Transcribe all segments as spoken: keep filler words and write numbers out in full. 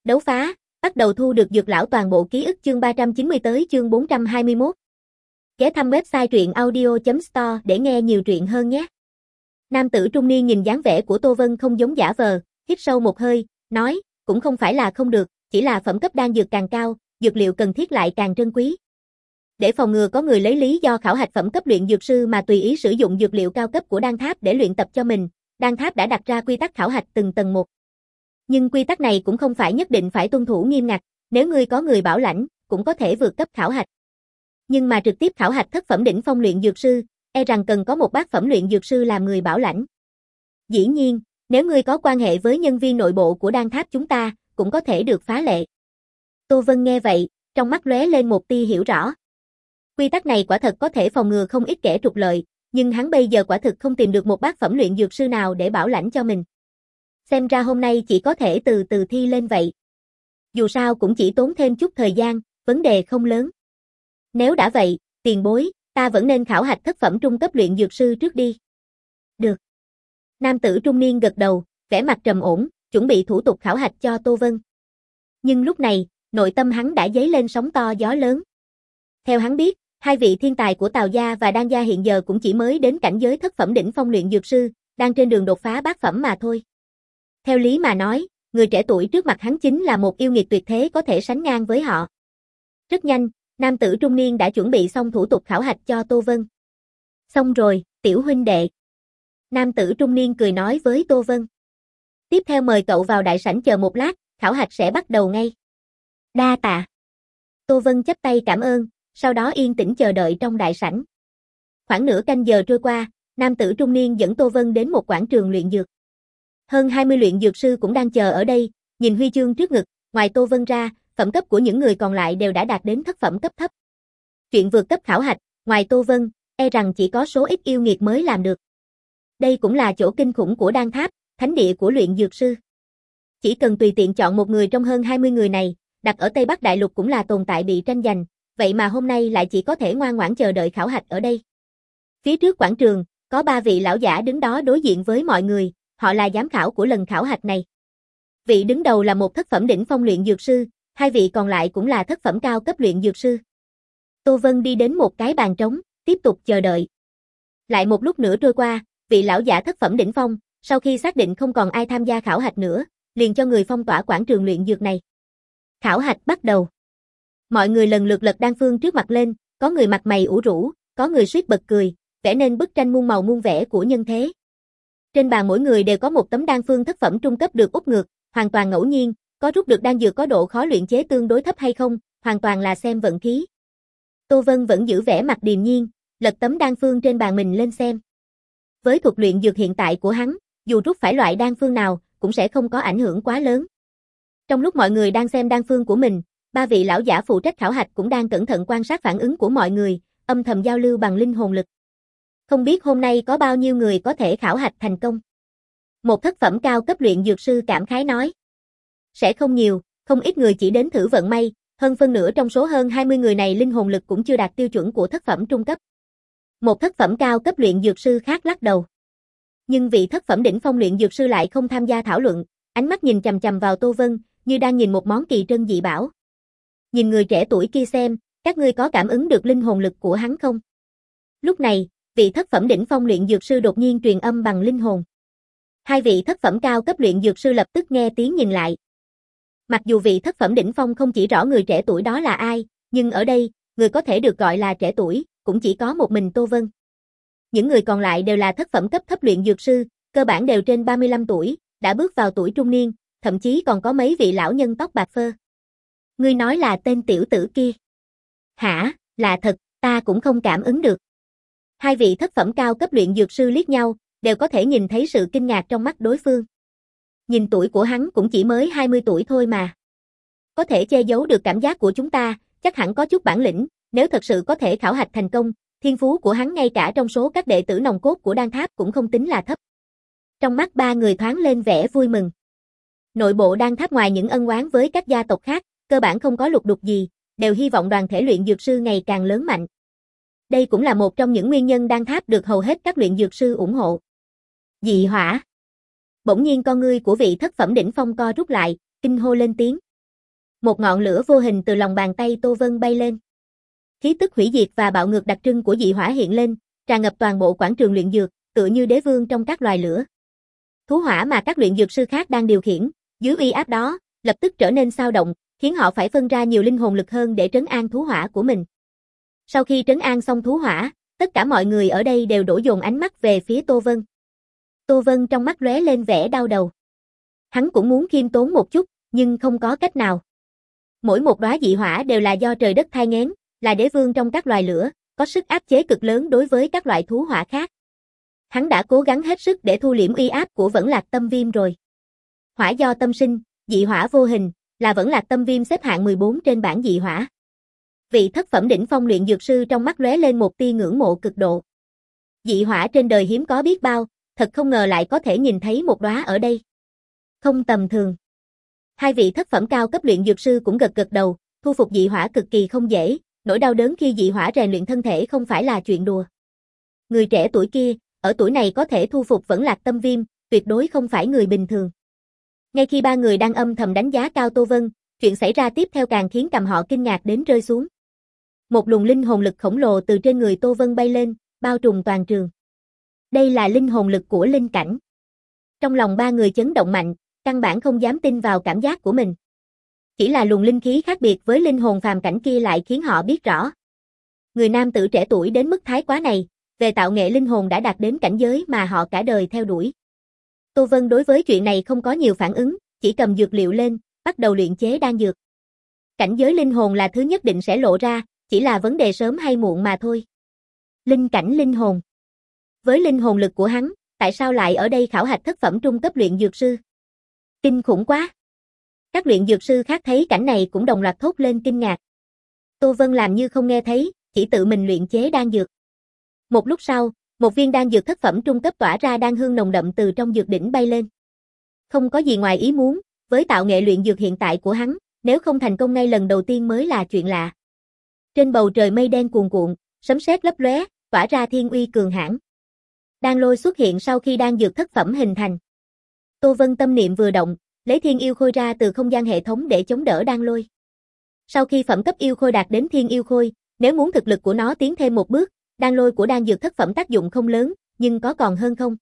Đấu phá, bắt đầu thu được dược lão toàn bộ ký ức chương ba trăm chín mươi tới chương bốn trăm hai mươi mốt. Ghé thăm website truyện audio chấm store để nghe nhiều truyện hơn nhé. Nam tử trung niên nhìn dáng vẻ của Tô Vân không giống giả vờ, hít sâu một hơi, nói, cũng không phải là không được, chỉ là phẩm cấp đan dược càng cao, dược liệu cần thiết lại càng trân quý. Để phòng ngừa có người lấy lý do khảo hạch phẩm cấp luyện dược sư mà tùy ý sử dụng dược liệu cao cấp của đan tháp để luyện tập cho mình, đan tháp đã đặt ra quy tắc khảo hạch từng tầng một. Nhưng quy tắc này cũng không phải nhất định phải tuân thủ nghiêm ngặt, nếu ngươi có người bảo lãnh, cũng có thể vượt cấp khảo hạch. Nhưng mà trực tiếp khảo hạch thất phẩm đỉnh phong luyện dược sư, e rằng cần có một bát phẩm luyện dược sư làm người bảo lãnh. Dĩ nhiên, nếu ngươi có quan hệ với nhân viên nội bộ của đan tháp chúng ta, cũng có thể được phá lệ. Tô Vân nghe vậy, trong mắt lóe lên một tia hiểu rõ. Quy tắc này quả thật có thể phòng ngừa không ít kẻ trục lợi, nhưng hắn bây giờ quả thực không tìm được một bát phẩm luyện dược sư nào để bảo lãnh cho mình. Xem ra hôm nay chỉ có thể từ từ thi lên vậy. Dù sao cũng chỉ tốn thêm chút thời gian, vấn đề không lớn. Nếu đã vậy, tiền bối, ta vẫn nên khảo hạch thất phẩm trung cấp luyện dược sư trước đi. Được. Nam tử trung niên gật đầu, vẻ mặt trầm ổn, chuẩn bị thủ tục khảo hạch cho Tô Vân. Nhưng lúc này, nội tâm hắn đã dấy lên sóng to gió lớn. Theo hắn biết, hai vị thiên tài của Tào gia và Đan gia hiện giờ cũng chỉ mới đến cảnh giới thất phẩm đỉnh phong luyện dược sư, đang trên đường đột phá bát phẩm mà thôi. Theo lý mà nói, người trẻ tuổi trước mặt hắn chính là một yêu nghiệt tuyệt thế có thể sánh ngang với họ. Rất nhanh, nam tử trung niên đã chuẩn bị xong thủ tục khảo hạch cho Tô Vân. Xong rồi, tiểu huynh đệ. Nam tử trung niên cười nói với Tô Vân. Tiếp theo mời cậu vào đại sảnh chờ một lát, khảo hạch sẽ bắt đầu ngay. Đa tạ. Tô Vân chắp tay cảm ơn, sau đó yên tĩnh chờ đợi trong đại sảnh. Khoảng nửa canh giờ trôi qua, nam tử trung niên dẫn Tô Vân đến một quảng trường luyện dược. Hơn hai mươi luyện dược sư cũng đang chờ ở đây, nhìn huy chương trước ngực, ngoài Tô Vân ra, phẩm cấp của những người còn lại đều đã đạt đến thất phẩm cấp thấp. Chuyện vượt cấp khảo hạch, ngoài Tô Vân, e rằng chỉ có số ít yêu nghiệt mới làm được. Đây cũng là chỗ kinh khủng của đan tháp, thánh địa của luyện dược sư. Chỉ cần tùy tiện chọn một người trong hơn hai mươi người này, đặt ở Tây Bắc Đại Lục cũng là tồn tại bị tranh giành, vậy mà hôm nay lại chỉ có thể ngoan ngoãn chờ đợi khảo hạch ở đây. Phía trước quảng trường, có ba vị lão giả đứng đó đối diện với mọi người, họ là giám khảo của lần khảo hạch này. Vị đứng đầu là một thất phẩm đỉnh phong luyện dược sư, hai vị còn lại cũng là thất phẩm cao cấp luyện dược sư. Tô Vân đi đến một cái bàn trống, tiếp tục chờ đợi. Lại một lúc nữa trôi qua, vị lão giả thất phẩm đỉnh phong, sau khi xác định không còn ai tham gia khảo hạch nữa, liền cho người phong tỏa quảng trường luyện dược này. Khảo hạch bắt đầu. Mọi người lần lượt lật đan phương trước mặt lên, có người mặt mày ủ rũ, có người suýt bật cười, vẽ nên bức tranh muôn màu muôn vẻ của nhân thế. Trên bàn mỗi người đều có một tấm đan phương thất phẩm trung cấp được úp ngược, hoàn toàn ngẫu nhiên, có rút được đan dược có độ khó luyện chế tương đối thấp hay không, hoàn toàn là xem vận khí. Tô Vân vẫn giữ vẻ mặt điềm nhiên, lật tấm đan phương trên bàn mình lên xem. Với thuật luyện dược hiện tại của hắn, dù rút phải loại đan phương nào, cũng sẽ không có ảnh hưởng quá lớn. Trong lúc mọi người đang xem đan phương của mình, ba vị lão giả phụ trách khảo hạch cũng đang cẩn thận quan sát phản ứng của mọi người, âm thầm giao lưu bằng linh hồn lực. Không biết hôm nay có bao nhiêu người có thể khảo hạch thành công. Một thất phẩm cao cấp luyện dược sư cảm khái nói. Sẽ không nhiều, không ít người chỉ đến thử vận may, hơn phân nửa trong số hơn hai mươi người này linh hồn lực cũng chưa đạt tiêu chuẩn của thất phẩm trung cấp. Một thất phẩm cao cấp luyện dược sư khác lắc đầu. Nhưng vị thất phẩm đỉnh phong luyện dược sư lại không tham gia thảo luận, ánh mắt nhìn chằm chằm vào Tô Vân, như đang nhìn một món kỳ trân dị bảo. Nhìn người trẻ tuổi kia xem, các ngươi có cảm ứng được linh hồn lực của hắn không? Lúc này, vị thất phẩm đỉnh phong luyện dược sư đột nhiên truyền âm bằng linh hồn. Hai vị thất phẩm cao cấp luyện dược sư lập tức nghe tiếng nhìn lại. Mặc dù vị thất phẩm đỉnh phong không chỉ rõ người trẻ tuổi đó là ai, nhưng ở đây, người có thể được gọi là trẻ tuổi, cũng chỉ có một mình Tô Vân. Những người còn lại đều là thất phẩm cấp thấp luyện dược sư, cơ bản đều trên ba mươi lăm tuổi, đã bước vào tuổi trung niên, thậm chí còn có mấy vị lão nhân tóc bạc phơ. Ngươi nói là tên tiểu tử kia. Hả, là thật, ta cũng không cảm ứng được. Hai vị thất phẩm cao cấp luyện dược sư liếc nhau, đều có thể nhìn thấy sự kinh ngạc trong mắt đối phương. Nhìn tuổi của hắn cũng chỉ mới hai mươi tuổi thôi mà. Có thể che giấu được cảm giác của chúng ta, chắc hẳn có chút bản lĩnh, nếu thật sự có thể khảo hạch thành công, thiên phú của hắn ngay cả trong số các đệ tử nòng cốt của đan tháp cũng không tính là thấp. Trong mắt ba người thoáng lên vẻ vui mừng. Nội bộ đan tháp ngoài những ân oán với các gia tộc khác, cơ bản không có lục đục gì, đều hy vọng đoàn thể luyện dược sư ngày càng lớn mạnh. Đây cũng là một trong những nguyên nhân đan tháp được hầu hết các luyện dược sư ủng hộ. Dị hỏa. Bỗng nhiên con ngươi của vị thất phẩm đỉnh phong co rút lại, kinh hô lên tiếng. Một ngọn lửa vô hình từ lòng bàn tay Tô Vân bay lên. Khí tức hủy diệt và bạo ngược đặc trưng của dị hỏa hiện lên, tràn ngập toàn bộ quảng trường luyện dược, tựa như đế vương trong các loài lửa. Thú hỏa mà các luyện dược sư khác đang điều khiển, dưới uy áp đó, lập tức trở nên xao động, khiến họ phải phân ra nhiều linh hồn lực hơn để trấn an thú hỏa của mình. Sau khi trấn an xong thú hỏa, tất cả mọi người ở đây đều đổ dồn ánh mắt về phía Tô Vân. Tô Vân trong mắt lóe lên vẻ đau đầu. Hắn cũng muốn khiêm tốn một chút, nhưng không có cách nào. Mỗi một đóa dị hỏa đều là do trời đất thai nghén, là đế vương trong các loài lửa, có sức áp chế cực lớn đối với các loại thú hỏa khác. Hắn đã cố gắng hết sức để thu liễm uy áp của Vẫn Lạc Tâm Viêm rồi. Hỏa do tâm sinh, dị hỏa vô hình, là Vẫn Lạc Tâm Viêm xếp hạng mười bốn trên bảng dị hỏa. Vị thất phẩm đỉnh phong luyện dược sư trong mắt lóe lên một tia ngưỡng mộ cực độ. Dị hỏa trên đời hiếm có biết bao, thật không ngờ lại có thể nhìn thấy một đóa ở đây. Không tầm thường. Hai vị thất phẩm cao cấp luyện dược sư cũng gật gật đầu, thu phục dị hỏa cực kỳ không dễ, nỗi đau đớn khi dị hỏa rèn luyện thân thể không phải là chuyện đùa. Người trẻ tuổi kia, ở tuổi này có thể thu phục Vẫn Lạc Tâm Viêm, tuyệt đối không phải người bình thường. Ngay khi ba người đang âm thầm đánh giá cao Tô Vân, chuyện xảy ra tiếp theo càng khiến cầm họ kinh ngạc đến rơi xuống. Một luồng linh hồn lực khổng lồ từ trên người Tô Vân bay lên, bao trùm toàn trường. Đây là linh hồn lực của linh cảnh. Trong lòng ba người chấn động mạnh, căn bản không dám tin vào cảm giác của mình. Chỉ là luồng linh khí khác biệt với linh hồn phàm cảnh kia lại khiến họ biết rõ. Người nam tử trẻ tuổi đến mức thái quá này, về tạo nghệ linh hồn đã đạt đến cảnh giới mà họ cả đời theo đuổi. Tô Vân đối với chuyện này không có nhiều phản ứng, chỉ cầm dược liệu lên, bắt đầu luyện chế đan dược. Cảnh giới linh hồn là thứ nhất định sẽ lộ ra, chỉ là vấn đề sớm hay muộn mà thôi. Linh cảnh linh hồn. Với linh hồn lực của hắn, tại sao lại ở đây khảo hạch thất phẩm trung cấp luyện dược sư? Kinh khủng quá! Các luyện dược sư khác thấy cảnh này cũng đồng loạt thốt lên kinh ngạc. Tô Vân làm như không nghe thấy, chỉ tự mình luyện chế đan dược. Một lúc sau, một viên đan dược thất phẩm trung cấp tỏa ra đan hương nồng đậm từ trong dược đỉnh bay lên. Không có gì ngoài ý muốn, với tạo nghệ luyện dược hiện tại của hắn, nếu không thành công ngay lần đầu tiên mới là chuyện lạ. Trên bầu trời mây đen cuồn cuộn, sấm sét lấp lóe, tỏa ra thiên uy cường hãn. Đan lôi xuất hiện sau khi đan dược thất phẩm hình thành. Tô Vân tâm niệm vừa động, lấy thiên yêu khôi ra từ không gian hệ thống để chống đỡ đan lôi. Sau khi phẩm cấp yêu khôi đạt đến thiên yêu khôi, nếu muốn thực lực của nó tiến thêm một bước, đan lôi của đan dược thất phẩm tác dụng không lớn, nhưng có còn hơn không?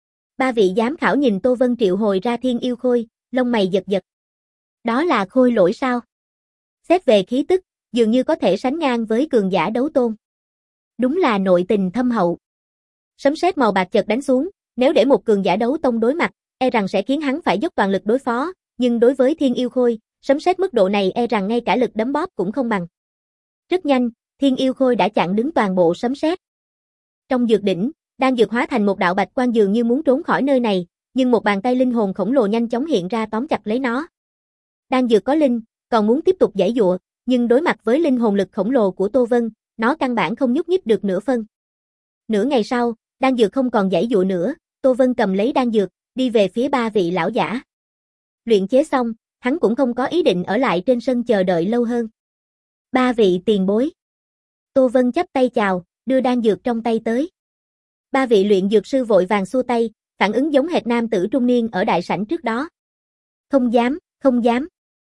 Ba vị giám khảo nhìn Tô Vân triệu hồi ra thiên yêu khôi, lông mày giật giật. Đó là khôi lỗi sao? Xét về khí tức, dường như có thể sánh ngang với cường giả đấu tôn. Đúng là nội tình thâm hậu. Sấm sét màu bạc chợt đánh xuống, nếu để một cường giả đấu tông đối mặt, e rằng sẽ khiến hắn phải dốc toàn lực đối phó, nhưng đối với thiên yêu khôi, sấm sét mức độ này e rằng ngay cả lực đấm bóp cũng không bằng. Rất nhanh, thiên yêu khôi đã chặn đứng toàn bộ sấm sét. Trong dược đỉnh, đan dược hóa thành một đạo bạch quang dường như muốn trốn khỏi nơi này, nhưng một bàn tay linh hồn khổng lồ nhanh chóng hiện ra tóm chặt lấy nó. Đan dược có linh, còn muốn tiếp tục giãy giụa, nhưng đối mặt với linh hồn lực khổng lồ của Tô Vân, nó căn bản không nhúc nhích được nửa phân. Nửa ngày sau, đan dược không còn giãy giụa nữa, Tô Vân cầm lấy đan dược, đi về phía ba vị lão giả. Luyện chế xong, hắn cũng không có ý định ở lại trên sân chờ đợi lâu hơn. Ba vị tiền bối. Tô Vân chắp tay chào, đưa đan dược trong tay tới. Ba vị luyện dược sư vội vàng xua tay, phản ứng giống hệt nam tử trung niên ở đại sảnh trước đó. Không dám, không dám.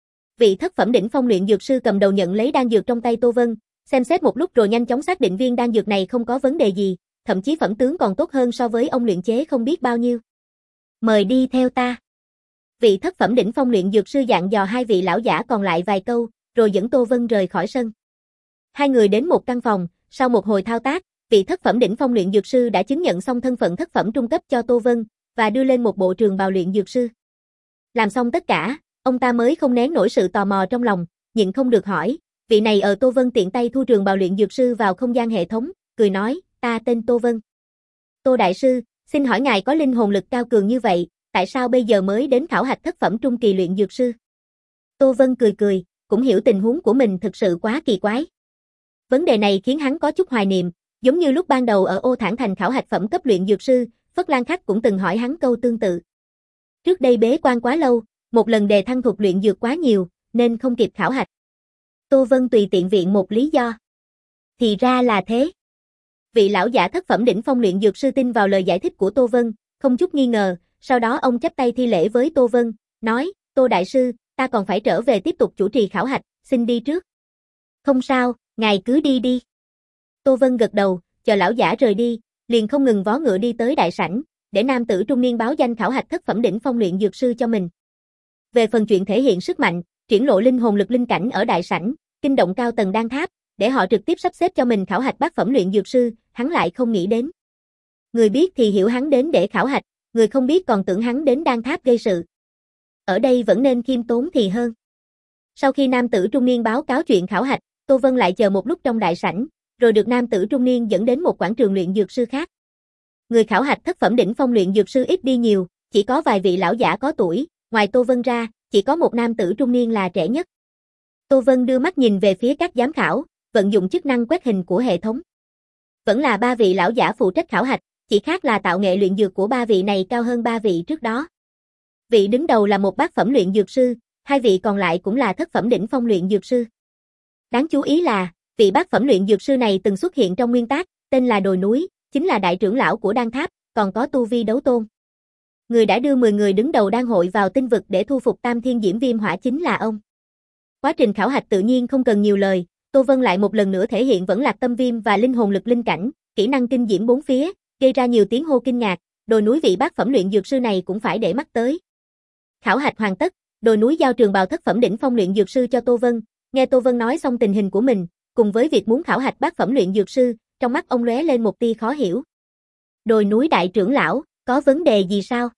Vị thất phẩm đỉnh phong luyện dược sư cầm đầu nhận lấy đan dược trong tay Tô Vân, xem xét một lúc rồi nhanh chóng xác định viên đan dược này không có vấn đề gì, thậm chí phẩm tướng còn tốt hơn so với ông luyện chế không biết bao nhiêu. Mời đi theo ta. Vị thất phẩm đỉnh phong luyện dược sư dặn dò hai vị lão giả còn lại vài câu, rồi dẫn Tô Vân rời khỏi sân. Hai người đến một căn phòng, sau một hồi thao tác, vị thất phẩm đỉnh phong luyện dược sư đã chứng nhận xong thân phận thất phẩm trung cấp cho Tô Vân, và đưa lên một bộ trường bào luyện dược sư. Làm xong tất cả, ông ta mới không nén nổi sự tò mò trong lòng, nhịn không được hỏi, vị này ở Tô Vân tiện tay thu trường bào luyện dược sư vào không gian hệ thống, cười nói, ta tên Tô Vân. Tô Đại Sư, xin hỏi ngài có linh hồn lực cao cường như vậy, tại sao bây giờ mới đến khảo hạch thất phẩm trung kỳ luyện dược sư? Tô Vân cười cười, cũng hiểu tình huống của mình thực sự quá kỳ quái. Vấn đề này khiến hắn có chút hoài niệm, giống như lúc ban đầu ở Ô Thản Thành khảo hạch phẩm cấp luyện dược sư, Phất Lan Khắc cũng từng hỏi hắn câu tương tự. Trước đây bế quan quá lâu, một lần đề thăng thuộc luyện dược quá nhiều, nên không kịp khảo hạch. Tô Vân tùy tiện viện một lý do. Thì ra là thế. Vị lão giả thất phẩm đỉnh phong luyện dược sư tin vào lời giải thích của Tô Vân, không chút nghi ngờ, sau đó ông chắp tay thi lễ với Tô Vân, nói, Tô Đại Sư, ta còn phải trở về tiếp tục chủ trì khảo hạch, xin đi trước. Không sao, ngài cứ đi đi. Tô Vân gật đầu, chờ lão giả rời đi, liền không ngừng vó ngựa đi tới đại sảnh, để nam tử trung niên báo danh khảo hạch thất phẩm đỉnh phong luyện dược sư cho mình. Về phần chuyện thể hiện sức mạnh, triển lộ linh hồn lực linh cảnh ở đại sảnh, kinh động cao tầng đan tháp, để họ trực tiếp sắp xếp cho mình khảo hạch bát phẩm luyện dược sư, hắn lại không nghĩ đến. Người biết thì hiểu hắn đến để khảo hạch, người không biết còn tưởng hắn đến đan tháp gây sự. Ở đây vẫn nên khiêm tốn thì hơn. Sau khi nam tử trung niên báo cáo chuyện khảo hạch, Tô Vân lại chờ một lúc trong đại sảnh, rồi được nam tử trung niên dẫn đến một quảng trường luyện dược sư khác. Người khảo hạch thất phẩm đỉnh phong luyện dược sư ít đi nhiều, chỉ có vài vị lão giả có tuổi, ngoài Tô Vân ra, chỉ có một nam tử trung niên là trẻ nhất. Tô Vân đưa mắt nhìn về phía các giám khảo, vận dụng chức năng quét hình của hệ thống. Vẫn là ba vị lão giả phụ trách khảo hạch, chỉ khác là tạo nghệ luyện dược của ba vị này cao hơn ba vị trước đó. Vị đứng đầu là một bát phẩm luyện dược sư, hai vị còn lại cũng là thất phẩm đỉnh phong luyện dược sư. Đáng chú ý là, vị bát phẩm luyện dược sư này từng xuất hiện trong nguyên tác, tên là Đồi Núi, chính là đại trưởng lão của đan tháp, còn có tu vi đấu tôn. Người đã đưa mười người đứng đầu đan hội vào tinh vực để thu phục Tam Thiên Diễm Viêm Hỏa chính là ông. Quá trình khảo hạch tự nhiên không cần nhiều lời, Tô Vân lại một lần nữa thể hiện vẫn lạc tâm viêm và linh hồn lực linh cảnh, kỹ năng kinh diễm bốn phía, gây ra nhiều tiếng hô kinh ngạc, Đồi Núi vị bát phẩm luyện dược sư này cũng phải để mắt tới. Khảo hạch hoàn tất, Đồi Núi giao trường bào thất phẩm đỉnh phong luyện dược sư cho Tô Vân, nghe Tô Vân nói xong tình hình của mình, cùng với việc muốn khảo hạch bát phẩm luyện dược sư, trong mắt ông lóe lên một tia khó hiểu. Đồi Núi đại trưởng lão, có vấn đề gì sao?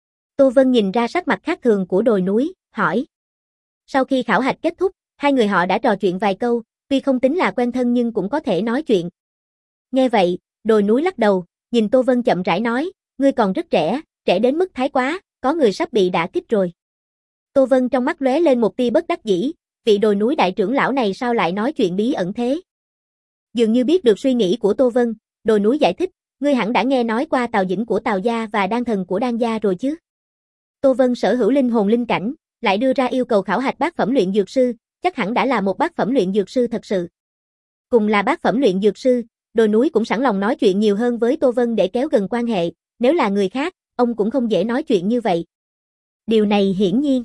Tô Vân nhìn ra sắc mặt khác thường của Đồi Núi, hỏi. Sau khi khảo hạch kết thúc, hai người họ đã trò chuyện vài câu, tuy không tính là quen thân nhưng cũng có thể nói chuyện. Nghe vậy, Đồi Núi lắc đầu, nhìn Tô Vân chậm rãi nói, ngươi còn rất trẻ, trẻ đến mức thái quá, có người sắp bị đả kích rồi. Tô Vân trong mắt lóe lên một tia bất đắc dĩ, vị Đồi Núi đại trưởng lão này sao lại nói chuyện bí ẩn thế? Dường như biết được suy nghĩ của Tô Vân, Đồi Núi giải thích, ngươi hẳn đã nghe nói qua Tào Dĩnh của Tào gia và đan thần của đan gia rồi chứ? Tô Vân sở hữu linh hồn linh cảnh, lại đưa ra yêu cầu khảo hạch bát phẩm luyện dược sư, chắc hẳn đã là một bát phẩm luyện dược sư thật sự. Cùng là bát phẩm luyện dược sư, Đồi Núi cũng sẵn lòng nói chuyện nhiều hơn với Tô Vân để kéo gần quan hệ, nếu là người khác, ông cũng không dễ nói chuyện như vậy. Điều này hiển nhiên.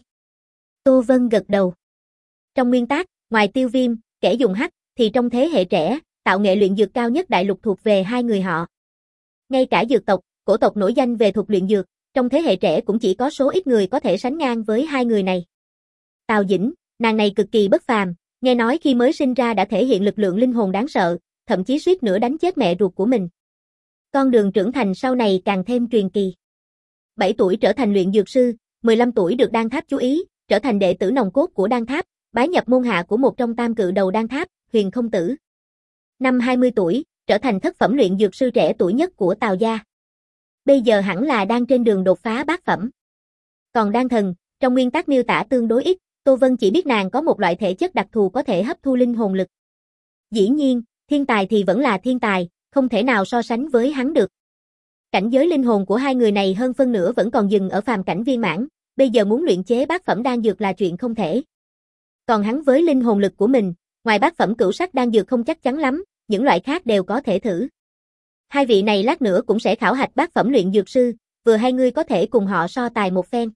Tô Vân gật đầu. Trong nguyên tác, ngoài Tiêu Viêm, kẻ dùng hắc, thì trong thế hệ trẻ, tạo nghệ luyện dược cao nhất đại lục thuộc về hai người họ. Ngay cả dược tộc, cổ tộc nổi danh về thuật luyện dược, trong thế hệ trẻ cũng chỉ có số ít người có thể sánh ngang với hai người này. Tào Dĩnh, nàng này cực kỳ bất phàm, nghe nói khi mới sinh ra đã thể hiện lực lượng linh hồn đáng sợ, thậm chí suýt nữa đánh chết mẹ ruột của mình. Con đường trưởng thành sau này càng thêm truyền kỳ. bảy tuổi trở thành luyện dược sư, mười lăm tuổi được đan tháp chú ý, trở thành đệ tử nòng cốt của đan tháp, bái nhập môn hạ của một trong tam cự đầu đan tháp, Huyền Không Tử. Năm hai mươi tuổi, trở thành thất phẩm luyện dược sư trẻ tuổi nhất của Tào gia. Bây giờ hẳn là đang trên đường đột phá bát phẩm. Còn đan thần, trong nguyên tác miêu tả tương đối ít, Tô Vân chỉ biết nàng có một loại thể chất đặc thù có thể hấp thu linh hồn lực. Dĩ nhiên, thiên tài thì vẫn là thiên tài, không thể nào so sánh với hắn được. Cảnh giới linh hồn của hai người này hơn phân nửa vẫn còn dừng ở phàm cảnh viên mãn, bây giờ muốn luyện chế bát phẩm đan dược là chuyện không thể. Còn hắn với linh hồn lực của mình, ngoài bát phẩm cửu sắc đan dược không chắc chắn lắm, những loại khác đều có thể thử. Hai vị này lát nữa cũng sẽ khảo hạch bát phẩm luyện dược sư, vừa hai ngươi có thể cùng họ so tài một phen.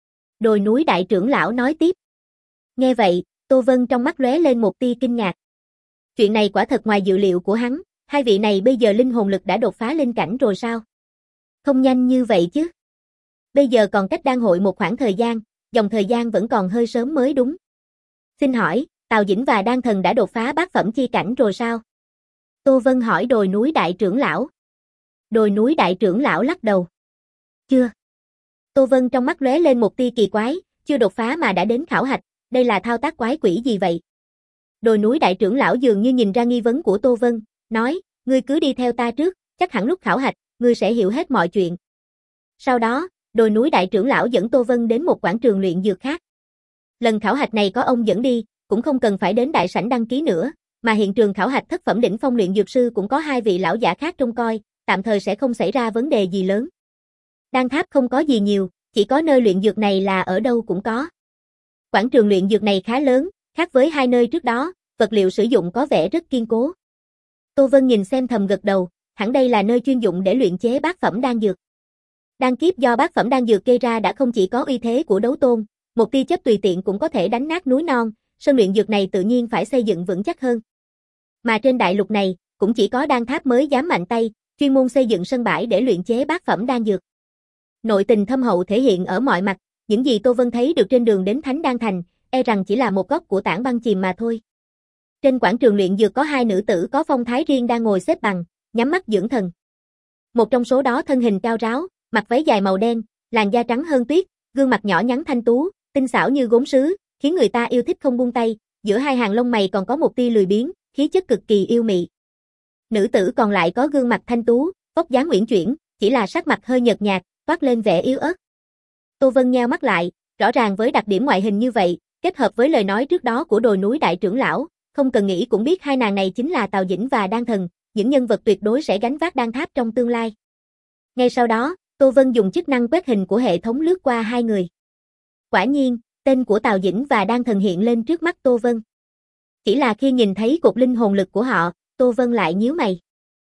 Đồi Núi đại trưởng lão nói tiếp. Nghe vậy, Tô Vân trong mắt lóe lên một tia kinh ngạc. Chuyện này quả thật ngoài dự liệu của hắn, hai vị này bây giờ linh hồn lực đã đột phá linh cảnh rồi sao? Không nhanh như vậy chứ. Bây giờ còn cách đan hội một khoảng thời gian, dòng thời gian vẫn còn hơi sớm mới đúng. Xin hỏi, Tào Dĩnh và đan thần đã đột phá bát phẩm chi cảnh rồi sao? Tô Vân hỏi Đồi Núi đại trưởng lão. Đồi Núi đại trưởng lão lắc đầu. Chưa. Tô Vân trong mắt lóe lên một tia kỳ quái, chưa đột phá mà đã đến khảo hạch, đây là thao tác quái quỷ gì vậy? Đồi Núi đại trưởng lão dường như nhìn ra nghi vấn của Tô Vân, nói, ngươi cứ đi theo ta trước, chắc hẳn lúc khảo hạch, ngươi sẽ hiểu hết mọi chuyện. Sau đó, Đồi Núi đại trưởng lão dẫn Tô Vân đến một quảng trường luyện dược khác. Lần khảo hạch này có ông dẫn đi, cũng không cần phải đến đại sảnh đăng ký nữa, mà hiện trường khảo hạch thất phẩm đỉnh phong luyện dược sư cũng có hai vị lão giả khác trông coi, tạm thời sẽ không xảy ra vấn đề gì lớn. Đan tháp không có gì nhiều, chỉ có nơi luyện dược này là ở đâu cũng có. Quảng trường luyện dược này khá lớn, khác với hai nơi trước đó, vật liệu sử dụng có vẻ rất kiên cố. Tô Vân nhìn xem thầm gật đầu, hẳn đây là nơi chuyên dụng để luyện chế bát phẩm đan dược. Đan kiếp do bát phẩm đan dược gây ra đã không chỉ có uy thế của đấu tôn, một tia chớp tùy tiện cũng có thể đánh nát núi non, sân luyện dược này tự nhiên phải xây dựng vững chắc hơn. Mà trên đại lục này, cũng chỉ có Đan Tháp mới dám mạnh tay, chuyên môn xây dựng sân bãi để luyện chế bát phẩm đan dược. Nội tình thâm hậu thể hiện ở mọi mặt, những gì Tô Vân thấy được trên đường đến Thánh Đan Thành, e rằng chỉ là một góc của tảng băng chìm mà thôi. Trên quảng trường luyện dược có hai nữ tử có phong thái riêng đang ngồi xếp bằng, nhắm mắt dưỡng thần. Một trong số đó thân hình cao ráo, mặc váy dài màu đen, làn da trắng hơn tuyết, gương mặt nhỏ nhắn thanh tú, tinh xảo như gốm sứ, khiến người ta yêu thích không buông tay, giữa hai hàng lông mày còn có một tia lười biếng, khí chất cực kỳ yêu mị. Nữ tử còn lại có gương mặt thanh tú, vóc dáng uyển chuyển, chỉ là sắc mặt hơi nhợt nhạt, toát lên vẻ yếu ớt. Tô Vân nheo mắt lại, rõ ràng với đặc điểm ngoại hình như vậy, kết hợp với lời nói trước đó của đồi núi đại trưởng lão, không cần nghĩ cũng biết hai nàng này chính là Tào Dĩnh và Đan Thần, những nhân vật tuyệt đối sẽ gánh vác Đan Tháp trong tương lai. Ngay sau đó, Tô Vân dùng chức năng quét hình của hệ thống lướt qua hai người. Quả nhiên, tên của Tào Dĩnh và Đan Thần hiện lên trước mắt Tô Vân. Chỉ là khi nhìn thấy cột linh hồn lực của họ, Tô Vân lại nhíu mày.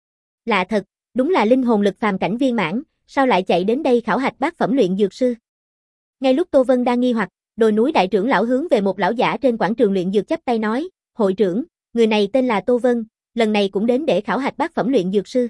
Lạ thật, đúng là linh hồn lực phàm cảnh viên mãn, sao lại chạy đến đây khảo hạch bát phẩm luyện dược sư? Ngay lúc Tô Vân đang nghi hoặc, đồi núi đại trưởng lão hướng về một lão giả trên quảng trường luyện dược chắp tay nói, hội trưởng, người này tên là Tô Vân, lần này cũng đến để khảo hạch bát phẩm luyện dược sư.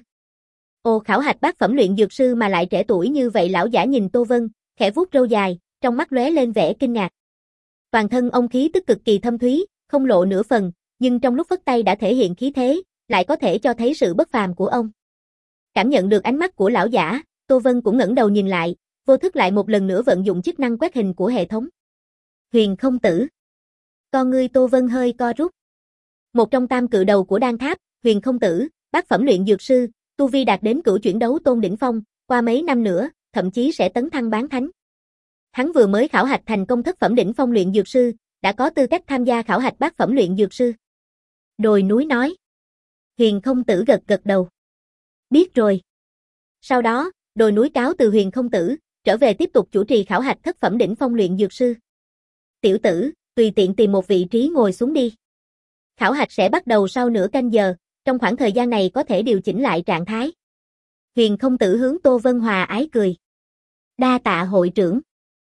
Ồ, khảo hạch bát phẩm luyện dược sư mà lại trẻ tuổi như vậy? Lão giả nhìn Tô Vân, khẽ vuốt râu dài, trong mắt lóe lên vẻ kinh ngạc. Toàn thân ông khí tức cực kỳ thâm thúy, không lộ nửa phần, nhưng trong lúc phất tay đã thể hiện khí thế, lại có thể cho thấy sự bất phàm của ông. Cảm nhận được ánh mắt của lão giả, Tô Vân cũng ngẩng đầu nhìn lại, vô thức lại một lần nữa vận dụng chức năng quét hình của hệ thống. Huyền Không Tử. Con ngươi Tô Vân hơi co rút. Một trong tam cự đầu của Đan Tháp, Huyền Không Tử, bát phẩm luyện dược sư, tu vi đạt đến cửu chuyển đấu tôn đỉnh phong, qua mấy năm nữa, thậm chí sẽ tấn thăng bán thánh. Hắn vừa mới khảo hạch thành công thất phẩm đỉnh phong luyện dược sư, đã có tư cách tham gia khảo hạch bát phẩm luyện dược sư. Đồi núi nói. Huyền Không Tử gật gật đầu. Biết rồi. Sau đó, đồi núi cáo từ Huyền Không Tử, trở về tiếp tục chủ trì khảo hạch thất phẩm đỉnh phong luyện dược sư. Tiểu tử, tùy tiện tìm một vị trí ngồi xuống đi. Khảo hạch sẽ bắt đầu sau nửa canh giờ, trong khoảng thời gian này có thể điều chỉnh lại trạng thái. Huyền Không Tử hướng Tô Vân hòa ái cười. Đa tạ hội trưởng.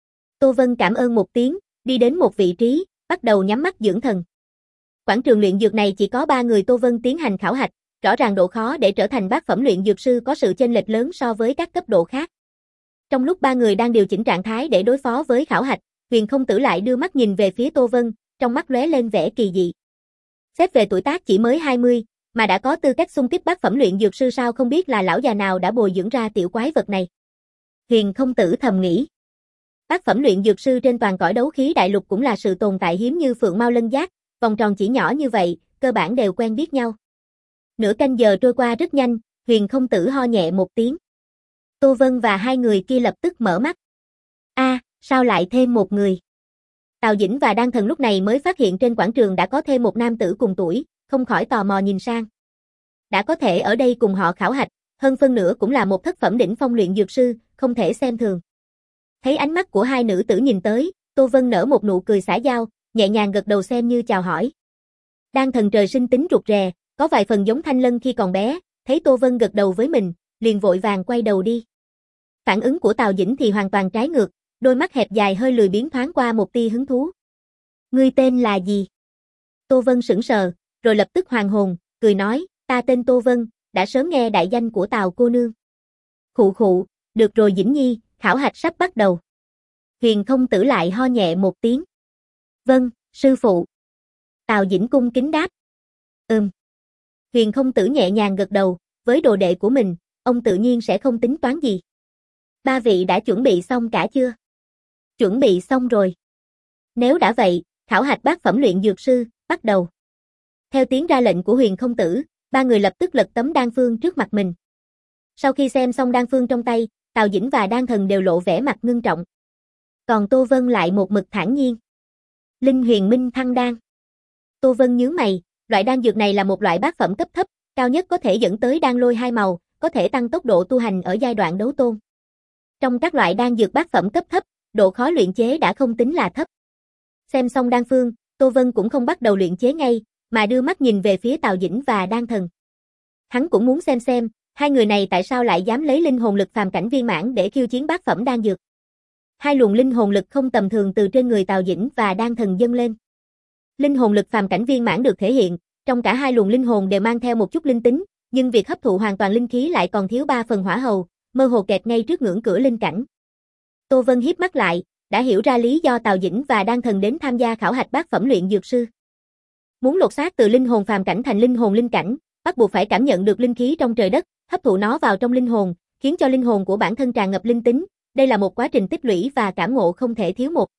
Tô Vân cảm ơn một tiếng, đi đến một vị trí, bắt đầu nhắm mắt dưỡng thần. Quảng trường luyện dược này chỉ có ba người Tô Vân tiến hành khảo hạch, rõ ràng độ khó để trở thành bát phẩm luyện dược sư có sự chênh lệch lớn so với các cấp độ khác. Trong lúc ba người đang điều chỉnh trạng thái để đối phó với khảo hạch, Huyền Không Tử lại đưa mắt nhìn về phía Tô Vân, trong mắt lóe lên vẻ kỳ dị. Xét về tuổi tác chỉ mới hai mươi, mà đã có tư cách xung kích bát phẩm luyện dược sư, sao không biết là lão già nào đã bồi dưỡng ra tiểu quái vật này. Huyền Không Tử thầm nghĩ. Bát phẩm luyện dược sư trên toàn cõi đấu khí đại lục cũng là sự tồn tại hiếm như phượng mao lân giác, vòng tròn chỉ nhỏ như vậy, cơ bản đều quen biết nhau. Nửa canh giờ trôi qua rất nhanh, Huyền Không Tử ho nhẹ một tiếng. Tô Vân và hai người kia lập tức mở mắt. A, à, sao lại thêm một người? Tào Dĩnh và Đan Thần lúc này mới phát hiện trên quảng trường đã có thêm một nam tử cùng tuổi, không khỏi tò mò nhìn sang. Đã có thể ở đây cùng họ khảo hạch, hơn phân nửa cũng là một thất phẩm đỉnh phong luyện dược sư, không thể xem thường. Thấy ánh mắt của hai nữ tử nhìn tới, Tô Vân nở một nụ cười xã giao, nhẹ nhàng gật đầu xem như chào hỏi. Đan Thần trời sinh tính rụt rè, có vài phần giống Thanh Lân khi còn bé, thấy Tô Vân gật đầu với mình, liền vội vàng quay đầu đi. Phản ứng của Tào Dĩnh thì hoàn toàn trái ngược, đôi mắt hẹp dài hơi lười biếng thoáng qua một tia hứng thú. Ngươi tên là gì? Tô Vân sững sờ, rồi lập tức hoàn hồn, cười nói, ta tên Tô Vân, đã sớm nghe đại danh của Tào cô nương. Khụ khụ, được rồi Dĩnh Nhi, khảo hạch sắp bắt đầu. Huyền Không Tử lại ho nhẹ một tiếng. Vâng, sư phụ. Tào Dĩnh cung kính đáp. Ừm. Huyền Không Tử nhẹ nhàng gật đầu, với đồ đệ của mình, ông tự nhiên sẽ không tính toán gì. Ba vị đã chuẩn bị xong cả chưa? Chuẩn bị xong rồi. Nếu đã vậy, khảo hạch bát phẩm luyện dược sư, bắt đầu. Theo tiếng ra lệnh của Huyền Không Tử, ba người lập tức lật tấm đan phương trước mặt mình. Sau khi xem xong đan phương trong tay, Tào Dĩnh và Đan Thần đều lộ vẻ mặt ngưng trọng. Còn Tô Vân lại một mực thản nhiên. Linh Huyền Minh Thăng Đan. Tô Vân nhướng mày, loại đan dược này là một loại bát phẩm cấp thấp, cao nhất có thể dẫn tới đan lôi hai màu, có thể tăng tốc độ tu hành ở giai đoạn đấu tôn. Trong các loại đan dược bát phẩm cấp thấp, độ khó luyện chế đã không tính là thấp. Xem xong đan phương, Tô Vân cũng không bắt đầu luyện chế ngay, mà đưa mắt nhìn về phía Tào Dĩnh và Đan Thần. Hắn cũng muốn xem xem, hai người này tại sao lại dám lấy linh hồn lực phàm cảnh viên mãn để khiêu chiến bát phẩm đan dược. Hai luồng linh hồn lực không tầm thường từ trên người Tào Dĩnh và Đan Thần dâng lên. Linh hồn lực phàm cảnh viên mãn được thể hiện, trong cả hai luồng linh hồn đều mang theo một chút linh tính, nhưng việc hấp thụ hoàn toàn linh khí lại còn thiếu ba phần hỏa hầu, mơ hồ kẹt ngay trước ngưỡng cửa linh cảnh. Tô Vân híp mắt lại, đã hiểu ra lý do Tào Dĩnh và Đan Thần đến tham gia khảo hạch bát phẩm luyện dược sư. Muốn lột xác từ linh hồn phàm cảnh thành linh hồn linh cảnh, bắt buộc phải cảm nhận được linh khí trong trời đất, hấp thụ nó vào trong linh hồn, khiến cho linh hồn của bản thân tràn ngập linh tính, đây là một quá trình tích lũy và cảm ngộ không thể thiếu một.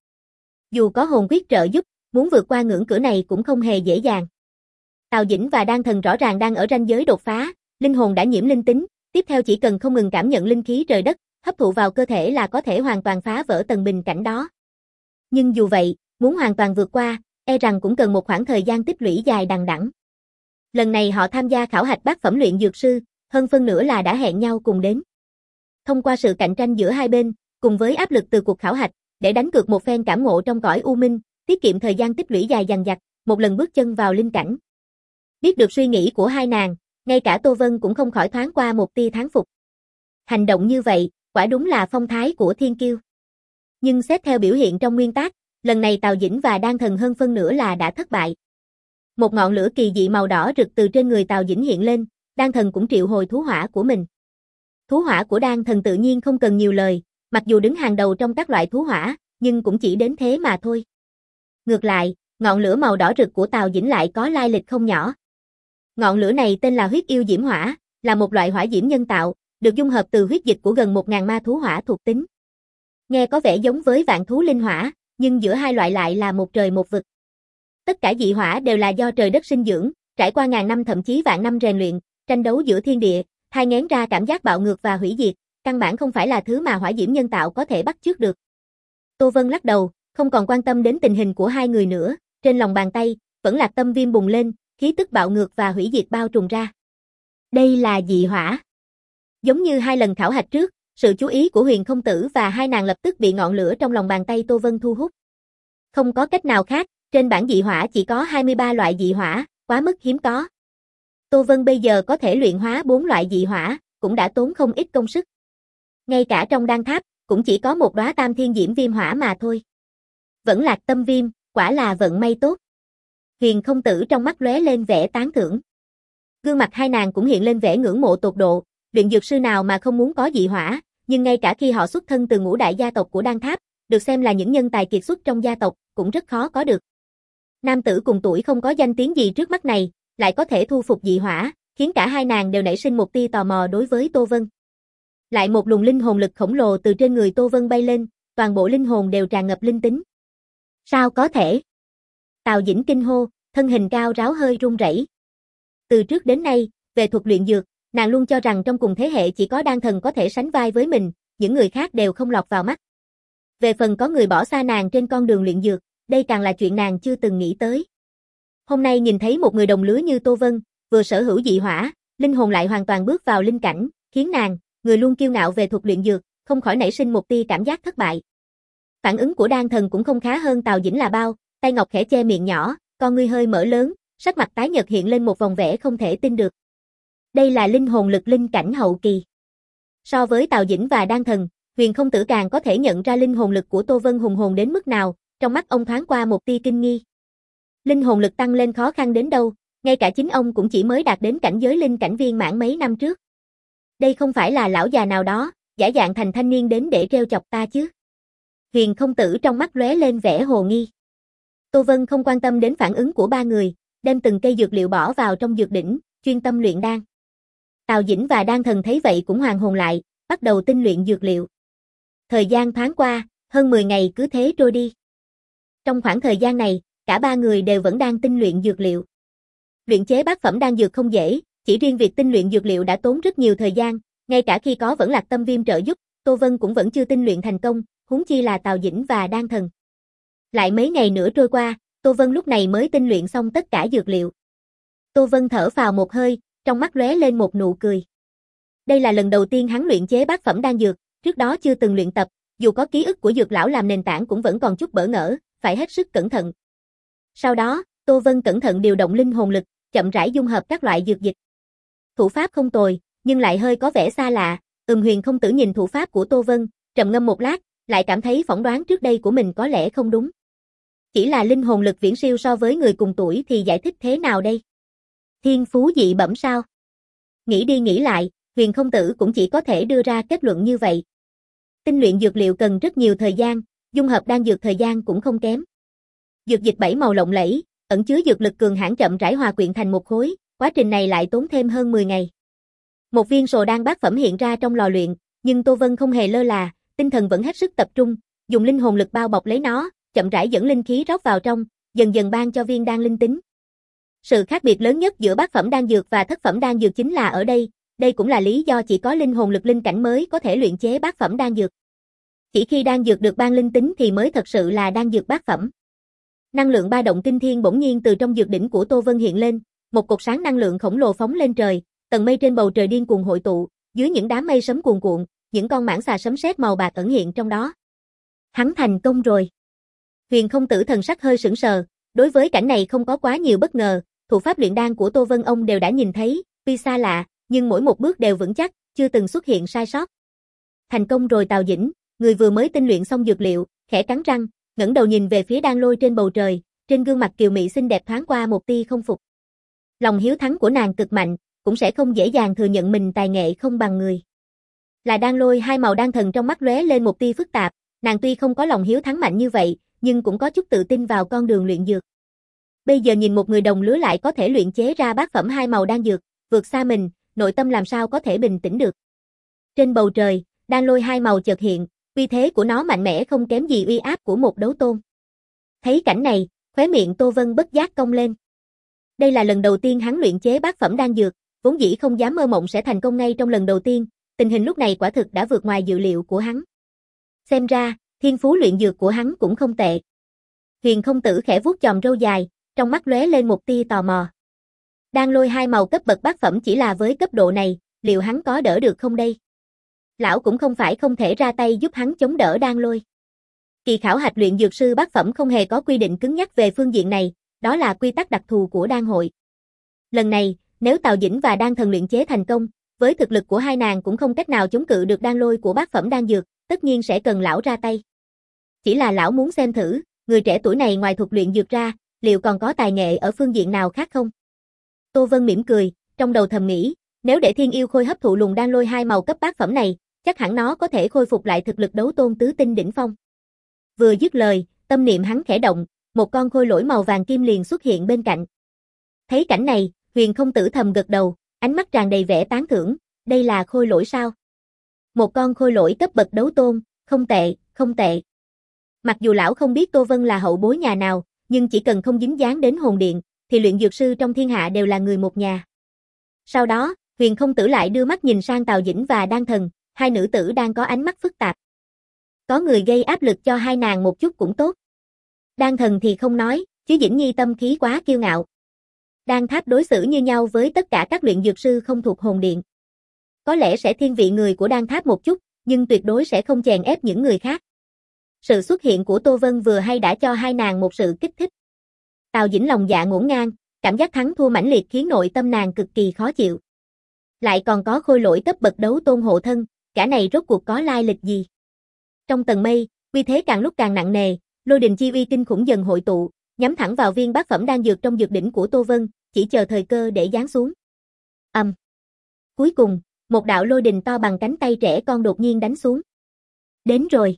Dù có hồn quyết trợ giúp, muốn vượt qua ngưỡng cửa này cũng không hề dễ dàng. Tào Dĩnh và Đan Thần rõ ràng đang ở ranh giới đột phá, linh hồn đã nhiễm linh tính, tiếp theo chỉ cần không ngừng cảm nhận linh khí trời đất, hấp thụ vào cơ thể là có thể hoàn toàn phá vỡ tầng bình cảnh đó. Nhưng dù vậy, muốn hoàn toàn vượt qua, e rằng cũng cần một khoảng thời gian tích lũy dài đằng đẵng. Lần này họ tham gia khảo hạch bát phẩm luyện dược sư, hơn phân nửa là đã hẹn nhau cùng đến. Thông qua sự cạnh tranh giữa hai bên, cùng với áp lực từ cuộc khảo hạch, để đánh cược một phen cảm ngộ trong cõi u minh, tiết kiệm thời gian tích lũy dài dằng dặc, một lần bước chân vào linh cảnh. Biết được suy nghĩ của hai nàng, ngay cả Tô Vân cũng không khỏi thoáng qua một tia thán phục. Hành động như vậy, quả đúng là phong thái của thiên kiêu. Nhưng xét theo biểu hiện trong nguyên tác, lần này Tào Dĩnh và Đan Thần hơn phân nửa là đã thất bại. Một ngọn lửa kỳ dị màu đỏ rực từ trên người Tào Dĩnh hiện lên, Đan Thần cũng triệu hồi thú hỏa của mình. Thú hỏa của Đan Thần tự nhiên không cần nhiều lời, mặc dù đứng hàng đầu trong các loại thú hỏa, nhưng cũng chỉ đến thế mà thôi. Ngược lại, ngọn lửa màu đỏ rực của Tào Dĩnh lại có lai lịch không nhỏ. Ngọn lửa này tên là huyết yêu diễm hỏa, là một loại hỏa diễm nhân tạo, được dung hợp từ huyết dịch của gần một nghìn ma thú hỏa thuộc tính. Nghe có vẻ giống với vạn thú linh hỏa, nhưng giữa hai loại lại là một trời một vực. Tất cả dị hỏa đều là do trời đất sinh dưỡng, trải qua ngàn năm thậm chí vạn năm rèn luyện, tranh đấu giữa thiên địa, thai nghén ra cảm giác bạo ngược và hủy diệt, căn bản không phải là thứ mà hỏa diễm nhân tạo có thể bắt chước được. Tô Vân lắc đầu, không còn quan tâm đến tình hình của hai người nữa, trên lòng bàn tay, vẫn là tâm viêm bùng lên, khí tức bạo ngược và hủy diệt bao trùm ra. Đây là dị hỏa. Giống như hai lần khảo hạch trước, sự chú ý của Huyền Không Tử và hai nàng lập tức bị ngọn lửa trong lòng bàn tay Tô Vân thu hút. Không có cách nào khác, trên bảng dị hỏa chỉ có hai mươi ba loại dị hỏa, quá mức hiếm có. Tô Vân bây giờ có thể luyện hóa bốn loại dị hỏa, cũng đã tốn không ít công sức. Ngay cả trong đan tháp, cũng chỉ có một đóa tam thiên diễm viêm hỏa mà thôi. Vẫn lạc tâm viêm, quả là vận may tốt. Huyền Không Tử trong mắt lóe lên vẻ tán thưởng. Gương mặt hai nàng cũng hiện lên vẻ ngưỡng mộ tột độ, luyện dược sư nào mà không muốn có dị hỏa, nhưng ngay cả khi họ xuất thân từ ngũ đại gia tộc của đan tháp, được xem là những nhân tài kiệt xuất trong gia tộc, cũng rất khó có được. Nam tử cùng tuổi không có danh tiếng gì trước mắt này, lại có thể thu phục dị hỏa, khiến cả hai nàng đều nảy sinh một tia tò mò đối với Tô Vân. Lại một luồng linh hồn lực khổng lồ từ trên người Tô Vân bay lên, toàn bộ linh hồn đều tràn ngập linh tính. Sao có thể? Tào Dĩnh kinh hô, thân hình cao ráo hơi run rẩy. Từ trước đến nay, về thuật luyện dược, nàng luôn cho rằng trong cùng thế hệ chỉ có Đan Thần có thể sánh vai với mình, những người khác đều không lọt vào mắt. Về phần có người bỏ xa nàng trên con đường luyện dược, đây càng là chuyện nàng chưa từng nghĩ tới. Hôm nay nhìn thấy một người đồng lứa như Tô Vân, vừa sở hữu dị hỏa, linh hồn lại hoàn toàn bước vào linh cảnh, khiến nàng, người luôn kiêu ngạo về thuật luyện dược, không khỏi nảy sinh một tia cảm giác thất bại. Phản ứng của Đan Thần cũng không khá hơn Tào Dĩnh là bao, tay ngọc khẽ che miệng nhỏ, con ngươi hơi mở lớn, sắc mặt tái nhợt hiện lên một vòng vẻ không thể tin được. Đây là linh hồn lực linh cảnh hậu kỳ. So với Tào Dĩnh và Đan Thần, Huyền Không Tử càng có thể nhận ra linh hồn lực của Tô Vân hùng hồn đến mức nào, trong mắt ông thoáng qua một tia kinh nghi. Linh hồn lực tăng lên khó khăn đến đâu, ngay cả chính ông cũng chỉ mới đạt đến cảnh giới linh cảnh viên mãn mấy năm trước. Đây không phải là lão già nào đó, giả dạng thành thanh niên đến để trêu chọc ta chứ? Huyền Không Tử trong mắt lóe lên vẻ hồ nghi. Tô Vân không quan tâm đến phản ứng của ba người, đem từng cây dược liệu bỏ vào trong dược đỉnh, chuyên tâm luyện đan. Tào Dĩnh và Đan Thần thấy vậy cũng hoàn hồn lại, bắt đầu tinh luyện dược liệu. Thời gian thoáng qua, hơn mười ngày cứ thế trôi đi. Trong khoảng thời gian này, cả ba người đều vẫn đang tinh luyện dược liệu. Luyện chế bát phẩm đan dược không dễ, chỉ riêng việc tinh luyện dược liệu đã tốn rất nhiều thời gian, ngay cả khi có Vẫn Lạc Tâm Viêm trợ giúp, Tô Vân cũng vẫn chưa tinh luyện thành công, huống chi là Tào Dĩnh và Đan Thần. Lại mấy ngày nữa trôi qua, Tô Vân lúc này mới tinh luyện xong tất cả dược liệu. Tô Vân thở phào một hơi, trong mắt lóe lên một nụ cười. Đây là lần đầu tiên hắn luyện chế bát phẩm đan dược, trước đó chưa từng luyện tập, dù có ký ức của dược lão làm nền tảng cũng vẫn còn chút bỡ ngỡ, phải hết sức cẩn thận. Sau đó, Tô Vân cẩn thận điều động linh hồn lực, chậm rãi dung hợp các loại dược dịch. Thủ pháp không tồi, nhưng lại hơi có vẻ xa lạ. Ừm Huyền Không Tử nhìn thủ pháp của Tô Vân, trầm ngâm một lát, lại cảm thấy phỏng đoán trước đây của mình có lẽ không đúng. Chỉ là linh hồn lực viễn siêu so với người cùng tuổi thì giải thích thế nào đây? Thiên phú dị bẩm sao? Nghĩ đi nghĩ lại, Huyền Không Tử cũng chỉ có thể đưa ra kết luận như vậy. Tinh luyện dược liệu cần rất nhiều thời gian, dung hợp đan dược thời gian cũng không kém. Dược dịch bảy màu lộng lẫy, ẩn chứa dược lực cường hãn chậm rãi hòa quyện thành một khối, quá trình này lại tốn thêm hơn mười ngày. Một viên sồ đan bát phẩm hiện ra trong lò luyện, nhưng Tô Vân không hề lơ là, tinh thần vẫn hết sức tập trung, dùng linh hồn lực bao bọc lấy nó, chậm rãi dẫn linh khí rót vào trong, dần dần ban cho viên đan linh tính. Sự khác biệt lớn nhất giữa bát phẩm đan dược và thất phẩm đan dược chính là ở đây, đây cũng là lý do chỉ có linh hồn lực linh cảnh mới có thể luyện chế bát phẩm đan dược. Chỉ khi đan dược được ban linh tính thì mới thật sự là đan dược bát phẩm. Năng lượng ba động kinh thiên bỗng nhiên từ trong dược đỉnh của Tô Vân hiện lên, một cột sáng năng lượng khổng lồ phóng lên trời, tầng mây trên bầu trời điên cuồng hội tụ, dưới những đám mây sấm cuồn cuộn, những con mãng xà sấm sét màu bạc ẩn hiện trong đó. Hắn thành công rồi. Huyền Không Tử thần sắc hơi sững sờ, đối với cảnh này không có quá nhiều bất ngờ, thủ pháp luyện đan của Tô Vân ông đều đã nhìn thấy, tuy xa lạ, nhưng mỗi một bước đều vững chắc, chưa từng xuất hiện sai sót. Thành công rồi. Tào Dĩnh, người vừa mới tinh luyện xong dược liệu, khẽ cắn răng, ngẩng đầu nhìn về phía đan lôi trên bầu trời, trên gương mặt kiều mị xinh đẹp thoáng qua một tia không phục. Lòng hiếu thắng của nàng cực mạnh, cũng sẽ không dễ dàng thừa nhận mình tài nghệ không bằng người. Là đan lôi hai màu đan thần trong mắt lóe lên một tia phức tạp, nàng tuy không có lòng hiếu thắng mạnh như vậy, nhưng cũng có chút tự tin vào con đường luyện dược. Bây giờ nhìn một người đồng lứa lại có thể luyện chế ra bát phẩm hai màu đan dược, vượt xa mình, nội tâm làm sao có thể bình tĩnh được. Trên bầu trời, đan lôi hai màu chợt hiện, uy thế của nó mạnh mẽ không kém gì uy áp của một đấu tôn. Thấy cảnh này, khóe miệng Tô Vân bất giác cong lên. Đây là lần đầu tiên hắn luyện chế bát phẩm đan dược, vốn dĩ không dám mơ mộng sẽ thành công ngay trong lần đầu tiên, tình hình lúc này quả thực đã vượt ngoài dự liệu của hắn. Xem ra, thiên phú luyện dược của hắn cũng không tệ. Huyền Không Tử khẽ vuốt chòm râu dài, trong mắt lóe lên một tia tò mò. Đan lôi hai màu cấp bậc bát phẩm chỉ là với cấp độ này, liệu hắn có đỡ được không đây? Lão cũng không phải không thể ra tay giúp hắn chống đỡ đan lôi. Kỳ khảo hạch luyện dược sư bát phẩm không hề có quy định cứng nhắc về phương diện này, đó là quy tắc đặc thù của đan hội. Lần này, nếu Tào Dĩnh và đan thần luyện chế thành công, với thực lực của hai nàng cũng không cách nào chống cự được đan lôi của bát phẩm đan dược, tất nhiên sẽ cần lão ra tay. Chỉ là lão muốn xem thử, người trẻ tuổi này ngoài thuật luyện dược ra, liệu còn có tài nghệ ở phương diện nào khác không? Tô Vân mỉm cười, trong đầu thầm nghĩ, nếu để Thiên Yêu Khôi hấp thụ luồng đan lôi hai màu cấp bát phẩm này, chắc hẳn nó có thể khôi phục lại thực lực đấu tôn tứ tinh đỉnh phong. Vừa dứt lời, tâm niệm hắn khẽ động, một con khôi lỗi màu vàng kim liền xuất hiện bên cạnh. Thấy cảnh này, Huyền Không Tử thầm gật đầu, ánh mắt tràn đầy vẻ tán thưởng, đây là khôi lỗi sao? Một con khôi lỗi cấp bậc đấu tôn, không tệ, không tệ. Mặc dù lão không biết Tô Vân là hậu bối nhà nào, nhưng chỉ cần không dính dáng đến hồn điện, thì luyện dược sư trong thiên hạ đều là người một nhà. Sau đó, Huyền Không Tử lại đưa mắt nhìn sang Tào Dĩnh và Đan Thần, hai nữ tử đang có ánh mắt phức tạp. Có người gây áp lực cho hai nàng một chút cũng tốt. Đan Thần thì không nói, chứ Dĩnh Nhi tâm khí quá kiêu ngạo. Đan Tháp đối xử như nhau với tất cả các luyện dược sư không thuộc hồn điện. Có lẽ sẽ thiên vị người của Đan Tháp một chút, nhưng tuyệt đối sẽ không chèn ép những người khác. Sự xuất hiện của Tô Vân vừa hay đã cho hai nàng một sự kích thích. Tào Dĩnh lòng dạ ngổn ngang, cảm giác thắng thua mãnh liệt khiến nội tâm nàng cực kỳ khó chịu. Lại còn có khôi lỗi cấp bậc đấu tôn hộ thân, cả này rốt cuộc có lai lịch gì? Trong tầng mây, uy thế càng lúc càng nặng nề, lôi đình chi uy kinh khủng dần hội tụ, nhắm thẳng vào viên bát phẩm đan dược trong dược đỉnh của Tô Vân, chỉ chờ thời cơ để giáng xuống. Ầm. Um. Cuối cùng, một đạo lôi đình to bằng cánh tay trẻ con đột nhiên đánh xuống. Đến rồi.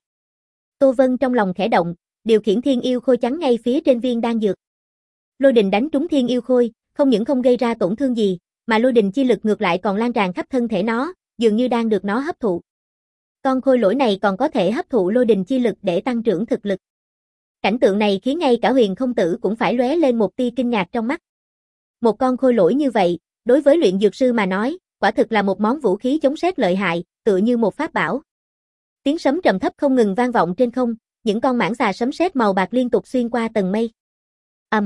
Tô Vân trong lòng khẽ động, điều khiển Thiên Yêu Khôi chắn ngay phía trên viên đan dược. Lôi đình đánh trúng Thiên Yêu Khôi, không những không gây ra tổn thương gì, mà lôi đình chi lực ngược lại còn lan tràn khắp thân thể nó, dường như đang được nó hấp thụ. Con khôi lỗi này còn có thể hấp thụ lôi đình chi lực để tăng trưởng thực lực. Cảnh tượng này khiến ngay cả Huyền Không Tử cũng phải lóe lên một tia kinh ngạc trong mắt. Một con khôi lỗi như vậy, đối với luyện dược sư mà nói, quả thực là một món vũ khí chống sét lợi hại, tựa như một pháp bảo. Tiếng sấm trầm thấp không ngừng vang vọng trên không, những con mãng xà sấm sét màu bạc liên tục xuyên qua tầng mây. Ầm,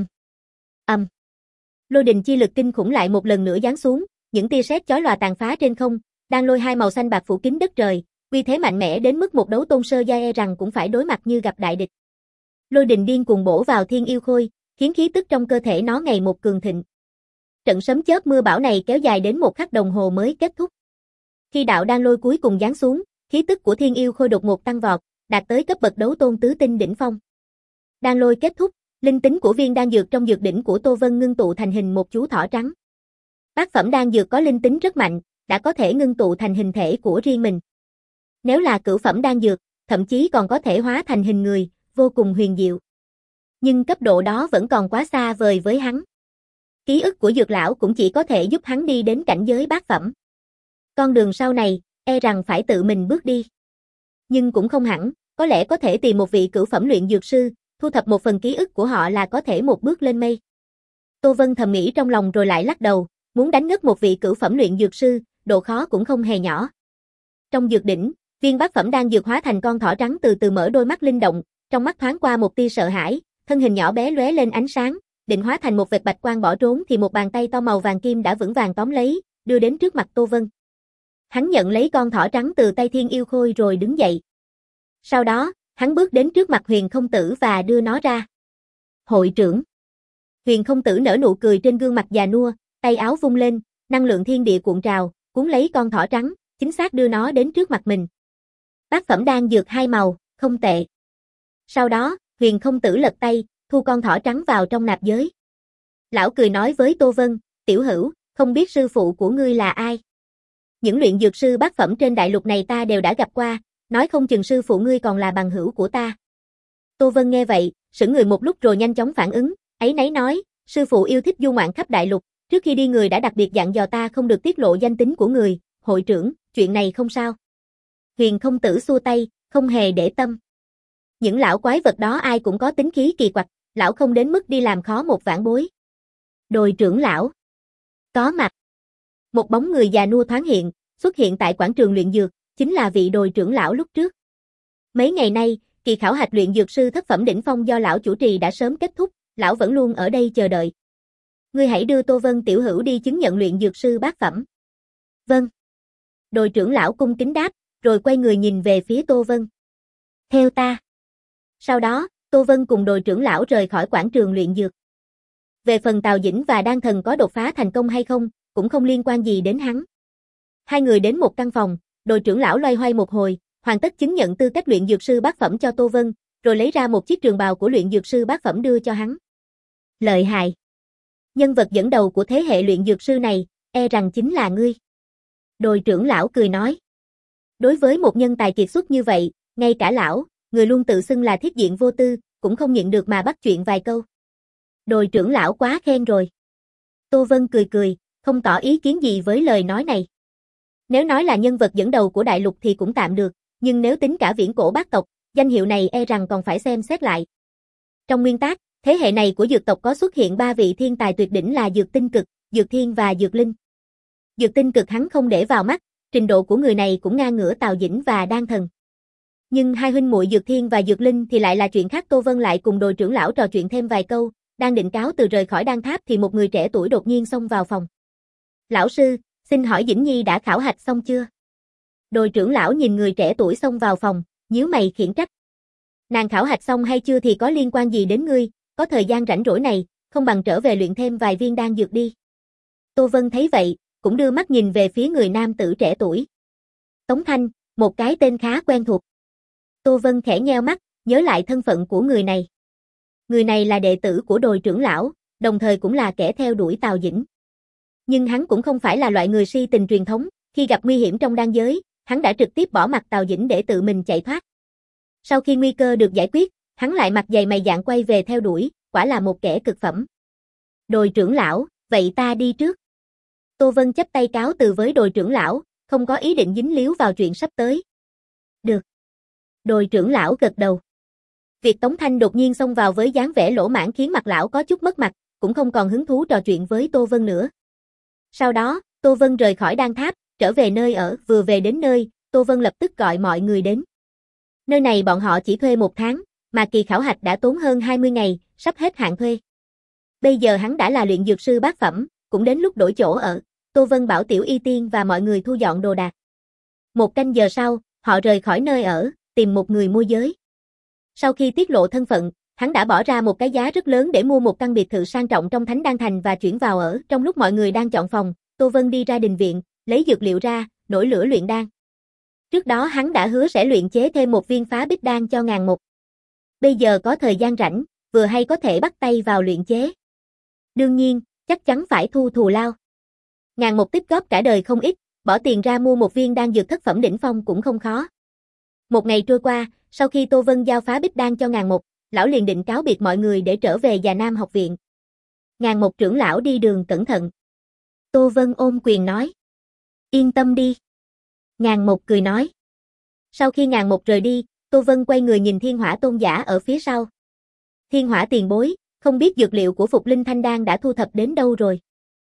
ầm. Lôi đình chi lực kinh khủng lại một lần nữa giáng xuống, những tia sét chói lòa tàn phá trên không, đang lôi hai màu xanh bạc phủ kín đất trời, uy thế mạnh mẽ đến mức một đấu tôn sơ giai e rằng cũng phải đối mặt như gặp đại địch. Lôi đình điên cuồng bổ vào Thiên Yêu Khôi, khiến khí tức trong cơ thể nó ngày một cường thịnh. Trận sấm chớp mưa bão này kéo dài đến một khắc đồng hồ mới kết thúc. Khi đạo đan lôi cuối cùng giáng xuống, khí tức của Thiên Yêu Khôi đột ngột tăng vọt, đạt tới cấp bậc đấu tôn tứ tinh đỉnh phong. Đan lôi kết thúc, linh tính của viên đan dược trong dược đỉnh của Tô Vân ngưng tụ thành hình một chú thỏ trắng. Bát phẩm đan dược có linh tính rất mạnh, đã có thể ngưng tụ thành hình thể của riêng mình. Nếu là cửu phẩm đan dược, thậm chí còn có thể hóa thành hình người, vô cùng huyền diệu. Nhưng cấp độ đó vẫn còn quá xa vời với hắn. Ký ức của dược lão cũng chỉ có thể giúp hắn đi đến cảnh giới bát phẩm. Con đường sau này, e rằng phải tự mình bước đi. Nhưng cũng không hẳn, có lẽ có thể tìm một vị cửu phẩm luyện dược sư, thu thập một phần ký ức của họ là có thể một bước lên mây. Tô Vân thầm nghĩ trong lòng rồi lại lắc đầu, muốn đánh ngất một vị cửu phẩm luyện dược sư, độ khó cũng không hề nhỏ. Trong dược đỉnh, viên bát phẩm đan dược hóa thành con thỏ trắng từ từ mở đôi mắt linh động, trong mắt thoáng qua một tia sợ hãi, thân hình nhỏ bé lóe lên ánh sáng, định hóa thành một vệt bạch quang bỏ trốn thì một bàn tay to màu vàng kim đã vững vàng tóm lấy, đưa đến trước mặt Tô Vân. Hắn nhận lấy con thỏ trắng từ tay Thiên Yêu Khôi rồi đứng dậy. Sau đó, hắn bước đến trước mặt Huyền Không Tử và đưa nó ra. Hội trưởng. Huyền Không Tử nở nụ cười trên gương mặt già nua, tay áo vung lên, năng lượng thiên địa cuộn trào, cuốn lấy con thỏ trắng, chính xác đưa nó đến trước mặt mình. Bát phẩm đan dược hai màu, không tệ. Sau đó, Huyền Không Tử lật tay, thu con thỏ trắng vào trong nạp giới. Lão cười nói với Tô Vân, tiểu hữu, không biết sư phụ của ngươi là ai? Những luyện dược sư bát phẩm trên đại lục này ta đều đã gặp qua, nói không chừng sư phụ ngươi còn là bằng hữu của ta. Tô Vân nghe vậy, sững người một lúc rồi nhanh chóng phản ứng, áy náy nói, sư phụ yêu thích du ngoạn khắp đại lục, trước khi đi người đã đặc biệt dặn dò ta không được tiết lộ danh tính của người, hội trưởng, chuyện này không sao. Huyền Không Tử xua tay, không hề để tâm. Những lão quái vật đó ai cũng có tính khí kỳ quặc, lão không đến mức đi làm khó một vãn bối. Đồi trưởng lão. Có mặt. Một bóng người già nua thoáng hiện, xuất hiện tại quảng trường luyện dược, chính là vị đồi trưởng lão lúc trước. Mấy ngày nay, kỳ khảo hạch luyện dược sư thất phẩm đỉnh phong do lão chủ trì đã sớm kết thúc, lão vẫn luôn ở đây chờ đợi. Ngươi hãy đưa Tô Vân tiểu hữu đi chứng nhận luyện dược sư bát phẩm. Vâng. Đồi trưởng lão cung kính đáp, rồi quay người nhìn về phía Tô Vân. Theo ta. Sau đó, Tô Vân cùng đồi trưởng lão rời khỏi quảng trường luyện dược. Về phần Tào Dĩnh và Đan Thần có đột phá thành công hay không, cũng không liên quan gì đến hắn. Hai người đến một căn phòng, đồi trưởng lão loay hoay một hồi, hoàn tất chứng nhận tư cách luyện dược sư bát phẩm cho Tô Vân, rồi lấy ra một chiếc trường bào của luyện dược sư bát phẩm đưa cho hắn. Lợi hại. Nhân vật dẫn đầu của thế hệ luyện dược sư này, e rằng chính là ngươi. Đồi trưởng lão cười nói. Đối với một nhân tài kiệt xuất như vậy, ngay cả lão, người luôn tự xưng là thiết diện vô tư, cũng không nhịn được mà bắt chuyện vài câu. Đồi trưởng lão quá khen rồi. Tô Vân cười cười, không tỏ ý kiến gì với lời nói này. Nếu nói là nhân vật dẫn đầu của đại lục thì cũng tạm được, nhưng nếu tính cả viễn cổ bát tộc, danh hiệu này e rằng còn phải xem xét lại. Trong nguyên tác, thế hệ này của dược tộc có xuất hiện ba vị thiên tài tuyệt đỉnh là Dược Tinh Cực, Dược Thiên và Dược Linh. Dược Tinh Cực hắn không để vào mắt, trình độ của người này cũng ngang ngửa Tào Dĩnh và Đan Thần. Nhưng hai huynh muội Dược Thiên và Dược Linh thì lại là chuyện khác. Tô Vân lại cùng đồi trưởng lão trò chuyện thêm vài câu, đang định cáo từ rời khỏi đan tháp thì một người trẻ tuổi đột nhiên xông vào phòng. Lão sư, xin hỏi Dĩnh Nhi đã khảo hạch xong chưa? Đồi trưởng lão nhìn người trẻ tuổi xông vào phòng, nhíu mày khiển trách. Nàng khảo hạch xong hay chưa thì có liên quan gì đến ngươi, có thời gian rảnh rỗi này, không bằng trở về luyện thêm vài viên đan dược đi. Tô Vân thấy vậy, cũng đưa mắt nhìn về phía người nam tử trẻ tuổi. Tống Thanh, một cái tên khá quen thuộc. Tô Vân khẽ nheo mắt, nhớ lại thân phận của người này. Người này là đệ tử của đồi trưởng lão, đồng thời cũng là kẻ theo đuổi Tào Dĩnh. Nhưng hắn cũng không phải là loại người si tình truyền thống, khi gặp nguy hiểm trong đan giới, hắn đã trực tiếp bỏ mặc Tào Dĩnh để tự mình chạy thoát. Sau khi nguy cơ được giải quyết, hắn lại mặt dày mày dạn quay về theo đuổi, quả là một kẻ cực phẩm. Đồi trưởng lão, vậy ta đi trước. Tô Vân chắp tay cáo từ với đồi trưởng lão, không có ý định dính líu vào chuyện sắp tới. Được. Đồi trưởng lão gật đầu. Việc Tống Thanh đột nhiên xông vào với dáng vẻ lỗ mãng khiến mặt lão có chút mất mặt, cũng không còn hứng thú trò chuyện với Tô Vân nữa. Sau đó, Tô Vân rời khỏi đan tháp, trở về nơi ở, vừa về đến nơi, Tô Vân lập tức gọi mọi người đến. Nơi này bọn họ chỉ thuê một tháng, mà kỳ khảo hạch đã tốn hơn hai mươi ngày, sắp hết hạn thuê. Bây giờ hắn đã là luyện dược sư bát phẩm, cũng đến lúc đổi chỗ ở, Tô Vân bảo Tiểu Y Tiên và mọi người thu dọn đồ đạc. Một canh giờ sau, họ rời khỏi nơi ở, tìm một người môi giới. Sau khi tiết lộ thân phận, hắn đã bỏ ra một cái giá rất lớn để mua một căn biệt thự sang trọng trong Thánh Đan Thành và chuyển vào ở. Trong lúc mọi người đang chọn phòng, Tô Vân đi ra đình viện, lấy dược liệu ra, nổi lửa luyện đan. Trước đó hắn đã hứa sẽ luyện chế thêm một viên phá bích đan cho ngàn mục. Bây giờ có thời gian rảnh, vừa hay có thể bắt tay vào luyện chế. Đương nhiên, chắc chắn phải thu thù lao. Ngàn mục tích góp cả đời không ít, bỏ tiền ra mua một viên đan dược thất phẩm đỉnh phong cũng không khó. Một ngày trôi qua, sau khi Tô Vân giao phá bích đan cho ngàn mục, lão liền định cáo biệt mọi người để trở về Già Nam học viện. Ngàn mục trưởng lão đi đường cẩn thận. Tô Vân ôm quyền nói. Yên tâm đi. Ngàn mục cười nói. Sau khi ngàn mục rời đi, Tô Vân quay người nhìn Thiên Hỏa Tôn giả ở phía sau. Thiên Hỏa tiền bối, không biết dược liệu của Phục Linh Thanh Đan đã thu thập đến đâu rồi.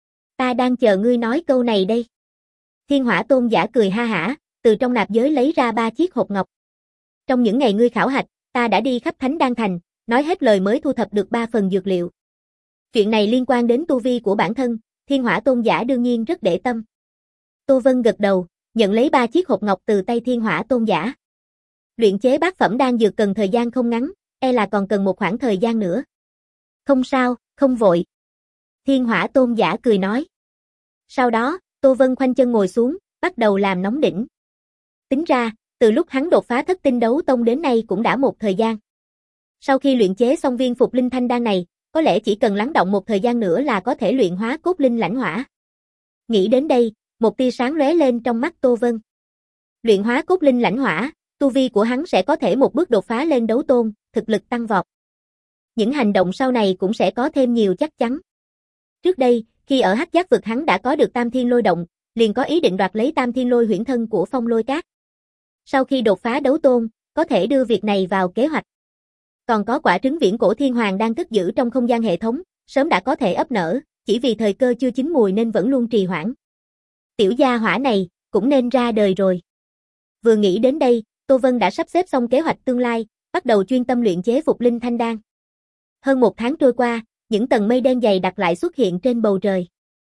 Ta đang chờ ngươi nói câu này đây. Thiên Hỏa Tôn giả cười ha hả, từ trong nạp giới lấy ra ba chiếc hộp ngọc. Trong những ngày ngươi khảo hạch, ta đã đi khắp Thánh Đan Thành, nói hết lời mới thu thập được ba phần dược liệu. Chuyện này liên quan đến tu vi của bản thân, Thiên Hỏa Tôn giả đương nhiên rất để tâm. Tô Vân gật đầu, nhận lấy ba chiếc hộp ngọc từ tay Thiên Hỏa Tôn giả. Luyện chế bát phẩm đan dược cần thời gian không ngắn, e là còn cần một khoảng thời gian nữa. Không sao, không vội. Thiên Hỏa Tôn giả cười nói. Sau đó, Tô Vân khoanh chân ngồi xuống, bắt đầu làm nóng đỉnh. Tính ra, từ lúc hắn đột phá thất tinh đấu tông đến nay cũng đã một thời gian. Sau khi luyện chế xong viên Phục Linh Thanh Đan này, có lẽ chỉ cần lắng động một thời gian nữa là có thể luyện hóa cốt linh lãnh hỏa. Nghĩ đến đây, một tia sáng lóe lên trong mắt Tô Vân. Luyện hóa cốt linh lãnh hỏa, tu vi của hắn sẽ có thể một bước đột phá lên đấu tôn, thực lực tăng vọt. Những hành động sau này cũng sẽ có thêm nhiều chắc chắn. Trước đây, khi ở Hắc Giác vực hắn đã có được Tam Thiên Lôi Động, liền có ý định đoạt lấy Tam Thiên Lôi huyễn thân của Phong Lôi Cát. Sau khi đột phá đấu tôn, có thể đưa việc này vào kế hoạch. Còn có quả trứng viễn cổ thiên hoàng đang cất giữ trong không gian hệ thống, sớm đã có thể ấp nở, chỉ vì thời cơ chưa chín mùi nên vẫn luôn trì hoãn. Tiểu gia hỏa này, cũng nên ra đời rồi. Vừa nghĩ đến đây, Tô Vân đã sắp xếp xong kế hoạch tương lai, bắt đầu chuyên tâm luyện chế Phục Linh Thanh Đan. Hơn một tháng trôi qua, những tầng mây đen dày đặc lại xuất hiện trên bầu trời.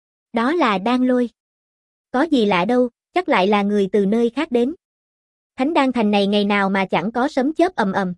Đó là đan lôi. Có gì lạ đâu, chắc lại là người từ nơi khác đến. Thánh Đan Thành này ngày nào mà chẳng có sấm chớp ầm ầm.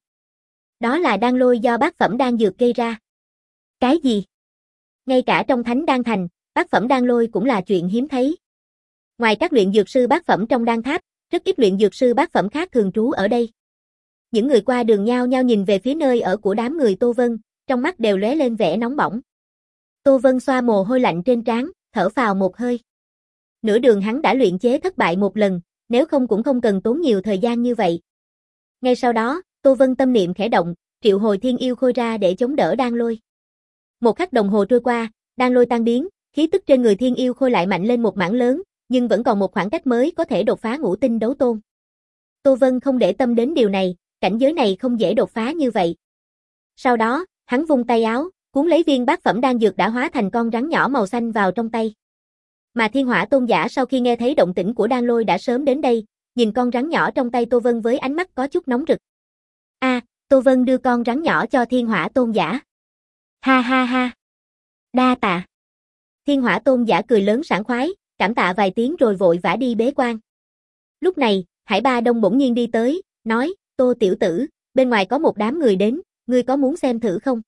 Đó là đan lôi do bát phẩm đan dược gây ra. Cái gì? Ngay cả trong Thánh Đan Thành, bát phẩm đan lôi cũng là chuyện hiếm thấy. Ngoài các luyện dược sư bát phẩm trong đan tháp, rất ít luyện dược sư bát phẩm khác thường trú ở đây. Những người qua đường nhao nhao nhìn về phía nơi ở của đám người Tô Vân, trong mắt đều lóe lên vẻ nóng bỏng. Tô Vân xoa mồ hôi lạnh trên trán, thở phào một hơi. Nửa đường hắn đã luyện chế thất bại một lần, nếu không cũng không cần tốn nhiều thời gian như vậy. Ngay sau đó, Tô Vân tâm niệm khẽ động, triệu hồi thiên yêu khôi ra để chống đỡ đan lôi. Một khắc đồng hồ trôi qua, đan lôi tan biến, khí tức trên người thiên yêu khôi lại mạnh lên một mảng lớn, nhưng vẫn còn một khoảng cách mới có thể đột phá ngũ tinh đấu tôn. Tô Vân không để tâm đến điều này, cảnh giới này không dễ đột phá như vậy. Sau đó, hắn vung tay áo, cuốn lấy viên bát phẩm đan dược đã hóa thành con rắn nhỏ màu xanh vào trong tay. Mà Thiên Hỏa Tôn giả sau khi nghe thấy động tĩnh của đan lôi đã sớm đến đây, nhìn con rắn nhỏ trong tay Tô Vân với ánh mắt có chút nóng rực. A, à, Tô Vân đưa con rắn nhỏ cho Thiên Hỏa Tôn giả. Ha ha ha. Đa tạ. Thiên Hỏa Tôn giả cười lớn sảng khoái, cảm tạ vài tiếng rồi vội vã đi bế quan. Lúc này, Hải Ba Đông bỗng nhiên đi tới, nói, Tô tiểu tử, bên ngoài có một đám người đến, ngươi có muốn xem thử không?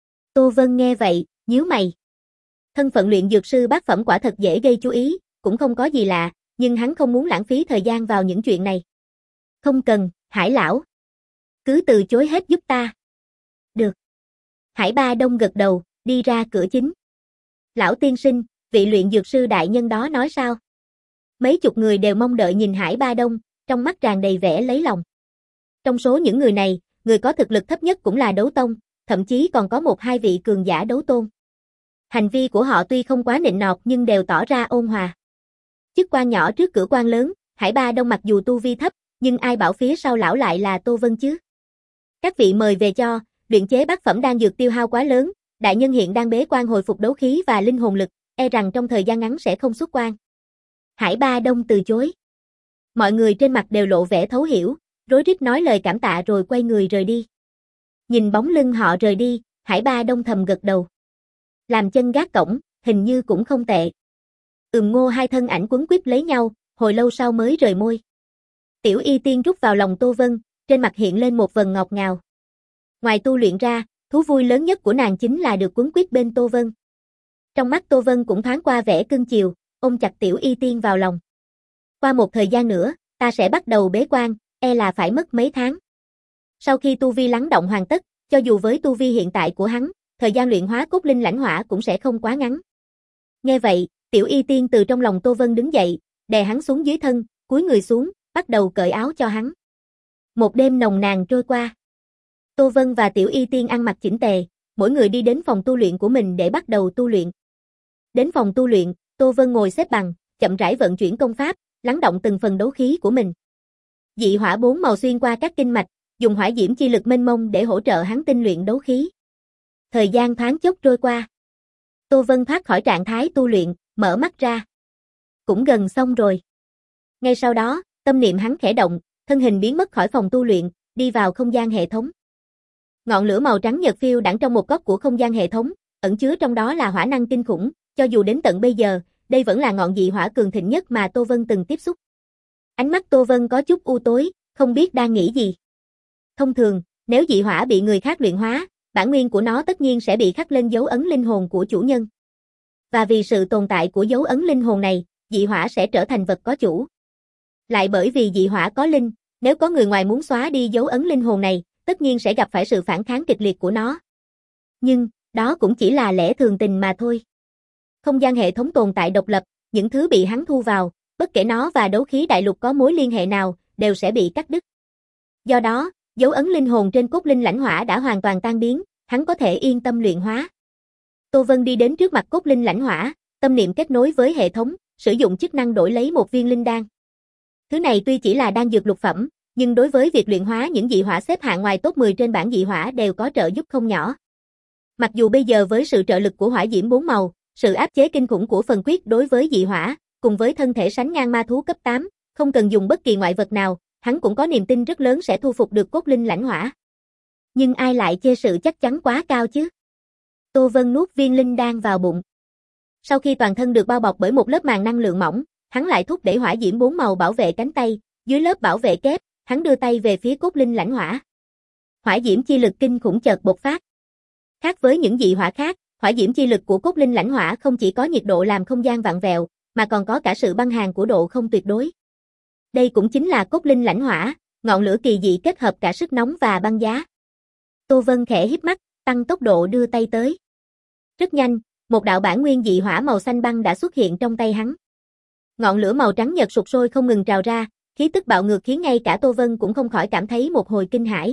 Tô Vân nghe vậy, nhíu mày. Thân phận luyện dược sư bát phẩm quả thật dễ gây chú ý, cũng không có gì lạ, nhưng hắn không muốn lãng phí thời gian vào những chuyện này. Không cần, Hải lão. Cứ từ chối hết giúp ta. Được. Hải Ba Đông gật đầu, đi ra cửa chính. Lão tiên sinh, vị luyện dược sư đại nhân đó nói sao? Mấy chục người đều mong đợi nhìn Hải Ba Đông, trong mắt tràn đầy vẻ lấy lòng. Trong số những người này, người có thực lực thấp nhất cũng là đấu tông, thậm chí còn có một hai vị cường giả đấu tôn. Hành vi của họ tuy không quá nịnh nọt nhưng đều tỏ ra ôn hòa. Chức quan nhỏ trước cửa quan lớn, Hải Ba Đông mặc dù tu vi thấp, nhưng ai bảo phía sau lão lại là Tô Vân chứ? Các vị mời về cho, luyện chế bát phẩm đan dược tiêu hao quá lớn, đại nhân hiện đang bế quan hồi phục đấu khí và linh hồn lực, e rằng trong thời gian ngắn sẽ không xuất quan. Hải Ba Đông từ chối. Mọi người trên mặt đều lộ vẻ thấu hiểu, rối rít nói lời cảm tạ rồi quay người rời đi. Nhìn bóng lưng họ rời đi, Hải Ba Đông thầm gật đầu. Làm chân gác cổng, hình như cũng không tệ. Ừm Ngô hai thân ảnh quấn quýt lấy nhau, hồi lâu sau mới rời môi. Tiểu Y Tiên rút vào lòng Tô Vân, trên mặt hiện lên một vầng ngọt ngào. Ngoài tu luyện ra, thú vui lớn nhất của nàng chính là được quấn quýt bên Tô Vân. Trong mắt Tô Vân cũng thoáng qua vẻ cưng chiều, ôm chặt Tiểu Y Tiên vào lòng. Qua một thời gian nữa, ta sẽ bắt đầu bế quan, e là phải mất mấy tháng. Sau khi tu vi lắng động hoàn tất, cho dù với tu vi hiện tại của hắn, thời gian luyện hóa cốt linh lãnh hỏa cũng sẽ không quá ngắn. Nghe vậy, Tiểu Y Tiên từ trong lòng Tô Vân đứng dậy, đè hắn xuống dưới thân, cúi người xuống, bắt đầu cởi áo cho hắn. Một đêm nồng nàn trôi qua. Tô Vân và Tiểu Y Tiên ăn mặc chỉnh tề, mỗi người đi đến phòng tu luyện của mình để bắt đầu tu luyện. Đến phòng tu luyện, Tô Vân ngồi xếp bằng, chậm rãi vận chuyển công pháp, lắng động từng phần đấu khí của mình. Dị hỏa bốn màu xuyên qua các kinh mạch, dùng hỏa diễm chi lực mênh mông để hỗ trợ hắn tinh luyện đấu khí. Thời gian thoáng chốc trôi qua. Tô Vân thoát khỏi trạng thái tu luyện, mở mắt ra. Cũng gần xong rồi. Ngay sau đó, tâm niệm hắn khẽ động, thân hình biến mất khỏi phòng tu luyện, đi vào không gian hệ thống. Ngọn lửa màu trắng nhật phiêu đãng trong một góc của không gian hệ thống, ẩn chứa trong đó là hỏa năng kinh khủng, cho dù đến tận bây giờ, đây vẫn là ngọn dị hỏa cường thịnh nhất mà Tô Vân từng tiếp xúc. Ánh mắt Tô Vân có chút u tối, không biết đang nghĩ gì. Thông thường, nếu dị hỏa bị người khác luyện hóa, bản nguyên của nó tất nhiên sẽ bị khắc lên dấu ấn linh hồn của chủ nhân. Và vì sự tồn tại của dấu ấn linh hồn này, dị hỏa sẽ trở thành vật có chủ. Lại bởi vì dị hỏa có linh, nếu có người ngoài muốn xóa đi dấu ấn linh hồn này, tất nhiên sẽ gặp phải sự phản kháng kịch liệt của nó. Nhưng, đó cũng chỉ là lẽ thường tình mà thôi. Không gian hệ thống tồn tại độc lập, những thứ bị hắn thu vào, bất kể nó và đấu khí đại lục có mối liên hệ nào, đều sẽ bị cắt đứt. Do đó, dấu ấn linh hồn trên cốt linh lãnh hỏa đã hoàn toàn tan biến, hắn có thể yên tâm luyện hóa. Tô Vân đi đến trước mặt cốt linh lãnh hỏa, tâm niệm kết nối với hệ thống, sử dụng chức năng đổi lấy một viên linh đan. Thứ này tuy chỉ là đan dược lục phẩm, nhưng đối với việc luyện hóa những dị hỏa xếp hạng ngoài top mười trên bảng dị hỏa đều có trợ giúp không nhỏ. Mặc dù bây giờ với sự trợ lực của hỏa diễm bốn màu, sự áp chế kinh khủng của phần quyết đối với dị hỏa, cùng với thân thể sánh ngang ma thú cấp tám, không cần dùng bất kỳ ngoại vật nào, hắn cũng có niềm tin rất lớn sẽ thu phục được cốt linh lãnh hỏa. Nhưng ai lại chê sự chắc chắn quá cao chứ? Tô Vân nuốt viên linh đan vào bụng. Sau khi toàn thân được bao bọc bởi một lớp màng năng lượng mỏng, hắn lại thúc đẩy hỏa diễm bốn màu bảo vệ cánh tay, dưới lớp bảo vệ kép, hắn đưa tay về phía cốt linh lãnh hỏa. Hỏa diễm chi lực kinh khủng chợt bộc phát. Khác với những dị hỏa khác, hỏa diễm chi lực của cốt linh lãnh hỏa không chỉ có nhiệt độ làm không gian vặn vẹo, mà còn có cả sự băng hàn của độ không tuyệt đối. Đây cũng chính là cốt linh lãnh hỏa, ngọn lửa kỳ dị kết hợp cả sức nóng và băng giá. Tô Vân khẽ híp mắt, tăng tốc độ đưa tay tới. Rất nhanh, một đạo bản nguyên dị hỏa màu xanh băng đã xuất hiện trong tay hắn. Ngọn lửa màu trắng nhật sục sôi không ngừng trào ra, khí tức bạo ngược khiến ngay cả Tô Vân cũng không khỏi cảm thấy một hồi kinh hãi.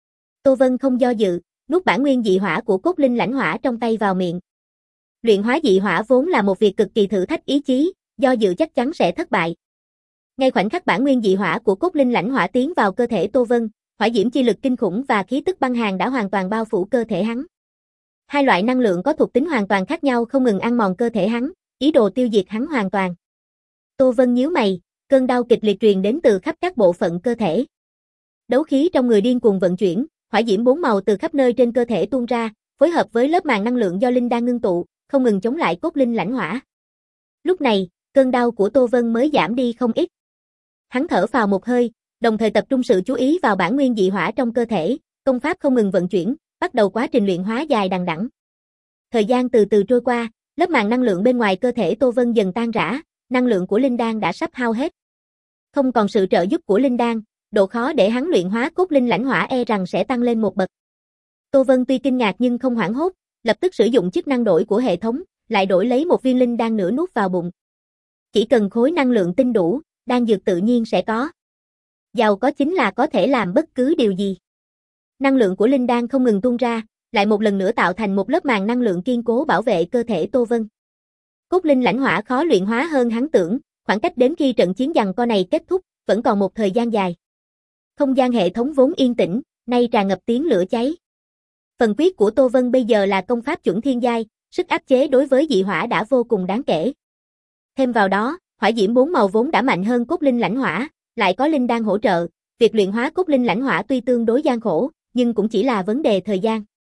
Tô Vân không do dự, nuốt bản nguyên dị hỏa của cốt linh lãnh hỏa trong tay vào miệng. Luyện hóa dị hỏa vốn là một việc cực kỳ thử thách ý chí, do dự chắc chắn sẽ thất bại. Ngay khoảnh khắc bản nguyên dị hỏa của cốt linh lãnh hỏa tiến vào cơ thể Tô Vân, hỏa diễm chi lực kinh khủng và khí tức băng hàn đã hoàn toàn bao phủ cơ thể hắn. Hai loại năng lượng có thuộc tính hoàn toàn khác nhau không ngừng ăn mòn cơ thể hắn, ý đồ tiêu diệt hắn hoàn toàn. Tô Vân nhíu mày, cơn đau kịch liệt truyền đến từ khắp các bộ phận cơ thể. Đấu khí trong người điên cuồng vận chuyển, hỏa diễm bốn màu từ khắp nơi trên cơ thể tuôn ra, phối hợp với lớp màng năng lượng do linh đan ngưng tụ, không ngừng chống lại cốt linh lãnh hỏa. Lúc này, cơn đau của Tô Vân mới giảm đi không ít. Hắn thở phào một hơi, đồng thời tập trung sự chú ý vào bản nguyên dị hỏa trong cơ thể, công pháp không ngừng vận chuyển, bắt đầu quá trình luyện hóa dài đằng đẵng. Thời gian từ từ trôi qua, lớp màng năng lượng bên ngoài cơ thể Tô Vân dần tan rã, năng lượng của linh đan đã sắp hao hết. Không còn sự trợ giúp của linh đan, độ khó để hắn luyện hóa cốt linh lãnh hỏa e rằng sẽ tăng lên một bậc. Tô Vân tuy kinh ngạc nhưng không hoảng hốt, lập tức sử dụng chức năng đổi của hệ thống, lại đổi lấy một viên linh đan nữa nuốt vào bụng. Chỉ cần khối năng lượng tinh đủ, đan dược tự nhiên sẽ có. Giàu có chính là có thể làm bất cứ điều gì. Năng lượng của linh đan không ngừng tuôn ra, lại một lần nữa tạo thành một lớp màng năng lượng kiên cố bảo vệ cơ thể Tô Vân. Cốt linh lãnh hỏa khó luyện hóa hơn hắn tưởng, khoảng cách đến khi trận chiến giằng co này kết thúc, vẫn còn một thời gian dài. Không gian hệ thống vốn yên tĩnh, nay tràn ngập tiếng lửa cháy. Phần quyết của Tô Vân bây giờ là công pháp chuẩn thiên giai, sức áp chế đối với dị hỏa đã vô cùng đáng kể. Thêm vào đó, hỏa diễm bốn màu vốn đã mạnh hơn cốt linh lãnh hỏa, lại có linh đan hỗ trợ, việc luyện hóa cốt linh lãnh hỏa tuy tương đối gian khổ, nhưng cũng chỉ là vấn đề thời gian.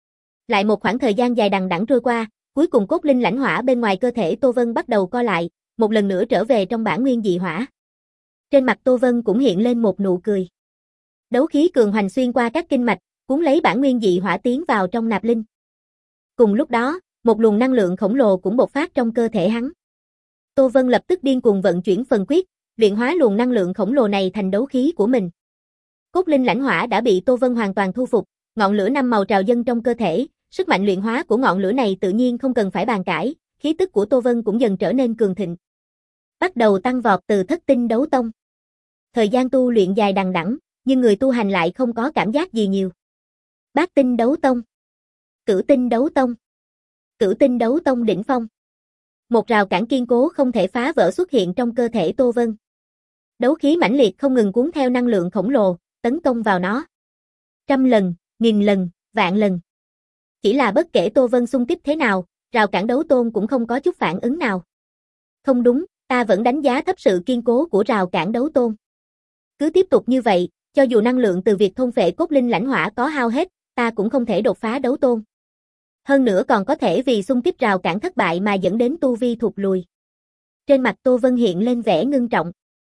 Lại một khoảng thời gian dài đằng đẵng trôi qua, cuối cùng cốt linh lãnh hỏa bên ngoài cơ thể Tô Vân bắt đầu co lại, một lần nữa trở về trong bản nguyên dị hỏa. Trên mặt Tô Vân cũng hiện lên một nụ cười. Đấu khí cường hoành xuyên qua các kinh mạch, cuốn lấy bản nguyên dị hỏa tiến vào trong nạp linh. Cùng lúc đó, một luồng năng lượng khổng lồ cũng bộc phát trong cơ thể hắn. Tô Vân lập tức điên cuồng vận chuyển phần quyết, luyện hóa luồng năng lượng khổng lồ này thành đấu khí của mình. Cốt linh lãnh hỏa đã bị Tô Vân hoàn toàn thu phục, ngọn lửa năm màu trào dâng trong cơ thể, sức mạnh luyện hóa của ngọn lửa này tự nhiên không cần phải bàn cãi, khí tức của Tô Vân cũng dần trở nên cường thịnh. Bắt đầu tăng vọt từ thất tinh đấu tông. Thời gian tu luyện dài đằng đẵng, nhưng người tu hành lại không có cảm giác gì nhiều. Bát tinh đấu tông, cửu tinh đấu tông, cửu tinh đấu tông đỉnh phong. Một rào cản kiên cố không thể phá vỡ xuất hiện trong cơ thể Tô Vân. Đấu khí mãnh liệt không ngừng cuốn theo năng lượng khổng lồ, tấn công vào nó. Trăm lần, nghìn lần, vạn lần. Chỉ là bất kể Tô Vân xung kích thế nào, rào cản đấu tôn cũng không có chút phản ứng nào. Không đúng, ta vẫn đánh giá thấp sự kiên cố của rào cản đấu tôn. Cứ tiếp tục như vậy, cho dù năng lượng từ việc thôn phệ cốt linh lãnh hỏa có hao hết, ta cũng không thể đột phá đấu tôn. Hơn nữa còn có thể vì xung kích rào cản thất bại mà dẫn đến tu vi thụt lùi. Trên mặt Tô Vân hiện lên vẻ ngưng trọng.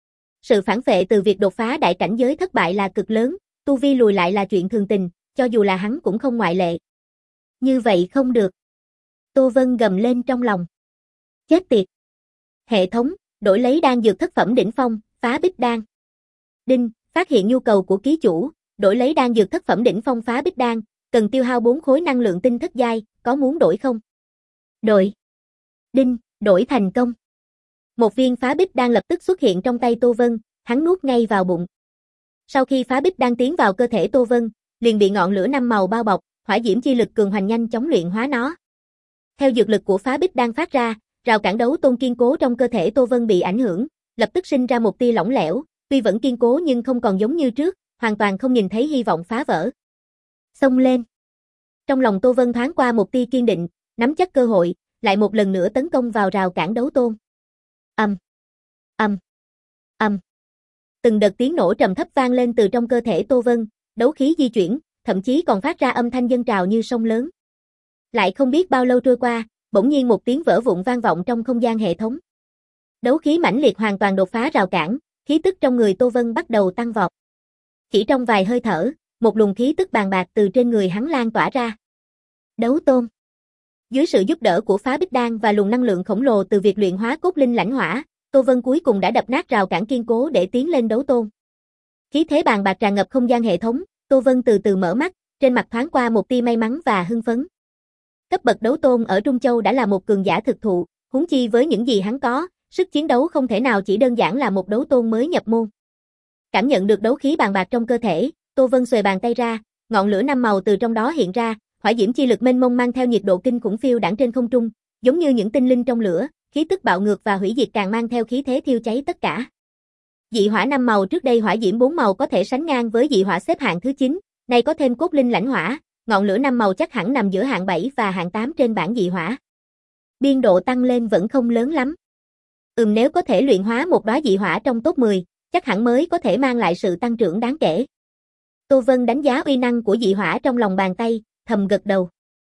Sự phản phệ từ việc đột phá đại cảnh giới thất bại là cực lớn, tu vi lùi lại là chuyện thường tình, cho dù là hắn cũng không ngoại lệ. Như vậy không được. Tô Vân gầm lên trong lòng. Chết tiệt. Hệ thống, đổi lấy đan dược thất phẩm đỉnh phong, phá bích đan. Đinh, phát hiện nhu cầu của ký chủ, đổi lấy đan dược thất phẩm đỉnh phong phá bích đan, cần tiêu hao bốn khối năng lượng tinh thất giai, có muốn đổi không? Đổi. Đinh, đổi thành công. Một viên phá bích đan lập tức xuất hiện trong tay Tô Vân, hắn nuốt ngay vào bụng. Sau khi phá bích đan tiến vào cơ thể Tô Vân, liền bị ngọn lửa năm màu bao bọc, hỏa diễm chi lực cường hoành nhanh chóng luyện hóa nó. Theo dược lực của phá bích đan phát ra, rào cản đấu tôn kiên cố trong cơ thể Tô Vân bị ảnh hưởng, lập tức sinh ra một tia lỏng lẻo, tuy vẫn kiên cố nhưng không còn giống như trước, hoàn toàn không nhìn thấy hy vọng phá vỡ. Xông lên. Trong lòng Tô Vân thoáng qua một tia kiên định, nắm chắc cơ hội, lại một lần nữa tấn công vào rào cản đấu tôn. Ầm, ầm, ầm. Từng đợt tiếng nổ trầm thấp vang lên từ trong cơ thể Tô Vân, đấu khí di chuyển, thậm chí còn phát ra âm thanh dâng trào như sông lớn. Lại không biết bao lâu trôi qua, bỗng nhiên một tiếng vỡ vụn vang vọng trong không gian hệ thống. Đấu khí mãnh liệt hoàn toàn đột phá rào cản, khí tức trong người Tô Vân bắt đầu tăng vọt. Chỉ trong vài hơi thở, một luồng khí tức bàn bạc từ trên người hắn lan tỏa ra. Đấu tôn. Dưới sự giúp đỡ của phá bích đan và luồng năng lượng khổng lồ từ việc luyện hóa cốt linh lãnh hỏa, Tô Vân cuối cùng đã đập nát rào cản kiên cố để tiến lên đấu tôn. Khí thế bàn bạc tràn ngập không gian hệ thống, Tô Vân từ từ mở mắt, trên mặt thoáng qua một tia may mắn và hưng phấn. Cấp bậc đấu tôn ở Trung Châu đã là một cường giả thực thụ, huống chi với những gì hắn có, sức chiến đấu không thể nào chỉ đơn giản là một đấu tôn mới nhập môn. Cảm nhận được đấu khí bàn bạc trong cơ thể, Tô Vân xuề bàn tay ra, ngọn lửa năm màu từ trong đó hiện ra, hỏa diễm chi lực mênh mông mang theo nhiệt độ kinh khủng phiêu đãng trên không trung, giống như những tinh linh trong lửa, khí tức bạo ngược và hủy diệt càng mang theo khí thế thiêu cháy tất cả. Dị hỏa năm màu trước đây hỏa diễm bốn màu có thể sánh ngang với dị hỏa xếp hạng thứ chín, nay có thêm cốt linh lãnh hỏa, ngọn lửa năm màu chắc hẳn nằm giữa hạng bảy và hạng tám trên bảng dị hỏa. Biên độ tăng lên vẫn không lớn lắm. Ừm nếu có thể luyện hóa một đóa dị hỏa trong top mười, chắc hẳn mới có thể mang lại sự tăng trưởng đáng kể. Tô Vân đánh giá uy năng của dị hỏa trong lòng bàn tay, thầm gật đầu.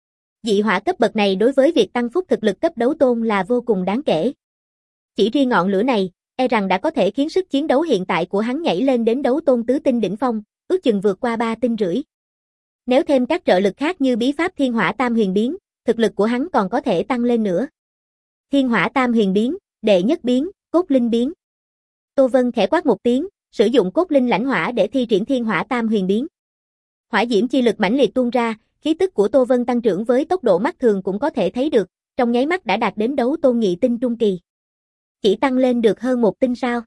Dị hỏa cấp bậc này đối với việc tăng phúc thực lực cấp đấu tôn là vô cùng đáng kể. Chỉ riêng ngọn lửa này, e rằng đã có thể khiến sức chiến đấu hiện tại của hắn nhảy lên đến đấu tôn tứ tinh đỉnh phong, ước chừng vượt qua ba tinh rưỡi. Nếu thêm các trợ lực khác như bí pháp Thiên Hỏa Tam Huyền Biến, thực lực của hắn còn có thể tăng lên nữa. Thiên Hỏa Tam Huyền Biến, đệ nhất biến, cốt linh biến. Tô Vân khẽ quát một tiếng, sử dụng cốt linh lãnh hỏa để thi triển Thiên Hỏa Tam Huyền Biến. Hỏa diễm chi lực mãnh liệt tuôn ra, khí tức của Tô Vân tăng trưởng với tốc độ mắt thường cũng có thể thấy được, trong nháy mắt đã đạt đến đấu tôn nhị tinh trung kỳ. Chỉ tăng lên được hơn một tinh sao?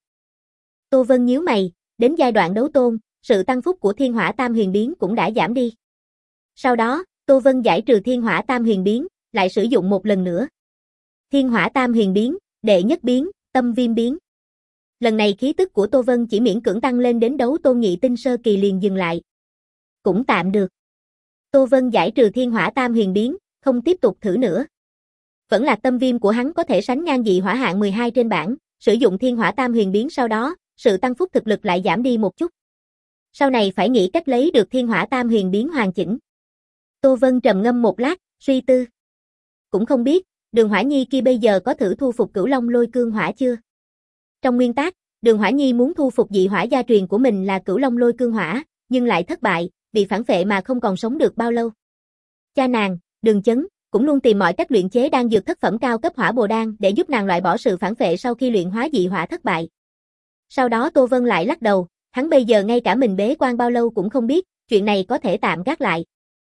Tô Vân nhíu mày, đến giai đoạn đấu tôn, sự tăng phúc của Thiên Hỏa Tam Huyền Biến cũng đã giảm đi. Sau đó, Tô Vân giải trừ Thiên Hỏa Tam Huyền Biến, lại sử dụng một lần nữa. Thiên Hỏa Tam Huyền Biến, đệ nhất biến, tâm viêm biến. Lần này khí tức của Tô Vân chỉ miễn cưỡng tăng lên đến đấu tôn nhị tinh sơ kỳ liền dừng lại. Cũng tạm được. Tô Vân giải trừ Thiên Hỏa Tam Huyền Biến, không tiếp tục thử nữa. Vẫn là tâm viêm của hắn có thể sánh ngang dị hỏa hạng mười hai trên bảng, sử dụng Thiên Hỏa Tam Huyền Biến sau đó, sự tăng phúc thực lực lại giảm đi một chút. Sau này phải nghĩ cách lấy được Thiên Hỏa Tam Huyền Biến hoàn chỉnh. Tô Vân trầm ngâm một lát, suy tư. Cũng không biết, Đường Hỏa Nhi kia bây giờ có thử thu phục Cửu Long Lôi Cương Hỏa chưa? Trong nguyên tắc, Đường Hỏa Nhi muốn thu phục dị hỏa gia truyền của mình là Cửu Long Lôi Cương Hỏa, nhưng lại thất bại, bị phản phệ mà không còn sống được bao lâu. Cha nàng, Đường Chấn, cũng luôn tìm mọi cách luyện chế đan dược thất phẩm cao cấp hỏa bồ đan để giúp nàng loại bỏ sự phản phệ sau khi luyện hóa dị hỏa thất bại. Sau đó Tô Vân lại lắc đầu, hắn bây giờ ngay cả mình bế quan bao lâu cũng không biết, chuyện này có thể tạm gác lại.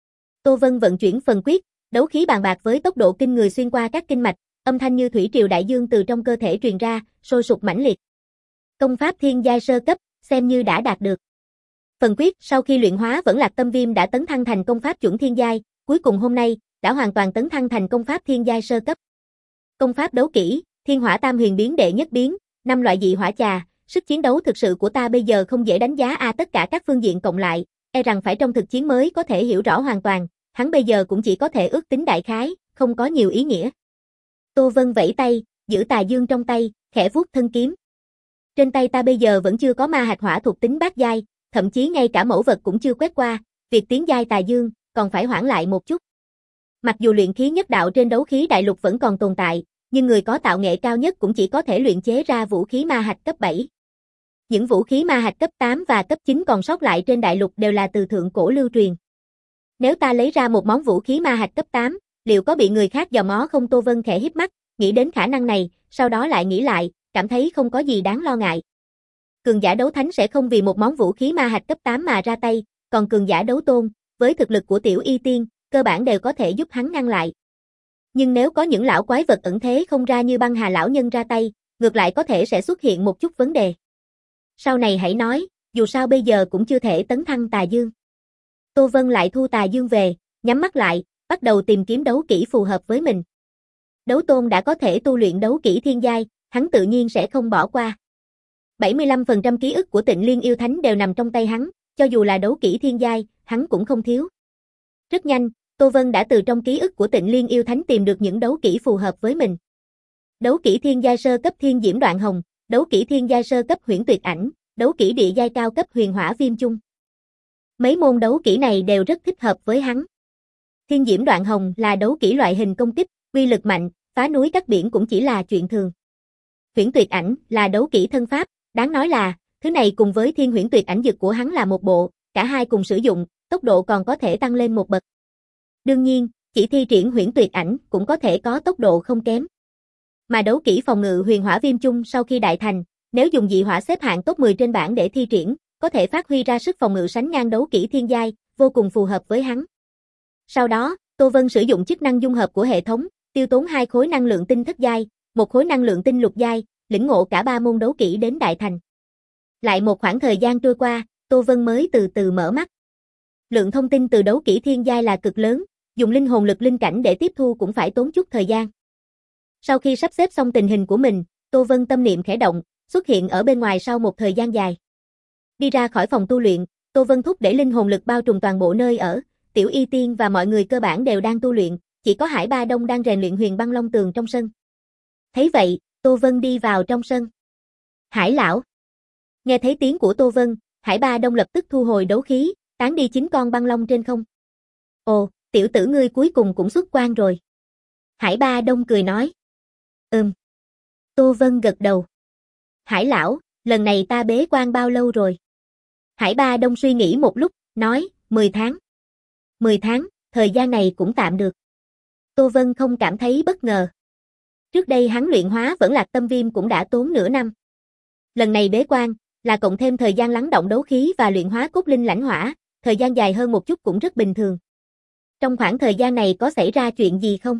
Tô Vân vận chuyển phần quyết, đấu khí bàn bạc với tốc độ kinh người xuyên qua các kinh mạch, âm thanh như thủy triều đại dương từ trong cơ thể truyền ra, sôi sục mãnh liệt. Công pháp thiên giai sơ cấp, xem như đã đạt được. Phần quyết sau khi luyện hóa vẫn lạc tâm viêm đã tấn thăng thành công pháp chuẩn thiên giai, cuối cùng hôm nay đã hoàn toàn tấn thăng thành công pháp thiên giai sơ cấp. Công pháp đấu kỹ, Thiên Hỏa Tam Huyền biến đệ nhất biến, năm loại dị hỏa chà, sức chiến đấu thực sự của ta bây giờ không dễ đánh giá a à, tất cả các phương diện cộng lại, e rằng phải trong thực chiến mới có thể hiểu rõ hoàn toàn, hắn bây giờ cũng chỉ có thể ước tính đại khái, không có nhiều ý nghĩa. Tô Vân vẫy tay, giữ tà dương trong tay, khẽ vuốt thân kiếm. Trên tay ta bây giờ vẫn chưa có ma hạch hỏa thuộc tính bát giai, thậm chí ngay cả mẫu vật cũng chưa quét qua, việc tiến giai tà dương còn phải hoãn lại một chút. Mặc dù luyện khí nhất đạo trên đấu khí đại lục vẫn còn tồn tại, nhưng người có tạo nghệ cao nhất cũng chỉ có thể luyện chế ra vũ khí ma hạch cấp bảy. Những vũ khí ma hạch cấp tám và cấp chín còn sót lại trên đại lục đều là từ thượng cổ lưu truyền. Nếu ta lấy ra một món vũ khí ma hạch cấp tám, liệu có bị người khác dò mó không? Tô Vân khẽ híp mắt, nghĩ đến khả năng này, sau đó lại nghĩ lại, cảm thấy không có gì đáng lo ngại. Cường giả đấu thánh sẽ không vì một món vũ khí ma hạch cấp tám mà ra tay, còn cường giả đấu tôn, với thực lực của tiểu y tiên, cơ bản đều có thể giúp hắn ngăn lại. Nhưng nếu có những lão quái vật ẩn thế không ra như băng hà lão nhân ra tay, ngược lại có thể sẽ xuất hiện một chút vấn đề. Sau này hãy nói, dù sao bây giờ cũng chưa thể tấn thăng tà dương. Tô Vân lại thu tà dương về, nhắm mắt lại, bắt đầu tìm kiếm đấu kỹ phù hợp với mình. Đấu tôn đã có thể tu luyện đấu kỹ thiên giai, hắn tự nhiên sẽ không bỏ qua. bảy mươi lăm phần trăm ký ức của Tịnh Liên yêu thánh đều nằm trong tay hắn, cho dù là đấu kỹ thiên giai, hắn cũng không thiếu. Rất nhanh, Tô Vân đã từ trong ký ức của Tịnh Liên yêu thánh tìm được những đấu kỹ phù hợp với mình. Đấu kỹ thiên giai sơ cấp Thiên Diễm Đoạn Hồng, đấu kỹ thiên giai sơ cấp Huyễn Tuyệt Ảnh, đấu kỹ địa giai cao cấp Huyền Hỏa Viêm Chung. Mấy môn đấu kỹ này đều rất thích hợp với hắn. Thiên Diễm Đoạn Hồng là đấu kỹ loại hình công kích, uy lực mạnh, phá núi cắt biển cũng chỉ là chuyện thường. Huyễn Tuyệt Ảnh là đấu kỹ thân pháp, đáng nói là, thứ này cùng với Thiên Huyễn Tuyệt Ảnh dực của hắn là một bộ, cả hai cùng sử dụng, tốc độ còn có thể tăng lên một bậc. Đương nhiên, chỉ thi triển Huyễn Tuyệt Ảnh cũng có thể có tốc độ không kém. Mà đấu kỹ phòng ngự Huyền Hỏa Viêm Chung sau khi đại thành, nếu dùng dị hỏa xếp hạng top mười trên bảng để thi triển, có thể phát huy ra sức phòng ngự sánh ngang đấu kỹ thiên giai, vô cùng phù hợp với hắn. Sau đó, Tô Vân sử dụng chức năng dung hợp của hệ thống, tiêu tốn hai khối năng lượng tinh thất giai, một khối năng lượng tinh lục giai, lĩnh ngộ cả ba môn đấu kỹ đến đại thành. Lại một khoảng thời gian trôi qua, Tô Vân mới từ từ mở mắt. Lượng thông tin từ đấu kỹ thiên giai là cực lớn, dùng linh hồn lực linh cảnh để tiếp thu cũng phải tốn chút thời gian. Sau khi sắp xếp xong tình hình của mình, Tô Vân tâm niệm khẽ động, xuất hiện ở bên ngoài sau một thời gian dài. Đi ra khỏi phòng tu luyện, Tô Vân thúc để linh hồn lực bao trùm toàn bộ nơi ở, Tiểu Y Tiên và mọi người cơ bản đều đang tu luyện, chỉ có Hải Ba Đông đang rèn luyện Huyền Băng Long Tường trong sân. Thấy vậy, Tô Vân đi vào trong sân. Hải lão. Nghe thấy tiếng của Tô Vân, Hải Ba Đông lập tức thu hồi đấu khí, tán đi chín con băng long trên không. Ồ, tiểu tử ngươi cuối cùng cũng xuất quan rồi. Hải Ba Đông cười nói. Ừm. Tô Vân gật đầu. Hải lão, lần này ta bế quan bao lâu rồi? Hải Ba Đông suy nghĩ một lúc, nói, mười tháng. mười tháng, thời gian này cũng tạm được. Tô Vân không cảm thấy bất ngờ. Trước đây hắn luyện hóa vẫn lạc tâm viêm cũng đã tốn nửa năm. Lần này bế quan, là cộng thêm thời gian lắng động đấu khí và luyện hóa cốt linh lãnh hỏa, thời gian dài hơn một chút cũng rất bình thường. Trong khoảng thời gian này có xảy ra chuyện gì không?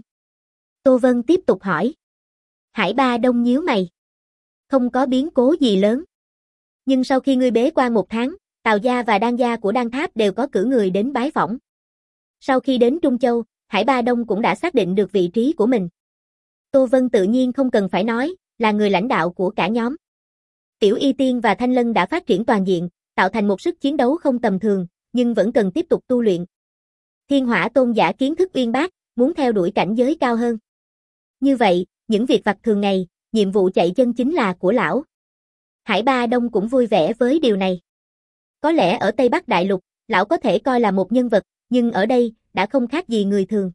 Tô Vân tiếp tục hỏi. Hải Ba Đông nhíu mày. Không có biến cố gì lớn. Nhưng sau khi ngươi bế quan một tháng, Tào gia và Đan gia của Đan Tháp đều có cử người đến bái phỏng. Sau khi đến Trung Châu, Hải Ba Đông cũng đã xác định được vị trí của mình. Tô Vân tự nhiên không cần phải nói, là người lãnh đạo của cả nhóm. Tiểu Y Tiên và Thanh Lân đã phát triển toàn diện, tạo thành một sức chiến đấu không tầm thường, nhưng vẫn cần tiếp tục tu luyện. Thiên Hỏa Tôn giả kiến thức uyên bác, muốn theo đuổi cảnh giới cao hơn. Như vậy, những việc vặt thường ngày, nhiệm vụ chạy chân chính là của lão. Hải Ba Đông cũng vui vẻ với điều này. Có lẽ ở Tây Bắc Đại Lục, lão có thể coi là một nhân vật, nhưng ở đây, đã không khác gì người thường.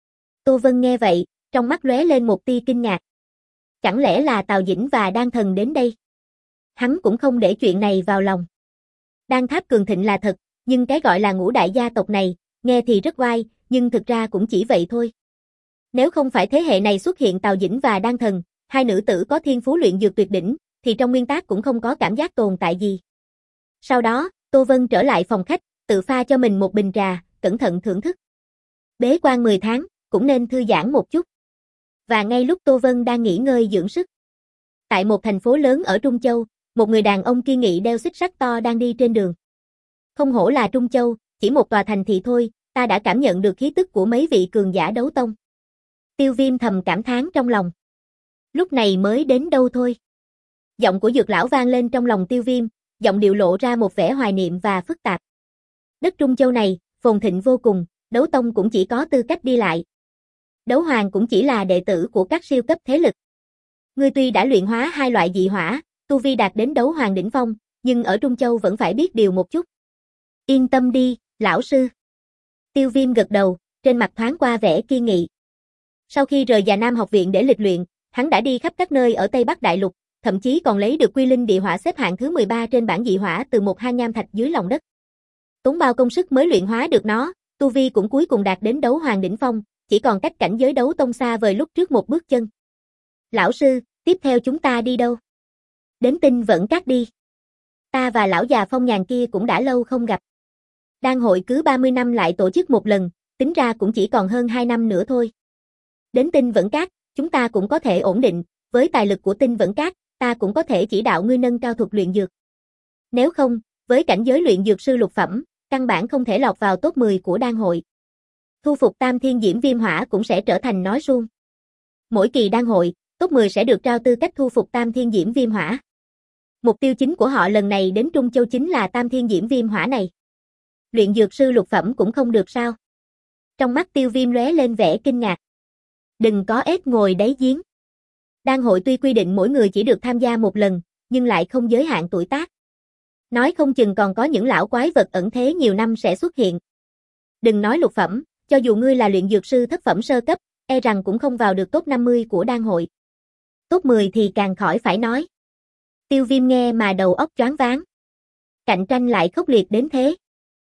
Tô Vân nghe vậy, trong mắt lóe lên một tia kinh ngạc. Chẳng lẽ là Tào Dĩnh và Đan Thần đến đây? Hắn cũng không để chuyện này vào lòng. Đan Tháp cường thịnh là thật, nhưng cái gọi là ngũ đại gia tộc này, nghe thì rất oai, nhưng thực ra cũng chỉ vậy thôi. Nếu không phải thế hệ này xuất hiện Tào Dĩnh và Đan Thần, hai nữ tử có thiên phú luyện dược tuyệt đỉnh, thì trong nguyên tắc cũng không có cảm giác tồn tại gì. Sau đó, Tô Vân trở lại phòng khách, tự pha cho mình một bình trà, cẩn thận thưởng thức. Bế quan mười tháng, cũng nên thư giãn một chút. Và ngay lúc Tô Vân đang nghỉ ngơi dưỡng sức, tại một thành phố lớn ở Trung Châu, một người đàn ông kiên nghị đeo xích sắt to đang đi trên đường. Không hổ là Trung Châu, chỉ một tòa thành thị thôi, ta đã cảm nhận được khí tức của mấy vị cường giả đấu tông. Tiêu Viêm thầm cảm thán trong lòng. Lúc này mới đến đâu thôi. Giọng của Dược lão vang lên trong lòng Tiêu Viêm, giọng điệu lộ ra một vẻ hoài niệm và phức tạp. Đất Trung Châu này, phồn thịnh vô cùng, đấu tông cũng chỉ có tư cách đi lại. Đấu hoàng cũng chỉ là đệ tử của các siêu cấp thế lực. Ngươi tuy đã luyện hóa hai loại dị hỏa, tu vi đạt đến đấu hoàng đỉnh phong, nhưng ở Trung Châu vẫn phải biết điều một chút. Yên tâm đi, lão sư. Tiêu Viêm gật đầu, trên mặt thoáng qua vẻ kiên nghị. Sau khi rời Già Nam học viện để lịch luyện, hắn đã đi khắp các nơi ở Tây Bắc Đại Lục, thậm chí còn lấy được Quy Linh địa hỏa xếp hạng thứ mười ba trên bảng dị hỏa từ một hang nham thạch dưới lòng đất. Tốn bao công sức mới luyện hóa được nó, tu vi cũng cuối cùng đạt đến đấu hoàng đỉnh phong, chỉ còn cách cảnh giới đấu tông xa vời lúc trước một bước chân. Lão sư, tiếp theo chúng ta đi đâu? Đến Tinh Vẫn Các đi. Ta và lão già phong nhàn kia cũng đã lâu không gặp. Đan hội cứ ba mươi năm lại tổ chức một lần, tính ra cũng chỉ còn hơn hai năm nữa thôi. Đến Tinh Vẫn Các, chúng ta cũng có thể ổn định, với tài lực của Tinh Vẫn Các, ta cũng có thể chỉ đạo ngươi nâng cao thuật luyện dược. Nếu không, với cảnh giới luyện dược sư lục phẩm, căn bản không thể lọt vào top mười của đan hội. Thu phục Tam Thiên Diễm Viêm Hỏa cũng sẽ trở thành nói suông. Mỗi kỳ đan hội, top mười sẽ được trao tư cách thu phục Tam Thiên Diễm Viêm Hỏa. Mục tiêu chính của họ lần này đến Trung Châu chính là Tam Thiên Diễm Viêm Hỏa này. Luyện dược sư lục phẩm cũng không được sao? Trong mắt Tiêu Viêm lóe lên vẻ kinh ngạc. Đừng có ếch ngồi đáy giếng. Đan hội tuy quy định mỗi người chỉ được tham gia một lần, nhưng lại không giới hạn tuổi tác. Nói không chừng còn có những lão quái vật ẩn thế nhiều năm sẽ xuất hiện. Đừng nói lục phẩm, cho dù ngươi là luyện dược sư thất phẩm sơ cấp, e rằng cũng không vào được top năm mươi của đan hội. Top mười thì càng khỏi phải nói. Tiêu Viêm nghe mà đầu óc choáng váng. Cạnh tranh lại khốc liệt đến thế.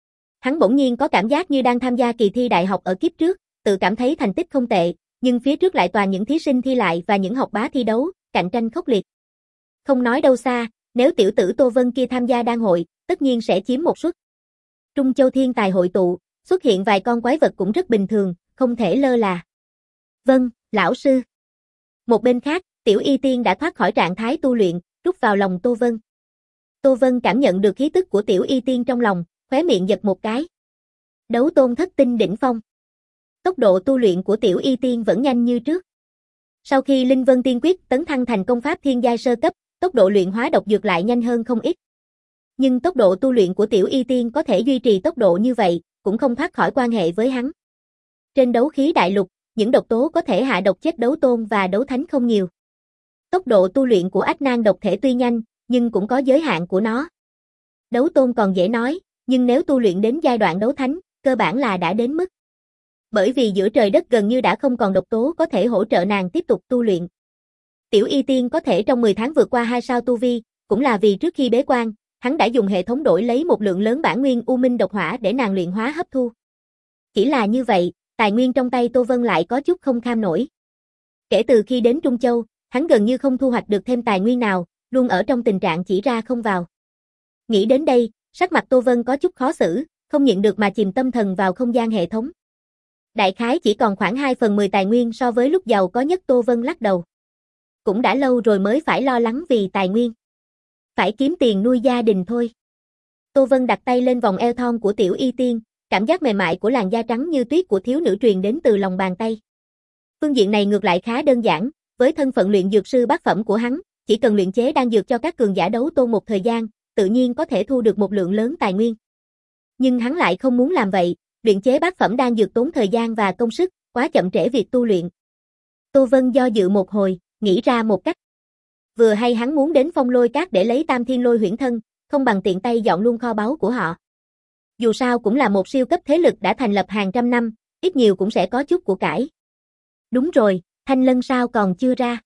Hắn bỗng nhiên có cảm giác như đang tham gia kỳ thi đại học ở kiếp trước, tự cảm thấy thành tích không tệ, nhưng phía trước lại toàn những thí sinh thi lại và những học bá thi đấu, cạnh tranh khốc liệt. Không nói đâu xa, nếu tiểu tử Tô Vân kia tham gia đan hội, tất nhiên sẽ chiếm một suất. Trung Châu thiên tài hội tụ, xuất hiện vài con quái vật cũng rất bình thường, không thể lơ là. Vâng, lão sư. Một bên khác, Tiểu Y Tiên đã thoát khỏi trạng thái tu luyện, rút vào lòng Tô Vân. Tô Vân cảm nhận được khí tức của Tiểu Y Tiên trong lòng, khóe miệng giật một cái. Đấu tôn thất tinh đỉnh phong. Tốc độ tu luyện của Tiểu Y Tiên vẫn nhanh như trước. Sau khi Linh Vân Tiên Quyết tấn thăng thành công pháp thiên giai sơ cấp, tốc độ luyện hóa độc dược lại nhanh hơn không ít. Nhưng tốc độ tu luyện của Tiểu Y Tiên có thể duy trì tốc độ như vậy, cũng không thoát khỏi quan hệ với hắn. Trên đấu khí đại lục, những độc tố có thể hạ độc chết đấu tôn và đấu thánh không nhiều. Tốc độ tu luyện của Ách Nan độc thể tuy nhanh, nhưng cũng có giới hạn của nó. Đấu tôn còn dễ nói, nhưng nếu tu luyện đến giai đoạn đấu thánh, cơ bản là đã đến mức. Bởi vì giữa trời đất gần như đã không còn độc tố có thể hỗ trợ nàng tiếp tục tu luyện. Tiểu Y Tiên có thể trong mười tháng vượt qua hai sao tu vi, cũng là vì trước khi bế quan, hắn đã dùng hệ thống đổi lấy một lượng lớn bản nguyên U Minh độc hỏa để nàng luyện hóa hấp thu. Chỉ là như vậy, tài nguyên trong tay Tô Vân lại có chút không kham nổi. Kể từ khi đến Trung Châu, hắn gần như không thu hoạch được thêm tài nguyên nào, luôn ở trong tình trạng chỉ ra không vào. Nghĩ đến đây, sắc mặt Tô Vân có chút khó xử, không nhịn được mà chìm tâm thần vào không gian hệ thống. Đại khái chỉ còn khoảng hai phần mười tài nguyên so với lúc giàu có nhất. Tô Vân lắc đầu. Cũng đã lâu rồi mới phải lo lắng vì tài nguyên. Phải kiếm tiền nuôi gia đình thôi. Tô Vân đặt tay lên vòng eo thon của Tiểu Y Tiên, cảm giác mềm mại của làn da trắng như tuyết của thiếu nữ truyền đến từ lòng bàn tay. Phương diện này ngược lại khá đơn giản, với thân phận luyện dược sư bát phẩm của hắn, chỉ cần luyện chế đan dược cho các cường giả đấu tôn một thời gian, tự nhiên có thể thu được một lượng lớn tài nguyên. Nhưng hắn lại không muốn làm vậy, luyện chế bát phẩm đan dược tốn thời gian và công sức, quá chậm trễ việc tu luyện. Tô Vân do dự một hồi, nghĩ ra một cách. Vừa hay hắn muốn đến Phong Lôi Các để lấy Tam Thiên Lôi huyễn thân, không bằng tiện tay dọn luôn kho báu của họ. Dù sao cũng là một siêu cấp thế lực đã thành lập hàng trăm năm, ít nhiều cũng sẽ có chút của cải. Đúng rồi, Thanh Lân sao còn chưa ra?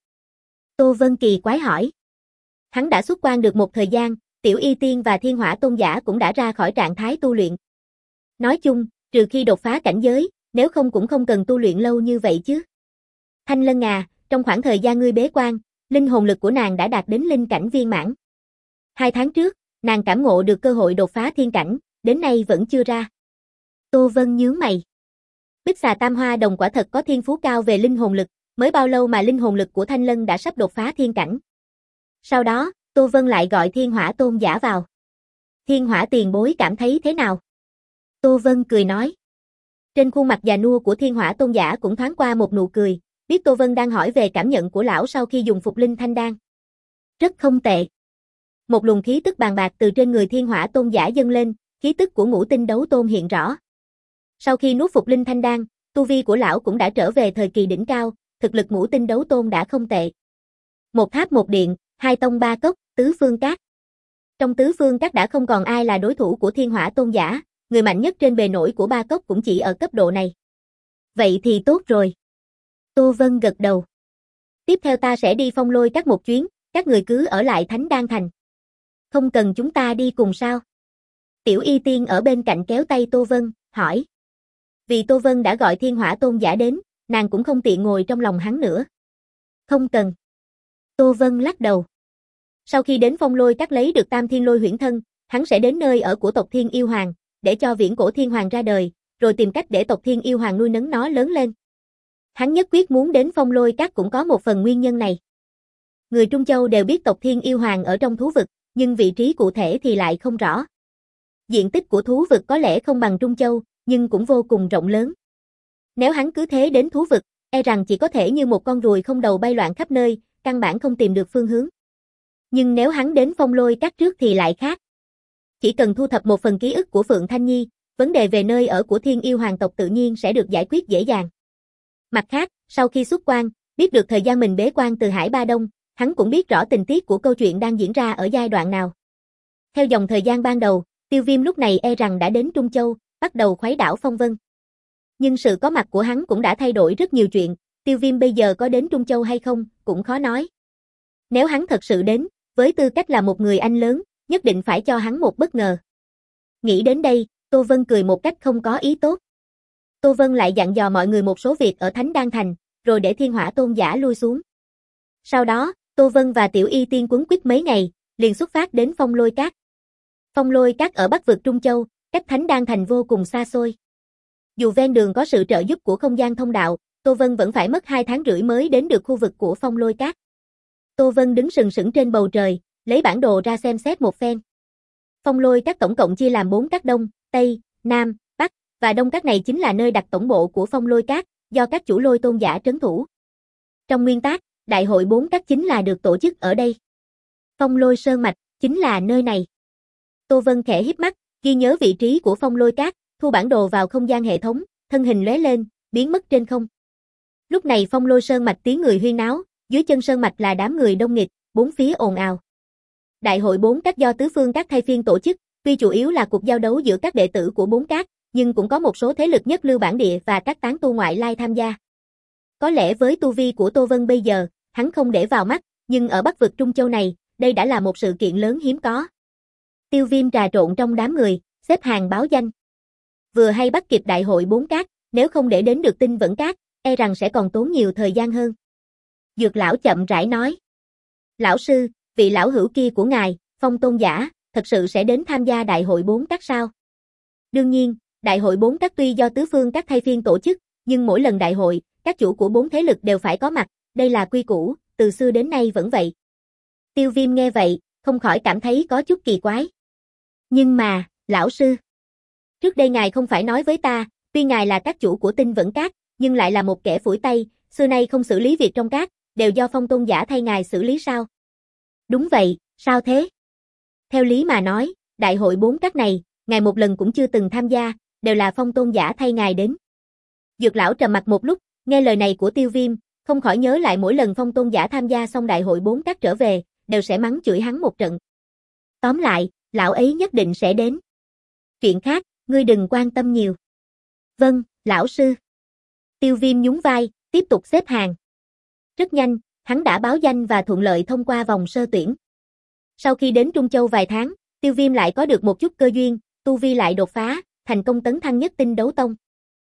Tô Vân kỳ quái hỏi. Hắn đã xuất quan được một thời gian, Tiểu Y Tiên và Thiên Hỏa Tôn giả cũng đã ra khỏi trạng thái tu luyện. Nói chung, trừ khi đột phá cảnh giới, nếu không cũng không cần tu luyện lâu như vậy chứ. Thanh Lân à, trong khoảng thời gian ngươi bế quan, linh hồn lực của nàng đã đạt đến linh cảnh viên mãn. Hai tháng trước, nàng cảm ngộ được cơ hội đột phá thiên cảnh, đến nay vẫn chưa ra. Tô Vân nhướng mày. Bích xà tam hoa đồng quả thật có thiên phú cao về linh hồn lực, mới bao lâu mà linh hồn lực của Thanh Lân đã sắp đột phá thiên cảnh. Sau đó, Tô Vân lại gọi Thiên Hỏa Tôn giả vào. Thiên Hỏa tiền bối cảm thấy thế nào? Tô Vân cười nói. Trên khuôn mặt già nua của Thiên Hỏa Tôn giả cũng thoáng qua một nụ cười, biết Tô Vân đang hỏi về cảm nhận của lão sau khi dùng phục linh thanh đan. Rất không tệ. Một luồng khí tức bàn bạc từ trên người Thiên Hỏa Tôn giả dâng lên, khí tức của Ngũ Tinh Đấu Tôn hiện rõ. Sau khi nuốt phục linh thanh đan, tu vi của lão cũng đã trở về thời kỳ đỉnh cao, thực lực Ngũ Tinh Đấu Tôn đã không tệ. Một tháp một điện, hai tông ba cốc, tứ phương các. Trong tứ phương các đã không còn ai là đối thủ của Thiên Hỏa Tôn giả, người mạnh nhất trên bề nổi của ba cốc cũng chỉ ở cấp độ này. Vậy thì tốt rồi. Tô Vân gật đầu. Tiếp theo ta sẽ đi Phong Lôi các một chuyến, các người cứ ở lại Thánh Đan Thành. Không cần chúng ta đi cùng sao? Tiểu Y Tiên ở bên cạnh kéo tay Tô Vân, hỏi. Vì Tô Vân đã gọi Thiên Hỏa Tôn giả đến, nàng cũng không tiện ngồi trong lòng hắn nữa. Không cần. Tô Vân lắc đầu. Sau khi đến Phong Lôi các lấy được Tam Thiên Lôi huyễn thân, hắn sẽ đến nơi ở của tộc Thiên Yêu Hoàng, để cho Viễn Cổ Thiên Hoàng ra đời, rồi tìm cách để tộc Thiên Yêu Hoàng nuôi nấng nó lớn lên. Hắn nhất quyết muốn đến Phong Lôi các cũng có một phần nguyên nhân này. Người Trung Châu đều biết tộc Thiên Yêu Hoàng ở trong thú vực, nhưng vị trí cụ thể thì lại không rõ. Diện tích của thú vực có lẽ không bằng Trung Châu, nhưng cũng vô cùng rộng lớn. Nếu hắn cứ thế đến thú vực, e rằng chỉ có thể như một con ruồi không đầu bay loạn khắp nơi, căn bản không tìm được phương hướng. Nhưng nếu hắn đến Phong Lôi các trước thì lại khác. Chỉ cần thu thập một phần ký ức của Phượng Thanh Nhi, vấn đề về nơi ở của Thiên Yêu Hoàng tộc tự nhiên sẽ được giải quyết dễ dàng. Mặt khác, sau khi xuất quan, biết được thời gian mình bế quan từ Hải Ba Đông, hắn cũng biết rõ tình tiết của câu chuyện đang diễn ra ở giai đoạn nào. Theo dòng thời gian ban đầu, Tiêu Viêm lúc này e rằng đã đến Trung Châu, bắt đầu khuấy đảo phong vân. Nhưng sự có mặt của hắn cũng đã thay đổi rất nhiều chuyện, Tiêu Viêm bây giờ có đến Trung Châu hay không, cũng khó nói. Nếu hắn thật sự đến, với tư cách là một người anh lớn, nhất định phải cho hắn một bất ngờ. Nghĩ đến đây, Tô Vân cười một cách không có ý tốt. Tô Vân lại dặn dò mọi người một số việc ở Thánh Đan Thành, rồi để Thiên Hỏa Tôn giả lui xuống. Sau đó, Tô Vân và Tiểu Y Tiên quấn quýt mấy ngày, liền xuất phát đến Phong Lôi Các. Phong Lôi Các ở Bắc vực Trung Châu, cách Thánh Đan Thành vô cùng xa xôi. Dù ven đường có sự trợ giúp của không gian thông đạo, Tô Vân vẫn phải mất hai tháng rưỡi mới đến được khu vực của Phong Lôi Các. Tô Vân đứng sừng sững trên bầu trời, lấy bản đồ ra xem xét một phen. Phong Lôi Các tổng cộng chia làm bốn các Đông, Tây, Nam, Bắc, và Đông các này chính là nơi đặt tổng bộ của Phong Lôi Các, do các chủ lôi tôn giả trấn thủ. Trong nguyên tắc, đại hội bốn các chính là được tổ chức ở đây. Phong Lôi Sơn Mạch chính là nơi này. Tô Vân khẽ híp mắt, ghi nhớ vị trí của Phong Lôi Các, thu bản đồ vào không gian hệ thống, thân hình lóe lên, biến mất trên không. Lúc này Phong Lôi Sơn Mạch tiếng người huyên náo, dưới chân sơn mạch là đám người đông nghịt, bốn phía ồn ào. Đại hội bốn các do tứ phương các thay phiên tổ chức, tuy chủ yếu là cuộc giao đấu giữa các đệ tử của bốn các, nhưng cũng có một số thế lực nhất lưu bản địa và các tán tu ngoại lai tham gia. Có lẽ với tu vi của Tô Vân bây giờ, hắn không để vào mắt, nhưng ở Bắc vực Trung Châu này, đây đã là một sự kiện lớn hiếm có. Tiêu Viêm trà trộn trong đám người, xếp hàng báo danh. Vừa hay bắt kịp đại hội bốn các, nếu không để đến được Tinh Vẫn Các, e rằng sẽ còn tốn nhiều thời gian hơn. Dược lão chậm rãi nói. Lão sư, vị lão hữu kia của ngài, Phong Tôn giả, thật sự sẽ đến tham gia đại hội bốn các sao? Đương nhiên, đại hội bốn các tuy do tứ phương các thay phiên tổ chức, nhưng mỗi lần đại hội, các chủ của bốn thế lực đều phải có mặt, đây là quy củ, từ xưa đến nay vẫn vậy. Tiêu Viêm nghe vậy, không khỏi cảm thấy có chút kỳ quái. Nhưng mà, lão sư, trước đây ngài không phải nói với ta, tuy ngài là các chủ của Tinh Vẫn Các, nhưng lại là một kẻ phủi tay, xưa nay không xử lý việc trong các, đều do Phong Tôn giả thay ngài xử lý sao? Đúng vậy, sao thế? Theo lý mà nói, đại hội bốn các này, ngài một lần cũng chưa từng tham gia, đều là Phong Tôn giả thay ngài đến. Dược lão trầm mặt một lúc, nghe lời này của Tiêu Viêm, không khỏi nhớ lại mỗi lần Phong Tôn giả tham gia xong đại hội bốn các trở về, đều sẽ mắng chửi hắn một trận. Tóm lại, lão ấy nhất định sẽ đến. Chuyện khác, ngươi đừng quan tâm nhiều. Vâng, lão sư. Tiêu Viêm nhún vai, tiếp tục xếp hàng. Rất nhanh, hắn đã báo danh và thuận lợi thông qua vòng sơ tuyển. Sau khi đến Trung Châu vài tháng, Tiêu Viêm lại có được một chút cơ duyên, tu vi lại đột phá, thành công tấn thăng nhất tinh đấu tông.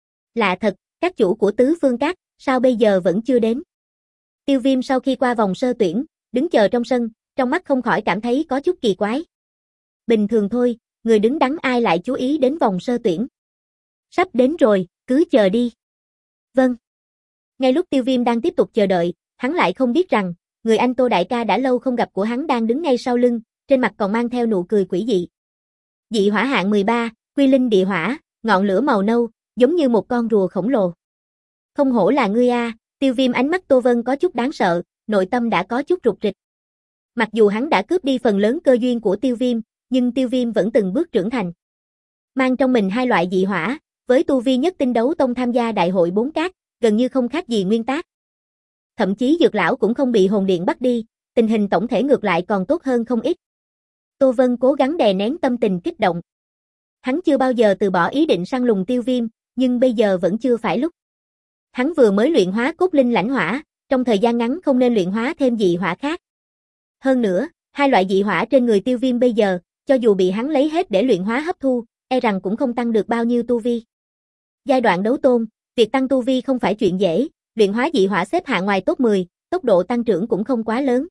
Lạ thật, các chủ của tứ phương các, sao bây giờ vẫn chưa đến? Tiêu Viêm sau khi qua vòng sơ tuyển, đứng chờ trong sân, trong mắt không khỏi cảm thấy có chút kỳ quái. Bình thường thôi, người đứng đắn ai lại chú ý đến vòng sơ tuyển. Sắp đến rồi, cứ chờ đi. Vâng. Ngay lúc Tiêu Viêm đang tiếp tục chờ đợi, hắn lại không biết rằng, người anh Tô đại ca đã lâu không gặp của hắn đang đứng ngay sau lưng, trên mặt còn mang theo nụ cười quỷ dị. Dị hỏa hạng mười ba, quy linh địa hỏa, ngọn lửa màu nâu, giống như một con rùa khổng lồ. Không hổ là ngươi a, Tiêu Viêm ánh mắt Tô Vân có chút đáng sợ, nội tâm đã có chút rụt rịch. Mặc dù hắn đã cướp đi phần lớn cơ duyên của Tiêu Viêm, nhưng Tiêu Viêm vẫn từng bước trưởng thành. Mang trong mình hai loại dị hỏa, với tu vi nhất tinh đấu tông tham gia đại hội bốn cát, gần như không khác gì nguyên tác. Thậm chí Dược lão cũng không bị hồn điện bắt đi, tình hình tổng thể ngược lại còn tốt hơn không ít. Tô Vân cố gắng đè nén tâm tình kích động. Hắn chưa bao giờ từ bỏ ý định săn lùng Tiêu Viêm, nhưng bây giờ vẫn chưa phải lúc. Hắn vừa mới luyện hóa cốt linh lãnh hỏa, trong thời gian ngắn không nên luyện hóa thêm dị hỏa khác. Hơn nữa, hai loại dị hỏa trên người Tiêu Viêm bây giờ, cho dù bị hắn lấy hết để luyện hóa hấp thu, e rằng cũng không tăng được bao nhiêu tu vi. Giai đoạn đấu tôn, việc tăng tu vi không phải chuyện dễ, luyện hóa dị hỏa xếp hạng ngoài top mười, tốc độ tăng trưởng cũng không quá lớn.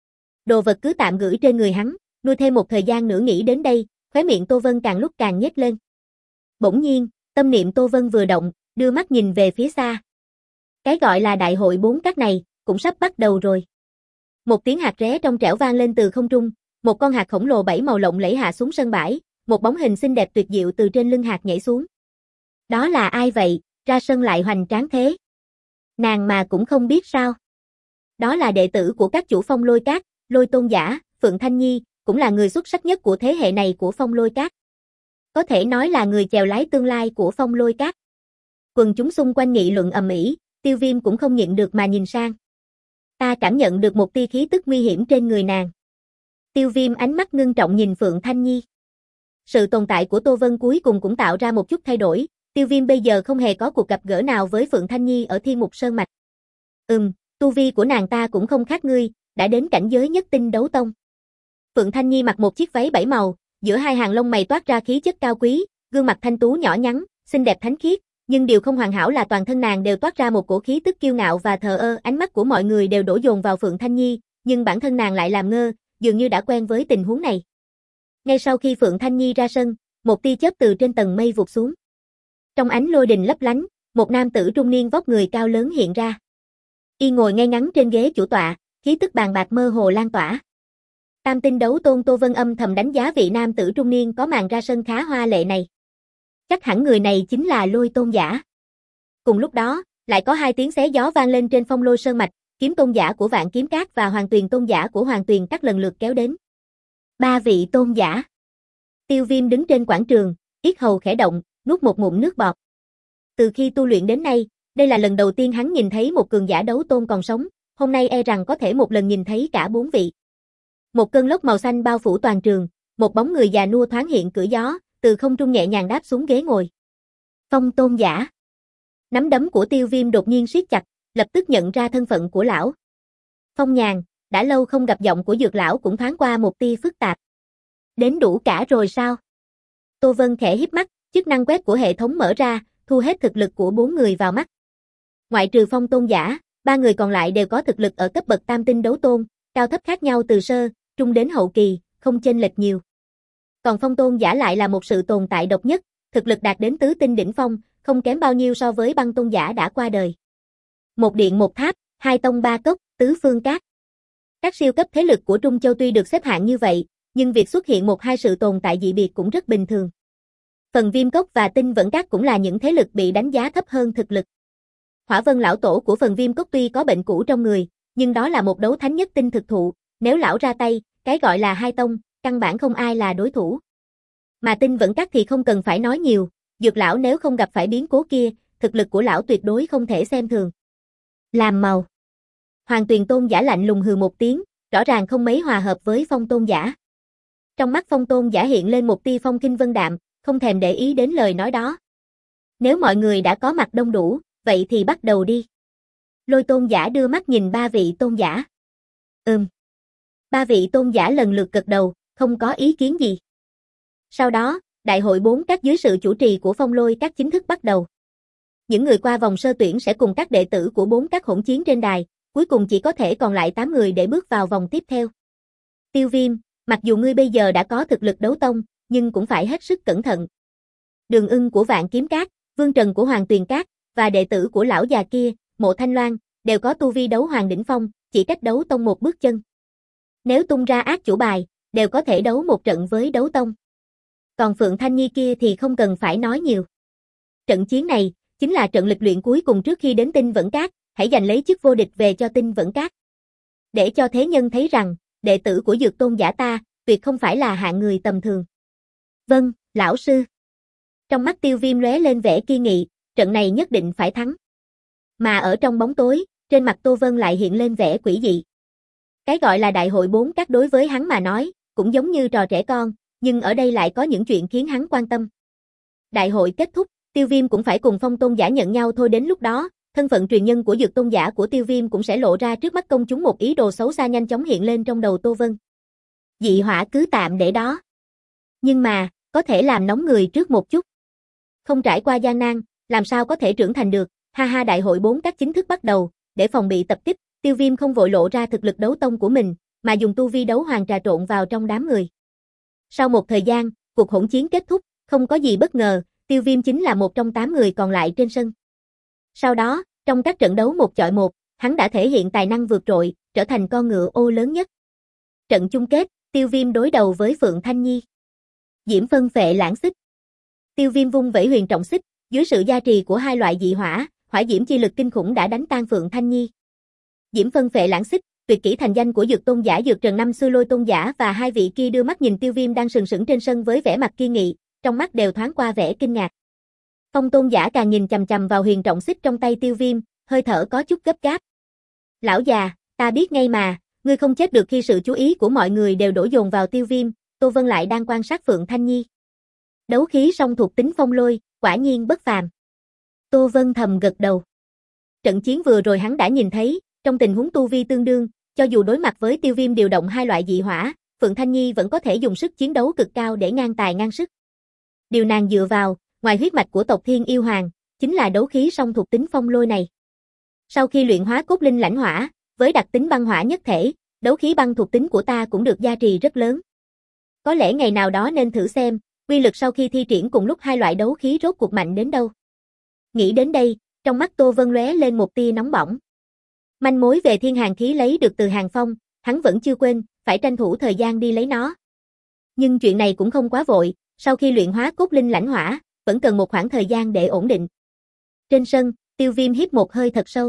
Đồ vật cứ tạm gửi trên người hắn, nuôi thêm một thời gian nữa nghĩ đến đây, khóe miệng Tô Vân càng lúc càng nhếch lên. Bỗng nhiên, tâm niệm Tô Vân vừa động, đưa mắt nhìn về phía xa. Cái gọi là đại hội bốn cát này, cũng sắp bắt đầu rồi. Một tiếng hạt ré trong trẻo vang lên từ không trung, một con hạt khổng lồ bảy màu lộng lẫy hạ xuống sân bãi, một bóng hình xinh đẹp tuyệt diệu từ trên lưng hạt nhảy xuống. Đó là ai vậy, ra sân lại hoành tráng thế? Nàng mà cũng không biết sao? Đó là đệ tử của các chủ Phong Lôi Cát, Lôi Tôn Giả, Phượng Thanh Nhi, cũng là người xuất sắc nhất của thế hệ này của Phong Lôi Cát. Có thể nói là người chèo lái tương lai của Phong Lôi Cát. Quần chúng xung quanh nghị luận ầm ĩ, Tiêu Viêm cũng không nhịn được mà nhìn sang. Ta cảm nhận được một tia khí tức nguy hiểm trên người nàng. Tiêu Viêm ánh mắt ngưng trọng nhìn Phượng Thanh Nhi. Sự tồn tại của Tô Vân cuối cùng cũng tạo ra một chút thay đổi, Tiêu Viêm bây giờ không hề có cuộc gặp gỡ nào với Phượng Thanh Nhi ở Thiên Mục Sơn Mạch. Ừm, tu vi của nàng ta cũng không khác ngươi, đã đến cảnh giới nhất tinh đấu tông. Phượng Thanh Nhi mặc một chiếc váy bảy màu, giữa hai hàng lông mày toát ra khí chất cao quý, gương mặt thanh tú nhỏ nhắn, xinh đẹp thánh khiết, nhưng điều không hoàn hảo là toàn thân nàng đều toát ra một cổ khí tức kiêu ngạo và thờ ơ, ánh mắt của mọi người đều đổ dồn vào Phượng Thanh Nhi, nhưng bản thân nàng lại làm ngơ, dường như đã quen với tình huống này. Ngay sau khi Phượng Thanh Nhi ra sân, một tia chớp từ trên tầng mây vụt xuống. Trong ánh lôi đình lấp lánh, một nam tử trung niên vóc người cao lớn hiện ra. Y ngồi ngay ngắn trên ghế chủ tọa, khí tức bàn bạc mơ hồ lan tỏa. Tam tinh đấu tôn Tô Vân âm thầm đánh giá vị nam tử trung niên có màn ra sân khá hoa lệ này. Chắc hẳn người này chính là Lôi Tôn Giả. Cùng lúc đó, lại có hai tiếng xé gió vang lên trên Phong Lôi Sơn Mạch, Kiếm Tôn Giả của Vạn Kiếm Các và Hoàng Tuyền Tôn Giả của Hoàng Tuyền Các lần lượt kéo đến. Ba vị tôn giả. Tiêu Viêm đứng trên quảng trường, yết hầu khẽ động, nuốt một ngụm nước bọt. Từ khi tu luyện đến nay, đây là lần đầu tiên hắn nhìn thấy một cường giả đấu tôn còn sống, hôm nay e rằng có thể một lần nhìn thấy cả bốn vị. Một cơn lốc màu xanh bao phủ toàn trường, một bóng người già nua thoáng hiện cửa gió, từ không trung nhẹ nhàng đáp xuống ghế ngồi. Phong Tôn Giả. Nắm đấm của Tiêu Viêm đột nhiên siết chặt, lập tức nhận ra thân phận của lão. Phong Nhàn, đã lâu không gặp, giọng của Dược lão cũng thoáng qua một tia phức tạp. Đến đủ cả rồi sao? Tô Vân khẽ híp mắt, chức năng quét của hệ thống mở ra, thu hết thực lực của bốn người vào mắt. Ngoại trừ Phong Tôn Giả, ba người còn lại đều có thực lực ở cấp bậc tam tinh đấu tôn, cao thấp khác nhau từ sơ, trung đến hậu kỳ, không chênh lệch nhiều. Còn Phong Tôn Giả lại là một sự tồn tại độc nhất, thực lực đạt đến tứ tinh đỉnh phong, không kém bao nhiêu so với Băng Tôn Giả đã qua đời. Một điện một tháp, hai tông ba cốc, tứ phương cát. Các siêu cấp thế lực của Trung Châu tuy được xếp hạng như vậy, nhưng việc xuất hiện một hai sự tồn tại dị biệt cũng rất bình thường. Phần Viêm Cốc và Tinh Vẫn Cát cũng là những thế lực bị đánh giá thấp hơn thực lực. Hỏa Vân lão tổ của Phần Viêm Cốc tuy có bệnh cũ trong người, nhưng đó là một đấu thánh nhất tinh thực thụ, nếu lão ra tay, cái gọi là hai tông, căn bản không ai là đối thủ. Mà Tinh Vẫn Cát thì không cần phải nói nhiều, Dược lão nếu không gặp phải biến cố kia, thực lực của lão tuyệt đối không thể xem thường. Làm màu. Hoàng Tuyền Tôn Giả lạnh lùng hừ một tiếng, rõ ràng không mấy hòa hợp với Phong Tôn Giả. Trong mắt Phong Tôn Giả hiện lên một tia phong kinh vân đạm, không thèm để ý đến lời nói đó. Nếu mọi người đã có mặt đông đủ, vậy thì bắt đầu đi. Lôi Tôn Giả đưa mắt nhìn ba vị tôn giả. Ừm. Ba vị tôn giả lần lượt gật đầu, không có ý kiến gì. Sau đó, đại hội bốn các dưới sự chủ trì của Phong Lôi các chính thức bắt đầu. Những người qua vòng sơ tuyển sẽ cùng các đệ tử của bốn các hỗn chiến trên đài, cuối cùng chỉ có thể còn lại tám người để bước vào vòng tiếp theo. Tiêu Viêm, mặc dù ngươi bây giờ đã có thực lực đấu tông, nhưng cũng phải hết sức cẩn thận. Đường Ưng của Vạn Kiếm Các, Vương Trần của Hoàng Tuyền Các, và đệ tử của lão già kia, Mộ Thanh Loan, đều có tu vi đấu hoàng đỉnh phong, chỉ cách đấu tông một bước chân. Nếu tung ra ác chủ bài, đều có thể đấu một trận với đấu tông. Còn Phượng Thanh Nhi kia thì không cần phải nói nhiều. Trận chiến này, chính là trận lịch luyện cuối cùng trước khi đến Tinh Vẫn Các, hãy giành lấy chức vô địch về cho Tinh Vẫn Các. Để cho thế nhân thấy rằng, đệ tử của Dược Tôn giả ta, tuyệt không phải là hạng người tầm thường. Vâng, lão sư. Trong mắt Tiêu Viêm lóe lên vẻ kiên nghị, trận này nhất định phải thắng. Mà ở trong bóng tối, trên mặt Tô Vân lại hiện lên vẻ quỷ dị. Cái gọi là đại hội bốn các đối với hắn mà nói, cũng giống như trò trẻ con, nhưng ở đây lại có những chuyện khiến hắn quan tâm. Đại hội kết thúc, Tiêu Viêm cũng phải cùng Phong Tôn giả nhận nhau thôi, đến lúc đó, thân phận truyền nhân của Dược Tôn giả của Tiêu Viêm cũng sẽ lộ ra trước mắt công chúng. Một ý đồ xấu xa nhanh chóng hiện lên trong đầu Tô Vân. Dị hỏa cứ tạm để đó. Nhưng mà, có thể làm nóng người trước một chút. Không trải qua gian nan, làm sao có thể trưởng thành được, ha ha. Đại hội bốn các chính thức bắt đầu, để phòng bị tập kích, Tiêu Viêm không vội lộ ra thực lực đấu tông của mình, mà dùng tu vi đấu hoàng trà trộn vào trong đám người. Sau một thời gian, cuộc hỗn chiến kết thúc, không có gì bất ngờ, Tiêu Viêm chính là một trong tám người còn lại trên sân. Sau đó, trong các trận đấu một chọi một, hắn đã thể hiện tài năng vượt trội, trở thành con ngựa ô lớn nhất. Trận chung kết, Tiêu Viêm đối đầu với Phượng Thanh Nhi. Diễm phân phệ lãng xích. Tiêu Viêm vung vẩy huyền trọng xích, dưới sự gia trì của hai loại dị hỏa, hỏa diễm chi lực kinh khủng đã đánh tan Phượng Thanh Nhi. Diễm phân phệ lãng xích, tuyệt kỹ thành danh của Dược Tôn giả Dược Trần năm xưa. Lôi Tôn giả và hai vị kia đưa mắt nhìn Tiêu Viêm đang sừng sững trên sân với vẻ mặt kiên nghị, trong mắt đều thoáng qua vẻ kinh ngạc. Phong Tôn giả càng nhìn chằm chằm vào huyền trọng xích trong tay Tiêu Viêm, hơi thở có chút gấp gáp. Lão già, ta biết ngay mà, ngươi không chết được. Khi sự chú ý của mọi người đều đổ dồn vào Tiêu Viêm, Tô Vân lại đang quan sát Phượng Thanh Nhi. Đấu khí song thuộc tính phong lôi, quả nhiên bất phàm. Tô Vân thầm gật đầu. Trận chiến vừa rồi hắn đã nhìn thấy, trong tình huống tu vi tương đương, cho dù đối mặt với Tiêu Viêm điều động hai loại dị hỏa, Phượng Thanh Nhi vẫn có thể dùng sức chiến đấu cực cao để ngang tài ngang sức. Điều nàng dựa vào, ngoài huyết mạch của tộc Thiên Yêu Hoàng, chính là đấu khí song thuộc tính phong lôi này. Sau khi luyện hóa cốt linh lãnh hỏa, với đặc tính băng hỏa nhất thể, đấu khí băng thuộc tính của ta cũng được gia trì rất lớn. Có lẽ ngày nào đó nên thử xem, uy lực sau khi thi triển cùng lúc hai loại đấu khí rốt cuộc mạnh đến đâu. Nghĩ đến đây, trong mắt Tô Vân lóe lên một tia nóng bỏng. Manh mối về thiên hàn khí lấy được từ Hàng Phong, hắn vẫn chưa quên, phải tranh thủ thời gian đi lấy nó. Nhưng chuyện này cũng không quá vội, sau khi luyện hóa cốt linh lãnh hỏa, vẫn cần một khoảng thời gian để ổn định. Trên sân, Tiêu Viêm hít một hơi thật sâu.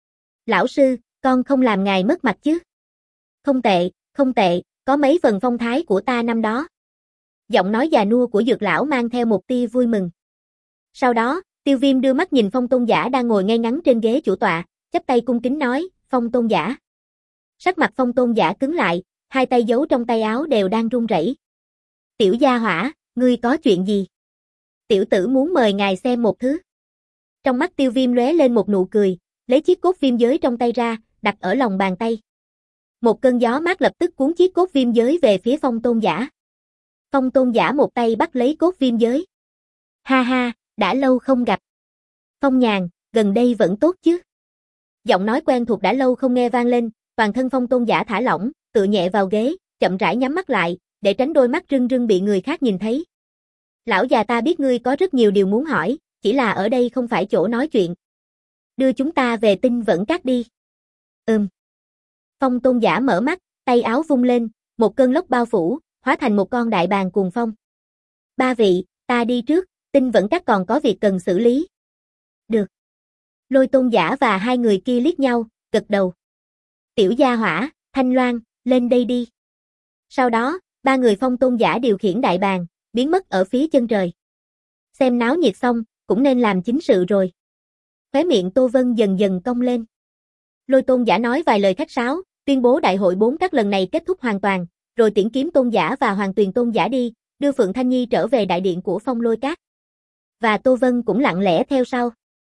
Lão sư, con không làm ngài mất mặt chứ? Không tệ, không tệ, có mấy phần phong thái của ta năm đó. Giọng nói già nua của Dược lão mang theo một tia vui mừng. Sau đó, Tiêu Viêm đưa mắt nhìn Phong Tôn giả đang ngồi ngay ngắn trên ghế chủ tọa, chắp tay cung kính nói, Phong Tôn giả. Sắc mặt Phong Tôn giả cứng lại, hai tay giấu trong tay áo đều đang run rẩy. Tiểu gia hỏa, ngươi có chuyện gì? Tiểu tử muốn mời ngài xem một thứ. Trong mắt Tiêu Viêm lóe lên một nụ cười, lấy chiếc cốt viêm giới trong tay ra, đặt ở lòng bàn tay. Một cơn gió mát lập tức cuốn chiếc cốt viêm giới về phía Phong Tôn giả. Phong Tôn giả một tay bắt lấy cốt viêm giới. Ha ha, đã lâu không gặp. Phong Nhàn, gần đây vẫn tốt chứ? Giọng nói quen thuộc đã lâu không nghe vang lên, toàn thân Phong Tôn giả thả lỏng, tựa nhẹ vào ghế, chậm rãi nhắm mắt lại, để tránh đôi mắt rưng rưng bị người khác nhìn thấy. Lão già, ta biết ngươi có rất nhiều điều muốn hỏi, chỉ là ở đây không phải chỗ nói chuyện. Đưa chúng ta về Tinh Vẫn Các đi. Ừm. Phong Tôn giả mở mắt, tay áo vung lên, một cơn lốc bao phủ, hóa thành một con đại bàng cuồng phong. Ba vị, ta đi trước, Tinh Vẫn Các còn có việc cần xử lý. Được. Lôi Tôn giả và hai người kia liếc nhau, gật đầu. Tiểu gia hỏa, Thanh Loan, lên đây đi. Sau đó, ba người Phong Tôn giả điều khiển đại bàng, biến mất ở phía chân trời. Xem náo nhiệt xong, cũng nên làm chính sự rồi. Khóe miệng Tô Vân dần dần cong lên. Lôi Tôn giả nói vài lời khách sáo, tuyên bố đại hội bốn các lần này kết thúc hoàn toàn, rồi tiễn Kiếm Tôn giả và Hoàng Tuyền Tôn giả đi, đưa Phượng Thanh Nhi trở về đại điện của Phong Lôi Các. Và Tô Vân cũng lặng lẽ theo sau.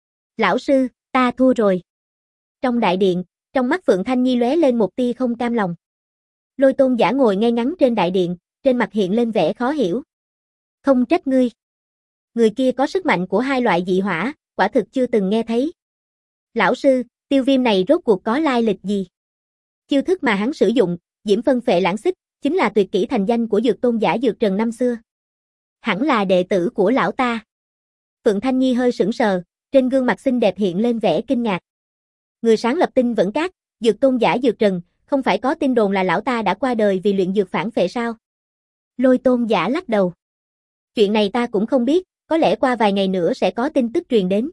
Lão sư, ta thua rồi. Trong đại điện, trong mắt Phượng Thanh Nhi lóe lên một tia không cam lòng. Lôi Tôn giả ngồi ngay ngắn trên đại điện, trên mặt hiện lên vẻ khó hiểu. Không trách ngươi. Người kia có sức mạnh của hai loại dị hỏa, quả thực chưa từng nghe thấy. Lão sư, Tiêu Viêm này rốt cuộc có lai lịch gì? Chiêu thức mà hắn sử dụng, Diễm Phân Phệ Lãng Xích, chính là tuyệt kỹ thành danh của Dược Tôn giả Dược Trần năm xưa. Hẳn là đệ tử của lão ta. Phượng Thanh Nhi hơi sững sờ, trên gương mặt xinh đẹp hiện lên vẻ kinh ngạc. Người sáng lập Tinh Vẫn Các, Dược Tôn giả Dược Trần, không phải có tin đồn là lão ta đã qua đời vì luyện dược phản phệ sao? Lôi Tôn giả lắc đầu. Chuyện này ta cũng không biết, có lẽ qua vài ngày nữa sẽ có tin tức truyền đến.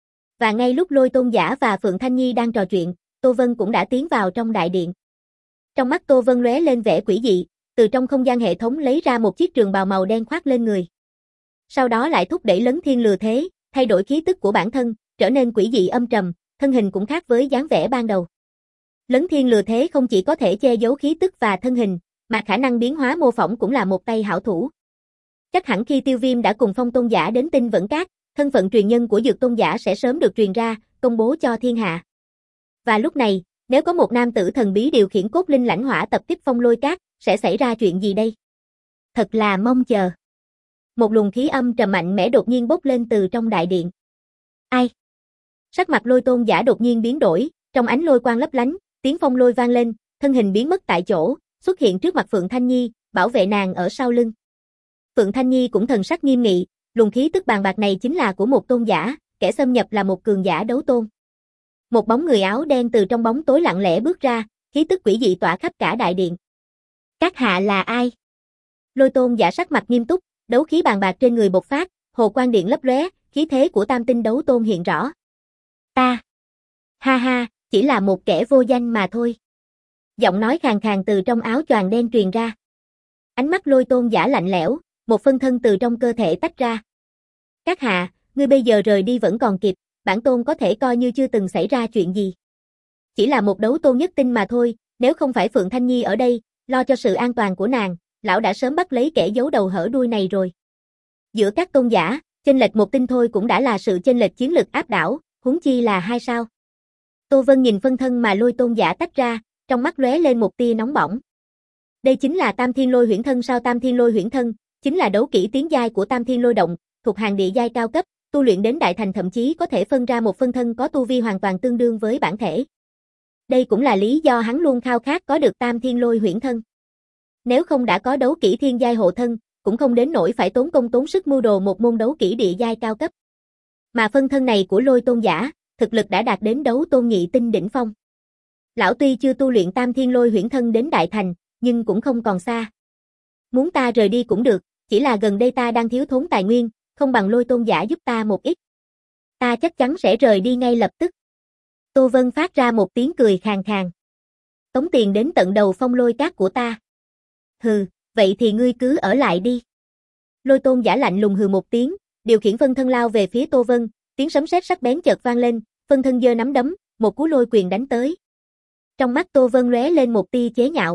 Và ngay lúc Lôi Tôn giả và Phượng Thanh Nhi đang trò chuyện, Tô Vân cũng đã tiến vào trong đại điện. Trong mắt Tô Vân lóe lên vẻ quỷ dị, từ trong không gian hệ thống lấy ra một chiếc trường bào màu đen khoác lên người. Sau đó lại thúc đẩy Lấn Thiên Lừa Thế, thay đổi khí tức của bản thân, trở nên quỷ dị âm trầm, thân hình cũng khác với dáng vẻ ban đầu. Lấn Thiên Lừa Thế không chỉ có thể che giấu khí tức và thân hình, mà khả năng biến hóa mô phỏng cũng là một tay hảo thủ. Chắc hẳn khi Tiêu Viêm đã cùng Phong Tôn giả đến Tinh Vẫn Các, thân phận truyền nhân của Dược Tôn giả sẽ sớm được truyền ra, công bố cho thiên hạ. Và lúc này, nếu có một nam tử thần bí điều khiển cốt linh lãnh hỏa tập kích Phong Lôi Các, sẽ xảy ra chuyện gì đây? Thật là mong chờ. Một luồng khí âm trầm mạnh mẽ đột nhiên bốc lên từ trong đại điện. Ai? Sắc mặt Lôi Tôn giả đột nhiên biến đổi, trong ánh lôi quang lấp lánh, tiếng phong lôi vang lên, thân hình biến mất tại chỗ, xuất hiện trước mặt Phượng Thanh Nhi, bảo vệ nàng ở sau lưng. Phượng Thanh Nhi cũng thần sắc nghiêm nghị, luồng khí tức bàn bạc này chính là của một tôn giả, kẻ xâm nhập là một cường giả đấu tôn. Một bóng người áo đen từ trong bóng tối lặng lẽ bước ra, khí tức quỷ dị tỏa khắp cả đại điện. Các hạ là ai? Lôi Tôn giả sắc mặt nghiêm túc, đấu khí bàn bạc trên người bộc phát, hồ quang điện lấp lóe, khí thế của Tam Tinh Đấu Tôn hiện rõ. Ta. Ha ha, chỉ là một kẻ vô danh mà thôi. Giọng nói khàn khàn từ trong áo choàng đen truyền ra. Ánh mắt Lôi Tôn giả lạnh lẽo, một phân thân từ trong cơ thể tách ra. Các hạ, ngươi bây giờ rời đi vẫn còn kịp, bản tôn có thể coi như chưa từng xảy ra chuyện gì. Chỉ là một đấu tôn nhất tinh mà thôi, nếu không phải Phượng Thanh Nhi ở đây, lo cho sự an toàn của nàng, lão đã sớm bắt lấy kẻ giấu đầu hở đuôi này rồi. Giữa các tôn giả, chênh lệch một tinh thôi cũng đã là sự chênh lệch chiến lực áp đảo, huống chi là hai sao. Tô Vân nhìn phân thân mà Lôi Tôn giả tách ra, trong mắt lóe lên một tia nóng bỏng. Đây chính là Tam Thiên Lôi Huyễn Thân sao? Tam Thiên Lôi Huyễn Thân chính là đấu kỹ tiến giai của Tam Thiên Lôi Động, thuộc hàng địa giai cao cấp, tu luyện đến đại thành thậm chí có thể phân ra một phân thân có tu vi hoàn toàn tương đương với bản thể. Đây cũng là lý do hắn luôn khao khát có được Tam Thiên Lôi Huyễn Thân. Nếu không đã có đấu kỹ thiên giai hộ thân, cũng không đến nỗi phải tốn công tốn sức mưu đồ một môn đấu kỹ địa giai cao cấp. Mà phân thân này của Lôi Tôn giả, thực lực đã đạt đến đấu tôn nhị tinh đỉnh phong. Lão tuy chưa tu luyện Tam Thiên Lôi Huyễn Thân đến đại thành, nhưng cũng không còn xa. Muốn ta rời đi cũng được, chỉ là gần đây ta đang thiếu thốn tài nguyên, không bằng Lôi Tôn giả giúp ta một ít. Ta chắc chắn sẽ rời đi ngay lập tức. Tô Vân phát ra một tiếng cười khàn khàn. Tống tiền đến tận đầu Phong Lôi Các của ta. Hừ, vậy thì ngươi cứ ở lại đi. Lôi Tôn giả lạnh lùng hừ một tiếng, điều khiển phân thân lao về phía Tô Vân, tiếng sấm sét sắc bén chợt vang lên, phân thân giơ nắm đấm, một cú lôi quyền đánh tới. Trong mắt Tô Vân lóe lên một tia chế nhạo.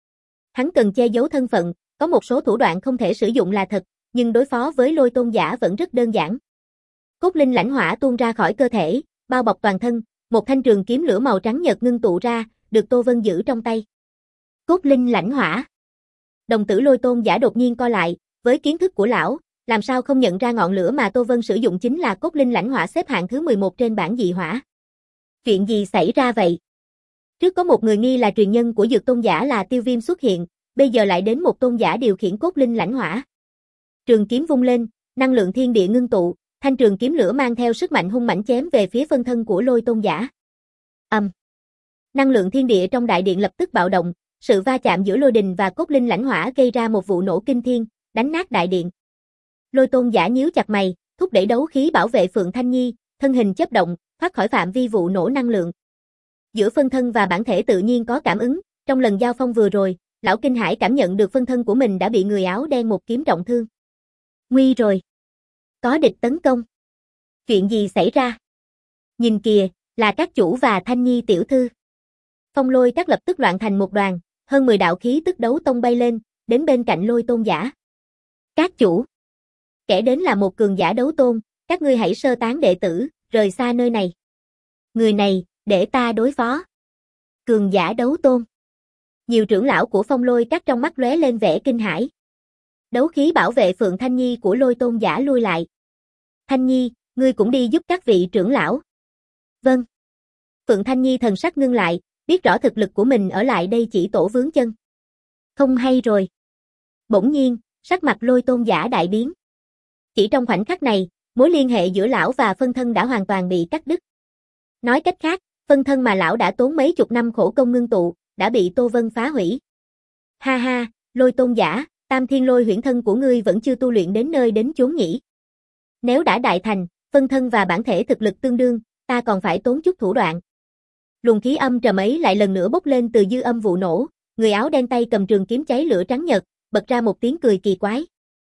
Hắn cần che giấu thân phận, có một số thủ đoạn không thể sử dụng là thật, nhưng đối phó với Lôi Tôn giả vẫn rất đơn giản. Cốt linh lãnh hỏa tuôn ra khỏi cơ thể, bao bọc toàn thân, một thanh trường kiếm lửa màu trắng nhợt ngưng tụ ra, được Tô Vân giữ trong tay. Cốt linh lãnh hỏa. Đồng tử Lôi Tôn giả đột nhiên co lại, với kiến thức của lão, làm sao không nhận ra ngọn lửa mà Tô Vân sử dụng chính là cốt linh lãnh hỏa xếp hạng thứ mười một trên bảng dị hỏa. Chuyện gì xảy ra vậy? Trước có một người nghi là truyền nhân của Dược Tôn giả là Tiêu Viêm xuất hiện, bây giờ lại đến một tôn giả điều khiển cốt linh lãnh hỏa. Trường kiếm vung lên, năng lượng thiên địa ngưng tụ, thanh trường kiếm lửa mang theo sức mạnh hung mãnh chém về phía phân thân của Lôi Tôn giả. Ầm. Um. Năng lượng thiên địa trong đại điện lập tức bạo động, sự va chạm giữa lôi đình và cốt linh lãnh hỏa gây ra một vụ nổ kinh thiên, đánh nát đại điện. Lôi Tôn giả nhíu chặt mày, thúc đẩy đấu khí bảo vệ Phượng Thanh Nhi, thân hình chớp động, thoát khỏi phạm vi vụ nổ năng lượng. Giữa phân thân và bản thể tự nhiên có cảm ứng, trong lần giao phong vừa rồi, lão kinh hãi cảm nhận được phân thân của mình đã bị người áo đen một kiếm trọng thương. Nguy rồi. Có địch tấn công. Chuyện gì xảy ra? Nhìn kìa, là các chủ và Thanh Nhi tiểu thư. Phong Lôi Các lập tức loạn thành một đoàn, hơn mười đạo khí tức đấu tông bay lên, đến bên cạnh Lôi Tôn giả. Các chủ. Kẻ đến là một cường giả đấu tôn, các ngươi hãy sơ tán đệ tử, rời xa nơi này. Người này, để ta đối phó. Cường giả đấu tôn. Nhiều trưởng lão của Phong Lôi Các trong mắt lóe lên vẻ kinh hãi. Đấu khí bảo vệ Phượng Thanh Nhi của Lôi Tôn giả lui lại. Thanh Nhi, ngươi cũng đi giúp các vị trưởng lão. Vâng. Phượng Thanh Nhi thần sắc ngưng lại, biết rõ thực lực của mình ở lại đây chỉ tổ vướng chân. Không hay rồi. Bỗng nhiên, sắc mặt Lôi Tôn Giả đại biến. Chỉ trong khoảnh khắc này, mối liên hệ giữa lão và phân thân đã hoàn toàn bị cắt đứt. Nói cách khác, phân thân mà lão đã tốn mấy chục năm khổ công ngưng tụ, đã bị Tô Vân phá hủy. Ha ha, Lôi Tôn Giả, Tam Thiên Lôi huyễn thân của ngươi vẫn chưa tu luyện đến nơi đến chốn nhỉ. Nếu đã đại thành, phân thân và bản thể thực lực tương đương, ta còn phải tốn chút thủ đoạn. Luồng khí âm trầm ấy lại lần nữa bốc lên từ dư âm vụ nổ, người áo đen tay cầm trường kiếm cháy lửa trắng nhật, bật ra một tiếng cười kỳ quái.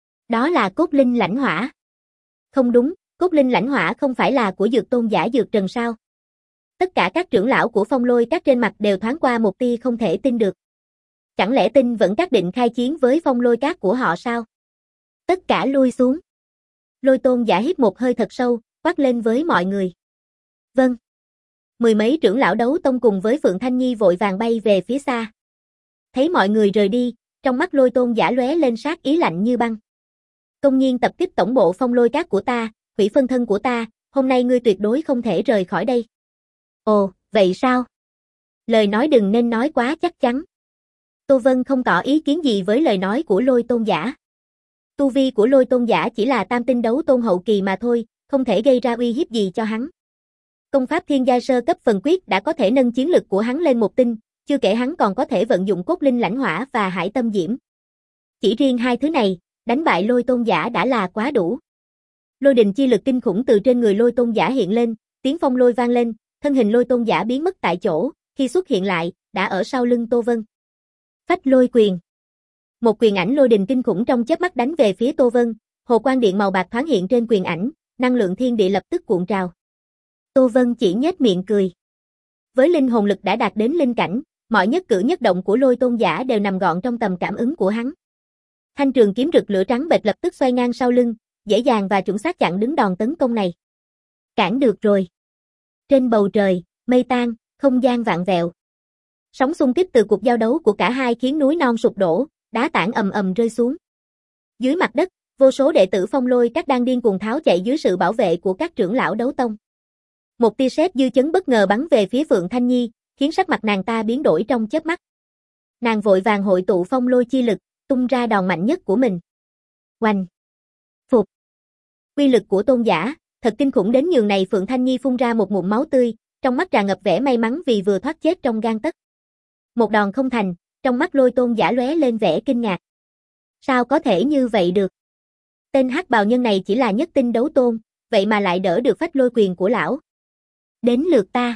Đó là cốt linh lãnh hỏa. Không đúng, cốt linh lãnh hỏa không phải là của Dược Tôn Giả Dược Trần sao? Tất cả các trưởng lão của Phong Lôi Các trên mặt đều thoáng qua một tia không thể tin được. Chẳng lẽ Tinh vẫn các định khai chiến với Phong Lôi Các của họ sao? Tất cả lui xuống. Lôi Tôn Giả hít một hơi thật sâu, quát lên với mọi người. Vâng. Mười mấy trưởng lão đấu tông cùng với Phượng Thanh Nhi vội vàng bay về phía xa. Thấy mọi người rời đi, trong mắt Lôi Tôn Giả lóe lên sát ý lạnh như băng. Công nhiên tập kích tổng bộ Phong Lôi Các của ta, hủy phân thân của ta, hôm nay ngươi tuyệt đối không thể rời khỏi đây. Ồ, vậy sao? Lời nói đừng nên nói quá chắc chắn. Tô Vân không tỏ ý kiến gì với lời nói của Lôi Tôn Giả. Tu vi của Lôi Tôn Giả chỉ là tam tinh đấu tôn hậu kỳ mà thôi, không thể gây ra uy hiếp gì cho hắn. Công pháp thiên giai sơ cấp phần quyết đã có thể nâng chiến lực của hắn lên một tinh, chưa kể hắn còn có thể vận dụng cốt linh lãnh hỏa và hải tâm diễm. Chỉ riêng hai thứ này, đánh bại Lôi Tôn Giả đã là quá đủ. Lôi đình chi lực kinh khủng từ trên người Lôi Tôn Giả hiện lên, tiếng phong lôi vang lên, thân hình Lôi Tôn Giả biến mất tại chỗ, khi xuất hiện lại, đã ở sau lưng Tô Vân. Phách lôi quyền. Một quyền ảnh lôi đình kinh khủng trong chớp mắt đánh về phía Tô Vân, hồ quang điện màu bạc thoáng hiện trên quyền ảnh, năng lượng thiên địa lập tức cuộn trào. Tô Vân chỉ nhếch miệng cười. Với linh hồn lực đã đạt đến linh cảnh, mọi nhất cử nhất động của Lôi Tôn Giả đều nằm gọn trong tầm cảm ứng của hắn. Thanh trường kiếm rực lửa trắng bệch lập tức xoay ngang sau lưng, dễ dàng và chuẩn xác chặn đứng đòn tấn công này. Cản được rồi. Trên bầu trời, mây tan, không gian vạn vẹo. Sóng xung kích từ cuộc giao đấu của cả hai khiến núi non sụp đổ, đá tảng ầm ầm rơi xuống. Dưới mặt đất, vô số đệ tử Phong Lôi Các đang điên cuồng tháo chạy dưới sự bảo vệ của các trưởng lão đấu tông. Một tia sét dư chấn bất ngờ bắn về phía Phượng Thanh Nhi, khiến sắc mặt nàng ta biến đổi trong chớp mắt. Nàng vội vàng hội tụ phong lôi chi lực, tung ra đòn mạnh nhất của mình. Oanh! Phục! Uy lực của Tôn Giả, thật kinh khủng đến nhường này. Phượng Thanh Nhi phun ra một ngụm máu tươi, trong mắt tràn ngập vẻ may mắn vì vừa thoát chết trong gang tấc. Một đòn không thành, trong mắt Lôi Tôn Giả lóe lên vẻ kinh ngạc. Sao có thể như vậy được? Tên hắc bào nhân này chỉ là nhất tinh đấu tôn, vậy mà lại đỡ được phách lôi quyền của lão. Đến lượt ta.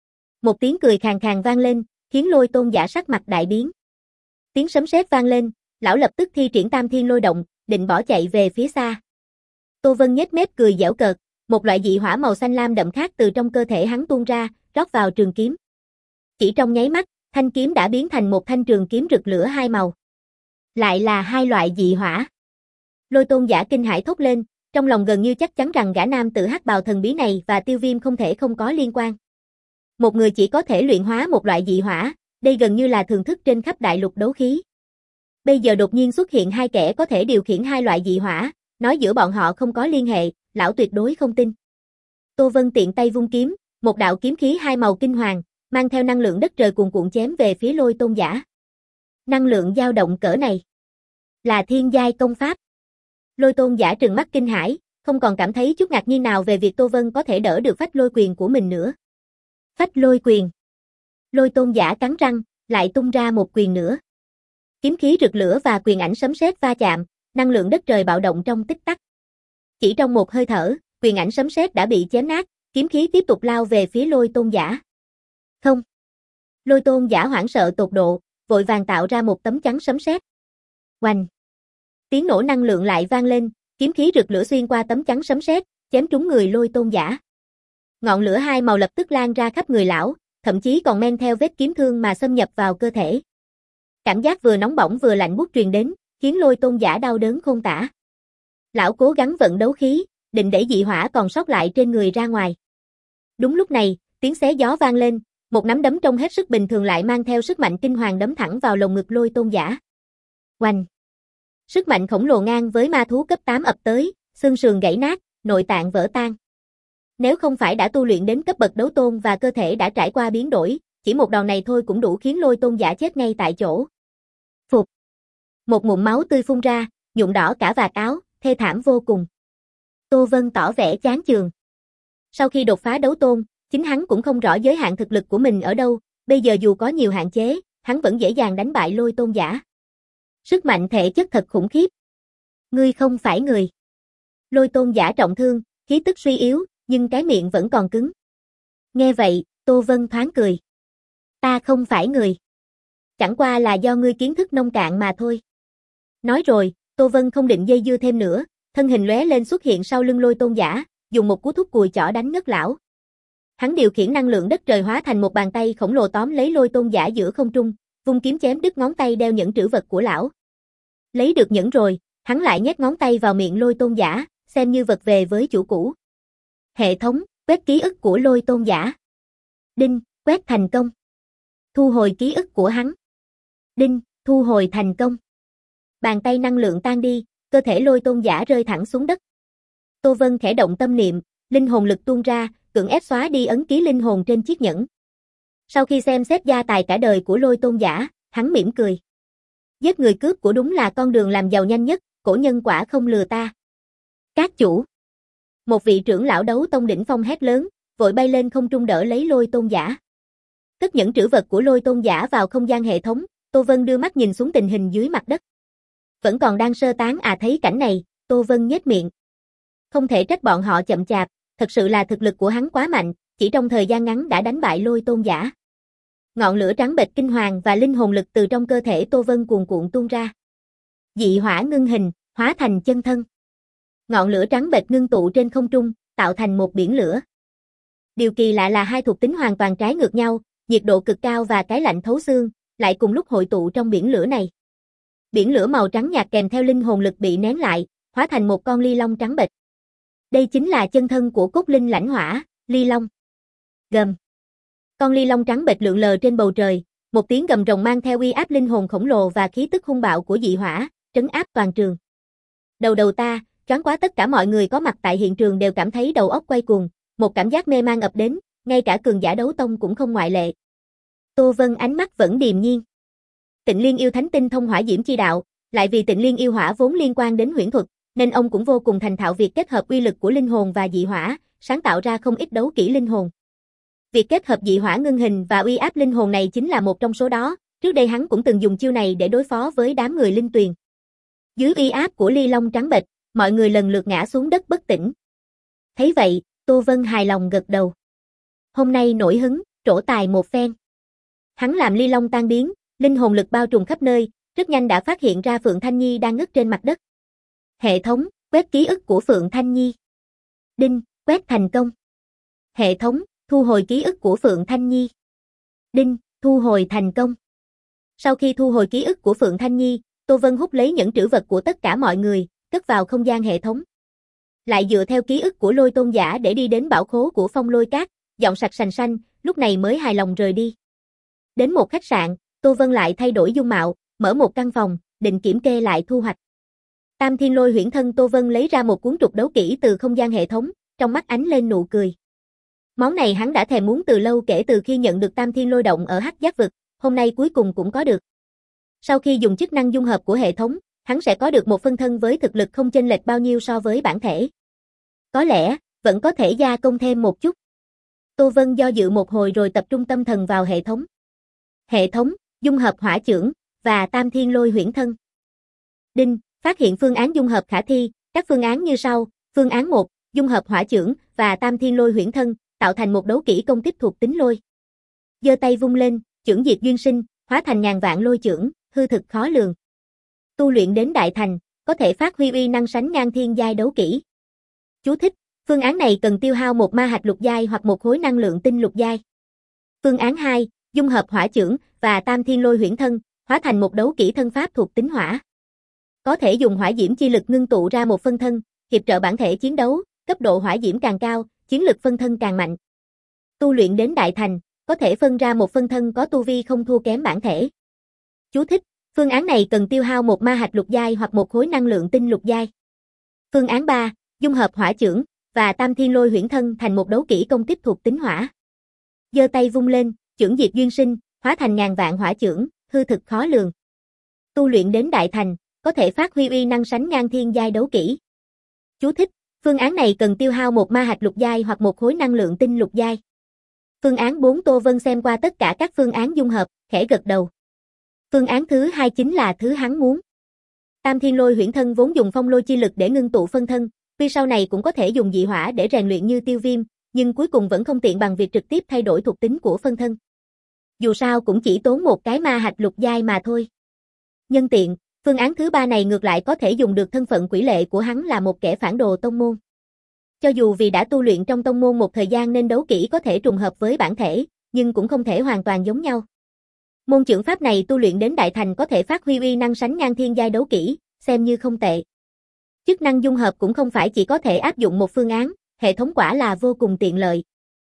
Một tiếng cười khàn khàn vang lên, khiến Lôi Tôn Giả sắc mặt đại biến. Tiếng sấm sét vang lên, lão lập tức thi triển Tam Thiên Lôi Động, định bỏ chạy về phía xa. Tô Vân nhếch mép cười giễu cợt, một loại dị hỏa màu xanh lam đậm khác từ trong cơ thể hắn tuôn ra, rót vào trường kiếm. Chỉ trong nháy mắt, thanh kiếm đã biến thành một thanh trường kiếm rực lửa hai màu. Lại là hai loại dị hỏa. Lôi Tôn Giả kinh hãi thốt lên, trong lòng gần như chắc chắn rằng gã nam tử hắc bào thần bí này và Tiêu Viêm không thể không có liên quan. Một người chỉ có thể luyện hóa một loại dị hỏa, đây gần như là thường thức trên khắp đại lục đấu khí. Bây giờ đột nhiên xuất hiện hai kẻ có thể điều khiển hai loại dị hỏa, nói giữa bọn họ không có liên hệ, lão tuyệt đối không tin. Tô Vân tiện tay vung kiếm, một đạo kiếm khí hai màu kinh hoàng, mang theo năng lượng đất trời cuồn cuộn chém về phía Lôi Tôn Giả. Năng lượng dao động cỡ này là thiên giai công pháp. Lôi Tôn Giả trừng mắt kinh hãi, không còn cảm thấy chút ngạc nhiên nào về việc Tô Vân có thể đỡ được phách lôi quyền của mình nữa. Phách lôi quyền. Lôi Tôn Giả cắn răng, lại tung ra một quyền nữa. Kiếm khí rực lửa và quyền ảnh sấm sét va chạm, năng lượng đất trời bạo động trong tích tắc. Chỉ trong một hơi thở, quyền ảnh sấm sét đã bị chém nát, kiếm khí tiếp tục lao về phía Lôi Tôn Giả. Không. Lôi Tôn Giả hoảng sợ tột độ, vội vàng tạo ra một tấm chắn sấm sét. Oanh. Tiếng nổ năng lượng lại vang lên, kiếm khí rực lửa xuyên qua tấm chắn sấm sét, chém trúng người Lôi Tôn Giả. Ngọn lửa hai màu lập tức lan ra khắp người lão, thậm chí còn men theo vết kiếm thương mà xâm nhập vào cơ thể. Cảm giác vừa nóng bỏng vừa lạnh buốt truyền đến, khiến Lôi Tôn Giả đau đớn khôn tả. Lão cố gắng vận đấu khí, định đẩy dị hỏa còn sót lại trên người ra ngoài. Đúng lúc này, tiếng xé gió vang lên, một nắm đấm trông hết sức bình thường lại mang theo sức mạnh kinh hoàng đấm thẳng vào lồng ngực Lôi Tôn Giả. Oanh! Sức mạnh khổng lồ ngang với ma thú cấp tám ập tới, xương sườn gãy nát, nội tạng vỡ tan. Nếu không phải đã tu luyện đến cấp bậc đấu tôn và cơ thể đã trải qua biến đổi, chỉ một đòn này thôi cũng đủ khiến Lôi Tôn giả chết ngay tại chỗ. Phục. Một ngụm máu tươi phun ra, nhuộm đỏ cả vạt áo, thê thảm vô cùng. Tô Vân tỏ vẻ chán chường. Sau khi đột phá đấu tôn, chính hắn cũng không rõ giới hạn thực lực của mình ở đâu, bây giờ dù có nhiều hạn chế, hắn vẫn dễ dàng đánh bại Lôi Tôn giả. Sức mạnh thể chất thật khủng khiếp. Ngươi không phải người. Lôi Tôn giả trọng thương, khí tức suy yếu, nhưng cái miệng vẫn còn cứng. Nghe vậy, Tô Vân thoáng cười. Ta không phải người. Chẳng qua là do ngươi kiến thức nông cạn mà thôi. Nói rồi, Tô Vân không định dây dưa thêm nữa, thân hình lóe lên xuất hiện sau lưng Lôi Tôn giả, dùng một cú thúc cùi chỏ đánh ngất lão. Hắn điều khiển năng lượng đất trời hóa thành một bàn tay khổng lồ tóm lấy Lôi Tôn giả giữa không trung, vung kiếm chém đứt ngón tay đeo nhẫn trữ vật của lão. Lấy được nhẫn rồi, hắn lại nhét ngón tay vào miệng Lôi Tôn giả, xem như vật về với chủ cũ. Hệ thống, quét ký ức của Lôi Tôn giả. Đinh, quét thành công. Thu hồi ký ức của hắn. Đinh, thu hồi thành công. Bàn tay năng lượng tan đi, cơ thể Lôi Tôn giả rơi thẳng xuống đất. Tô Vân khẽ động tâm niệm, linh hồn lực tuôn ra, cưỡng ép xóa đi ấn ký linh hồn trên chiếc nhẫn. Sau khi xem xét gia tài cả đời của Lôi Tôn giả, hắn mỉm cười. Giết người cướp của đúng là con đường làm giàu nhanh nhất, cổ nhân quả không lừa ta. Các chủ. Một vị trưởng lão đấu tông đỉnh phong hét lớn, vội bay lên không trung đỡ lấy Lôi Tôn giả. Cất nhẫn trữ vật của Lôi Tôn giả vào không gian hệ thống, Tô Vân đưa mắt nhìn xuống tình hình dưới mặt đất. Vẫn còn đang sơ tán à, thấy cảnh này, Tô Vân nhếch miệng. Không thể trách bọn họ chậm chạp, thật sự là thực lực của hắn quá mạnh, chỉ trong thời gian ngắn đã đánh bại Lôi Tôn giả. Ngọn lửa trắng bệch kinh hoàng và linh hồn lực từ trong cơ thể Tô Vân cuồn cuộn tuôn ra. Dị hỏa ngưng hình, hóa thành chân thân. Ngọn lửa trắng bệch ngưng tụ trên không trung, tạo thành một biển lửa. Điều kỳ lạ là hai thuộc tính hoàn toàn trái ngược nhau, nhiệt độ cực cao và cái lạnh thấu xương, lại cùng lúc hội tụ trong biển lửa này. Biển lửa màu trắng nhạt kèm theo linh hồn lực bị nén lại, hóa thành một con ly long trắng bệch. Đây chính là chân thân của cốt linh lãnh hỏa, ly long. Gầm. Con ly long trắng bệch lượn lờ trên bầu trời, một tiếng gầm rồng mang theo uy áp linh hồn khổng lồ và khí tức hung bạo của dị hỏa, trấn áp toàn trường. Đầu đầu ta, choáng quá, tất cả mọi người có mặt tại hiện trường đều cảm thấy đầu óc quay cuồng, một cảm giác mê man ập đến, ngay cả cường giả đấu tông cũng không ngoại lệ. Tô Vân ánh mắt vẫn điềm nhiên. Tịnh Liên yêu thánh tinh thông hỏa diễm chi đạo, lại vì Tịnh Liên yêu hỏa vốn liên quan đến huyễn thuật, nên ông cũng vô cùng thành thạo việc kết hợp uy lực của linh hồn và dị hỏa, sáng tạo ra không ít đấu kỹ linh hồn. Việc kết hợp dị hỏa ngưng hình và uy áp linh hồn này chính là một trong số đó, trước đây hắn cũng từng dùng chiêu này để đối phó với đám người linh tuyền. Dưới uy áp của ly long trắng bệch, mọi người lần lượt ngã xuống đất bất tỉnh. Thấy vậy, Tô Vân hài lòng gật đầu. Hôm nay nổi hứng, trổ tài một phen. Hắn làm ly long tan biến, linh hồn lực bao trùm khắp nơi, rất nhanh đã phát hiện ra Phượng Thanh Nhi đang ngất trên mặt đất. Hệ thống, quét ký ức của Phượng Thanh Nhi. Đinh, quét thành công. Hệ thống, thu hồi ký ức của Phượng Thanh Nhi. Đinh, thu hồi thành công. Sau khi thu hồi ký ức của Phượng Thanh Nhi, Tô Vân hút lấy nhẫn trữ vật của tất cả mọi người, cất vào không gian hệ thống. Lại dựa theo ký ức của Lôi Tôn giả để đi đến bảo khố của Phong Lôi Cát, dọn sạch sành xanh, lúc này mới hài lòng rời đi. Đến một khách sạn, Tô Vân lại thay đổi dung mạo, mở một căn phòng, định kiểm kê lại thu hoạch. Tam Thiên Lôi huyễn thân Tô Vân lấy ra một cuốn trục đấu kỹ từ không gian hệ thống, trong mắt ánh lên nụ cười. Món này hắn đã thèm muốn từ lâu kể từ khi nhận được Tam Thiên Lôi động ở Hắc Giác vực, hôm nay cuối cùng cũng có được. Sau khi dùng chức năng dung hợp của hệ thống, hắn sẽ có được một phân thân với thực lực không chênh lệch bao nhiêu so với bản thể. Có lẽ, vẫn có thể gia công thêm một chút. Tô Vân do dự một hồi rồi tập trung tâm thần vào hệ thống. Hệ thống, dung hợp hỏa chưởng, và Tam Thiên Lôi huyễn thân. Đinh, phát hiện phương án dung hợp khả thi, các phương án như sau. Phương án một, dung hợp hỏa chưởng, và Tam Thiên Lôi huyễn thân, tạo thành một đấu kỹ công kích thuộc tính lôi. Giơ tay vung lên, chưởng diệt duyên sinh, hóa thành ngàn vạn lôi chưởng, hư thực khó lường. Tu luyện đến đại thành, có thể phát huy uy năng sánh ngang thiên giai đấu kỹ. Chú thích, phương án này cần tiêu hao một ma hạch lục giai hoặc một khối năng lượng tinh lục giai. Phương án hai, dung hợp hỏa chưởng và Tam Thiên Lôi huyễn thân, hóa thành một đấu kỹ thân pháp thuộc tính hỏa. Có thể dùng hỏa diễm chi lực ngưng tụ ra một phân thân, hiệp trợ bản thể chiến đấu, cấp độ hỏa diễm càng cao, chiến lực phân thân càng mạnh. Tu luyện đến đại thành, có thể phân ra một phân thân có tu vi không thua kém bản thể. Chú thích, phương án này cần tiêu hao một ma hạch lục giai hoặc một khối năng lượng tinh lục giai. Phương án ba, dung hợp hỏa chưởng và Tam Thiên Lôi Huyễn Thân thành một đấu kỹ công kích thuộc tính hỏa. Giơ tay vung lên, chưởng diệt duyên sinh, hóa thành ngàn vạn hỏa chưởng, hư thực khó lường. Tu luyện đến đại thành, có thể phát huy uy năng sánh ngang thiên giai đấu kỹ. Chú thích: phương án này cần tiêu hao một ma hạch lục giai hoặc một khối năng lượng tinh lục giai. Phương án bốn. Tô Vân xem qua tất cả các phương án dung hợp, khẽ gật đầu. Phương án thứ hai chính là thứ hắn muốn. Tam Thiên Lôi Huyễn Thân vốn dùng phong lôi chi lực để ngưng tụ phân thân, tuy sau này cũng có thể dùng dị hỏa để rèn luyện như Tiêu Viêm, nhưng cuối cùng vẫn không tiện bằng việc trực tiếp thay đổi thuộc tính của phân thân. Dù sao cũng chỉ tốn một cái ma hạch lục giai mà thôi. Nhân tiện, phương án thứ ba này ngược lại có thể dùng được thân phận quỷ lệ của hắn là một kẻ phản đồ tông môn. Cho dù vì đã tu luyện trong tông môn một thời gian nên đấu kỹ có thể trùng hợp với bản thể, nhưng cũng không thể hoàn toàn giống nhau. Môn chưởng pháp này tu luyện đến đại thành có thể phát huy uy năng sánh ngang thiên giai đấu kỹ, xem như không tệ. Chức năng dung hợp cũng không phải chỉ có thể áp dụng một phương án, hệ thống quả là vô cùng tiện lợi.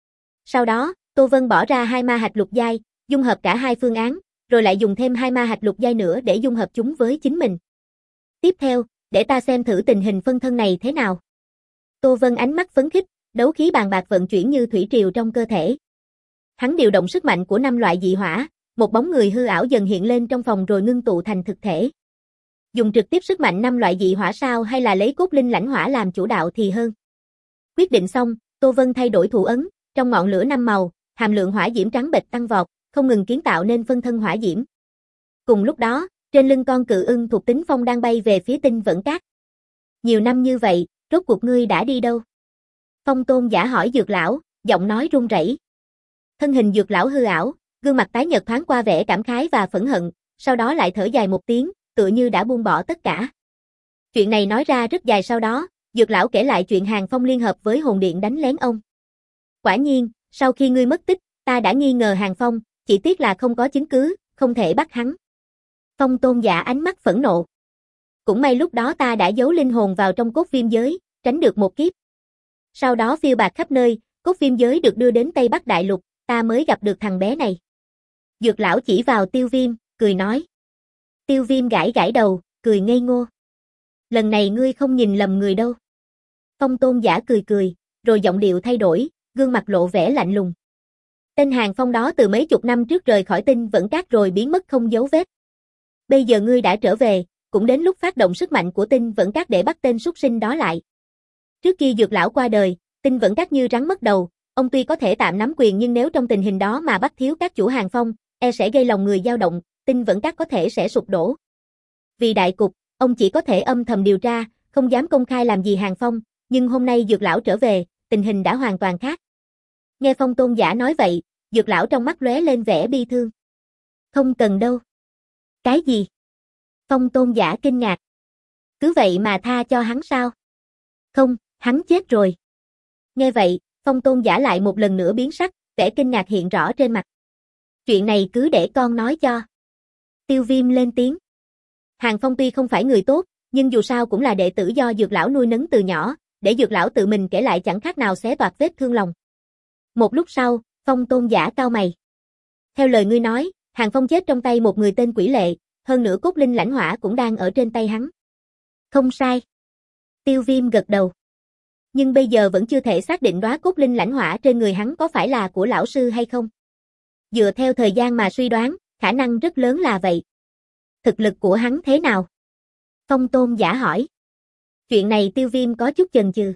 Sau đó, Tô Vân bỏ ra hai ma hạch lục giai, dung hợp cả hai phương án, rồi lại dùng thêm hai ma hạch lục giai nữa để dung hợp chúng với chính mình. Tiếp theo, để ta xem thử tình hình phân thân này thế nào. Tô Vân ánh mắt phấn khích, đấu khí bàn bạc vận chuyển như thủy triều trong cơ thể. Hắn điều động sức mạnh của năm loại dị hỏa, một bóng người hư ảo dần hiện lên trong phòng rồi ngưng tụ thành thực thể. Dùng trực tiếp sức mạnh năm loại dị hỏa sao hay là lấy cốt linh lãnh hỏa làm chủ đạo thì hơn. Quyết định xong, Tô Vân thay đổi thủ ấn, trong ngọn lửa năm màu, hàm lượng hỏa diễm trắng bệch tăng vọt, không ngừng kiến tạo nên phân thân hỏa diễm. Cùng lúc đó, trên lưng con cự ưng thuộc tính phong đang bay về phía Tinh Vẫn Các. Nhiều năm như vậy, rốt cuộc ngươi đã đi đâu? Phong Tôn Giả hỏi Dược lão, giọng nói run rẩy. Thân hình Dược lão hư ảo, gương mặt tái nhợt thoáng qua vẻ cảm khái và phẫn hận, sau đó lại thở dài một tiếng, tựa như đã buông bỏ tất cả. Chuyện này nói ra rất dài, sau đó, Dược lão kể lại chuyện Hàng Phong liên hợp với hồn điện đánh lén ông. Quả nhiên, sau khi ngươi mất tích, ta đã nghi ngờ Hàng Phong, chỉ tiếc là không có chứng cứ, không thể bắt hắn. Phong Tôn Giả ánh mắt phẫn nộ. Cũng may lúc đó ta đã giấu linh hồn vào trong cốt viêm giới, tránh được một kiếp. Sau đó phiêu bạt khắp nơi, cốt viêm giới được đưa đến Tây Bắc Đại Lục, ta mới gặp được thằng bé này. Dược lão chỉ vào Tiêu Viêm, cười nói. Tiêu Viêm gãi gãi đầu, cười ngây ngô. Lần này ngươi không nhìn lầm người đâu. Phong Tôn Giả cười cười, rồi giọng điệu thay đổi, gương mặt lộ vẻ lạnh lùng. Tên Hàng Phong đó từ mấy chục năm trước rời khỏi Tinh Vẫn Các rồi biến mất không dấu vết. Bây giờ ngươi đã trở về, cũng đến lúc phát động sức mạnh của Tinh Vẫn Các để bắt tên súc sinh đó lại. Trước khi Dược lão qua đời, Tinh Vẫn Các như rắn mất đầu, ông tuy có thể tạm nắm quyền nhưng nếu trong tình hình đó mà bắt thiếu các chủ Hàng Phong, e sẽ gây lòng người dao động, Tinh Vẫn Các có thể sẽ sụp đổ. Vì đại cục, ông chỉ có thể âm thầm điều tra, không dám công khai làm gì Hàng Phong, nhưng hôm nay Dược lão trở về, tình hình đã hoàn toàn khác. Nghe Phong Tôn Giả nói vậy, Dược lão trong mắt lóe lên vẻ bi thương. Không cần đâu. Cái gì? Phong Tôn Giả kinh ngạc. Cứ vậy mà tha cho hắn sao? Không, hắn chết rồi. Nghe vậy, Phong Tôn Giả lại một lần nữa biến sắc, vẻ kinh ngạc hiện rõ trên mặt. Chuyện này cứ để con nói cho. Tiêu Viêm lên tiếng. Hàng Phong tuy không phải người tốt, nhưng dù sao cũng là đệ tử do Dược lão nuôi nấng từ nhỏ, để Dược lão tự mình kể lại chẳng khác nào xé toạc vết thương lòng. Một lúc sau, Phong Tôn Giả cau mày. Theo lời ngươi nói, Hàng Phong chết trong tay một người tên Quỷ Lệ, hơn nữa cốt linh lãnh hỏa cũng đang ở trên tay hắn. Không sai. Tiêu Viêm gật đầu. Nhưng bây giờ vẫn chưa thể xác định đóa cốt linh lãnh hỏa trên người hắn có phải là của lão sư hay không. Dựa theo thời gian mà suy đoán, khả năng rất lớn là vậy. Thực lực của hắn thế nào? Phong Tôn Giả hỏi. Chuyện này Tiêu Viêm có chút chần chừ.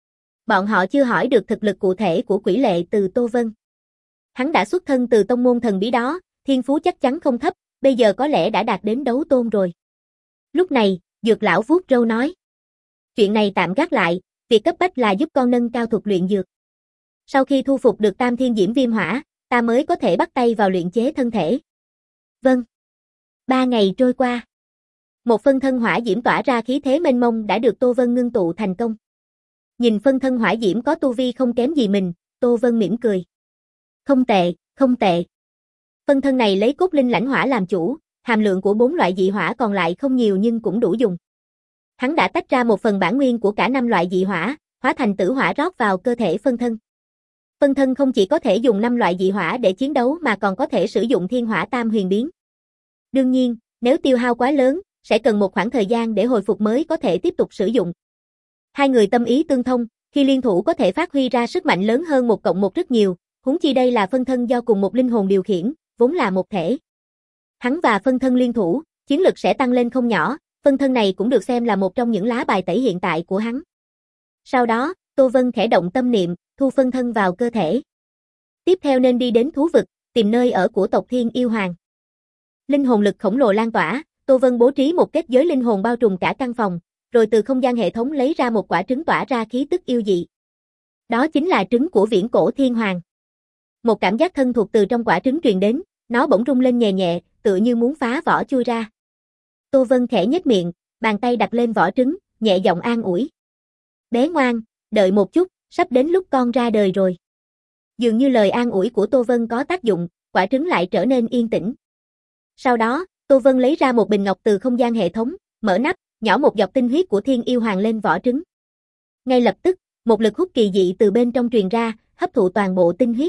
Bọn họ chưa hỏi được thực lực cụ thể của Quỷ Lệ từ Tô Vân. Hắn đã xuất thân từ tông môn thần bí đó, thiên phú chắc chắn không thấp, bây giờ có lẽ đã đạt đến đấu tôn rồi. Lúc này, Dược lão vuốt râu nói. Chuyện này tạm gác lại, việc cấp bách là giúp con nâng cao thuật luyện dược. Sau khi thu phục được Tam Thiên Diễm Viêm Hỏa, ta mới có thể bắt tay vào luyện chế thân thể. Vâng. Ba ngày trôi qua. Một phân thân hỏa diễm tỏa ra khí thế mênh mông đã được Tô Vân ngưng tụ thành công. Nhìn phân thân hỏa diễm có tu vi không kém gì mình, Tô Vân mỉm cười. Không tệ, không tệ. Phân thân này lấy cốt linh lãnh hỏa làm chủ, hàm lượng của bốn loại dị hỏa còn lại không nhiều nhưng cũng đủ dùng. Hắn đã tách ra một phần bản nguyên của cả năm loại dị hỏa, hóa thành tử hỏa rót vào cơ thể phân thân. Phân thân không chỉ có thể dùng năm loại dị hỏa để chiến đấu mà còn có thể sử dụng thiên hỏa tam huyền biến. Đương nhiên, nếu tiêu hao quá lớn, sẽ cần một khoảng thời gian để hồi phục mới có thể tiếp tục sử dụng. Hai người tâm ý tương thông, Khi liên thủ có thể phát huy ra sức mạnh lớn hơn một cộng một rất nhiều, huống chi đây là phân thân do cùng một linh hồn điều khiển, vốn là một thể. Hắn và phân thân liên thủ, chiến lực sẽ tăng lên không nhỏ, phân thân này cũng được xem là một trong những lá bài tẩy hiện tại của hắn. Sau đó, Tô Vân khẽ động tâm niệm, thu phân thân vào cơ thể. Tiếp theo nên đi đến thú vực, tìm nơi ở của tộc Thiên Yêu Hoàng. Linh hồn lực khổng lồ lan tỏa, Tô Vân bố trí một kết giới linh hồn bao trùm cả căn phòng, rồi từ không gian hệ thống lấy ra một quả trứng tỏa ra khí tức yêu dị. Đó chính là trứng của viễn cổ thiên hoàng. Một cảm giác thân thuộc từ trong quả trứng truyền đến, nó bỗng rung lên nhẹ nhẹ, tựa như muốn phá vỏ chui ra. Tô Vân khẽ nhếch miệng, bàn tay đặt lên vỏ trứng, nhẹ giọng an ủi. Bé ngoan, đợi một chút, sắp đến lúc con ra đời rồi. Dường như lời an ủi của Tô Vân có tác dụng, quả trứng lại trở nên yên tĩnh. Sau đó, Tô Vân lấy ra một bình ngọc từ không gian hệ thống, mở nắp, nhỏ một giọt tinh huyết của Thiên Yêu Hoàng lên vỏ trứng. Ngay lập tức, một lực hút kỳ dị từ bên trong truyền ra, hấp thụ toàn bộ tinh huyết.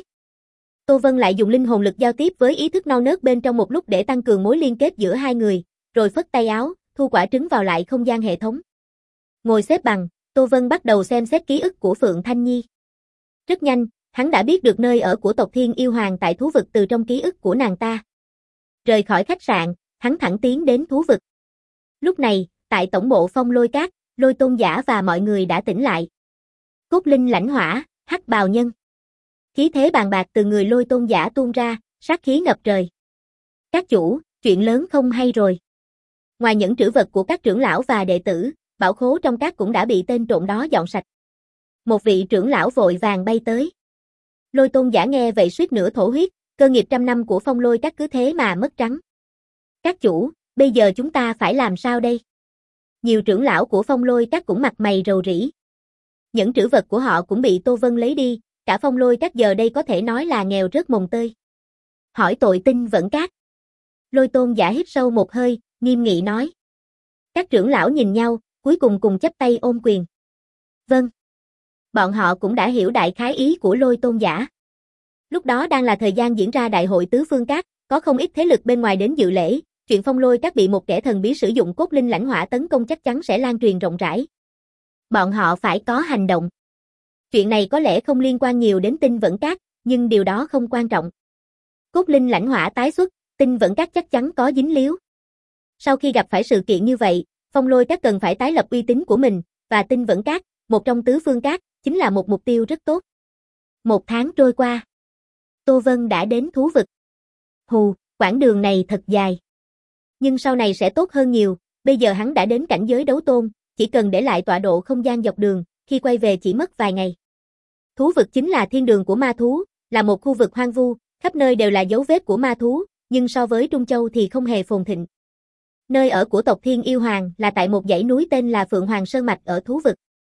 Tô Vân lại dùng linh hồn lực giao tiếp với ý thức non nớt bên trong một lúc để tăng cường mối liên kết giữa hai người, rồi phất tay áo, thu quả trứng vào lại không gian hệ thống. Ngồi xếp bằng, Tô Vân bắt đầu xem xét ký ức của Phượng Thanh Nhi. Rất nhanh, hắn đã biết được nơi ở của tộc Thiên Yêu Hoàng tại thú vực từ trong ký ức của nàng ta. Rời khỏi khách sạn, hắn thẳng tiến đến thú vực. Lúc này, tại tổng bộ Phong Lôi Các, Lôi Tôn Giả và mọi người đã tỉnh lại. Cốt linh lãnh hỏa, hắc bào nhân. Khí thế bàn bạc từ người Lôi Tôn Giả tuôn ra, sát khí ngập trời. Các chủ, chuyện lớn không hay rồi. Ngoài những trữ vật của các trưởng lão và đệ tử, bảo khố trong các cũng đã bị tên trộm đó dọn sạch. Một vị trưởng lão vội vàng bay tới. Lôi Tôn Giả nghe vậy suýt nữa thổ huyết, cơ nghiệp trăm năm của Phong Lôi Các cứ thế mà mất trắng. Các chủ, bây giờ chúng ta phải làm sao đây? Nhiều trưởng lão của Phong Lôi Các cũng mặt mày rầu rĩ. Những trữ vật của họ cũng bị Tô Vân lấy đi, cả Phong Lôi Các giờ đây có thể nói là nghèo rớt mồng tơi. Hỏi tội Tinh Vẫn Các. Lôi Tôn Giả hít sâu một hơi, nghiêm nghị nói. Các trưởng lão nhìn nhau, cuối cùng cùng chắp tay ôm quyền. Vâng. Bọn họ cũng đã hiểu đại khái ý của Lôi Tôn Giả. Lúc đó đang là thời gian diễn ra đại hội tứ phương các, có không ít thế lực bên ngoài đến dự lễ, chuyện Phong Lôi Các bị một kẻ thần bí sử dụng cốt linh lãnh hỏa tấn công chắc chắn sẽ lan truyền rộng rãi. Bọn họ phải có hành động. Chuyện này có lẽ không liên quan nhiều đến Tinh Vẫn Các, nhưng điều đó không quan trọng. Cốt linh lãnh hỏa tái xuất, Tinh Vẫn Các chắc chắn có dính líu. Sau khi gặp phải sự kiện như vậy, Phong Lôi Các cần phải tái lập uy tín của mình, và Tinh Vẫn Các, một trong tứ phương các, chính là một mục tiêu rất tốt. Một tháng trôi qua. Tô Vân đã đến thú vực. Hù, quãng đường này thật dài. Nhưng sau này sẽ tốt hơn nhiều, bây giờ hắn đã đến cảnh giới đấu tôn, chỉ cần để lại tọa độ không gian dọc đường, khi quay về chỉ mất vài ngày. Thú vực chính là thiên đường của ma thú, là một khu vực hoang vu, khắp nơi đều là dấu vết của ma thú, nhưng so với Trung Châu thì không hề phồn thịnh. Nơi ở của tộc Thiên Yêu Hoàng là tại một dãy núi tên là Phượng Hoàng Sơn Mạch ở thú vực.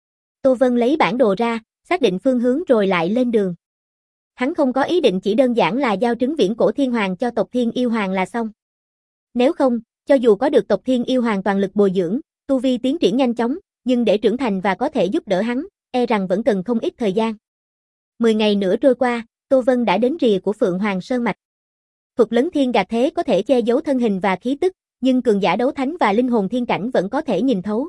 Tô Vân lấy bản đồ ra, xác định phương hướng rồi lại lên đường. Hắn không có ý định chỉ đơn giản là giao trứng viễn cổ thiên hoàng cho tộc Thiên Yêu Hoàng là xong. Nếu không, cho dù có được tộc Thiên Yêu Hoàng toàn lực bồi dưỡng, tu vi tiến triển nhanh chóng, nhưng để trưởng thành và có thể giúp đỡ hắn, e rằng vẫn cần không ít thời gian. Mười ngày nữa trôi qua, Tô Vân đã đến rìa của Phượng Hoàng Sơn Mạch. Thuật lấn thiên gạt thế có thể che giấu thân hình và khí tức, nhưng cường giả đấu thánh và linh hồn thiên cảnh vẫn có thể nhìn thấu.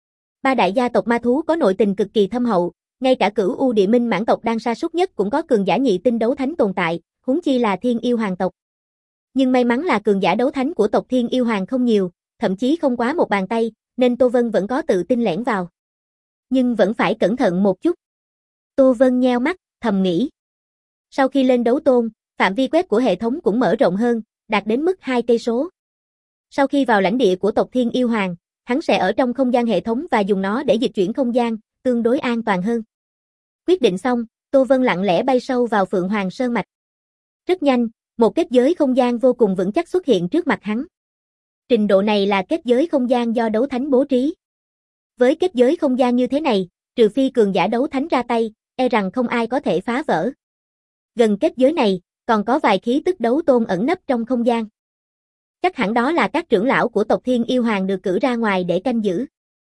Ba đại gia tộc ma thú có nội tình cực kỳ thâm hậu, ngay cả Cửu U Địa Minh mãn tộc đang sa sút nhất cũng có cường giả nhị tinh đấu thánh tồn tại, huống chi là Thiên Yêu Hoàng tộc. Nhưng may mắn là cường giả đấu thánh của tộc Thiên Yêu Hoàng không nhiều, thậm chí không quá một bàn tay, nên Tô Vân vẫn có tự tin lẻn vào. Nhưng vẫn phải cẩn thận một chút. Tô Vân nheo mắt, thầm nghĩ. Sau khi lên đấu tôn, phạm vi quét của hệ thống cũng mở rộng hơn, đạt đến mức hai cây số. Sau khi vào lãnh địa của tộc Thiên Yêu Hoàng, hắn sẽ ở trong không gian hệ thống và dùng nó để dịch chuyển không gian, tương đối an toàn hơn. Quyết định xong, Tô Vân lặng lẽ bay sâu vào Phượng Hoàng Sơn Mạch. Rất nhanh, một kết giới không gian vô cùng vững chắc xuất hiện trước mặt hắn. Trình độ này là kết giới không gian do đấu thánh bố trí. Với kết giới không gian như thế này, trừ phi cường giả đấu thánh ra tay, e rằng không ai có thể phá vỡ. Gần kết giới này, còn có vài khí tức đấu tôn ẩn nấp trong không gian. Chắc hẳn đó là các trưởng lão của tộc Thiên Yêu Hoàng được cử ra ngoài để canh giữ.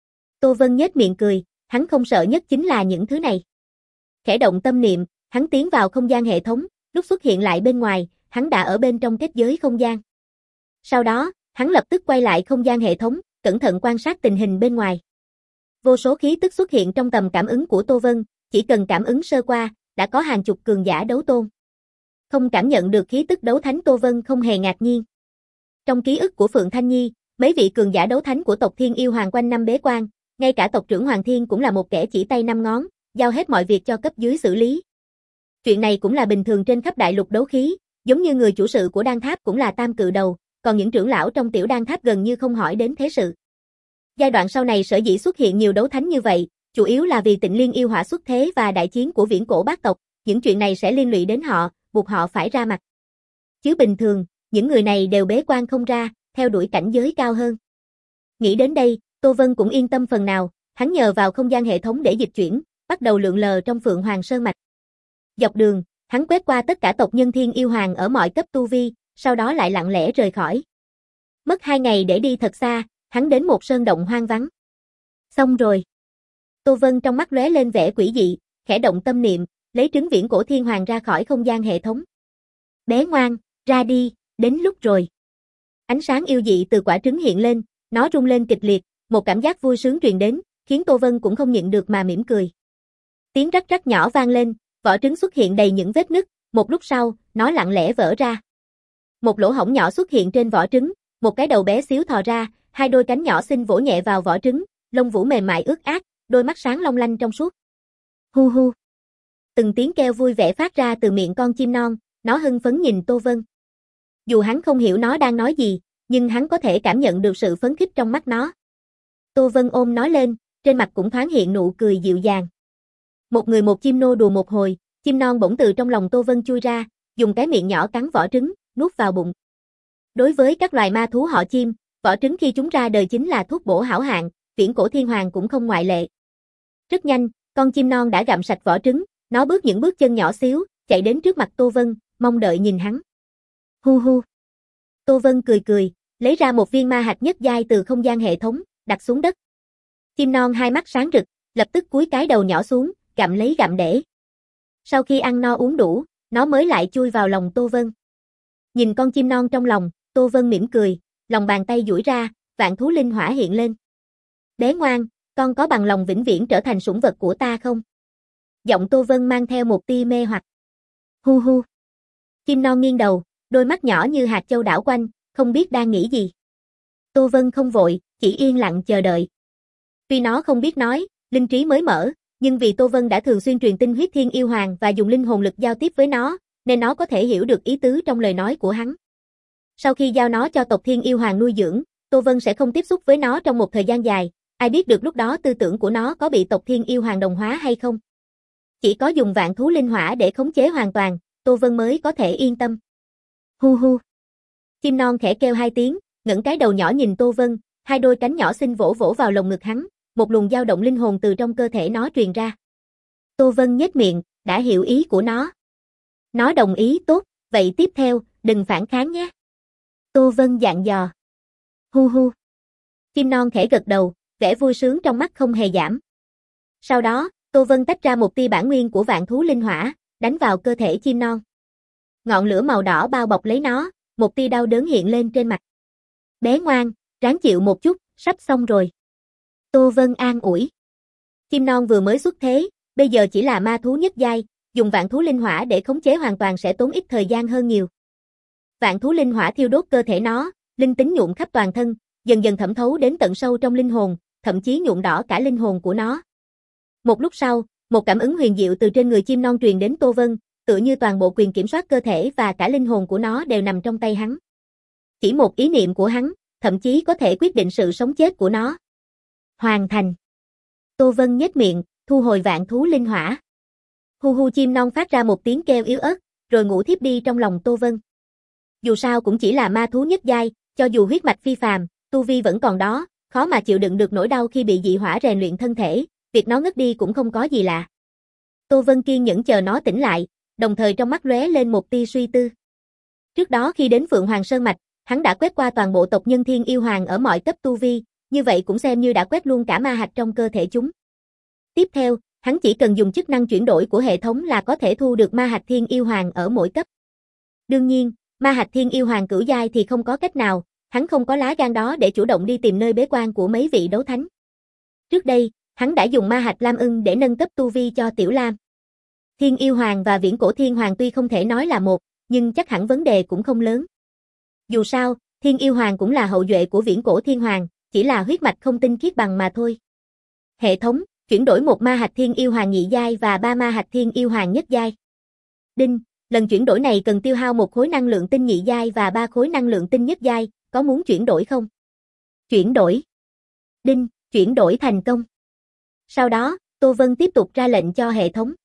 Tô Vân nhếch miệng cười, hắn không sợ nhất chính là những thứ này. Khẽ động tâm niệm, hắn tiến vào không gian hệ thống, lúc xuất hiện lại bên ngoài, hắn đã ở bên trong kết giới không gian. Sau đó, hắn lập tức quay lại không gian hệ thống, cẩn thận quan sát tình hình bên ngoài. Vô số khí tức xuất hiện trong tầm cảm ứng của Tô Vân, chỉ cần cảm ứng sơ qua, đã có hàng chục cường giả đấu tôn. Không cảm nhận được khí tức đấu thánh Tô Vân không hề ngạc nhiên. Trong ký ức của Phượng Thanh Nhi, mấy vị cường giả đấu thánh của tộc Thiên Yêu Hoàng quanh năm bế quan, ngay cả tộc trưởng Hoàng Thiên cũng là một kẻ chỉ tay năm ngón, giao hết mọi việc cho cấp dưới xử lý. Chuyện này cũng là bình thường trên khắp đại lục đấu khí, giống như người chủ sự của đan tháp cũng là tam cự đầu, còn những trưởng lão trong tiểu đan tháp gần như không hỏi đến thế sự. Giai đoạn sau này sở dĩ xuất hiện nhiều đấu thánh như vậy, chủ yếu là vì Tịnh Liên yêu hỏa xuất thế và đại chiến của viễn cổ bát tộc, những chuyện này sẽ liên lụy đến họ, buộc họ phải ra mặt. Chứ bình thường, những người này đều bế quan không ra, theo đuổi cảnh giới cao hơn. Nghĩ đến đây, Tô Vân cũng yên tâm phần nào, hắn nhờ vào không gian hệ thống để dịch chuyển, bắt đầu lượn lờ trong Phượng Hoàng Sơn Mạch. Dọc đường, hắn quét qua tất cả tộc nhân Thiên Yêu Hoàng ở mọi cấp tu vi, sau đó lại lặng lẽ rời khỏi. Mất hai ngày để đi thật xa, hắn đến một sơn động hoang vắng. Xong rồi. Tô Vân trong mắt lóe lên vẻ quỷ dị, khẽ động tâm niệm, lấy trứng viễn cổ thiên hoàng ra khỏi không gian hệ thống. Bé ngoan, ra đi, đến lúc rồi. Ánh sáng yêu dị từ quả trứng hiện lên, nó rung lên kịch liệt, một cảm giác vui sướng truyền đến, khiến Tô Vân cũng không nhịn được mà mỉm cười. Tiếng rắc rắc nhỏ vang lên, vỏ trứng xuất hiện đầy những vết nứt, một lúc sau, nó lặng lẽ vỡ ra. Một lỗ hổng nhỏ xuất hiện trên vỏ trứng, một cái đầu bé xíu thò ra, hai đôi cánh nhỏ xinh vỗ nhẹ vào vỏ trứng, lông vũ mềm mại ướt át, đôi mắt sáng long lanh trong suốt. Hu hu. Từng tiếng kêu vui vẻ phát ra từ miệng con chim non, nó hưng phấn nhìn Tô Vân. Dù hắn không hiểu nó đang nói gì, nhưng hắn có thể cảm nhận được sự phấn khích trong mắt nó. Tô Vân ôm nó lên, trên mặt cũng thoáng hiện nụ cười dịu dàng. Một người một chim nô đùa một hồi, chim non bỗng từ trong lòng Tô Vân chui ra, dùng cái miệng nhỏ cắn vỏ trứng, nuốt vào bụng. Đối với các loài ma thú họ chim, vỏ trứng khi chúng ra đời chính là thuốc bổ hảo hạng, viễn cổ thiên hoàng cũng không ngoại lệ. Rất nhanh, con chim non đã gặm sạch vỏ trứng, nó bước những bước chân nhỏ xíu, chạy đến trước mặt Tô Vân, mong đợi nhìn hắn. Hu hu. Tô Vân cười cười, lấy ra một viên ma hạch nhất giai từ không gian hệ thống, đặt xuống đất. Chim non hai mắt sáng rực, lập tức cúi cái đầu nhỏ xuống, gặm lấy gặm để. Sau khi ăn no uống đủ, nó mới lại chui vào lòng Tô Vân. Nhìn con chim non trong lòng, Tô Vân mỉm cười, lòng bàn tay duỗi ra, vạn thú linh hỏa hiện lên. Bé ngoan, con có bằng lòng vĩnh viễn trở thành sủng vật của ta không? Giọng Tô Vân mang theo một tia mê hoặc. Hu hu. Chim non nghiêng đầu, đôi mắt nhỏ như hạt châu đảo quanh, không biết đang nghĩ gì. Tô Vân không vội, chỉ yên lặng chờ đợi. Tuy nó không biết nói, linh trí mới mở, nhưng vì Tô Vân đã thường xuyên truyền tin huyết thiên yêu hoàng và dùng linh hồn lực giao tiếp với nó, nên nó có thể hiểu được ý tứ trong lời nói của hắn. Sau khi giao nó cho tộc Thiên Yêu Hoàng nuôi dưỡng, Tô Vân sẽ không tiếp xúc với nó trong một thời gian dài, ai biết được lúc đó tư tưởng của nó có bị tộc Thiên Yêu Hoàng đồng hóa hay không. Chỉ có dùng vạn thú linh hỏa để khống chế hoàn toàn, Tô Vân mới có thể yên tâm. Hu hu. Chim non khẽ kêu hai tiếng, ngẩng cái đầu nhỏ nhìn Tô Vân, hai đôi cánh nhỏ xinh vỗ vỗ vào lồng ngực hắn, một luồng dao động linh hồn từ trong cơ thể nó truyền ra. Tô Vân nhếch miệng, đã hiểu ý của nó. Nó đồng ý tốt, vậy tiếp theo, đừng phản kháng nhé. Tô Vân dặn dò. Hu hu. Chim non khẽ gật đầu, vẻ vui sướng trong mắt không hề giảm. Sau đó, Tô Vân tách ra một tia bản nguyên của vạn thú linh hỏa, đánh vào cơ thể chim non. Ngọn lửa màu đỏ bao bọc lấy nó, một tia đau đớn hiện lên trên mặt. Bé ngoan, ráng chịu một chút, sắp xong rồi. Tô Vân an ủi. Chim non vừa mới xuất thế, bây giờ chỉ là ma thú nhất giai, dùng vạn thú linh hỏa để khống chế hoàn toàn sẽ tốn ít thời gian hơn nhiều. Vạn thú linh hỏa thiêu đốt cơ thể nó, linh tính nhuộm khắp toàn thân, dần dần thẩm thấu đến tận sâu trong linh hồn, thậm chí nhuộm đỏ cả linh hồn của nó. Một lúc sau, một cảm ứng huyền diệu từ trên người chim non truyền đến Tô Vân, tựa như toàn bộ quyền kiểm soát cơ thể và cả linh hồn của nó đều nằm trong tay hắn. Chỉ một ý niệm của hắn, thậm chí có thể quyết định sự sống chết của nó. Hoàn thành. Tô Vân nhếch miệng, thu hồi vạn thú linh hỏa. Hu hu chim non phát ra một tiếng kêu yếu ớt, rồi ngủ thiếp đi trong lòng Tô Vân. Dù sao cũng chỉ là ma thú nhất giai, cho dù huyết mạch phi phàm, tu vi vẫn còn đó, khó mà chịu đựng được nỗi đau khi bị dị hỏa rèn luyện thân thể, việc nó ngất đi cũng không có gì lạ. Tô Vân kiên nhẫn chờ nó tỉnh lại, đồng thời trong mắt lóe lên một tia suy tư. Trước đó khi đến Phượng Hoàng Sơn Mạch, hắn đã quét qua toàn bộ tộc nhân Thiên Yêu Hoàng ở mọi cấp tu vi, như vậy cũng xem như đã quét luôn cả ma hạch trong cơ thể chúng. Tiếp theo, hắn chỉ cần dùng chức năng chuyển đổi của hệ thống là có thể thu được ma hạch Thiên Yêu Hoàng ở mỗi cấp. Đương nhiên, ma hạch Thiên Yêu Hoàng cửu giai thì không có cách nào, hắn không có lá gan đó để chủ động đi tìm nơi bế quan của mấy vị đấu thánh. Trước đây, Hắn đã dùng ma hạch Lam Ưng để nâng cấp tu vi cho Tiểu Lam. Thiên Yêu Hoàng và Viễn Cổ Thiên Hoàng tuy không thể nói là một, nhưng chắc hẳn vấn đề cũng không lớn. Dù sao, Thiên Yêu Hoàng cũng là hậu duệ của Viễn Cổ Thiên Hoàng, chỉ là huyết mạch không tinh khiết bằng mà thôi. Hệ thống, chuyển đổi một ma hạch Thiên Yêu Hoàng nhị giai và ba ma hạch Thiên Yêu Hoàng nhất giai. Đinh, lần chuyển đổi này cần tiêu hao một khối năng lượng tinh nhị giai và ba khối năng lượng tinh nhất giai, có muốn chuyển đổi không? Chuyển đổi. Đinh, chuyển đổi thành công. Sau đó, Tô Vân tiếp tục ra lệnh cho hệ thống.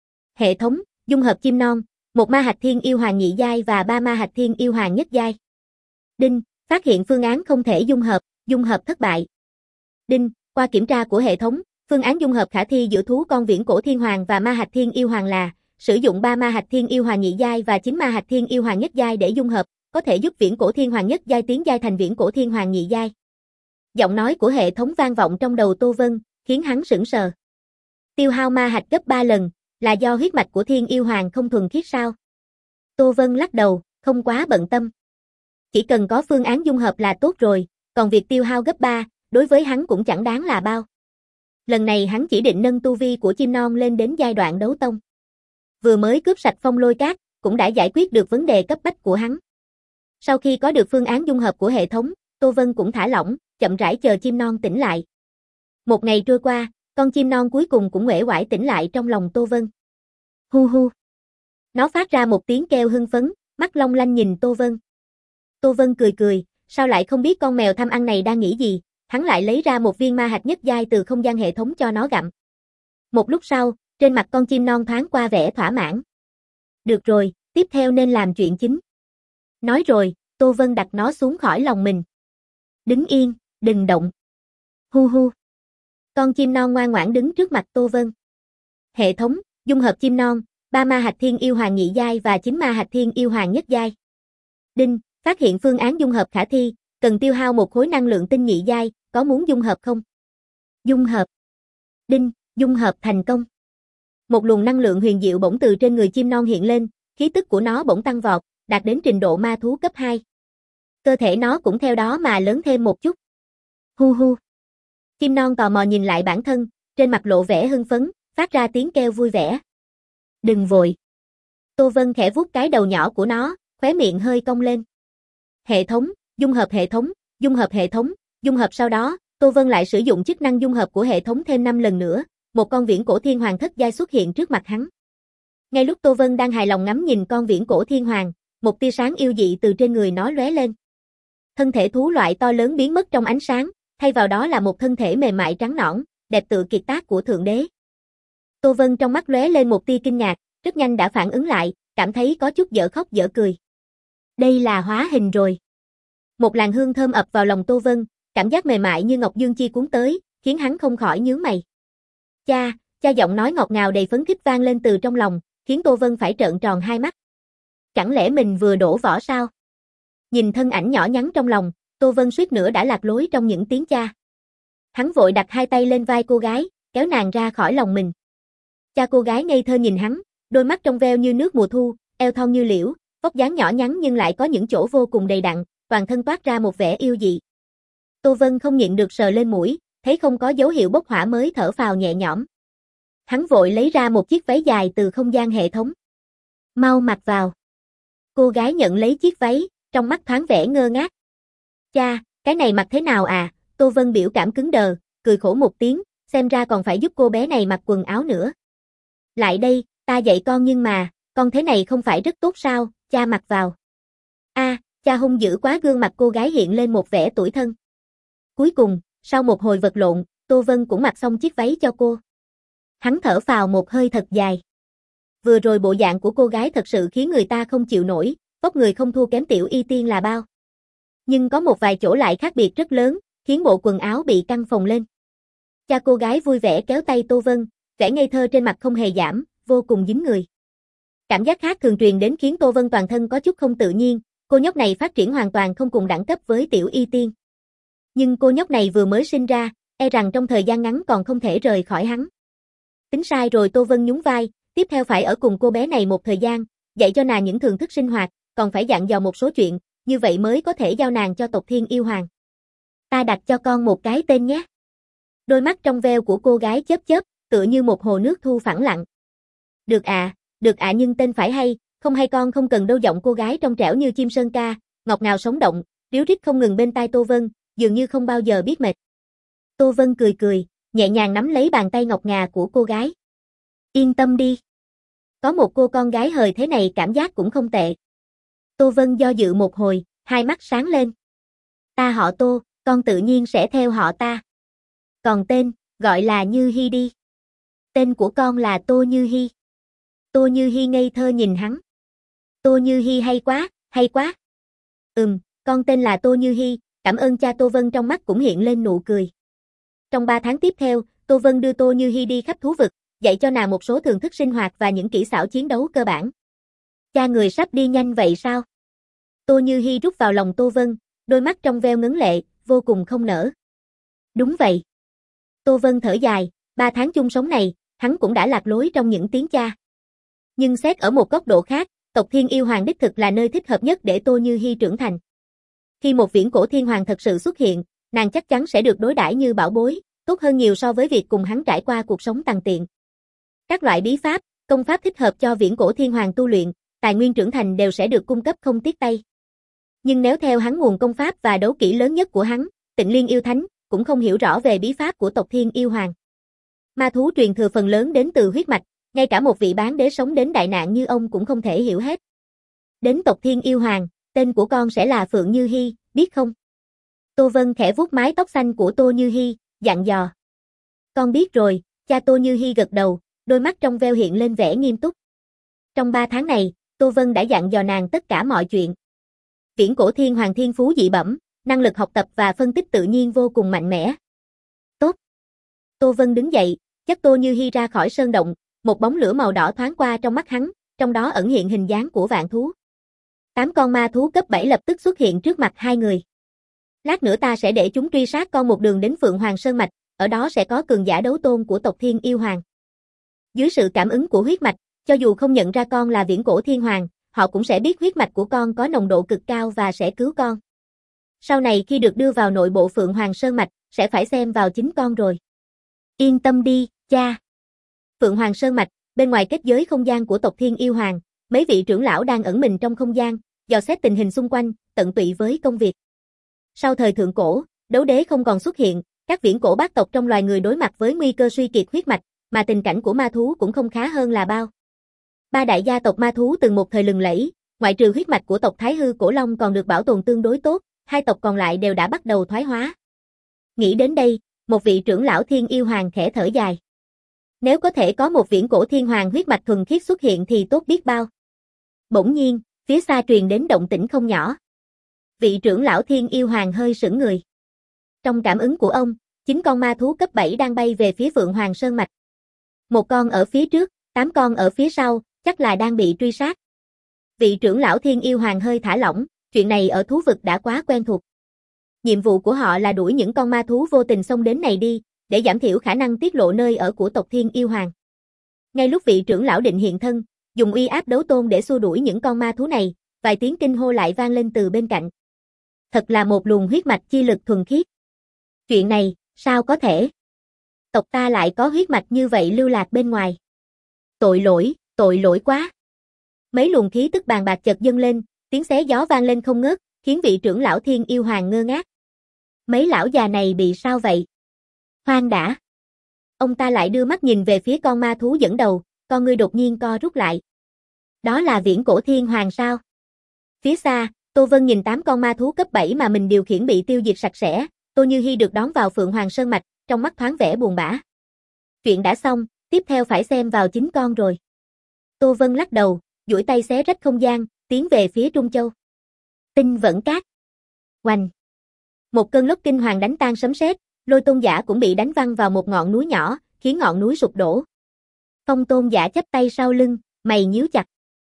Hệ thống, dung hợp chim non, một ma hạch Thiên Yêu Hoàng nhị giai và ba ma hạch Thiên Yêu Hoàng nhất giai. Đinh, phát hiện phương án không thể dung hợp, dung hợp thất bại. Đinh, qua kiểm tra của hệ thống, phương án dung hợp khả thi giữa thú con Viễn Cổ Thiên Hoàng và ma hạch Thiên Yêu Hoàng là sử dụng ba ma hạch Thiên Yêu Hoàng nhị giai và chín ma hạch Thiên Yêu Hoàng nhất giai để dung hợp, có thể giúp Viễn Cổ Thiên Hoàng nhất giai tiến giai thành Viễn Cổ Thiên Hoàng nhị giai. Giọng nói của hệ thống vang vọng trong đầu Tô Vân, khiến hắn sửng sờ. Tiêu hao ma hạch gấp ba lần, là do huyết mạch của Thiên Yêu Hoàng không thuần khiết sao? Tô Vân lắc đầu, không quá bận tâm. Chỉ cần có phương án dung hợp là tốt rồi, còn việc tiêu hao gấp ba, đối với hắn cũng chẳng đáng là bao. Lần này hắn chỉ định nâng tu vi của chim non lên đến giai đoạn đấu tông. Vừa mới cướp sạch phong lôi cát, cũng đã giải quyết được vấn đề cấp bách của hắn. Sau khi có được phương án dung hợp của hệ thống, Tô Vân cũng thả lỏng, chậm rãi chờ chim non tỉnh lại. Một ngày trôi qua, con chim non cuối cùng cũng uể oải tỉnh lại trong lòng Tô Vân. Hu hu. Nó phát ra một tiếng kêu hưng phấn, mắt long lanh nhìn Tô Vân. Tô Vân cười cười, sao lại không biết con mèo tham ăn này đang nghĩ gì, hắn lại lấy ra một viên ma hạch nhất giai từ không gian hệ thống cho nó gặm. Một lúc sau, trên mặt con chim non thoáng qua vẻ thỏa mãn. Được rồi, tiếp theo nên làm chuyện chính. Nói rồi, Tô Vân đặt nó xuống khỏi lòng mình. Đứng yên, đừng động. Hu hu. Con chim non ngoan ngoãn đứng trước mặt Tô Vân. Hệ thống, dung hợp chim non, ba ma hạch Thiên Yêu Hoàng nhị giai và chín ma hạch Thiên Yêu Hoàng nhất giai. Đinh, phát hiện phương án dung hợp khả thi, cần tiêu hao một khối năng lượng tinh nhị giai, có muốn dung hợp không? Dung hợp. Đinh, dung hợp thành công. Một luồng năng lượng huyền diệu bỗng từ trên người chim non hiện lên, khí tức của nó bỗng tăng vọt, đạt đến trình độ ma thú cấp hai. Cơ thể nó cũng theo đó mà lớn thêm một chút. Hu hu. Chim non tò mò nhìn lại bản thân, trên mặt lộ vẻ hưng phấn, phát ra tiếng kêu vui vẻ. Đừng vội. Tô Vân khẽ vuốt cái đầu nhỏ của nó, khóe miệng hơi cong lên. Hệ thống, dung hợp hệ thống, dung hợp hệ thống, dung hợp sau đó, Tô Vân lại sử dụng chức năng dung hợp của hệ thống thêm năm lần nữa, một con Viễn Cổ Thiên Hoàng thất giai xuất hiện trước mặt hắn. Ngay lúc Tô Vân đang hài lòng ngắm nhìn con Viễn Cổ Thiên Hoàng, một tia sáng yêu dị từ trên người nó lóe lên. Thân thể thú loại to lớn biến mất trong ánh sáng, thay vào đó là một thân thể mềm mại trắng nõn, đẹp tựa kiệt tác của thượng đế. Tô Vân trong mắt lóe lên một tia kinh ngạc, rất nhanh đã phản ứng lại, cảm thấy có chút dở khóc dở cười. Đây là hóa hình rồi. Một làn hương thơm ập vào lòng Tô Vân, cảm giác mềm mại như ngọc dương chi cuốn tới, khiến hắn không khỏi nhướng mày. Cha, cha giọng nói ngọt ngào đầy phấn khích vang lên từ trong lòng, khiến Tô Vân phải trợn tròn hai mắt. Chẳng lẽ mình vừa đổ vỏ sao? Nhìn thân ảnh nhỏ nhắn trong lòng, Tô Vân suýt nữa đã lạc lối trong những tiếng cha. Hắn vội đặt hai tay lên vai cô gái, kéo nàng ra khỏi lòng mình. Cha cô gái ngây thơ nhìn hắn, đôi mắt trong veo như nước mùa thu, eo thon như liễu, vóc dáng nhỏ nhắn nhưng lại có những chỗ vô cùng đầy đặn, toàn thân toát ra một vẻ yêu dị. Tô Vân không nhịn được sờ lên mũi, thấy không có dấu hiệu bốc hỏa mới thở phào nhẹ nhõm. Hắn vội lấy ra một chiếc váy dài từ không gian hệ thống. Mau mặc vào. Cô gái nhận lấy chiếc váy, trong mắt thoáng vẻ ngơ ngác. Cha, cái này mặc thế nào à? Tô Vân biểu cảm cứng đờ, cười khổ một tiếng, xem ra còn phải giúp cô bé này mặc quần áo nữa. Lại đây, ta dạy con nhưng mà, con thế này không phải rất tốt sao, cha mặc vào. A, à, cha hung dữ quá, gương mặt cô gái hiện lên một vẻ tủi thân. Cuối cùng, sau một hồi vật lộn, Tô Vân cũng mặc xong chiếc váy cho cô. Hắn thở phào một hơi thật dài. Vừa rồi bộ dạng của cô gái thật sự khiến người ta không chịu nổi, vóc người không thua kém Tiểu Y Tiên là bao. Nhưng có một vài chỗ lại khác biệt rất lớn, khiến bộ quần áo bị căng phồng lên. Cha cô gái vui vẻ kéo tay Tô Vân, vẻ ngây thơ trên mặt không hề giảm, vô cùng dính người. Cảm giác khác thường truyền đến khiến Tô Vân toàn thân có chút không tự nhiên, cô nhóc này phát triển hoàn toàn không cùng đẳng cấp với Tiểu Y Tiên. Nhưng cô nhóc này vừa mới sinh ra, e rằng trong thời gian ngắn còn không thể rời khỏi hắn. Tính sai rồi, Tô Vân nhún vai, tiếp theo phải ở cùng cô bé này một thời gian, dạy cho nàng những thường thức sinh hoạt, còn phải dặn dò một số chuyện, như vậy mới có thể giao nàng cho tộc Thiên Yêu Hoàng. Ta đặt cho con một cái tên nhé. Đôi mắt trong veo của cô gái chớp chớp, tựa như một hồ nước thu phẳng lặng. Được à, được à nhưng tên phải hay, không hay con không cần đâu. Giọng cô gái trong trẻo như chim sơn ca, ngọt ngào sống động, ríu rít không ngừng bên tai Tô Vân, dường như không bao giờ biết mệt. Tô Vân cười cười, nhẹ nhàng nắm lấy bàn tay ngọc ngà của cô gái. Yên tâm đi. Có một cô con gái hời thế này cảm giác cũng không tệ. Tô Vân do dự một hồi, hai mắt sáng lên. Ta họ Tô, con tự nhiên sẽ theo họ ta. Còn tên, gọi là Như Hi đi. Tên của con là Tô Như Hi. Tô Như Hi ngây thơ nhìn hắn. Tô Như Hi hay quá, hay quá. Ừm, con tên là Tô Như Hi, cảm ơn cha. Tô Vân trong mắt cũng hiện lên nụ cười. Trong ba tháng tiếp theo, Tô Vân đưa Tô Như Hi đi khắp thú vực, dạy cho nàng một số thưởng thức sinh hoạt và những kỹ xảo chiến đấu cơ bản. Cha người sắp đi nhanh vậy sao? Tô Như Hi rút vào lòng Tô Vân, đôi mắt trong veo ngấn lệ, vô cùng không nỡ. Đúng vậy. Tô Vân thở dài, ba tháng chung sống này, hắn cũng đã lạc lối trong những tiếng cha. Nhưng xét ở một góc độ khác, tộc Thiên Yêu Hoàng đích thực là nơi thích hợp nhất để Tô Như Hi trưởng thành. Khi một viễn cổ thiên hoàng thật sự xuất hiện, nàng chắc chắn sẽ được đối đãi như bảo bối, tốt hơn nhiều so với việc cùng hắn trải qua cuộc sống tằn tiện. Các loại bí pháp, công pháp thích hợp cho viễn cổ thiên hoàng tu luyện, tài nguyên trưởng thành đều sẽ được cung cấp không tiếc tay. Nhưng nếu theo hắn nguồn công pháp và đấu kỹ lớn nhất của hắn, Tịnh Liên Yêu Thánh, cũng không hiểu rõ về bí pháp của tộc Thiên Yêu Hoàng. Ma thú truyền thừa phần lớn đến từ huyết mạch, ngay cả một vị bán đế sống đến đại nạn như ông cũng không thể hiểu hết. Đến tộc Thiên Yêu Hoàng, tên của con sẽ là Phượng Như Hi, biết không? Tô Vân khẽ vuốt mái tóc xanh của Tô Như Hi, dặn dò. Con biết rồi, cha. Tô Như Hi gật đầu, đôi mắt trong veo hiện lên vẻ nghiêm túc. Trong ba tháng này, Tô Vân đã dặn dò nàng tất cả mọi chuyện. Viễn cổ thiên hoàng thiên phú dị bẩm, năng lực học tập và phân tích tự nhiên vô cùng mạnh mẽ. Tốt. Tô Vân đứng dậy, dắt Tô Như Hi ra khỏi sơn động, một bóng lửa màu đỏ thoáng qua trong mắt hắn, trong đó ẩn hiện hình dáng của vạn thú. Tám con ma thú cấp bảy lập tức xuất hiện trước mặt hai người. Lát nữa ta sẽ để chúng truy sát con một đường đến Phượng Hoàng Sơn Mạch, ở đó sẽ có cường giả đấu tôn của tộc Thiên Yêu Hoàng. Dưới sự cảm ứng của huyết mạch, cho dù không nhận ra con là viễn cổ thiên hoàng, họ cũng sẽ biết huyết mạch của con có nồng độ cực cao và sẽ cứu con. Sau này khi được đưa vào nội bộ Phượng Hoàng Sơn Mạch, sẽ phải xem vào chính con rồi. Yên tâm đi, cha. Phượng Hoàng Sơn Mạch, bên ngoài kết giới không gian của tộc Thiên Yêu Hoàng, mấy vị trưởng lão đang ẩn mình trong không gian, dò xét tình hình xung quanh, tận tụy với công việc. Sau thời thượng cổ, đấu đế không còn xuất hiện, các viễn cổ bát tộc trong loài người đối mặt với nguy cơ suy kiệt huyết mạch, mà tình cảnh của ma thú cũng không khá hơn là bao. Ba đại gia tộc ma thú từng một thời lừng lẫy, ngoại trừ huyết mạch của tộc Thái Hư Cổ Long còn được bảo tồn tương đối tốt, hai tộc còn lại đều đã bắt đầu thoái hóa. Nghĩ đến đây, một vị trưởng lão Thiên Yêu Hoàng khẽ thở dài. Nếu có thể có một viễn cổ thiên hoàng huyết mạch thuần khiết xuất hiện thì tốt biết bao. Bỗng nhiên, phía xa truyền đến động tĩnh không nhỏ. Vị trưởng lão Thiên Yêu Hoàng hơi sững người. Trong cảm ứng của ông, chín con ma thú cấp bảy đang bay về phía Phượng Hoàng Sơn Mạch. Một con ở phía trước, tám con ở phía sau, chắc là đang bị truy sát. Vị trưởng lão Thiên Yêu Hoàng hơi thả lỏng, chuyện này ở thú vực đã quá quen thuộc. Nhiệm vụ của họ là đuổi những con ma thú vô tình xông đến này đi, để giảm thiểu khả năng tiết lộ nơi ở của tộc Thiên Yêu Hoàng. Ngay lúc vị trưởng lão định hiện thân, dùng uy áp đấu tôn để xua đuổi những con ma thú này, vài tiếng kinh hô lại vang lên từ bên cạnh. Thật là một luồng huyết mạch chi lực thuần khiết. Chuyện này, sao có thể? Tộc ta lại có huyết mạch như vậy lưu lạc bên ngoài. Tội lỗi, tội lỗi quá. Mấy luồng khí tức bàn bạc chợt dâng lên, tiếng xé gió vang lên không ngớt, khiến vị trưởng lão Thiên Yêu Hoàng ngơ ngác. Mấy lão già này bị sao vậy? Hoang đã. Ông ta lại đưa mắt nhìn về phía con ma thú dẫn đầu, con ngươi đột nhiên co rút lại. Đó là viễn cổ thiên hoàng sao? Phía xa, Tô Vân nhìn tám con ma thú cấp bảy mà mình điều khiển bị tiêu diệt sạch sẽ, Tô Như Hi được đón vào Phượng Hoàng Sơn Mạch, trong mắt thoáng vẻ buồn bã. Chuyện đã xong, tiếp theo phải xem vào chính con rồi. Tô Vân lắc đầu, duỗi tay xé rách không gian, tiến về phía Trung Châu. Tinh Vẫn Cát. Oanh. Một cơn lốc kinh hoàng đánh tan sấm sét, Lôi Tôn Giả cũng bị đánh văng vào một ngọn núi nhỏ, khiến ngọn núi sụp đổ. Phong Tôn Giả chắp tay sau lưng, mày nhíu chặt.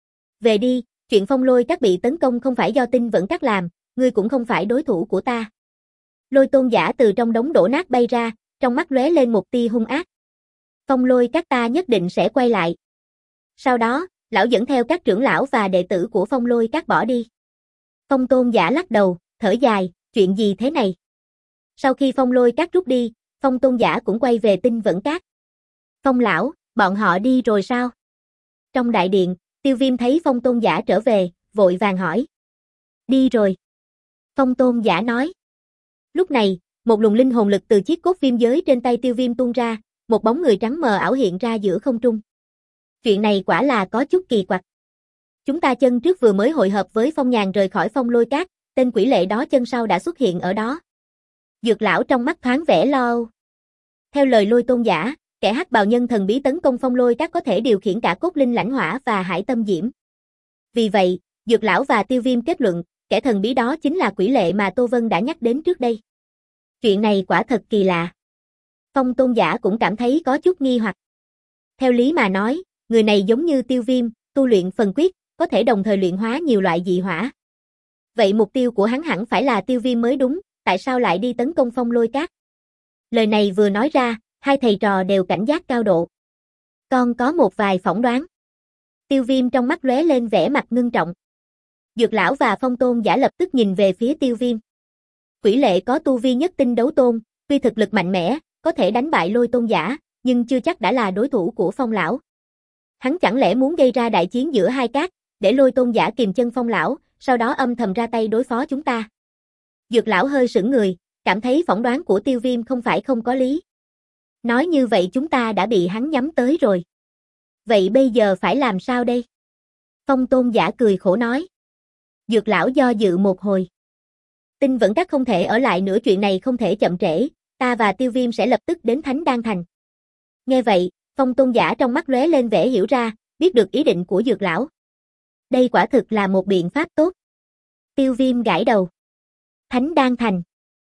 Về đi, chuyện Phong Lôi Các bị tấn công không phải do Tinh Vẫn Cát làm, ngươi cũng không phải đối thủ của ta. Lôi Tôn Giả từ trong đống đổ nát bay ra, trong mắt lóe lên một tia hung ác. Phong Lôi Các ta nhất định sẽ quay lại. Sau đó, lão dẫn theo các trưởng lão và đệ tử của Phong Lôi Các bỏ đi. Phong Tôn Giả lắc đầu, thở dài, chuyện gì thế này? Sau khi Phong Lôi Các rút đi, Phong Tôn Giả cũng quay về Tinh Vẫn Các. Phong lão, bọn họ đi rồi sao? Trong đại điện, Tiêu Viêm thấy Phong Tôn Giả trở về, vội vàng hỏi. Đi rồi. Phong Tôn Giả nói. Lúc này, một luồng linh hồn lực từ chiếc cốt viêm giới trên tay Tiêu Viêm tuôn ra, một bóng người trắng mờ ảo hiện ra giữa không trung. Chuyện này quả là có chút kỳ quặc. Chúng ta chân trước vừa mới hội hợp với Phong Nhàn rời khỏi Phong Lôi Các, tên quỷ lệ đó chân sau đã xuất hiện ở đó. Dược lão trong mắt thoáng vẻ lo âu. Theo lời Lôi Tôn Giả, kẻ hắc bào nhân thần bí tấn công Phong Lôi Các có thể điều khiển cả cốt linh lãnh hỏa và hải tâm diễm. Vì vậy, Dược lão và Tiêu Viêm kết luận, kẻ thần bí đó chính là quỷ lệ mà Tô Vân đã nhắc đến trước đây. Chuyện này quả thật kỳ lạ. Phong Tôn Giả cũng cảm thấy có chút nghi hoặc. Theo lý mà nói, người này giống như Tiêu Viêm, tu luyện phần quyết, có thể đồng thời luyện hóa nhiều loại dị hỏa. Vậy mục tiêu của hắn hẳn phải là Tiêu Viêm mới đúng, tại sao lại đi tấn công Phong Lôi Các? Lời này vừa nói ra, hai thầy trò đều cảnh giác cao độ. Con có một vài phỏng đoán. Tiêu Viêm trong mắt lóe lên vẻ mặt ngưng trọng. Dược lão và Phong Tôn Giả lập tức nhìn về phía Tiêu Viêm. Quỷ lệ có tu vi nhất tinh đấu tôn, tuy thực lực mạnh mẽ, có thể đánh bại Lôi Tôn Giả, nhưng chưa chắc đã là đối thủ của Phong lão. Hắn chẳng lẽ muốn gây ra đại chiến giữa hai các, để Lôi Tôn Giả kìm chân Phong lão, sau đó âm thầm ra tay đối phó chúng ta? Dược lão hơi sững người, cảm thấy phỏng đoán của Tiêu Viêm không phải không có lý. Nói như vậy chúng ta đã bị hắn nhắm tới rồi. Vậy bây giờ phải làm sao đây? Phong Tôn Giả cười khổ nói. Dược lão do dự một hồi. Tinh Vẫn Các không thể ở lại nữa, chuyện này không thể chậm trễ, ta và Tiêu Viêm sẽ lập tức đến Thánh Đan Thành. Nghe vậy, Phong Tôn Giả trong mắt lóe lên vẻ hiểu ra, biết được ý định của Dược lão. Đây quả thực là một biện pháp tốt. Tiêu Viêm gãi đầu. Thánh Đan Thành.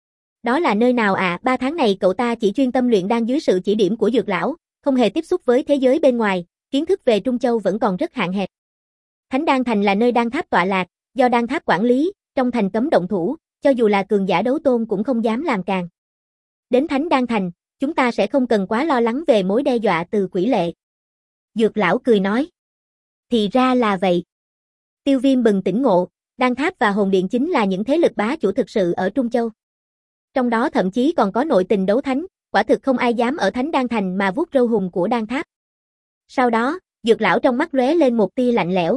Đó là nơi nào ạ? À? Ba tháng này cậu ta chỉ chuyên tâm luyện đan dưới sự chỉ điểm của Dược lão, không hề tiếp xúc với thế giới bên ngoài, kiến thức về Trung Châu vẫn còn rất hạn hẹp. Thánh Đan Thành là nơi đan tháp tọa lạc, do đan tháp quản lý, trong thành cấm động thủ, cho dù là cường giả đấu tôn cũng không dám làm càng. Đến Thánh Đan Thành, chúng ta sẽ không cần quá lo lắng về mối đe dọa từ quỷ lệ. Dược lão cười nói. Thì ra là vậy. Tiêu Viêm bừng tỉnh ngộ, đan tháp và hồn điện chính là những thế lực bá chủ thực sự ở Trung Châu. Trong đó thậm chí còn có nội tình đấu thánh, quả thực không ai dám ở Thánh Đan Thành mà vuốt râu hùng của đan tháp. Sau đó, Dược lão trong mắt lóe lên một tia lạnh lẽo.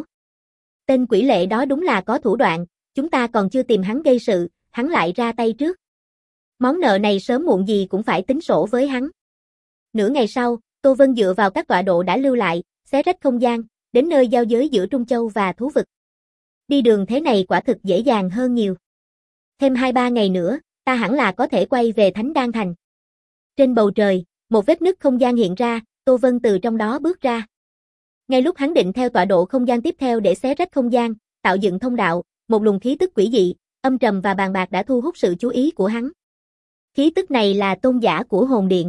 Tên quỷ lệ đó đúng là có thủ đoạn, chúng ta còn chưa tìm hắn gây sự, hắn lại ra tay trước. Món nợ này sớm muộn gì cũng phải tính sổ với hắn. Nửa ngày sau, Tô Vân dựa vào các tọa độ đã lưu lại, xé rách không gian, đến nơi giao giới giữa Trung Châu và thú vực. Đi đường thế này quả thực dễ dàng hơn nhiều. Thêm hai ba ngày nữa, ta hẳn là có thể quay về Thánh Đan Thành. Trên bầu trời, một vết nứt không gian hiện ra, Tô Vân từ trong đó bước ra. Ngay lúc hắn định theo tọa độ không gian tiếp theo để xé rách không gian, tạo dựng thông đạo, một luồng khí tức quỷ dị, âm trầm và bàn bạc đã thu hút sự chú ý của hắn. Khí tức này là tôn giả của hồn điện.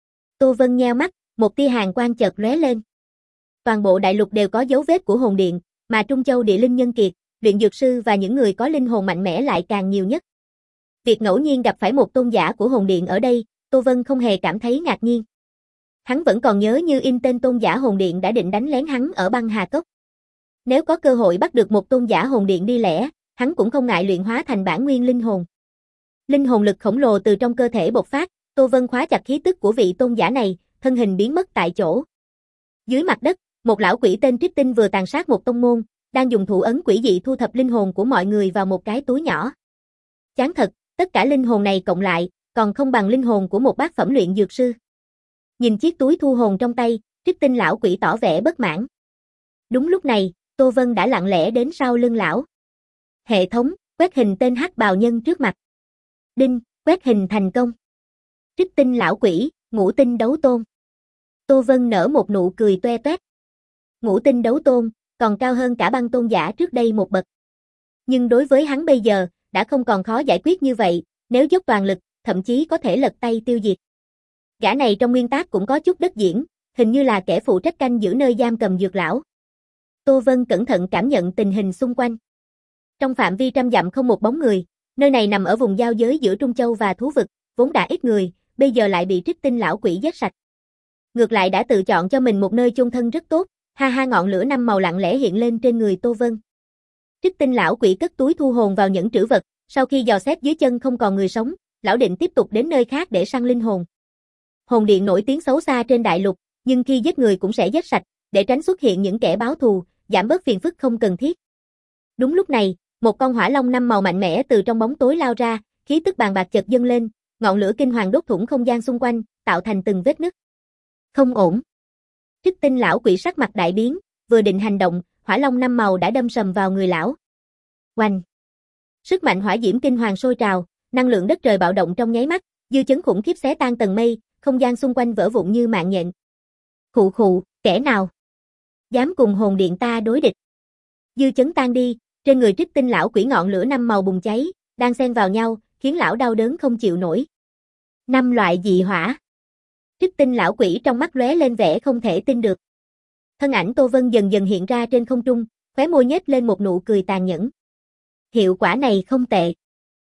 Tô Vân nheo mắt, một tia hàn quang chợt lóe lên. Toàn bộ đại lục đều có dấu vết của hồn điện, mà Trung Châu địa linh nhân kiệt, luyện dược sư và những người có linh hồn mạnh mẽ lại càng nhiều nhất. Việc ngẫu nhiên gặp phải một tôn giả của hồn điện ở đây, Tô Vân không hề cảm thấy ngạc nhiên. Hắn vẫn còn nhớ như in tên tôn giả hồn điện đã định đánh lén hắn ở băng hà cốc. Nếu có cơ hội bắt được một tôn giả hồn điện đi lẻ, hắn cũng không ngại luyện hóa thành bản nguyên linh hồn. Linh hồn lực khổng lồ từ trong cơ thể bộc phát, Tô Vân khóa chặt khí tức của vị tôn giả này, thân hình biến mất tại chỗ. Dưới mặt đất, một lão quỷ tên Trích Tinh vừa tàn sát một tông môn, đang dùng thủ ấn quỷ dị thu thập linh hồn của mọi người vào một cái túi nhỏ. Chán thật, tất cả linh hồn này cộng lại, còn không bằng linh hồn của một bát phẩm luyện dược sư. Nhìn chiếc túi thu hồn trong tay, Trích Tinh lão quỷ tỏ vẻ bất mãn. Đúng lúc này, Tô Vân đã lặng lẽ đến sau lưng lão. Hệ thống, quét hình tên hắc bào nhân trước mặt. Đinh, quét hình thành công. Trích Tinh lão quỷ, ngũ tinh đấu tôn. Tô Vân nở một nụ cười toe toét. Ngũ tinh đấu tôn, còn cao hơn cả băng tôn giả trước đây một bậc. Nhưng đối với hắn bây giờ, đã không còn khó giải quyết như vậy, nếu dốc toàn lực, thậm chí có thể lật tay tiêu diệt. Gã này trong nguyên tắc cũng có chút đất diễn, hình như là kẻ phụ trách canh giữ nơi giam cầm dược lão. Tô Vân cẩn thận cảm nhận tình hình xung quanh. Trong phạm vi trăm dặm không một bóng người, nơi này nằm ở vùng giao giới giữa Trung Châu và thú vực, vốn đã ít người, bây giờ lại bị Trích Tinh lão quỷ giết sạch. Ngược lại đã tự chọn cho mình một nơi chôn thân rất tốt, ha ha. Ngọn lửa năm màu lặng lẽ hiện lên trên người Tô Vân. Trích Tinh lão quỷ cất túi thu hồn vào nhẫn trữ vật, sau khi dò xét dưới chân không còn người sống, lão định tiếp tục đến nơi khác để săn linh hồn. Hồn điện nổi tiếng xấu xa trên đại lục, nhưng khi giết người cũng sẽ giết sạch, để tránh xuất hiện những kẻ báo thù, giảm bớt phiền phức không cần thiết. Đúng lúc này, một con hỏa long năm màu mạnh mẽ từ trong bóng tối lao ra, khí tức bàng bạc chợt dâng lên, ngọn lửa kinh hoàng đốt thủng không gian xung quanh, tạo thành từng vết nứt. Không ổn. Trích Tinh lão quỷ sắc mặt đại biến, vừa định hành động, hỏa long năm màu đã đâm sầm vào người lão. Oanh! Sức mạnh hỏa diễm kinh hoàng sôi trào, năng lượng đất trời bạo động trong nháy mắt, dư chấn khủng khiếp xé tan tầng mây, không gian xung quanh vỡ vụn như mạng nhện. Khụ khụ, kẻ nào dám cùng hồn điện ta đối địch? Dư chấn tan đi, trên người Trích Tinh lão quỷ ngọn lửa năm màu bùng cháy, đang xen vào nhau, khiến lão đau đớn không chịu nổi. Năm loại dị hỏa. Trích Tinh lão quỷ trong mắt lóe lên vẻ không thể tin được. Thân ảnh Tô Vân dần dần hiện ra trên không trung, khóe môi nhếch lên một nụ cười tàn nhẫn. Hiệu quả này không tệ.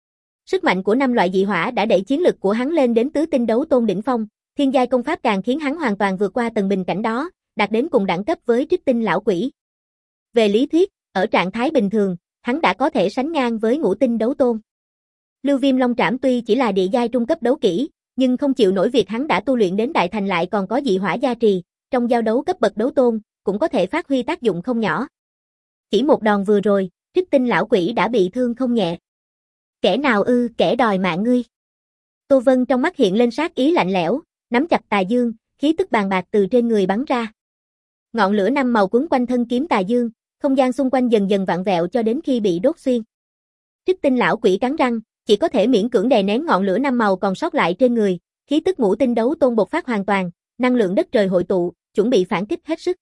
Sức mạnh của năm loại dị hỏa đã đẩy chiến lực của hắn lên đến tứ tinh đấu tôn đỉnh phong, thiên giai công pháp càng khiến hắn hoàn toàn vượt qua tầng bình cảnh đó, đạt đến cùng đẳng cấp với Trích Tinh lão quỷ. Về lý thuyết, ở trạng thái bình thường, hắn đã có thể sánh ngang với ngũ tinh đấu tôn. Lưu Viêm Long Trảm tuy chỉ là địa giai trung cấp đấu kỹ, nhưng không chịu nổi việc hắn đã tu luyện đến đại thành lại còn có dị hỏa gia trì, trong giao đấu cấp bậc đấu tôn, cũng có thể phát huy tác dụng không nhỏ. Chỉ một đòn vừa rồi, Trích Tinh lão quỷ đã bị thương không nhẹ. Kẻ nào ư, kẻ đòi mạng ngươi? Tô Vân trong mắt hiện lên sát ý lạnh lẽo, nắm chặt tà dương, khí tức bàng bạc từ trên người bắn ra. Ngọn lửa năm màu quấn quanh thân kiếm tà dương, không gian xung quanh dần dần vặn vẹo cho đến khi bị đốt xuyên. Trích Tinh lão quỷ cắn răng, chỉ có thể miễn cưỡng đè nén ngọn lửa năm màu còn sót lại trên người, khí tức ngũ tinh đấu tôn bộc phát hoàn toàn, năng lượng đất trời hội tụ, chuẩn bị phản kích hết sức.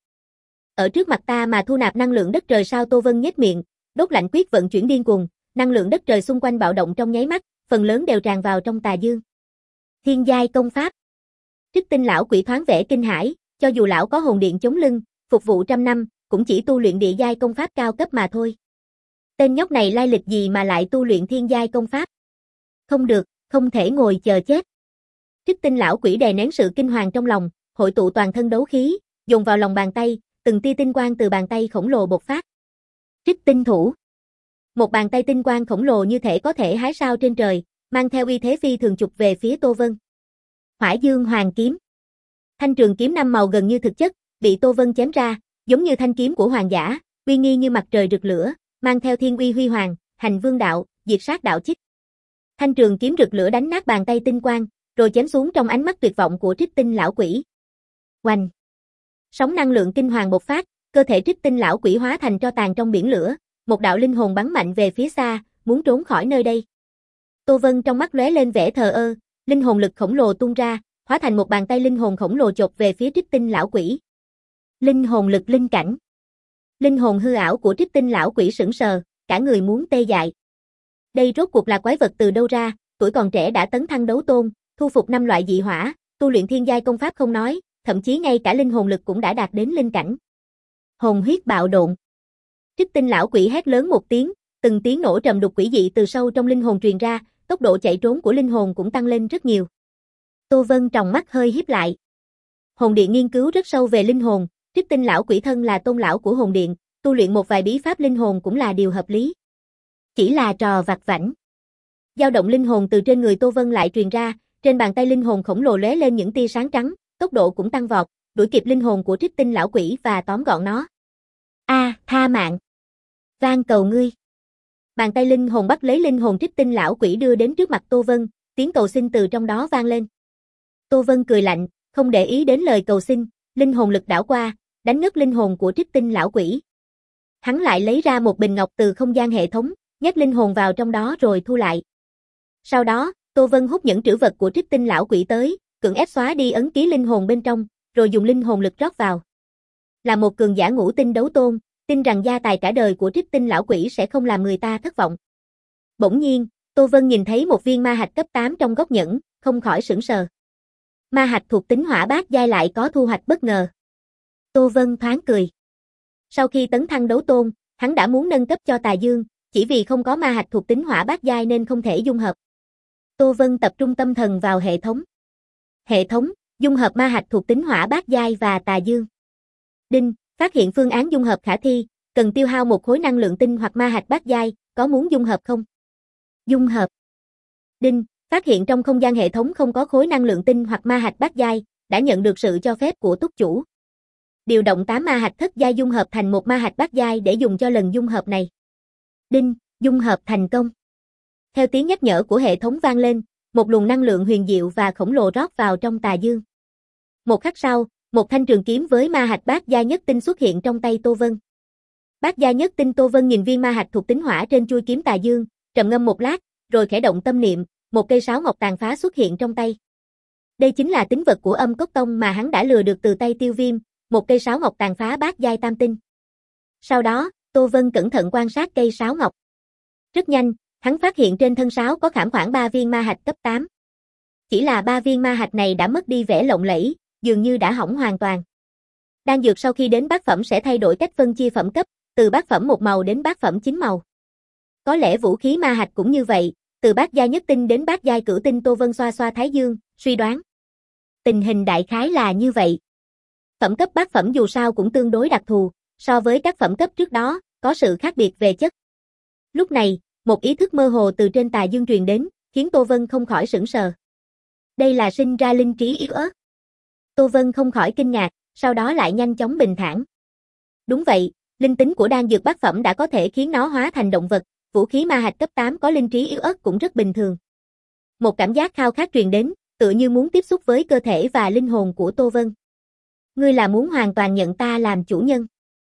Ở trước mặt ta mà thu nạp năng lượng đất trời sao? Tô Vân nhếch miệng, đốt lạnh quyết vận chuyển điên cuồng, năng lượng đất trời xung quanh bạo động trong nháy mắt, phần lớn đều tràn vào trong tà dương. Thiên giai công pháp. Trích Tinh lão quỷ thoáng vẻ kinh hãi, cho dù lão có hồn điện chống lưng, phục vụ trăm năm, cũng chỉ tu luyện địa giai công pháp cao cấp mà thôi. Tên nhóc này lai lịch gì mà lại tu luyện thiên giai công pháp? Không được, không thể ngồi chờ chết. Trích Tinh lão quỷ đè nén sự kinh hoàng trong lòng, hội tụ toàn thân đấu khí, dồn vào lòng bàn tay, từng tia tinh quang từ bàn tay khổng lồ bộc phát. Trích Tinh thủ. Một bàn tay tinh quang khổng lồ như thể có thể hái sao trên trời, mang theo uy thế phi thường chụp về phía Tô Vân. Hỏa Dương Hoàng kiếm. Thanh trường kiếm năm màu gần như thực chất, bị Tô Vân chém ra, giống như thanh kiếm của hoàng giả, uy nghi như mặt trời rực lửa, mang theo thiên uy huy hoàng, hành vương đạo, diệt sát đạo chích. Thanh trường kiếm rực lửa đánh nát bàn tay tinh quang, rồi chém xuống trong ánh mắt tuyệt vọng của Trích Tinh lão quỷ. Oanh! Sóng năng lượng kinh hoàng bộc phát, cơ thể Trích Tinh lão quỷ hóa thành tro tàn trong biển lửa, một đạo linh hồn bắn mạnh về phía xa, muốn trốn khỏi nơi đây. Tô Vân trong mắt lóe lên vẻ thờ ơ, linh hồn lực khổng lồ tung ra, hóa thành một bàn tay linh hồn khổng lồ chộp về phía Trích Tinh lão quỷ. Linh hồn lực linh cảnh. Linh hồn hư ảo của Trích Tinh lão quỷ sững sờ, cả người muốn tê dại. Đây rốt cuộc là quái vật từ đâu ra, tuổi còn trẻ đã tấn thăng đấu tôn, thu phục năm loại dị hỏa, tu luyện thiên giai công pháp không nói, thậm chí ngay cả linh hồn lực cũng đã đạt đến linh cảnh. Hồn huyết bạo độn. Trích Tinh lão quỷ hét lớn một tiếng, từng tiếng nổ trầm đục quỷ dị từ sâu trong linh hồn truyền ra, tốc độ chạy trốn của linh hồn cũng tăng lên rất nhiều. Tô Vân tròng mắt hơi híp lại. Hồn điện nghiên cứu rất sâu về linh hồn, Trích Tinh lão quỷ thân là tôn lão của hồn điện, tu luyện một vài bí pháp linh hồn cũng là điều hợp lý. Chỉ là trò vặt vãnh. Dao động linh hồn từ trên người Tô Vân lại truyền ra, trên bàn tay linh hồn khổng lồ lóe lên những tia sáng trắng, tốc độ cũng tăng vọt, đuổi kịp linh hồn của Trích Tinh lão quỷ và tóm gọn nó. A, à, tha mạng. Van cầu ngươi. Bàn tay linh hồn bắt lấy linh hồn Trích Tinh lão quỷ đưa đến trước mặt Tô Vân, tiếng cầu xin từ trong đó vang lên. Tô Vân cười lạnh, không để ý đến lời cầu xin, linh hồn lực đảo qua, đánh ngất linh hồn của Trích Tinh lão quỷ. Hắn lại lấy ra một bình ngọc từ không gian hệ thống, nhét linh hồn vào trong đó rồi thu lại. Sau đó, Tô Vân hút những trữ vật của Trích Tinh lão quỷ tới, cưỡng ép xóa đi ấn ký linh hồn bên trong, rồi dùng linh hồn lực rót vào. Là một cường giả ngũ tinh đấu tôn, tin rằng gia tài cả đời của Trích Tinh lão quỷ sẽ không làm người ta thất vọng. Bỗng nhiên, Tô Vân nhìn thấy một viên ma hạch cấp tám trong góc nhẫn, không khỏi sửng sờ. Ma hạch thuộc tính hỏa bát giai lại có thu hoạch bất ngờ. Tô Vân thoáng cười. Sau khi tấn thăng đấu tôn, hắn đã muốn nâng cấp cho Tà Dương, chỉ vì không có ma hạch thuộc tính hỏa bát giai nên không thể dung hợp. Tô Vân tập trung tâm thần vào hệ thống. Hệ thống, dung hợp ma hạch thuộc tính hỏa bát giai và Tà Dương. Đinh, phát hiện phương án dung hợp khả thi, cần tiêu hao một khối năng lượng tinh hoặc ma hạch bát giai, có muốn dung hợp không? Dung hợp. Đinh, Phát hiện trong không gian hệ thống không có khối năng lượng tinh hoặc ma hạch bát giai, đã nhận được sự cho phép của túc chủ. Điều động tám ma hạch thất giai dung hợp thành một ma hạch bát giai để dùng cho lần dung hợp này. Đinh, dung hợp thành công. Theo tiếng nhắc nhở của hệ thống vang lên, một luồng năng lượng huyền diệu và khổng lồ rót vào trong tà dương. Một khắc sau, một thanh trường kiếm với ma hạch bát giai nhất tinh xuất hiện trong tay Tô Vân. Bát giai nhất tinh Tô Vân nhìn viên ma hạch thuộc tính hỏa trên chuôi kiếm tà dương, trầm ngâm một lát, rồi khẽ động tâm niệm, một cây sáo ngọc tàn phá xuất hiện trong tay. Đây chính là tín vật của Âm Cốc Tông mà hắn đã lừa được từ tay Tiêu Viêm, một cây sáo ngọc tàn phá bát giai tam tinh. Sau đó, Tô Vân cẩn thận quan sát cây sáo ngọc. Rất nhanh, hắn phát hiện trên thân sáo có khảm khoảng ba viên ma hạch cấp tám. Chỉ là ba viên ma hạch này đã mất đi vẻ lộng lẫy, dường như đã hỏng hoàn toàn. Đan dược sau khi đến bát phẩm sẽ thay đổi cách phân chia phẩm cấp, từ bát phẩm một màu đến bát phẩm chín màu. Có lẽ vũ khí ma hạch cũng như vậy, từ bát giai nhất tinh đến bát giai cửu tinh. Tô Vân xoa xoa thái dương, suy đoán. Tình hình đại khái là như vậy. Phẩm cấp bát phẩm dù sao cũng tương đối đặc thù, so với các phẩm cấp trước đó, có sự khác biệt về chất. Lúc này, một ý thức mơ hồ từ trên tà dương truyền đến, khiến Tô Vân không khỏi sửng sờ. Đây là sinh ra linh trí yếu ớt. Tô Vân không khỏi kinh ngạc, sau đó lại nhanh chóng bình thản. Đúng vậy, linh tính của đan dược bát phẩm đã có thể khiến nó hóa thành động vật, vũ khí ma hạch cấp tám có linh trí yếu ớt cũng rất bình thường. Một cảm giác khao khát truyền đến, tựa như muốn tiếp xúc với cơ thể và linh hồn của Tô Vân. Ngươi là muốn hoàn toàn nhận ta làm chủ nhân.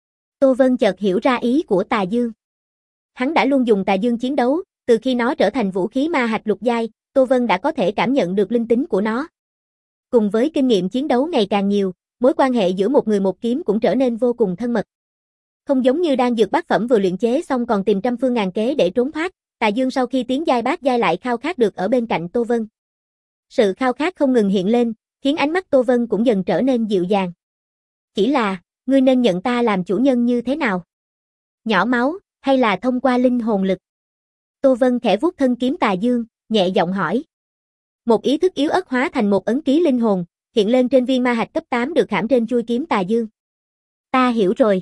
Tô Vân chợt hiểu ra ý của tà dương. Hắn đã luôn dùng tà dương chiến đấu, từ khi nó trở thành vũ khí ma hạch lục giai, Tô Vân đã có thể cảm nhận được linh tính của nó. Cùng với kinh nghiệm chiến đấu ngày càng nhiều, mối quan hệ giữa một người một kiếm cũng trở nên vô cùng thân mật. Không giống như đan dược bát phẩm vừa luyện chế xong còn tìm trăm phương ngàn kế để trốn thoát, tà dương sau khi tiến giai bát giai lại khao khát được ở bên cạnh Tô Vân. Sự khao khát không ngừng hiện lên, khiến ánh mắt Tô Vân cũng dần trở nên dịu dàng. Chỉ là, ngươi nên nhận ta làm chủ nhân như thế nào? Nhỏ máu, hay là thông qua linh hồn lực? Tô Vân khẽ vuốt thân kiếm tà dương, nhẹ giọng hỏi. Một ý thức yếu ớt hóa thành một ấn ký linh hồn, hiện lên trên viên ma hạch cấp tám được khảm trên chuôi kiếm tà dương. Ta hiểu rồi.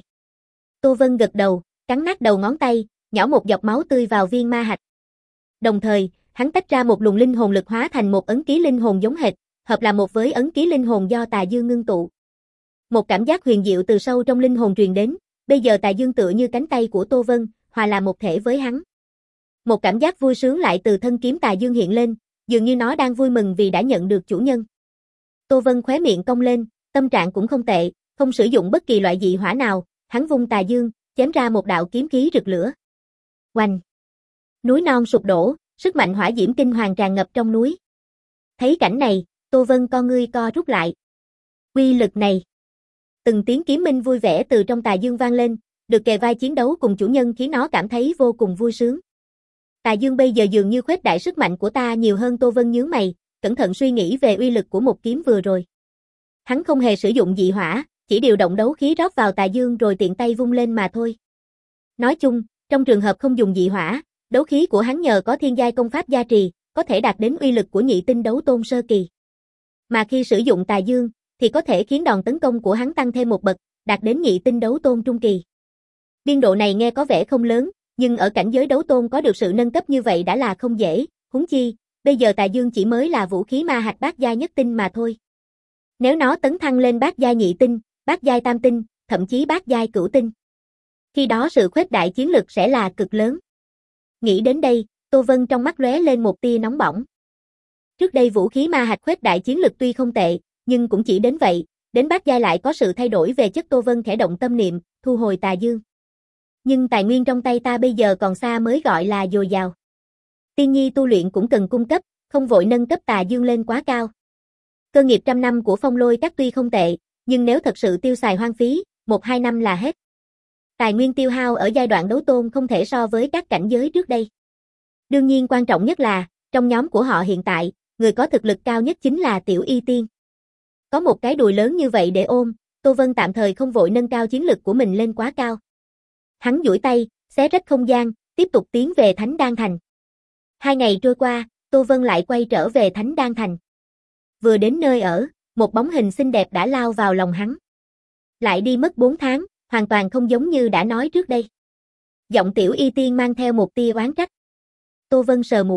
Tô Vân gật đầu, cắn nát đầu ngón tay, nhỏ một giọt máu tươi vào viên ma hạch. Đồng thời, hắn tách ra một luồng linh hồn lực hóa thành một ấn ký linh hồn giống hệt, hợp là một với ấn ký linh hồn do tà dương ngưng tụ. Một cảm giác huyền diệu từ sâu trong linh hồn truyền đến, bây giờ tà dương tựa như cánh tay của Tô Vân, hòa là một thể với hắn. Một cảm giác vui sướng lại từ thân kiếm tà dương hiện lên, dường như nó đang vui mừng vì đã nhận được chủ nhân. Tô Vân khóe miệng cong lên, tâm trạng cũng không tệ, không sử dụng bất kỳ loại dị hỏa nào, hắn vung tà dương, chém ra một đạo kiếm khí rực lửa. Oanh! Núi non sụp đổ, sức mạnh hỏa diễm kinh hoàng tràn ngập trong núi. Thấy cảnh này, Tô Vân con ngươi co rút lại. Uy lực này! Từng tiếng kiếm minh vui vẻ từ trong tà dương vang lên, được kề vai chiến đấu cùng chủ nhân khiến nó cảm thấy vô cùng vui sướng. Tà dương bây giờ dường như khuếch đại sức mạnh của ta nhiều hơn. Tô Vân nhướng mày, cẩn thận suy nghĩ về uy lực của một kiếm vừa rồi. Hắn không hề sử dụng dị hỏa, chỉ điều động đấu khí rót vào tà dương rồi tiện tay vung lên mà thôi. Nói chung, trong trường hợp không dùng dị hỏa, đấu khí của hắn nhờ có thiên giai công pháp gia trì, có thể đạt đến uy lực của nhị tinh đấu tôn sơ kỳ. Mà khi sử dụng tà dương, thì có thể khiến đòn tấn công của hắn tăng thêm một bậc, đạt đến nhị tinh đấu tôn trung kỳ. Biên độ này nghe có vẻ không lớn, nhưng ở cảnh giới đấu tôn có được sự nâng cấp như vậy đã là không dễ, huống chi, bây giờ tà dương chỉ mới là vũ khí ma hạch bát giai nhất tinh mà thôi. Nếu nó tấn thăng lên bát giai nhị tinh, bát giai tam tinh, thậm chí bát giai cửu tinh, khi đó sự khuếch đại chiến lực sẽ là cực lớn. Nghĩ đến đây, Tô Vân trong mắt lóe lên một tia nóng bỏng. Trước đây vũ khí ma hạch khuếch đại chiến lực tuy không tệ, nhưng cũng chỉ đến vậy, đến bát giai lại có sự thay đổi về chất. Tô Vân khẽ động tâm niệm, thu hồi tà dương. Nhưng tài nguyên trong tay ta bây giờ còn xa mới gọi là dồi dào. Tiên nhi tu luyện cũng cần cung cấp, không vội nâng cấp tà dương lên quá cao. Cơ nghiệp trăm năm của Phong Lôi Các tuy không tệ, nhưng nếu thật sự tiêu xài hoang phí, một hai năm là hết. Tài nguyên tiêu hao ở giai đoạn đấu tôn không thể so với các cảnh giới trước đây. Đương nhiên quan trọng nhất là, trong nhóm của họ hiện tại, người có thực lực cao nhất chính là Tiểu Y Tiên. Có một cái đùi lớn như vậy để ôm, Tô Vân tạm thời không vội nâng cao chiến lực của mình lên quá cao. Hắn duỗi tay, xé rách không gian, tiếp tục tiến về Thánh Đan Thành. Hai ngày trôi qua, Tô Vân lại quay trở về Thánh Đan Thành. Vừa đến nơi ở, một bóng hình xinh đẹp đã lao vào lòng hắn. Lại đi mất bốn tháng, hoàn toàn không giống như đã nói trước đây. Giọng Tiểu Y Tiên mang theo một tia oán trách. Tô Vân sờ mũi,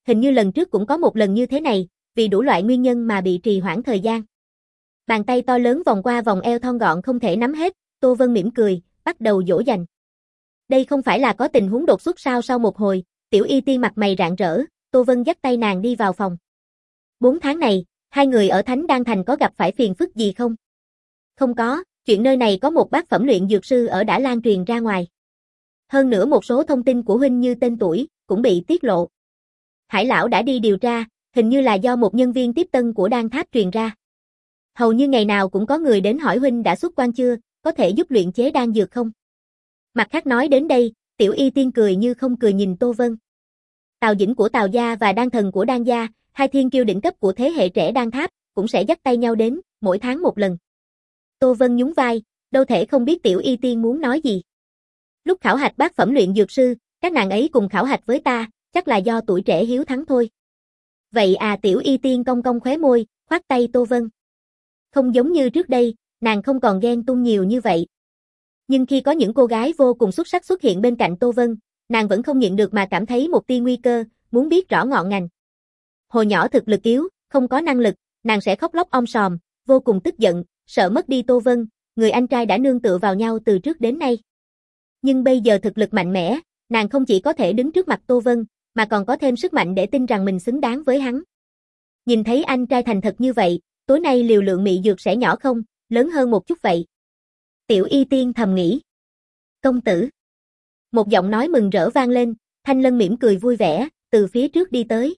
hình như lần trước cũng có một lần như thế này, vì đủ loại nguyên nhân mà bị trì hoãn thời gian. Bàn tay to lớn vòng qua vòng eo thon gọn không thể nắm hết, Tô Vân mỉm cười, bắt đầu dỗ dành. Đây không phải là có tình huống đột xuất sao? Sau một hồi, Tiểu Y Tiên mặt mày rạng rỡ, Tô Vân dắt tay nàng đi vào phòng. Bốn tháng này, hai người ở Thánh Đan Thành có gặp phải phiền phức gì không? Không có, chuyện nơi này có một bác phẩm luyện dược sư ở đã lan truyền ra ngoài. Hơn nữa một số thông tin của huynh như tên tuổi, cũng bị tiết lộ. Hải lão đã đi điều tra, hình như là do một nhân viên tiếp tân của đan tháp truyền ra. Hầu như ngày nào cũng có người đến hỏi huynh đã xuất quan chưa, có thể giúp luyện chế đan dược không? Mặt khác nói đến đây, Tiểu Y Tiên cười như không cười nhìn Tô Vân. Tào Dĩnh của Tào gia và Đan Thần của Đan gia, hai thiên kiêu đỉnh cấp của thế hệ trẻ đan tháp, cũng sẽ dắt tay nhau đến, mỗi tháng một lần. Tô Vân nhún vai, đâu thể không biết Tiểu Y Tiên muốn nói gì. Lúc khảo hạch bát phẩm luyện dược sư, các nàng ấy cùng khảo hạch với ta, chắc là do tuổi trẻ hiếu thắng thôi. Vậy à? Tiểu Y Tiên cong cong khóe môi, khoát tay Tô Vân. Không giống như trước đây, nàng không còn ghen tung nhiều như vậy. Nhưng khi có những cô gái vô cùng xuất sắc xuất hiện bên cạnh Tô Vân, nàng vẫn không nhịn được mà cảm thấy một tia nguy cơ, muốn biết rõ ngọn ngành. Hồi nhỏ thực lực yếu, không có năng lực, nàng sẽ khóc lóc om sòm, vô cùng tức giận, sợ mất đi Tô Vân, người anh trai đã nương tựa vào nhau từ trước đến nay. Nhưng bây giờ thực lực mạnh mẽ, nàng không chỉ có thể đứng trước mặt Tô Vân, mà còn có thêm sức mạnh để tin rằng mình xứng đáng với hắn. Nhìn thấy anh trai thành thật như vậy, tối nay liều lượng mị dược sẽ nhỏ không, lớn hơn một chút vậy. Tiểu Y Tiên thầm nghĩ. Công tử. Một giọng nói mừng rỡ vang lên, Thanh Lân mỉm cười vui vẻ, từ phía trước đi tới.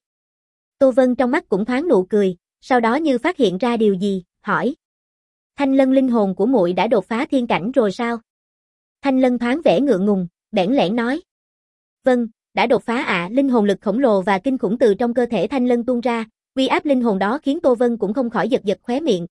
Tô Vân trong mắt cũng thoáng nụ cười, sau đó như phát hiện ra điều gì, hỏi. Thanh Lân, linh hồn của muội đã đột phá thiên cảnh rồi sao? Thanh Lân thoáng vẻ ngượng ngùng, bẽn lẽn nói. Vâng, đã đột phá ạ. À, linh hồn lực khổng lồ và kinh khủng từ trong cơ thể Thanh Lân tuôn ra, uy áp linh hồn đó khiến Tô Vân cũng không khỏi giật giật khóe miệng.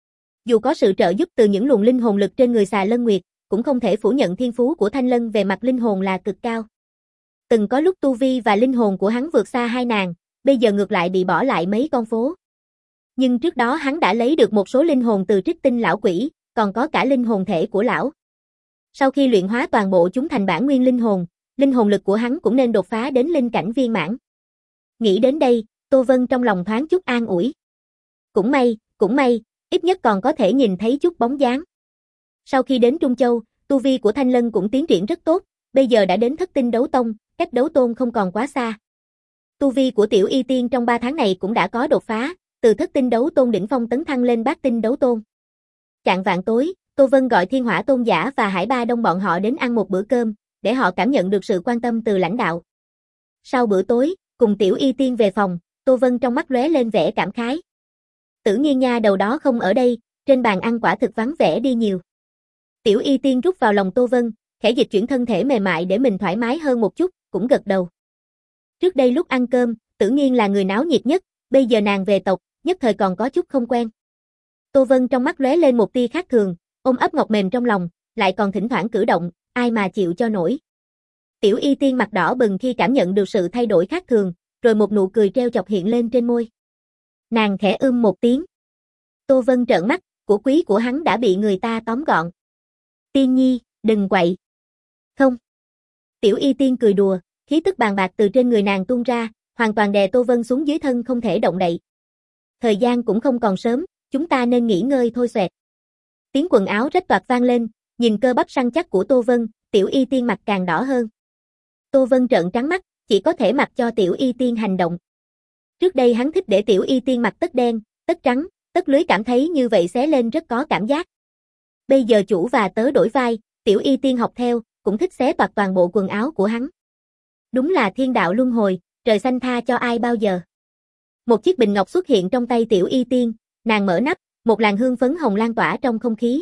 Dù có sự trợ giúp từ những luồng linh hồn lực trên người xà Lân Nguyệt, cũng không thể phủ nhận thiên phú của Thanh Lân về mặt linh hồn là cực cao. Từng có lúc tu vi và linh hồn của hắn vượt xa hai nàng, bây giờ ngược lại bị bỏ lại mấy con phố. Nhưng trước đó hắn đã lấy được một số linh hồn từ Trích Tinh lão quỷ, còn có cả linh hồn thể của lão. Sau khi luyện hóa toàn bộ chúng thành bản nguyên linh hồn, linh hồn lực của hắn cũng nên đột phá đến linh cảnh viên mãn. Nghĩ đến đây, Tô Vân trong lòng thoáng chút an ủi. Cũng may, cũng may, ít nhất còn có thể nhìn thấy chút bóng dáng. Sau khi đến Trung Châu, tu vi của Thanh Lân cũng tiến triển rất tốt, bây giờ đã đến thất tinh đấu tông, cách đấu tôn không còn quá xa. Tu vi của Tiểu Y Tiên trong ba tháng này cũng đã có đột phá, từ thất tinh đấu tôn đỉnh phong tấn thăng lên bát tinh đấu tôn. Chạng vạng tối, Tô Vân gọi Thiên Hỏa Tôn giả và Hải Ba Đông bọn họ đến ăn một bữa cơm, để họ cảm nhận được sự quan tâm từ lãnh đạo. Sau bữa tối, cùng Tiểu Y Tiên về phòng, Tô Vân trong mắt lóe lên vẻ cảm khái. Tử Nghiên nha đầu đó không ở đây, trên bàn ăn quả thực vắng vẻ đi nhiều. Tiểu Y Tiên rút vào lòng Tô Vân, khẽ dịch chuyển thân thể mềm mại để mình thoải mái hơn một chút, cũng gật đầu. Trước đây lúc ăn cơm, Tử Nghiên là người náo nhiệt nhất, bây giờ nàng về tộc, nhất thời còn có chút không quen. Tô Vân trong mắt lóe lên một tia khác thường, ôm ấp ngọc mềm trong lòng, lại còn thỉnh thoảng cử động, ai mà chịu cho nổi. Tiểu Y Tiên mặt đỏ bừng khi cảm nhận được sự thay đổi khác thường, rồi một nụ cười treo chọc hiện lên trên môi. Nàng khẽ ưm một tiếng. Tô Vân trợn mắt, của quý của hắn đã bị người ta tóm gọn. Tiên nhi, đừng quậy. Không. Tiểu Y Tiên cười đùa, khí tức bàn bạc từ trên người nàng tuôn ra, hoàn toàn đè Tô Vân xuống dưới thân không thể động đậy. Thời gian cũng không còn sớm, chúng ta nên nghỉ ngơi thôi xoẹt. Tiếng quần áo rách toạc vang lên, nhìn cơ bắp săn chắc của Tô Vân, Tiểu Y Tiên mặt càng đỏ hơn. Tô Vân trợn trắng mắt, chỉ có thể mặc cho Tiểu Y Tiên hành động. Trước đây hắn thích để Tiểu Y Tiên mặc tất đen, tất trắng, tất lưới, cảm thấy như vậy xé lên rất có cảm giác. Bây giờ chủ và tớ đổi vai, Tiểu Y Tiên học theo, cũng thích xé toạc toàn bộ quần áo của hắn. Đúng là thiên đạo luân hồi, trời xanh tha cho ai bao giờ. Một chiếc bình ngọc xuất hiện trong tay Tiểu Y Tiên, nàng mở nắp, một làn hương phấn hồng lan tỏa trong không khí.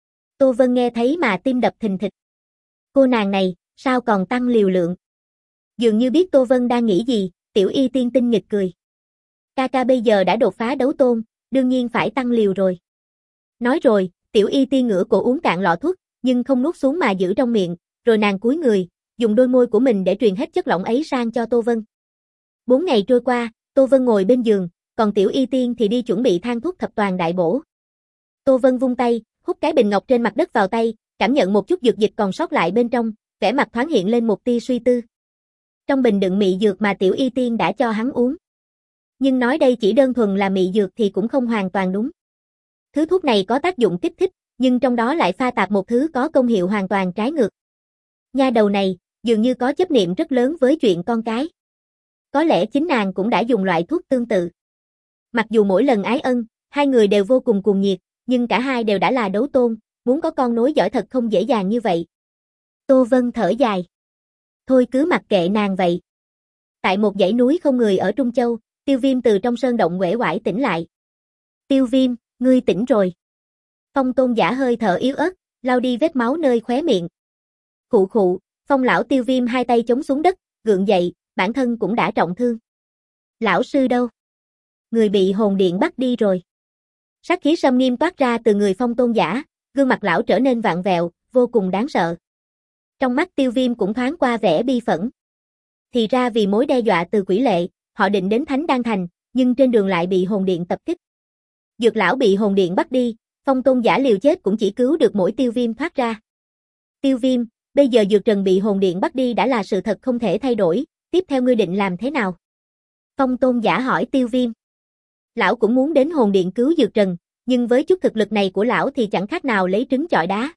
Tô Vân nghe thấy mà tim đập thình thịch. Cô nàng này, sao còn tăng liều lượng? Dường như biết Tô Vân đang nghĩ gì, Tiểu Y Tiên tinh nghịch cười. Ca ca bây giờ đã đột phá đấu tôn, đương nhiên phải tăng liều rồi. Nói rồi, Tiểu Y Tiên ngửa cổ uống cạn lọ thuốc, nhưng không nuốt xuống mà giữ trong miệng, rồi nàng cúi người, dùng đôi môi của mình để truyền hết chất lỏng ấy sang cho Tô Vân. Bốn ngày trôi qua, Tô Vân ngồi bên giường, còn Tiểu Y Tiên thì đi chuẩn bị thang thuốc thập toàn đại bổ. Tô Vân vung tay, hút cái bình ngọc trên mặt đất vào tay, cảm nhận một chút dược dịch còn sót lại bên trong, vẻ mặt thoáng hiện lên một tia suy tư. Trong bình đựng mị dược mà Tiểu Y Tiên đã cho hắn uống. Nhưng nói đây chỉ đơn thuần là mị dược thì cũng không hoàn toàn đúng. Thứ thuốc này có tác dụng kích thích, nhưng trong đó lại pha tạp một thứ có công hiệu hoàn toàn trái ngược. Nha đầu này, dường như có chấp niệm rất lớn với chuyện con cái. Có lẽ chính nàng cũng đã dùng loại thuốc tương tự. Mặc dù mỗi lần ái ân, hai người đều vô cùng cuồng nhiệt, nhưng cả hai đều đã là đấu tôn, muốn có con nối dõi thật không dễ dàng như vậy. Tô Vân thở dài. Thôi cứ mặc kệ nàng vậy. Tại một dãy núi không người ở Trung Châu, Tiêu Viêm từ trong sơn động uể oải tỉnh lại. Tiêu Viêm, ngươi tỉnh rồi. Phong Tôn Giả hơi thở yếu ớt, lau đi vết máu nơi khóe miệng. Khụ khụ, Phong lão Tiêu Viêm hai tay chống xuống đất, gượng dậy, bản thân cũng đã trọng thương. Lão sư đâu? Người bị hồn điện bắt đi rồi. Sát khí sâm nghiêm toát ra từ người Phong Tôn Giả, gương mặt lão trở nên vặn vẹo, vô cùng đáng sợ. Trong mắt Tiêu Viêm cũng thoáng qua vẻ bi phẫn. Thì ra vì mối đe dọa từ quỷ lệ, họ định đến Thánh Đan Thành, nhưng trên đường lại bị hồn điện tập kích. Dược lão bị hồn điện bắt đi, Phong Tôn Giả liều chết cũng chỉ cứu được mỗi Tiêu Viêm thoát ra. Tiêu Viêm, bây giờ Dược Trần bị hồn điện bắt đi đã là sự thật không thể thay đổi, tiếp theo ngươi định làm thế nào? Phong Tôn Giả hỏi Tiêu Viêm. Lão cũng muốn đến hồn điện cứu Dược Trần, nhưng với chút thực lực này của lão thì chẳng khác nào lấy trứng chọi đá.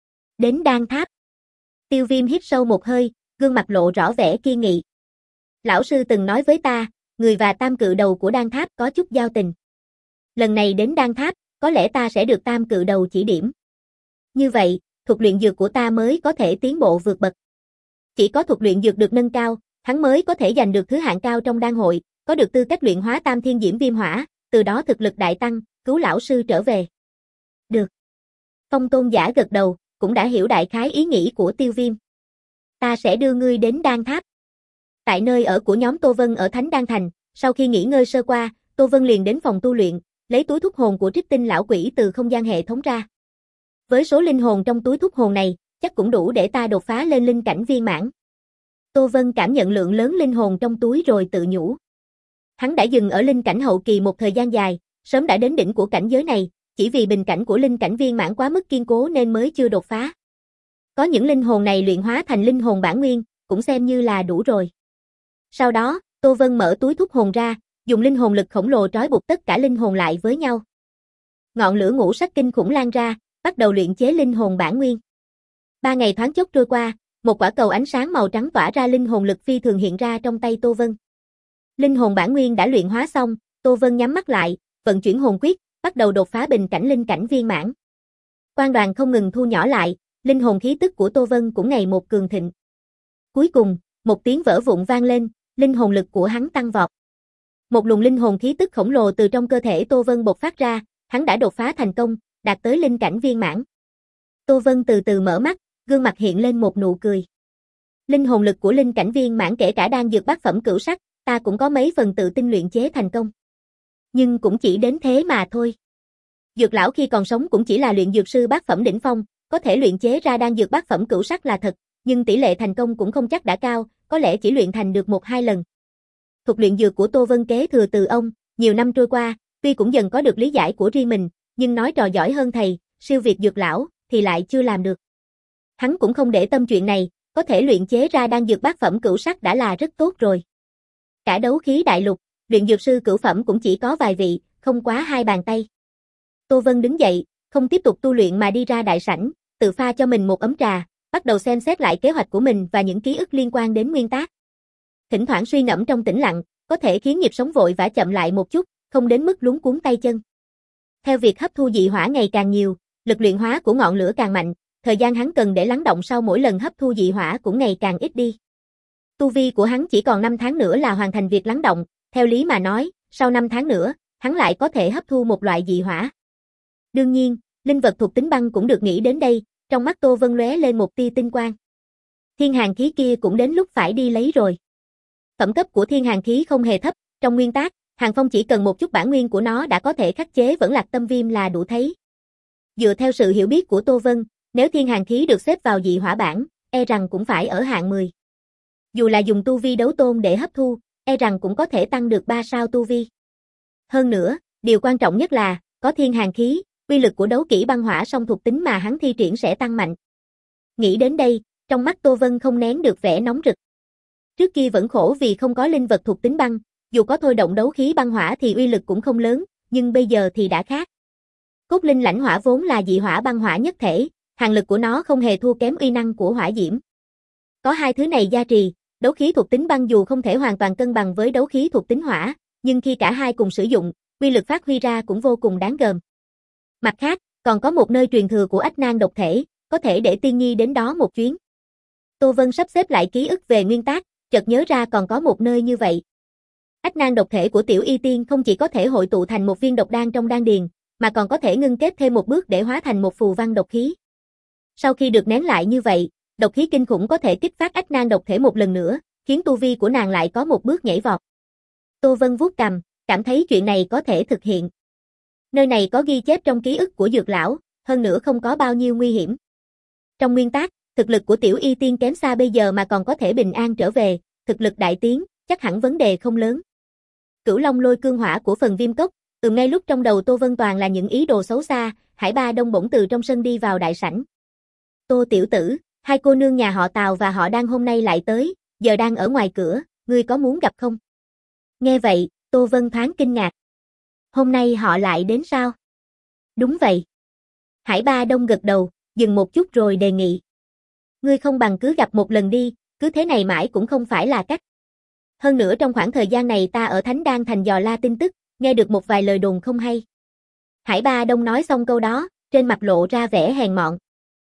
Đến Đan Tháp. Tiêu Viêm hít sâu một hơi, gương mặt lộ rõ vẻ kiên nghị. Lão sư từng nói với ta, người và tam cự đầu của Đan Tháp có chút giao tình. Lần này đến Đan Tháp, có lẽ ta sẽ được tam cự đầu chỉ điểm. Như vậy, thuật luyện dược của ta mới có thể tiến bộ vượt bậc. Chỉ có thuật luyện dược được nâng cao, hắn mới có thể giành được thứ hạng cao trong đan hội, có được tư cách luyện hóa tam thiên diễm viêm hỏa, từ đó thực lực đại tăng, cứu lão sư trở về. Được. Phong Tôn Giả gật đầu, cũng đã hiểu đại khái ý nghĩ của Tiêu Viêm. Ta sẽ đưa ngươi đến Đan Tháp. Tại nơi ở của nhóm Tô Vân ở Thánh Đan Thành, sau khi nghỉ ngơi sơ qua, Tô Vân liền đến phòng tu luyện, lấy túi thuốc hồn của Trích Tinh lão quỷ từ không gian hệ thống ra. Với số linh hồn trong túi thuốc hồn này, chắc cũng đủ để ta đột phá lên linh cảnh viên mãn. Tô Vân cảm nhận lượng lớn linh hồn trong túi rồi tự nhủ. Hắn đã dừng ở linh cảnh hậu kỳ một thời gian dài, sớm đã đến đỉnh của cảnh giới này, chỉ vì bình cảnh của linh cảnh viên mãn quá mức kiên cố nên mới chưa đột phá. Có những linh hồn này luyện hóa thành linh hồn bản nguyên, cũng xem như là đủ rồi. Sau đó, Tô Vân mở túi thuốc hồn ra, dùng linh hồn lực khổng lồ trói buộc tất cả linh hồn lại với nhau. Ngọn lửa ngũ sắc kinh khủng lan ra, bắt đầu luyện chế linh hồn bản nguyên. Ba ngày thoáng chốc trôi qua, một quả cầu ánh sáng màu trắng tỏa ra linh hồn lực phi thường hiện ra trong tay Tô Vân. Linh hồn bản nguyên đã luyện hóa xong, Tô Vân nhắm mắt lại, vận chuyển hồn quyết, bắt đầu đột phá bình cảnh linh cảnh viên mãn. Quang đoàn không ngừng thu nhỏ lại, linh hồn khí tức của Tô Vân cũng ngày một cường thịnh. Cuối cùng, một tiếng vỡ vụn vang lên, linh hồn lực của hắn tăng vọt. Một luồng linh hồn khí tức khổng lồ từ trong cơ thể Tô Vân bộc phát ra, hắn đã đột phá thành công, đạt tới linh cảnh viên mãn. Tô Vân từ từ mở mắt, gương mặt hiện lên một nụ cười. Linh hồn lực của linh cảnh viên mãn kể cả đan dược bát phẩm cửu sắc, ta cũng có mấy phần tự tin luyện chế thành công. Nhưng cũng chỉ đến thế mà thôi. Dược lão khi còn sống cũng chỉ là luyện dược sư bát phẩm đỉnh phong, có thể luyện chế ra đan dược bát phẩm cửu sắc là thật, nhưng tỷ lệ thành công cũng không chắc đã cao, có lẽ chỉ luyện thành được một hai lần. Thuật luyện dược của Tô Vân kế thừa từ ông, nhiều năm trôi qua, tuy cũng dần có được lý giải của riêng mình, nhưng nói trò giỏi hơn thầy, siêu việt dược lão, thì lại chưa làm được. Hắn cũng không để tâm chuyện này, có thể luyện chế ra đan dược bát phẩm cửu sắc đã là rất tốt rồi. Cả đấu khí đại lục, luyện dược sư cửu phẩm cũng chỉ có vài vị, không quá hai bàn tay. Tô Vân đứng dậy, không tiếp tục tu luyện mà đi ra đại sảnh, tự pha cho mình một ấm trà, bắt đầu xem xét lại kế hoạch của mình và những ký ức liên quan đến nguyên tác. Thỉnh thoảng suy ngẫm trong tĩnh lặng, có thể khiến nhịp sống vội vã chậm lại một chút, không đến mức luống cuống tay chân. Theo việc hấp thu dị hỏa ngày càng nhiều, lực luyện hóa của ngọn lửa càng mạnh, thời gian hắn cần để lắng động sau mỗi lần hấp thu dị hỏa cũng ngày càng ít đi. Tu vi của hắn chỉ còn năm tháng nữa là hoàn thành việc lắng động, theo lý mà nói, sau năm tháng nữa, hắn lại có thể hấp thu một loại dị hỏa. Đương nhiên, linh vật thuộc tính băng cũng được nghĩ đến đây, trong mắt Tô Vân lóe lên một tia tinh quang. Thiên hàn khí kia cũng đến lúc phải đi lấy rồi. Phẩm cấp của thiên hàn khí không hề thấp, trong nguyên tác, Hàng Phong chỉ cần một chút bản nguyên của nó đã có thể khắc chế vẫn lạc tâm viêm là đủ thấy. Dựa theo sự hiểu biết của Tô Vân, nếu thiên hàn khí được xếp vào dị hỏa bảng, e rằng cũng phải ở hạng mười. Dù là dùng tu vi đấu tôn để hấp thu, e rằng cũng có thể tăng được ba sao tu vi. Hơn nữa, điều quan trọng nhất là, có thiên hàn khí, uy lực của đấu kỹ băng hỏa song thuộc tính mà hắn thi triển sẽ tăng mạnh. Nghĩ đến đây, trong mắt Tô Vân không nén được vẻ nóng rực. Trước kia vẫn khổ vì không có linh vật thuộc tính băng, dù có thôi động đấu khí băng hỏa thì uy lực cũng không lớn, nhưng bây giờ thì đã khác. Cốt linh lãnh hỏa vốn là dị hỏa băng hỏa nhất thể, hàn lực của nó không hề thua kém uy năng của hỏa diễm. Có hai thứ này gia trì, đấu khí thuộc tính băng dù không thể hoàn toàn cân bằng với đấu khí thuộc tính hỏa, nhưng khi cả hai cùng sử dụng, uy lực phát huy ra cũng vô cùng đáng gờm. Mặt khác, còn có một nơi truyền thừa của Ách Nan độc thể, có thể để Tiên Nhi đến đó một chuyến. Tô Vân sắp xếp lại ký ức về nguyên tác, chợt nhớ ra còn có một nơi như vậy. Ách Nan độc thể của Tiểu Y Tiên không chỉ có thể hội tụ thành một viên độc đan trong đan điền, mà còn có thể ngưng kết thêm một bước để hóa thành một phù văn độc khí. Sau khi được nén lại như vậy, độc khí kinh khủng có thể kích phát Ách Nan độc thể một lần nữa, khiến tu vi của nàng lại có một bước nhảy vọt. Tô Vân vuốt cằm, cảm thấy chuyện này có thể thực hiện. Nơi này có ghi chép trong ký ức của Dược lão, hơn nữa không có bao nhiêu nguy hiểm. Trong nguyên tác, thực lực của Tiểu Y Tiên kém xa bây giờ mà còn có thể bình an trở về, thực lực đại tiến, chắc hẳn vấn đề không lớn. Cửu Long lôi cương hỏa của phần viêm cốc, từ ngay lúc trong đầu Tô Vân toàn là những ý đồ xấu xa, Hải Ba Đông bỗng từ trong sân đi vào đại sảnh. Tô tiểu tử, hai cô nương nhà họ Tào và họ đang hôm nay lại tới, giờ đang ở ngoài cửa, ngươi có muốn gặp không? Nghe vậy, Tô Vân thoáng kinh ngạc. Hôm nay họ lại đến sao? Đúng vậy. Hải Ba Đông gật đầu, dừng một chút rồi đề nghị. Ngươi không bằng cứ gặp một lần đi, cứ thế này mãi cũng không phải là cách. Hơn nữa trong khoảng thời gian này ta ở Thánh Đan Thành dò la tin tức, nghe được một vài lời đồn không hay. Hải Ba Đông nói xong câu đó, trên mặt lộ ra vẻ hèn mọn.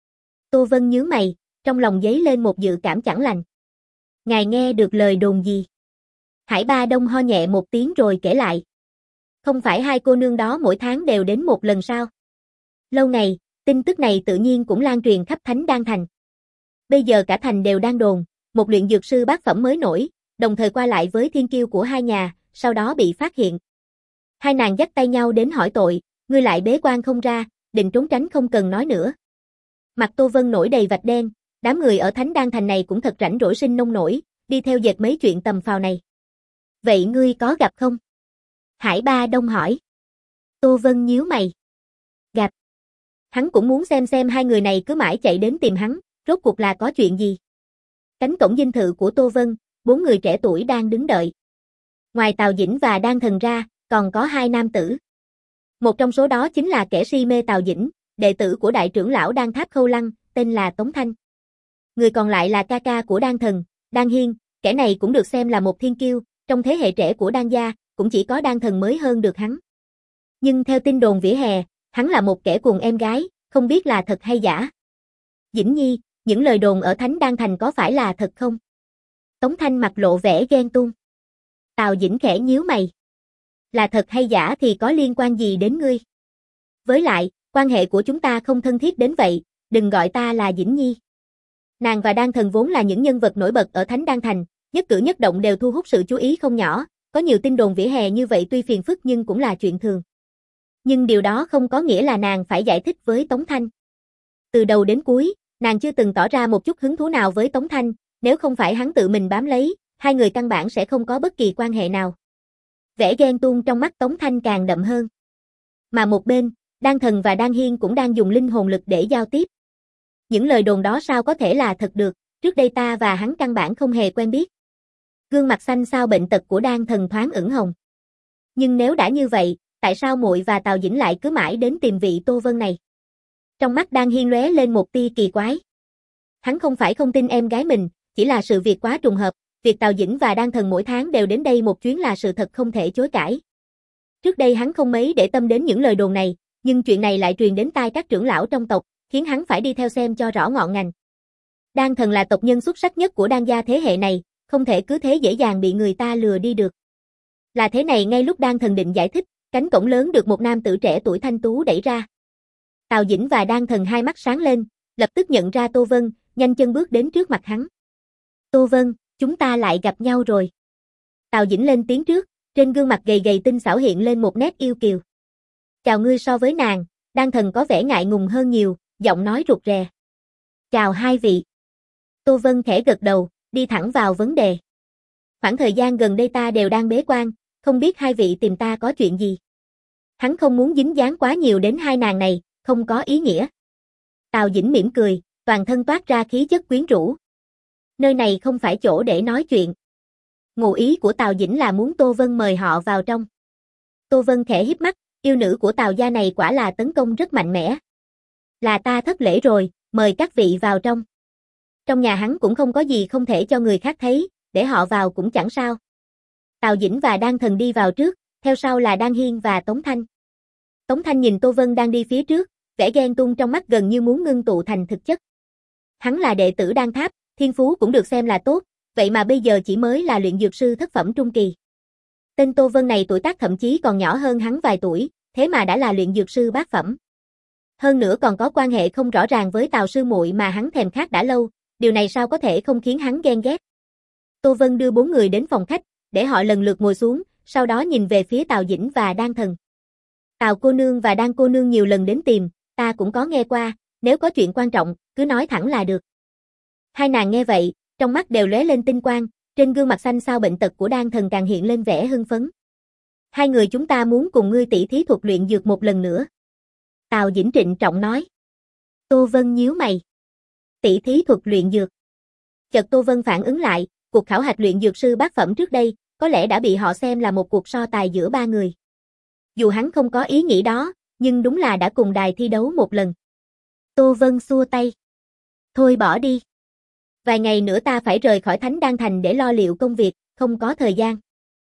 Tô Vân nhướng mày, trong lòng dấy lên một dự cảm chẳng lành. Ngài nghe được lời đồn gì? Hải Ba Đông ho nhẹ một tiếng rồi kể lại. Không phải hai cô nương đó mỗi tháng đều đến một lần sao? Lâu ngày, tin tức này tự nhiên cũng lan truyền khắp Thánh Đan Thành. Bây giờ cả thành đều đang đồn, một luyện dược sư bát phẩm mới nổi, đồng thời qua lại với thiên kiêu của hai nhà, sau đó bị phát hiện. Hai nàng dắt tay nhau đến hỏi tội, ngươi lại bế quan không ra, định trốn tránh không cần nói nữa. Mặt Tô Vân nổi đầy vạch đen, đám người ở Thánh Đan Thành này cũng thật rảnh rỗi sinh nông nổi, đi theo dệt mấy chuyện tầm phào này. Vậy ngươi có gặp không? Hải Ba Đông hỏi. Tô Vân nhíu mày. Gặp. Hắn cũng muốn xem xem hai người này cứ mãi chạy đến tìm hắn, rốt cuộc là có chuyện gì. Cánh cổng dinh thự của Tô Vân, bốn người trẻ tuổi đang đứng đợi. Ngoài Tào Dĩnh và Đan Thần ra, còn có hai nam tử. Một trong số đó chính là kẻ si mê Tào Dĩnh, đệ tử của đại trưởng lão Đan Tháp Khâu Lăng, tên là Tống Thanh. Người còn lại là ca ca của Đan Thần, Đan Hiên, kẻ này cũng được xem là một thiên kiêu, trong thế hệ trẻ của Đan gia, cũng chỉ có Đan Thần mới hơn được hắn. Nhưng theo tin đồn vỉa hè, hắn là một kẻ cuồng em gái, không biết là thật hay giả. Dĩnh Nhi, những lời đồn ở Thánh Đan Thành có phải là thật không? Tống Thanh mặt lộ vẻ ghen tuông. Tào Dĩnh khẽ nhíu mày. Là thật hay giả thì có liên quan gì đến ngươi? Với lại, quan hệ của chúng ta không thân thiết đến vậy, đừng gọi ta là Dĩnh Nhi. Nàng và Đan Thần vốn là những nhân vật nổi bật ở Thánh Đan Thành, nhất cử nhất động đều thu hút sự chú ý không nhỏ, có nhiều tin đồn vỉa hè như vậy tuy phiền phức nhưng cũng là chuyện thường. Nhưng điều đó không có nghĩa là nàng phải giải thích với Tống Thanh. Từ đầu đến cuối, nàng chưa từng tỏ ra một chút hứng thú nào với Tống Thanh, nếu không phải hắn tự mình bám lấy, hai người căn bản sẽ không có bất kỳ quan hệ nào. Vẻ ghen tuông trong mắt Tống Thanh càng đậm hơn. Mà một bên, Đan Thần và Đan Hiên cũng đang dùng linh hồn lực để giao tiếp. Những lời đồn đó sao có thể là thật được, trước đây ta và hắn căn bản không hề quen biết. Gương mặt xanh xao bệnh tật của Đan Thần thoáng ửng hồng. Nhưng nếu đã như vậy, tại sao muội và Tào Dĩnh lại cứ mãi đến tìm vị Tô Vân này? Trong mắt Đan Hiên lóe lên một tia kỳ quái. Hắn không phải không tin em gái mình, chỉ là sự việc quá trùng hợp, việc Tào Dĩnh và Đan Thần mỗi tháng đều đến đây một chuyến là sự thật không thể chối cãi. Trước đây hắn không mấy để tâm đến những lời đồn này, nhưng chuyện này lại truyền đến tai các trưởng lão trong tộc, khiến hắn phải đi theo xem cho rõ ngọn ngành. Đan Thần là tộc nhân xuất sắc nhất của Đan gia thế hệ này, không thể cứ thế dễ dàng bị người ta lừa đi được. Là thế này, ngay lúc Đan Thần định giải thích, cánh cổng lớn được một nam tử trẻ tuổi thanh tú đẩy ra. Tào Dĩnh và Đan Thần hai mắt sáng lên, lập tức nhận ra Tô Vân, nhanh chân bước đến trước mặt hắn. Tô Vân, chúng ta lại gặp nhau rồi. Tào Dĩnh lên tiếng trước, trên gương mặt gầy gầy tinh xảo hiện lên một nét yêu kiều. Chào ngươi. So với nàng, Đan Thần có vẻ ngại ngùng hơn nhiều, giọng nói rụt rè. Chào hai vị. Tô Vân khẽ gật đầu, đi thẳng vào vấn đề. Khoảng thời gian gần đây ta đều đang bế quan, không biết hai vị tìm ta có chuyện gì. Hắn không muốn dính dáng quá nhiều đến hai nàng này, không có ý nghĩa. Tào Dĩnh mỉm cười, toàn thân toát ra khí chất quyến rũ. Nơi này không phải chỗ để nói chuyện. Ngụ ý của Tào Dĩnh là muốn Tô Vân mời họ vào trong. Tô Vân khẽ híp mắt, yêu nữ của Tào gia này quả là tấn công rất mạnh mẽ. Là ta thất lễ rồi, mời các vị vào trong. Trong nhà hắn cũng không có gì không thể cho người khác thấy, để họ vào cũng chẳng sao. Tào Dĩnh và Đan Thần đi vào trước, theo sau là Đan Hiên và Tống Thanh. Tống Thanh nhìn Tô Vân đang đi phía trước, vẻ ghen tuông trong mắt gần như muốn ngưng tụ thành thực chất. Hắn là đệ tử Đan Tháp, thiên phú cũng được xem là tốt, vậy mà bây giờ chỉ mới là luyện dược sư thất phẩm trung kỳ. Tên Tô Vân này tuổi tác thậm chí còn nhỏ hơn hắn vài tuổi, thế mà đã là luyện dược sư bát phẩm. Hơn nữa còn có quan hệ không rõ ràng với Tào sư muội mà hắn thèm khát đã lâu, điều này sao có thể không khiến hắn ghen ghét. Tô Vân đưa bốn người đến phòng khách, để họ lần lượt ngồi xuống, sau đó nhìn về phía Tào Dĩnh và Đan Thần. Tào cô nương và Đan cô nương nhiều lần đến tìm, ta cũng có nghe qua, nếu có chuyện quan trọng, cứ nói thẳng là được. Hai nàng nghe vậy, trong mắt đều lóe lên tinh quang, trên gương mặt xanh xao bệnh tật của Đan Thần càng hiện lên vẻ hưng phấn. Hai người chúng ta muốn cùng ngươi tỉ thí thuật luyện dược một lần nữa. Tào Dĩnh trịnh trọng nói. Tô Vân nhíu mày. Tỉ thí thuật luyện dược. Chợt Tô Vân phản ứng lại, cuộc khảo hạch luyện dược sư bát phẩm trước đây, có lẽ đã bị họ xem là một cuộc so tài giữa ba người. Dù hắn không có ý nghĩ đó, nhưng đúng là đã cùng đài thi đấu một lần. Tô Vân xua tay. Thôi bỏ đi. Vài ngày nữa ta phải rời khỏi Thánh Đan Thành để lo liệu công việc, không có thời gian.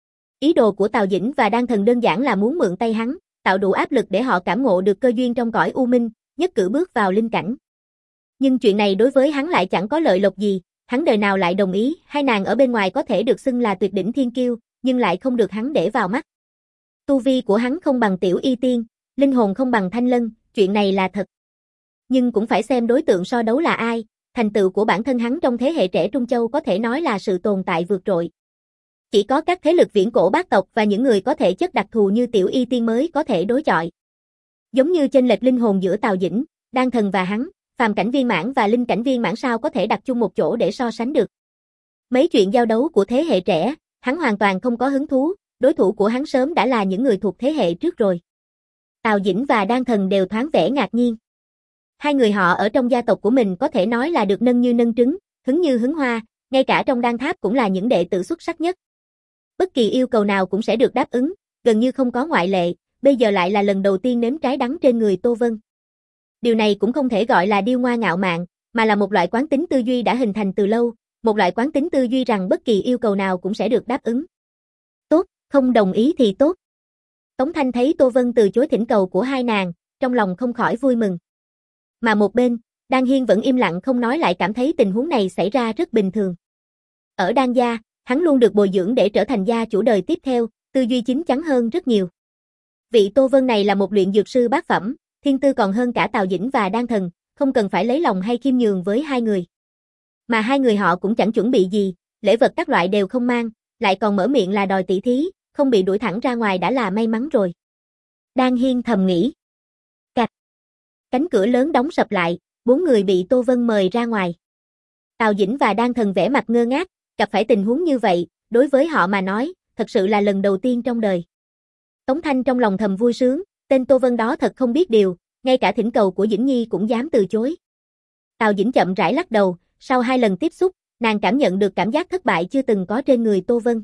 Ý đồ của Tào Dĩnh và Đan Thần đơn giản là muốn mượn tay hắn, tạo đủ áp lực để họ cảm ngộ được cơ duyên trong cõi u minh, nhất cử bước vào linh cảnh. Nhưng chuyện này đối với hắn lại chẳng có lợi lộc gì, hắn đời nào lại đồng ý, hai nàng ở bên ngoài có thể được xưng là tuyệt đỉnh thiên kiêu, nhưng lại không được hắn để vào mắt. Tu vi của hắn không bằng Tiểu Y Tiên, linh hồn không bằng Thanh Lân, chuyện này là thật. Nhưng cũng phải xem đối tượng so đấu là ai, thành tựu của bản thân hắn trong thế hệ trẻ Trung Châu có thể nói là sự tồn tại vượt trội. Chỉ có các thế lực viễn cổ bát tộc và những người có thể chất đặc thù như Tiểu Y Tiên mới có thể đối chọi. Giống như chênh lệch linh hồn giữa Tào Dĩnh, Đan Thần và hắn, phàm cảnh viên mãn và linh cảnh viên mãn sao có thể đặt chung một chỗ để so sánh được. Mấy chuyện giao đấu của thế hệ trẻ, hắn hoàn toàn không có hứng thú, đối thủ của hắn sớm đã là những người thuộc thế hệ trước rồi. Tào Dĩnh và Đan Thần đều thoáng vẻ ngạc nhiên. Hai người họ ở trong gia tộc của mình có thể nói là được nâng như nâng trứng, hứng như hứng hoa, ngay cả trong Đan Tháp cũng là những đệ tử xuất sắc nhất. Bất kỳ yêu cầu nào cũng sẽ được đáp ứng, gần như không có ngoại lệ, bây giờ lại là lần đầu tiên nếm trái đắng trên người Tô Vân. Điều này cũng không thể gọi là điêu ngoa ngạo mạn, mà là một loại quán tính tư duy đã hình thành từ lâu, một loại quán tính tư duy rằng bất kỳ yêu cầu nào cũng sẽ được đáp ứng. Tốt, không đồng ý thì tốt. Tống Thanh thấy Tô Vân từ chối thỉnh cầu của hai nàng, trong lòng không khỏi vui mừng. Mà một bên, Đan Hiên vẫn im lặng không nói lại cảm thấy tình huống này xảy ra rất bình thường. Ở Đan gia, hắn luôn được bồi dưỡng để trở thành gia chủ đời tiếp theo, tư duy chín chắn hơn rất nhiều. Vị Tô Vân này là một luyện dược sư bát phẩm, thiên tư còn hơn cả Tào Dĩnh và Đan Thần, không cần phải lấy lòng hay khiêm nhường với hai người. Mà hai người họ cũng chẳng chuẩn bị gì, lễ vật các loại đều không mang, lại còn mở miệng là đòi tỷ thí, không bị đuổi thẳng ra ngoài đã là may mắn rồi. Đan Hiên thầm nghĩ. Cạch. Cánh cửa lớn đóng sập lại, bốn người bị Tô Vân mời ra ngoài. Tào Dĩnh và Đan Thần vẻ mặt ngơ ngác, gặp phải tình huống như vậy, đối với họ mà nói, thật sự là lần đầu tiên trong đời. Tống Thanh trong lòng thầm vui sướng, tên Tô Vân đó thật không biết điều, ngay cả thỉnh cầu của Dĩnh Nhi cũng dám từ chối. Tào Dĩnh chậm rãi lắc đầu, sau hai lần tiếp xúc, nàng cảm nhận được cảm giác thất bại chưa từng có trên người Tô Vân.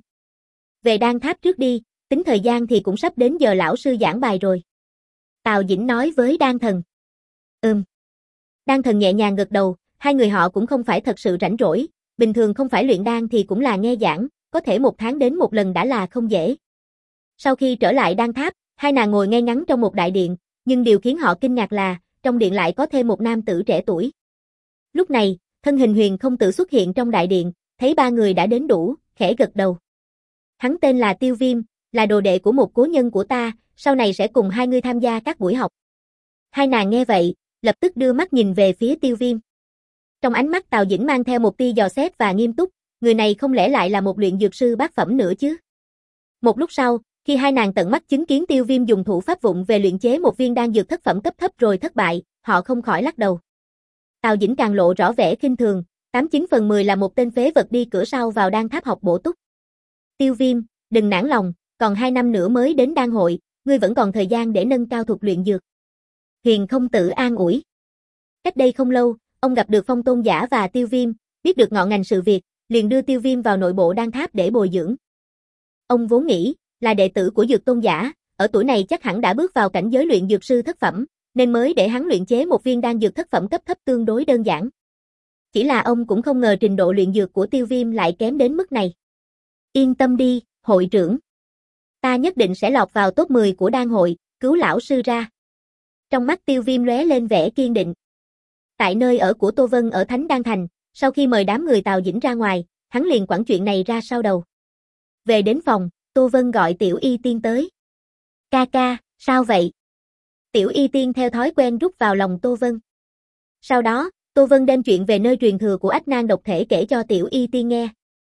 Về Đan Tháp trước đi, tính thời gian thì cũng sắp đến giờ lão sư giảng bài rồi. Tào Dĩnh nói với Đan Thần. Ừm. Đan Thần nhẹ nhàng gật đầu, hai người họ cũng không phải thật sự rảnh rỗi, bình thường không phải luyện đan thì cũng là nghe giảng, có thể một tháng đến một lần đã là không dễ. Sau khi trở lại Đan Tháp, hai nàng ngồi ngay ngắn trong một đại điện, nhưng điều khiến họ kinh ngạc là, trong điện lại có thêm một nam tử trẻ tuổi. Lúc này, thân hình Huyền Không Tử xuất hiện trong đại điện, thấy ba người đã đến đủ, khẽ gật đầu. Hắn tên là Tiêu Viêm, là đồ đệ của một cố nhân của ta, sau này sẽ cùng hai người tham gia các buổi học. Hai nàng nghe vậy, lập tức đưa mắt nhìn về phía Tiêu Viêm. Trong ánh mắt Tào Dĩnh mang theo một tia dò xét và nghiêm túc, người này không lẽ lại là một luyện dược sư bát phẩm nữa chứ? Một lúc sau, khi hai nàng tận mắt chứng kiến Tiêu Viêm dùng thủ pháp vụng về luyện chế một viên đan dược thất phẩm cấp thấp rồi thất bại, họ không khỏi lắc đầu. Tào Dĩnh càng lộ rõ vẻ khinh thường, tám chín phần mười là một tên phế vật đi cửa sau vào Đan Tháp học bổ túc. Tiêu Viêm, đừng nản lòng, còn hai năm nữa mới đến đan hội, ngươi vẫn còn thời gian để nâng cao thuật luyện dược. Huyền Không Tử an ủi. Cách đây không lâu, ông gặp được Phong Tôn Giả và Tiêu Viêm, biết được ngọn ngành sự việc, liền đưa Tiêu Viêm vào nội bộ đan tháp để bồi dưỡng. Ông vốn nghĩ là đệ tử của Dược Tôn giả, ở tuổi này chắc hẳn đã bước vào cảnh giới luyện dược sư thất phẩm, nên mới để hắn luyện chế một viên đan dược thất phẩm cấp thấp tương đối đơn giản. Chỉ là ông cũng không ngờ trình độ luyện dược của Tiêu Viêm lại kém đến mức này. Yên tâm đi, hội trưởng. Ta nhất định sẽ lọt vào top mười của đan hội, cứu lão sư ra. Trong mắt Tiêu Viêm lóe lên vẻ kiên định. Tại nơi ở của Tô Vân ở Thánh Đan Thành, sau khi mời đám người Tào Dĩnh ra ngoài, hắn liền quẳng chuyện này ra sau đầu. Về đến phòng, Tô Vân gọi Tiểu Y Tiên tới. Ca ca, sao vậy? Tiểu Y Tiên theo thói quen rút vào lòng Tô Vân. Sau đó, Tô Vân đem chuyện về nơi truyền thừa của Ách Nan độc thể kể cho Tiểu Y Tiên nghe.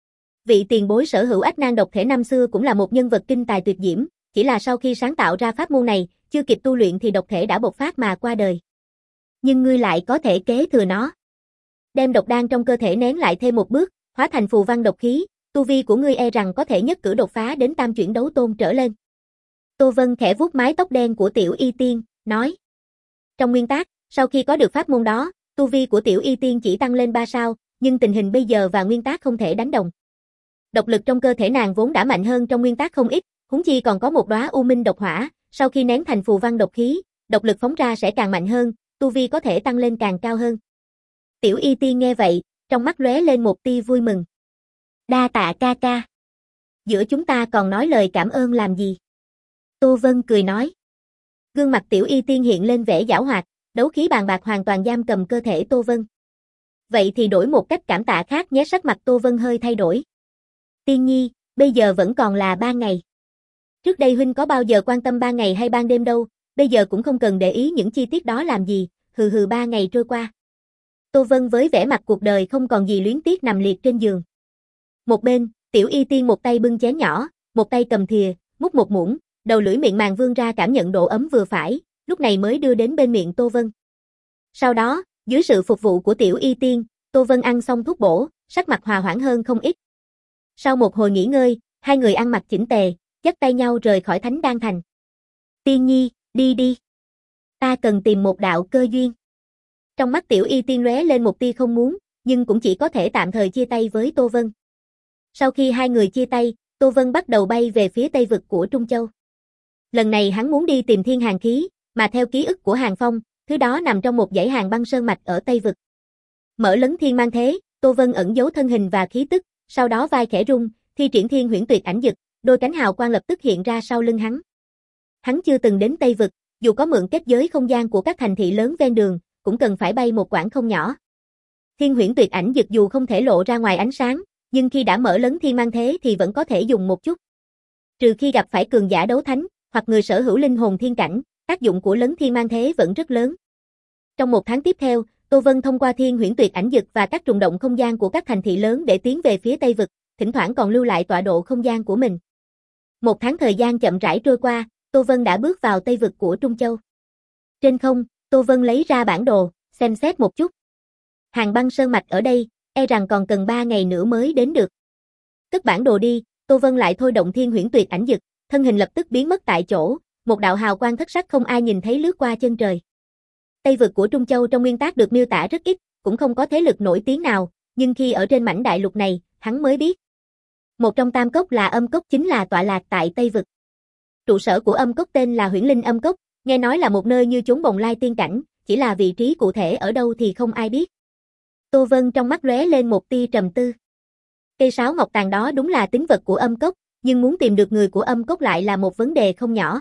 Vị tiền bối sở hữu Ách Nan độc thể năm xưa cũng là một nhân vật kinh tài tuyệt diễm, chỉ là sau khi sáng tạo ra pháp môn này, chưa kịp tu luyện thì độc thể đã bộc phát mà qua đời. Nhưng ngươi lại có thể kế thừa nó. Đem độc đan trong cơ thể nén lại thêm một bước, hóa thành phù văn độc khí, tu vi của ngươi e rằng có thể nhất cử đột phá đến tam chuyển đấu tôn trở lên. Tô Vân khẽ vuốt mái tóc đen của Tiểu Y Tiên, nói. Trong nguyên tắc, sau khi có được pháp môn đó, tu vi của Tiểu Y Tiên chỉ tăng lên ba sao, nhưng tình hình bây giờ và nguyên tắc không thể đánh đồng. Độc lực trong cơ thể nàng vốn đã mạnh hơn trong nguyên tắc không ít, huống chi còn có một đóa u minh độc hỏa, sau khi nén thành phù văn độc khí, độc lực phóng ra sẽ càng mạnh hơn, tu vi có thể tăng lên càng cao hơn. Tiểu Y Tiên nghe vậy, trong mắt lóe lên một tia vui mừng. Đa tạ ca ca. Giữa chúng ta còn nói lời cảm ơn làm gì? Tô Vân cười nói. Gương mặt Tiểu Y Tiên hiện lên vẻ giảo hoạt, đấu khí bàn bạc hoàn toàn giam cầm cơ thể Tô Vân. Vậy thì đổi một cách cảm tạ khác nhé. Sắc mặt Tô Vân hơi thay đổi. Tiên nhi, bây giờ vẫn còn là ba ngày. Trước đây huynh có bao giờ quan tâm ba ngày hay ban đêm đâu, bây giờ cũng không cần để ý những chi tiết đó làm gì, hừ hừ ba ngày trôi qua. Tô Vân với vẻ mặt cuộc đời không còn gì luyến tiếc nằm liệt trên giường. Một bên, Tiểu Y Tiên một tay bưng chén nhỏ, một tay cầm thìa, múc một muỗng, đầu lưỡi miệng màng vươn ra cảm nhận độ ấm vừa phải, lúc này mới đưa đến bên miệng Tô Vân. Sau đó, dưới sự phục vụ của Tiểu Y Tiên, Tô Vân ăn xong thuốc bổ, sắc mặt hòa hoãn hơn không ít. Sau một hồi nghỉ ngơi, hai người ăn mặc chỉnh tề, dắt tay nhau rời khỏi Thánh Đan Thành. Tiên nhi, đi đi. Ta cần tìm một đạo cơ duyên. Trong mắt Tiểu Y Tiên lóe lên một tia không muốn, nhưng cũng chỉ có thể tạm thời chia tay với Tô Vân. Sau khi hai người chia tay, Tô Vân bắt đầu bay về phía tây vực của Trung Châu. Lần này hắn muốn đi tìm thiên hàn khí, mà theo ký ức của Hàn Phong, thứ đó nằm trong một dãy hàng băng sơn mạch ở tây vực. Mở lấn thiên mang thế, Tô Vân ẩn giấu thân hình và khí tức, sau đó vai khẽ rung, thi triển thiên huyễn tuyệt ảnh dực, đôi cánh hào quang lập tức hiện ra sau lưng hắn. Hắn chưa từng đến tây vực, dù có mượn kết giới không gian của các thành thị lớn ven đường, cũng cần phải bay một quãng không nhỏ. Thiên huyễn tuyệt ảnh dực dù không thể lộ ra ngoài ánh sáng, nhưng khi đã mở lấn thiên mang thế thì vẫn có thể dùng một chút. Trừ khi gặp phải cường giả đấu thánh, hoặc người sở hữu linh hồn thiên cảnh, tác dụng của lấn thiên mang thế vẫn rất lớn. Trong một tháng tiếp theo, Tô Vân thông qua thiên huyễn tuyệt ảnh dực và các trùng động không gian của các thành thị lớn để tiến về phía tây vực, thỉnh thoảng còn lưu lại tọa độ không gian của mình. Một tháng thời gian chậm rãi trôi qua, Tô Vân đã bước vào tây vực của Trung Châu. Trên không, Tô Vân lấy ra bản đồ, xem xét một chút. Hàng băng sơn mạch ở đây, e rằng còn cần ba ngày nữa mới đến được. Cất bản đồ đi, Tô Vân lại thôi động thiên huyễn tuyệt ảnh dực, thân hình lập tức biến mất tại chỗ, một đạo hào quang thất sắc không ai nhìn thấy lướt qua chân trời. Tây vực của Trung Châu trong nguyên tắc được miêu tả rất ít, cũng không có thế lực nổi tiếng nào, nhưng khi ở trên mảnh đại lục này, hắn mới biết. Một trong tam cốc là âm cốc chính là tọa lạc tại Tây vực. Trụ sở của âm cốc tên là Huyễn Linh Âm Cốc, nghe nói là một nơi như chốn bồng lai tiên cảnh, chỉ là vị trí cụ thể ở đâu thì không ai biết. Tô Vân trong mắt lóe lên một tia trầm tư. Cây sáo ngọc tàn đó đúng là tín vật của âm cốc, nhưng muốn tìm được người của âm cốc lại là một vấn đề không nhỏ.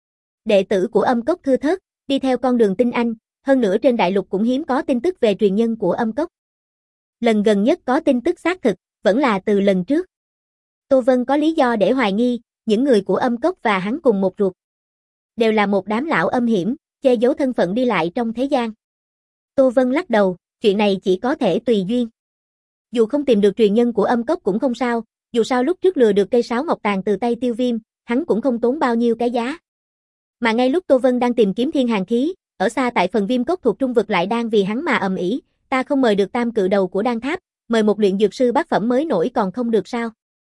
Đệ tử của âm cốc thưa thớt, đi theo con đường tinh anh, hơn nữa trên đại lục cũng hiếm có tin tức về truyền nhân của âm cốc. Lần gần nhất có tin tức xác thực, vẫn là từ lần trước. Tô Vân có lý do để hoài nghi, những người của âm cốc và hắn cùng một ruột. Đều là một đám lão âm hiểm, che giấu thân phận đi lại trong thế gian. Tô Vân lắc đầu, chuyện này chỉ có thể tùy duyên. Dù không tìm được truyền nhân của âm cốc cũng không sao, dù sao lúc trước lừa được cây sáo ngọc tàn từ tay Tiêu Viêm, hắn cũng không tốn bao nhiêu cái giá. Mà ngay lúc Tô Vân đang tìm kiếm thiên hàn khí, ở xa tại phần viêm cốc thuộc trung vực lại đang vì hắn mà ầm ĩ, ta không mời được tam cự đầu của đan tháp, mời một luyện dược sư bát phẩm mới nổi còn không được sao?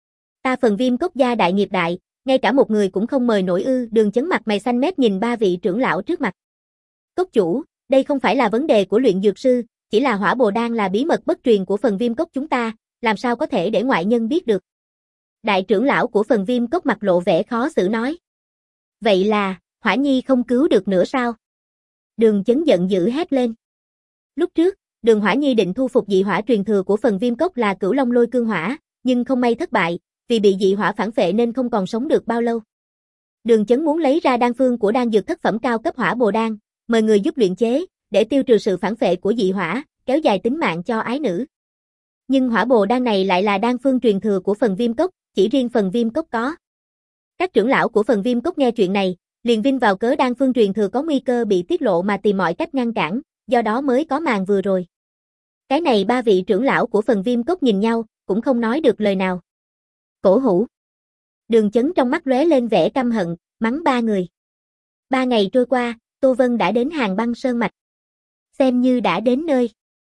Ta phần viêm cốc gia đại nghiệp đại, ngay cả một người cũng không mời nổi ư? Đường Chấn mặt mày xanh mét nhìn ba vị trưởng lão trước mặt. Cốc chủ, đây không phải là vấn đề của luyện dược sư, chỉ là hỏa bồ đan là bí mật bất truyền của phần viêm cốc chúng ta, làm sao có thể để ngoại nhân biết được. Đại trưởng lão của Phần Viêm Cốc mặt lộ vẻ khó xử nói. Vậy là, Hỏa Nhi không cứu được nữa sao? Đường Chấn giận dữ hét lên. Lúc trước, Đường Hỏa Nhi định thu phục dị hỏa truyền thừa của Phần Viêm Cốc là Cửu Long Lôi Cương Hỏa, nhưng không may thất bại, vì bị dị hỏa phản phệ nên không còn sống được bao lâu. Đường Chấn muốn lấy ra đan phương của đan dược thất phẩm cao cấp Hỏa Bồ Đan, mời người giúp luyện chế, để tiêu trừ sự phản phệ của dị hỏa, kéo dài tính mạng cho ái nữ. Nhưng Hỏa Bồ Đan này lại là đan phương truyền thừa của Phần Viêm Cốc, chỉ riêng Phần Viêm Cốc có. Các trưởng lão của Phần Viêm Cốc nghe chuyện này, liền vin vào cớ đan phương truyền thừa có nguy cơ bị tiết lộ mà tìm mọi cách ngăn cản, do đó mới có màn vừa rồi. Cái này ba vị trưởng lão của Phần Viêm Cốc nhìn nhau, cũng không nói được lời nào. Cổ hủ. Đường Chấn trong mắt lóe lên vẻ căm hận, mắng ba người. Ba ngày trôi qua, Tô Vân đã đến Hàng Băng Sơn Mạch. Xem như đã đến nơi.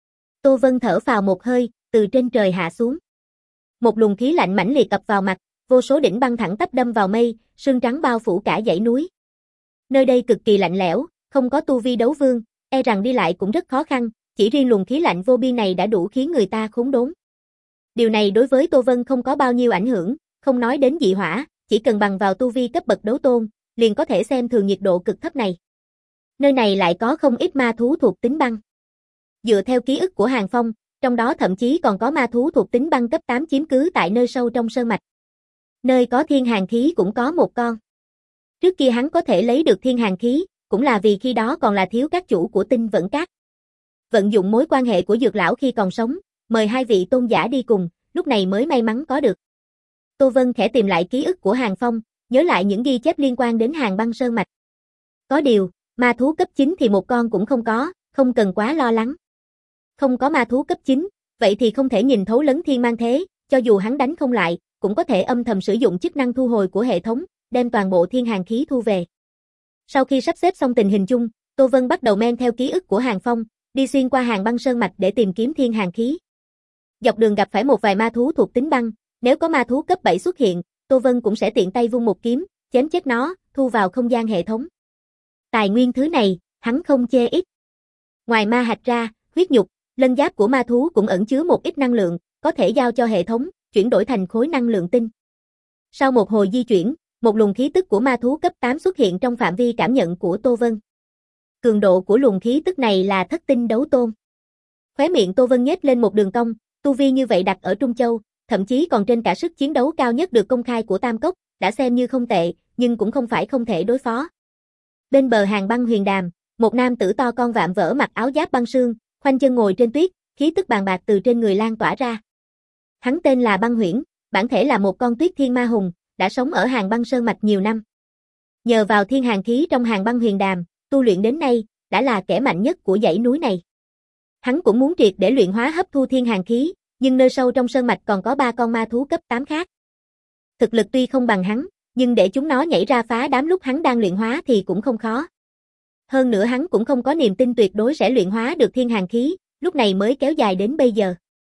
Tô Vân thở phào một hơi, từ trên trời hạ xuống. Một luồng khí lạnh mãnh liệt ập vào mặt, vô số đỉnh băng thẳng tắp đâm vào mây, sương trắng bao phủ cả dãy núi. Nơi đây cực kỳ lạnh lẽo, không có tu vi đấu vương, e rằng đi lại cũng rất khó khăn, chỉ riêng luồng khí lạnh vô biên này đã đủ khiến người ta khốn đốn. Điều này đối với Tô Vân không có bao nhiêu ảnh hưởng, không nói đến dị hỏa, chỉ cần bằng vào tu vi cấp bậc đấu tôn, liền có thể xem thường nhiệt độ cực thấp này. Nơi này lại có không ít ma thú thuộc tính băng. Dựa theo ký ức của Hàng Phong, trong đó thậm chí còn có ma thú thuộc tính băng cấp tám chiếm cứ tại nơi sâu trong sơn mạch. Nơi có thiên hàn khí cũng có một con. Trước kia hắn có thể lấy được thiên hàn khí, cũng là vì khi đó còn là thiếu các chủ của Tinh Vẫn Các. Vận dụng mối quan hệ của Dược lão khi còn sống, mời hai vị tôn giả đi cùng, lúc này mới may mắn có được. Tô Vân khẽ tìm lại ký ức của Hàng Phong, nhớ lại những ghi chép liên quan đến Hàng Băng Sơn Mạch. Có điều, ma thú cấp chín thì một con cũng không có, không cần quá lo lắng. Không có ma thú cấp chín, vậy thì không thể nhìn thấu lấn thiên mang thế, cho dù hắn đánh không lại, cũng có thể âm thầm sử dụng chức năng thu hồi của hệ thống, đem toàn bộ thiên hàn khí thu về. Sau khi sắp xếp xong tình hình chung, Tô Vân bắt đầu men theo ký ức của Hàng Phong, đi xuyên qua Hàng Băng Sơn Mạch để tìm kiếm thiên hàn khí. Dọc đường gặp phải một vài ma thú thuộc tính băng, nếu có ma thú cấp bảy xuất hiện, Tô Vân cũng sẽ tiện tay vung một kiếm, chém chết nó, thu vào không gian hệ thống. Tài nguyên thứ này, hắn không chê ít. Ngoài ma hạch ra, huyết nhục, lân giáp của ma thú cũng ẩn chứa một ít năng lượng, có thể giao cho hệ thống, chuyển đổi thành khối năng lượng tinh. Sau một hồi di chuyển, một luồng khí tức của ma thú cấp tám xuất hiện trong phạm vi cảm nhận của Tô Vân. Cường độ của luồng khí tức này là thất tinh đấu tôn. Khóe miệng Tô Vân nhếch lên một đường cong, tu vi như vậy đặt ở Trung Châu, thậm chí còn trên cả sức chiến đấu cao nhất được công khai của Tam Cốc, đã xem như không tệ, nhưng cũng không phải không thể đối phó. Bên bờ Hàng Băng Huyền Đàm, một nam tử to con vạm vỡ mặc áo giáp băng sương, khoanh chân ngồi trên tuyết, khí tức bàn bạc từ trên người lan tỏa ra. Hắn tên là Băng Huyễn, bản thể là một con tuyết thiên ma hùng, đã sống ở Hàng Băng Sơn Mạch nhiều năm. Nhờ vào thiên hàn khí trong Hàng Băng Huyền Đàm, tu luyện đến nay, đã là kẻ mạnh nhất của dãy núi này. Hắn cũng muốn triệt để luyện hóa hấp thu thiên hàn khí, nhưng nơi sâu trong sơn mạch còn có ba con ma thú cấp tám khác. Thực lực tuy không bằng hắn, nhưng để chúng nó nhảy ra phá đám lúc hắn đang luyện hóa thì cũng không khó. Hơn nữa hắn cũng không có niềm tin tuyệt đối sẽ luyện hóa được thiên hàn khí, lúc này mới kéo dài đến bây giờ.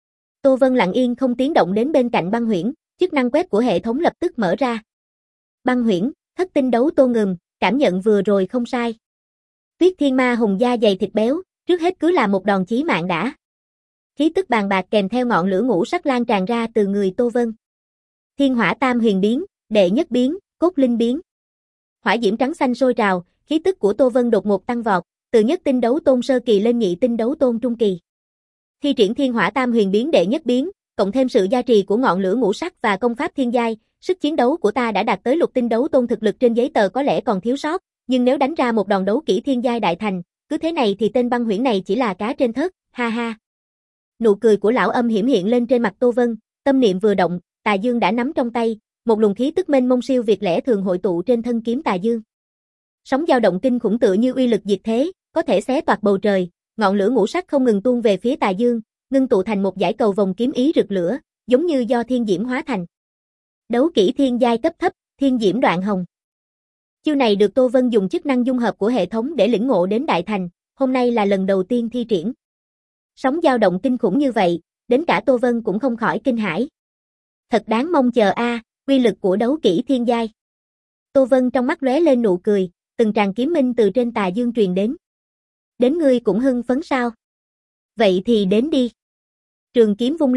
Tô Vân lặng yên không tiếng động đến bên cạnh Băng Huyễn, chức năng quét của hệ thống lập tức mở ra. Băng Huyễn, thất tinh đấu tôn ngừng, cảm nhận vừa rồi không sai. Tuyết thiên ma hùng da dày thịt béo, trước hết cứ là một đòn chí mạng đã. Khí tức bàn bạc kèm theo ngọn lửa ngũ sắc lan tràn ra từ người Tô Vân. Thiên hỏa tam huyền biến, đệ nhất biến, cốt linh biến. Hỏa diễm trắng xanh sôi trào, khí tức của Tô Vân đột ngột tăng vọt, từ nhất tinh đấu tôn sơ kỳ lên nhị tinh đấu tôn trung kỳ. Thi triển thiên hỏa tam huyền biến đệ nhất biến, cộng thêm sự gia trì của ngọn lửa ngũ sắc và công pháp thiên giai, sức chiến đấu của ta đã đạt tới lục tinh đấu tôn, thực lực trên giấy tờ có lẽ còn thiếu sót, nhưng nếu đánh ra một đòn đấu kỹ thiên giai đại thành, cứ thế này thì tên Băng Huyễn này chỉ là cá trên thớt, ha ha. Nụ cười của lão âm hiểm hiện lên trên mặt Tô Vân, tâm niệm vừa động, Tà Dương đã nắm trong tay, một luồng khí tức mênh mông siêu việt lẽ thường hội tụ trên thân kiếm Tà Dương. Sóng dao động kinh khủng tựa như uy lực diệt thế, có thể xé toạc bầu trời, ngọn lửa ngũ sắc không ngừng tuôn về phía Tà Dương, ngưng tụ thành một dải cầu vòng kiếm ý rực lửa, giống như do thiên diễm hóa thành. Đấu kỹ thiên giai cấp thấp, thiên diễm đoạn hồng. Chiêu này được Tô Vân dùng chức năng dung hợp của hệ thống để lĩnh ngộ đến đại thành, hôm nay là lần đầu tiên thi triển. Sóng dao động kinh khủng như vậy, đến cả Tô Vân cũng không khỏi kinh hãi. Thật đáng mong chờ a, à, uy lực của đấu kỹ thiên giai. Tô Vân trong mắt lóe lên nụ cười, từng tràng kiếm minh từ trên Tà Dương truyền đến. Đến ngươi cũng hưng phấn sao? Vậy thì đến đi. Trường kiếm vung lên,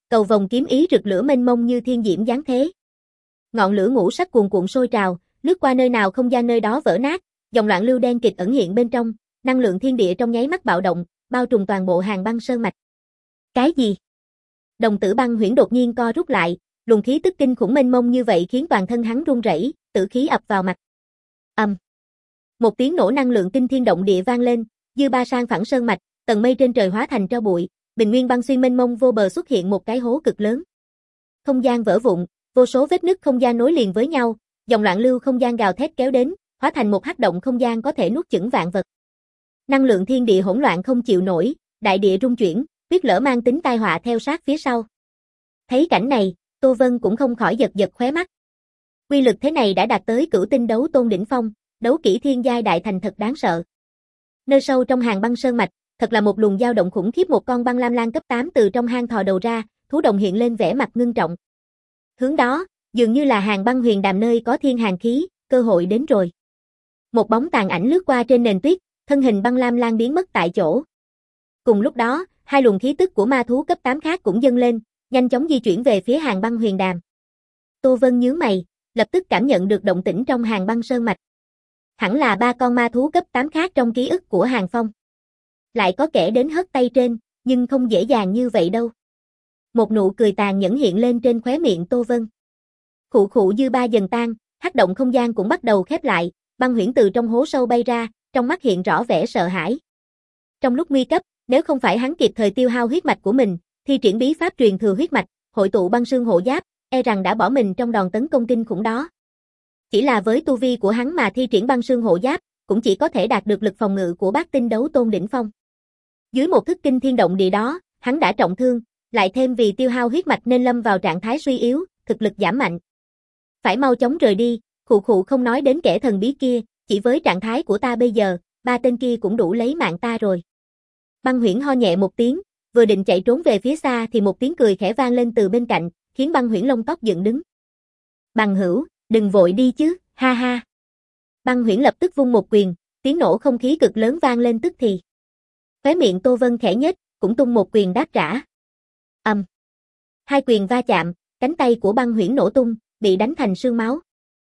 cầu vồng kiếm ý rực lửa mênh mông như thiên diễm giáng thế. Ngọn lửa ngũ sắc cuồn cuộn sôi trào, lướt qua nơi nào không gian nơi đó vỡ nát, dòng loạn lưu đen kịt ẩn hiện bên trong, năng lượng thiên địa trong nháy mắt bạo động, bao trùm toàn bộ Hàng Băng Sơn mạch. Cái gì? Đồng tử Băng Huyễn đột nhiên co rút lại, luồng khí tức kinh khủng mênh mông như vậy khiến toàn thân hắn run rẩy, tử khí ập vào mặt. Ầm. Um. Một tiếng nổ năng lượng kinh thiên động địa vang lên, dư ba sang phẳng sơn mạch, tầng mây trên trời hóa thành tro bụi, bình nguyên băng xuyên mênh mông vô bờ xuất hiện một cái hố cực lớn. Không gian vỡ vụn, vô số vết nứt không gian nối liền với nhau, dòng loạn lưu không gian gào thét kéo đến, hóa thành một hắc động không gian có thể nuốt chửng vạn vật. Năng lượng thiên địa hỗn loạn không chịu nổi, đại địa rung chuyển, tuyết lở mang tính tai họa theo sát phía sau. Thấy cảnh này, Tô Vân cũng không khỏi giật giật khóe mắt. Quy lực thế này đã đạt tới cửu tinh đấu tôn đỉnh phong, đấu kỹ thiên giai đại thành thật đáng sợ. Nơi sâu trong Hàng Băng Sơn mạch, thật là một luồng dao động khủng khiếp, một con băng lam lang cấp tám từ trong hang thò đầu ra, thú đồng hiện lên vẻ mặt ngưng trọng. Hướng đó, dường như là Hàng Băng Huyền Đàm nơi có thiên hàn khí, cơ hội đến rồi. Một bóng tàn ảnh lướt qua trên nền tuyết, thân hình băng lam lang biến mất tại chỗ. Cùng lúc đó, hai luồng khí tức của ma thú cấp tám khác cũng dâng lên, nhanh chóng di chuyển về phía Hàng Băng Huyền Đàm. Tô Vân nhướng mày, lập tức cảm nhận được động tĩnh trong Hàng Băng Sơn mạch. Hẳn là ba con ma thú cấp tám khác trong ký ức của Hàng Phong. Lại có kẻ đến hất tay trên, nhưng không dễ dàng như vậy đâu. Một nụ cười tàn nhẫn hiện lên trên khóe miệng Tô Vân. Khụ khụ dư ba dần tan, hắc động không gian cũng bắt đầu khép lại, Băng Huyễn từ trong hố sâu bay ra, trong mắt hiện rõ vẻ sợ hãi. Trong lúc nguy cấp, nếu không phải hắn kịp thời tiêu hao huyết mạch của mình, thi triển bí pháp truyền thừa huyết mạch, hội tụ băng sương hộ giáp, e rằng đã bỏ mình trong đòn tấn công kinh khủng đó. Chỉ là với tu vi của hắn mà thi triển băng sương hộ giáp, cũng chỉ có thể đạt được lực phòng ngự của bát tinh đấu tôn đỉnh phong. Dưới một thức kinh thiên động địa đó, hắn đã trọng thương, lại thêm vì tiêu hao huyết mạch nên lâm vào trạng thái suy yếu, thực lực giảm mạnh. Phải mau chóng rời đi, khụ khụ không nói đến kẻ thần bí kia, chỉ với trạng thái của ta bây giờ, ba tên kia cũng đủ lấy mạng ta rồi. Băng Huyễn ho nhẹ một tiếng, vừa định chạy trốn về phía xa thì một tiếng cười khẽ vang lên từ bên cạnh, khiến Băng Huyễn lông tóc dựng đứng. Bằng hữu, đừng vội đi chứ, ha ha. Băng Huyễn lập tức vung một quyền, tiếng nổ không khí cực lớn vang lên tức thì. Khóe miệng Tô Vân khẽ nhếch, cũng tung một quyền đáp trả. Ầm. Um. Hai quyền va chạm, cánh tay của Băng Huyễn nổ tung, bị đánh thành sương máu.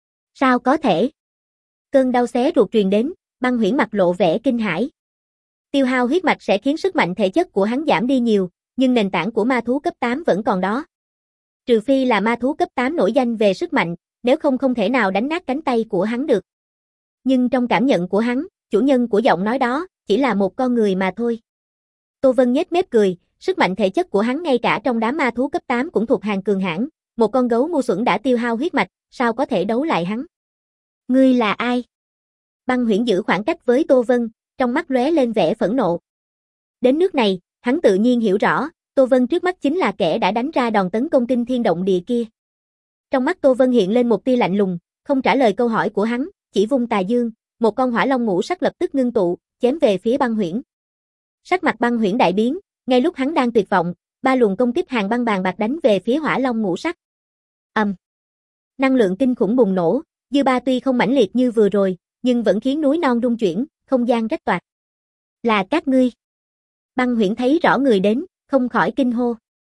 Sao có thể? Cơn đau xé ruột truyền đến, Băng Huyễn mặt lộ vẻ kinh hãi. Tiêu hao huyết mạch sẽ khiến sức mạnh thể chất của hắn giảm đi nhiều, nhưng nền tảng của ma thú cấp tám vẫn còn đó. Trừ phi là ma thú cấp tám nổi danh về sức mạnh, nếu không không thể nào đánh nát cánh tay của hắn được. Nhưng trong cảm nhận của hắn, chủ nhân của giọng nói đó, chỉ là một con người mà thôi. Tô Vân nhếch mép cười, sức mạnh thể chất của hắn ngay cả trong đám ma thú cấp tám cũng thuộc hàng cường hãn, một con gấu ngu xuẩn đã tiêu hao huyết mạch, sao có thể đấu lại hắn? Ngươi là ai? Băng Huyễn giữ khoảng cách với Tô Vân, trong mắt lóe lên vẻ phẫn nộ. Đến nước này, hắn tự nhiên hiểu rõ, Tô Vân trước mắt chính là kẻ đã đánh ra đòn tấn công kinh thiên động địa kia. Trong mắt Tô Vân hiện lên một tia lạnh lùng, không trả lời câu hỏi của hắn, chỉ vung tà dương, một con hỏa long ngũ sắc lập tức ngưng tụ, chém về phía Băng Huyễn. Sắc mặt Băng Huyễn đại biến, ngay lúc hắn đang tuyệt vọng, ba luồng công kích hàng băng bàn bạc đánh về phía hỏa long ngũ sắc. Ầm. Um. Năng lượng kinh khủng bùng nổ, dư ba tuy không mãnh liệt như vừa rồi, nhưng vẫn khiến núi non rung chuyển, không gian rách toạc. Là các ngươi. Băng Huyễn thấy rõ người đến, không khỏi kinh hô.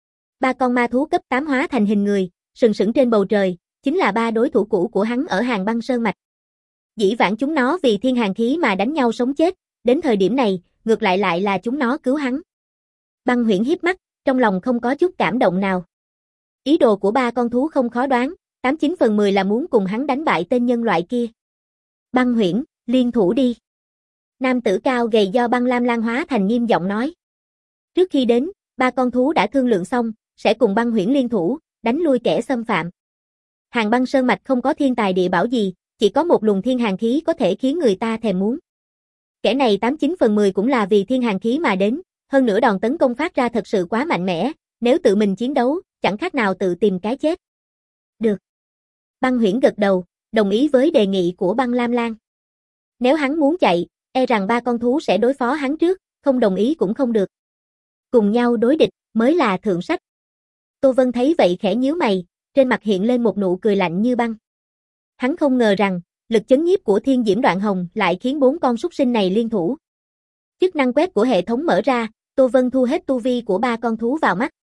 Ba con ma thú cấp tám hóa thành hình người, sừng sững trên bầu trời, chính là ba đối thủ cũ của hắn ở Hàng Băng Sơn mạch. Dĩ vãng chúng nó vì thiên hàn khí mà đánh nhau sống chết, đến thời điểm này, ngược lại lại là chúng nó cứu hắn. Băng Huyễn híp mắt, trong lòng không có chút cảm động nào. Ý đồ của ba con thú không khó đoán, tám chín phần mười là muốn cùng hắn đánh bại tên nhân loại kia. Băng Huyễn, liên thủ đi. Nam tử cao gầy do băng lam lan hóa thành nghiêm giọng nói. Trước khi đến, ba con thú đã thương lượng xong, sẽ cùng Băng Huyễn liên thủ, đánh lui kẻ xâm phạm. Hàng Băng Sơn mạch không có thiên tài địa bảo gì, chỉ có một luồng thiên hàn khí có thể khiến người ta thèm muốn. Kẻ này tám chín phần mười cũng là vì thiên hàn khí mà đến, hơn nữa đòn tấn công phát ra thật sự quá mạnh mẽ, nếu tự mình chiến đấu, chẳng khác nào tự tìm cái chết. Được. Băng Huyễn gật đầu, đồng ý với đề nghị của Băng Lam Lan. Nếu hắn muốn chạy, e rằng ba con thú sẽ đối phó hắn trước, không đồng ý cũng không được. Cùng nhau đối địch, mới là thượng sách. Tô Vân thấy vậy khẽ nhíu mày, trên mặt hiện lên một nụ cười lạnh như băng. Hắn không ngờ rằng, lực chấn nhiếp của Thiên Diễm Đoạn Hồng lại khiến bốn con súc sinh này liên thủ. Chức năng quét của hệ thống mở ra, Tô Vân thu hết tu vi của ba con thú vào mắt.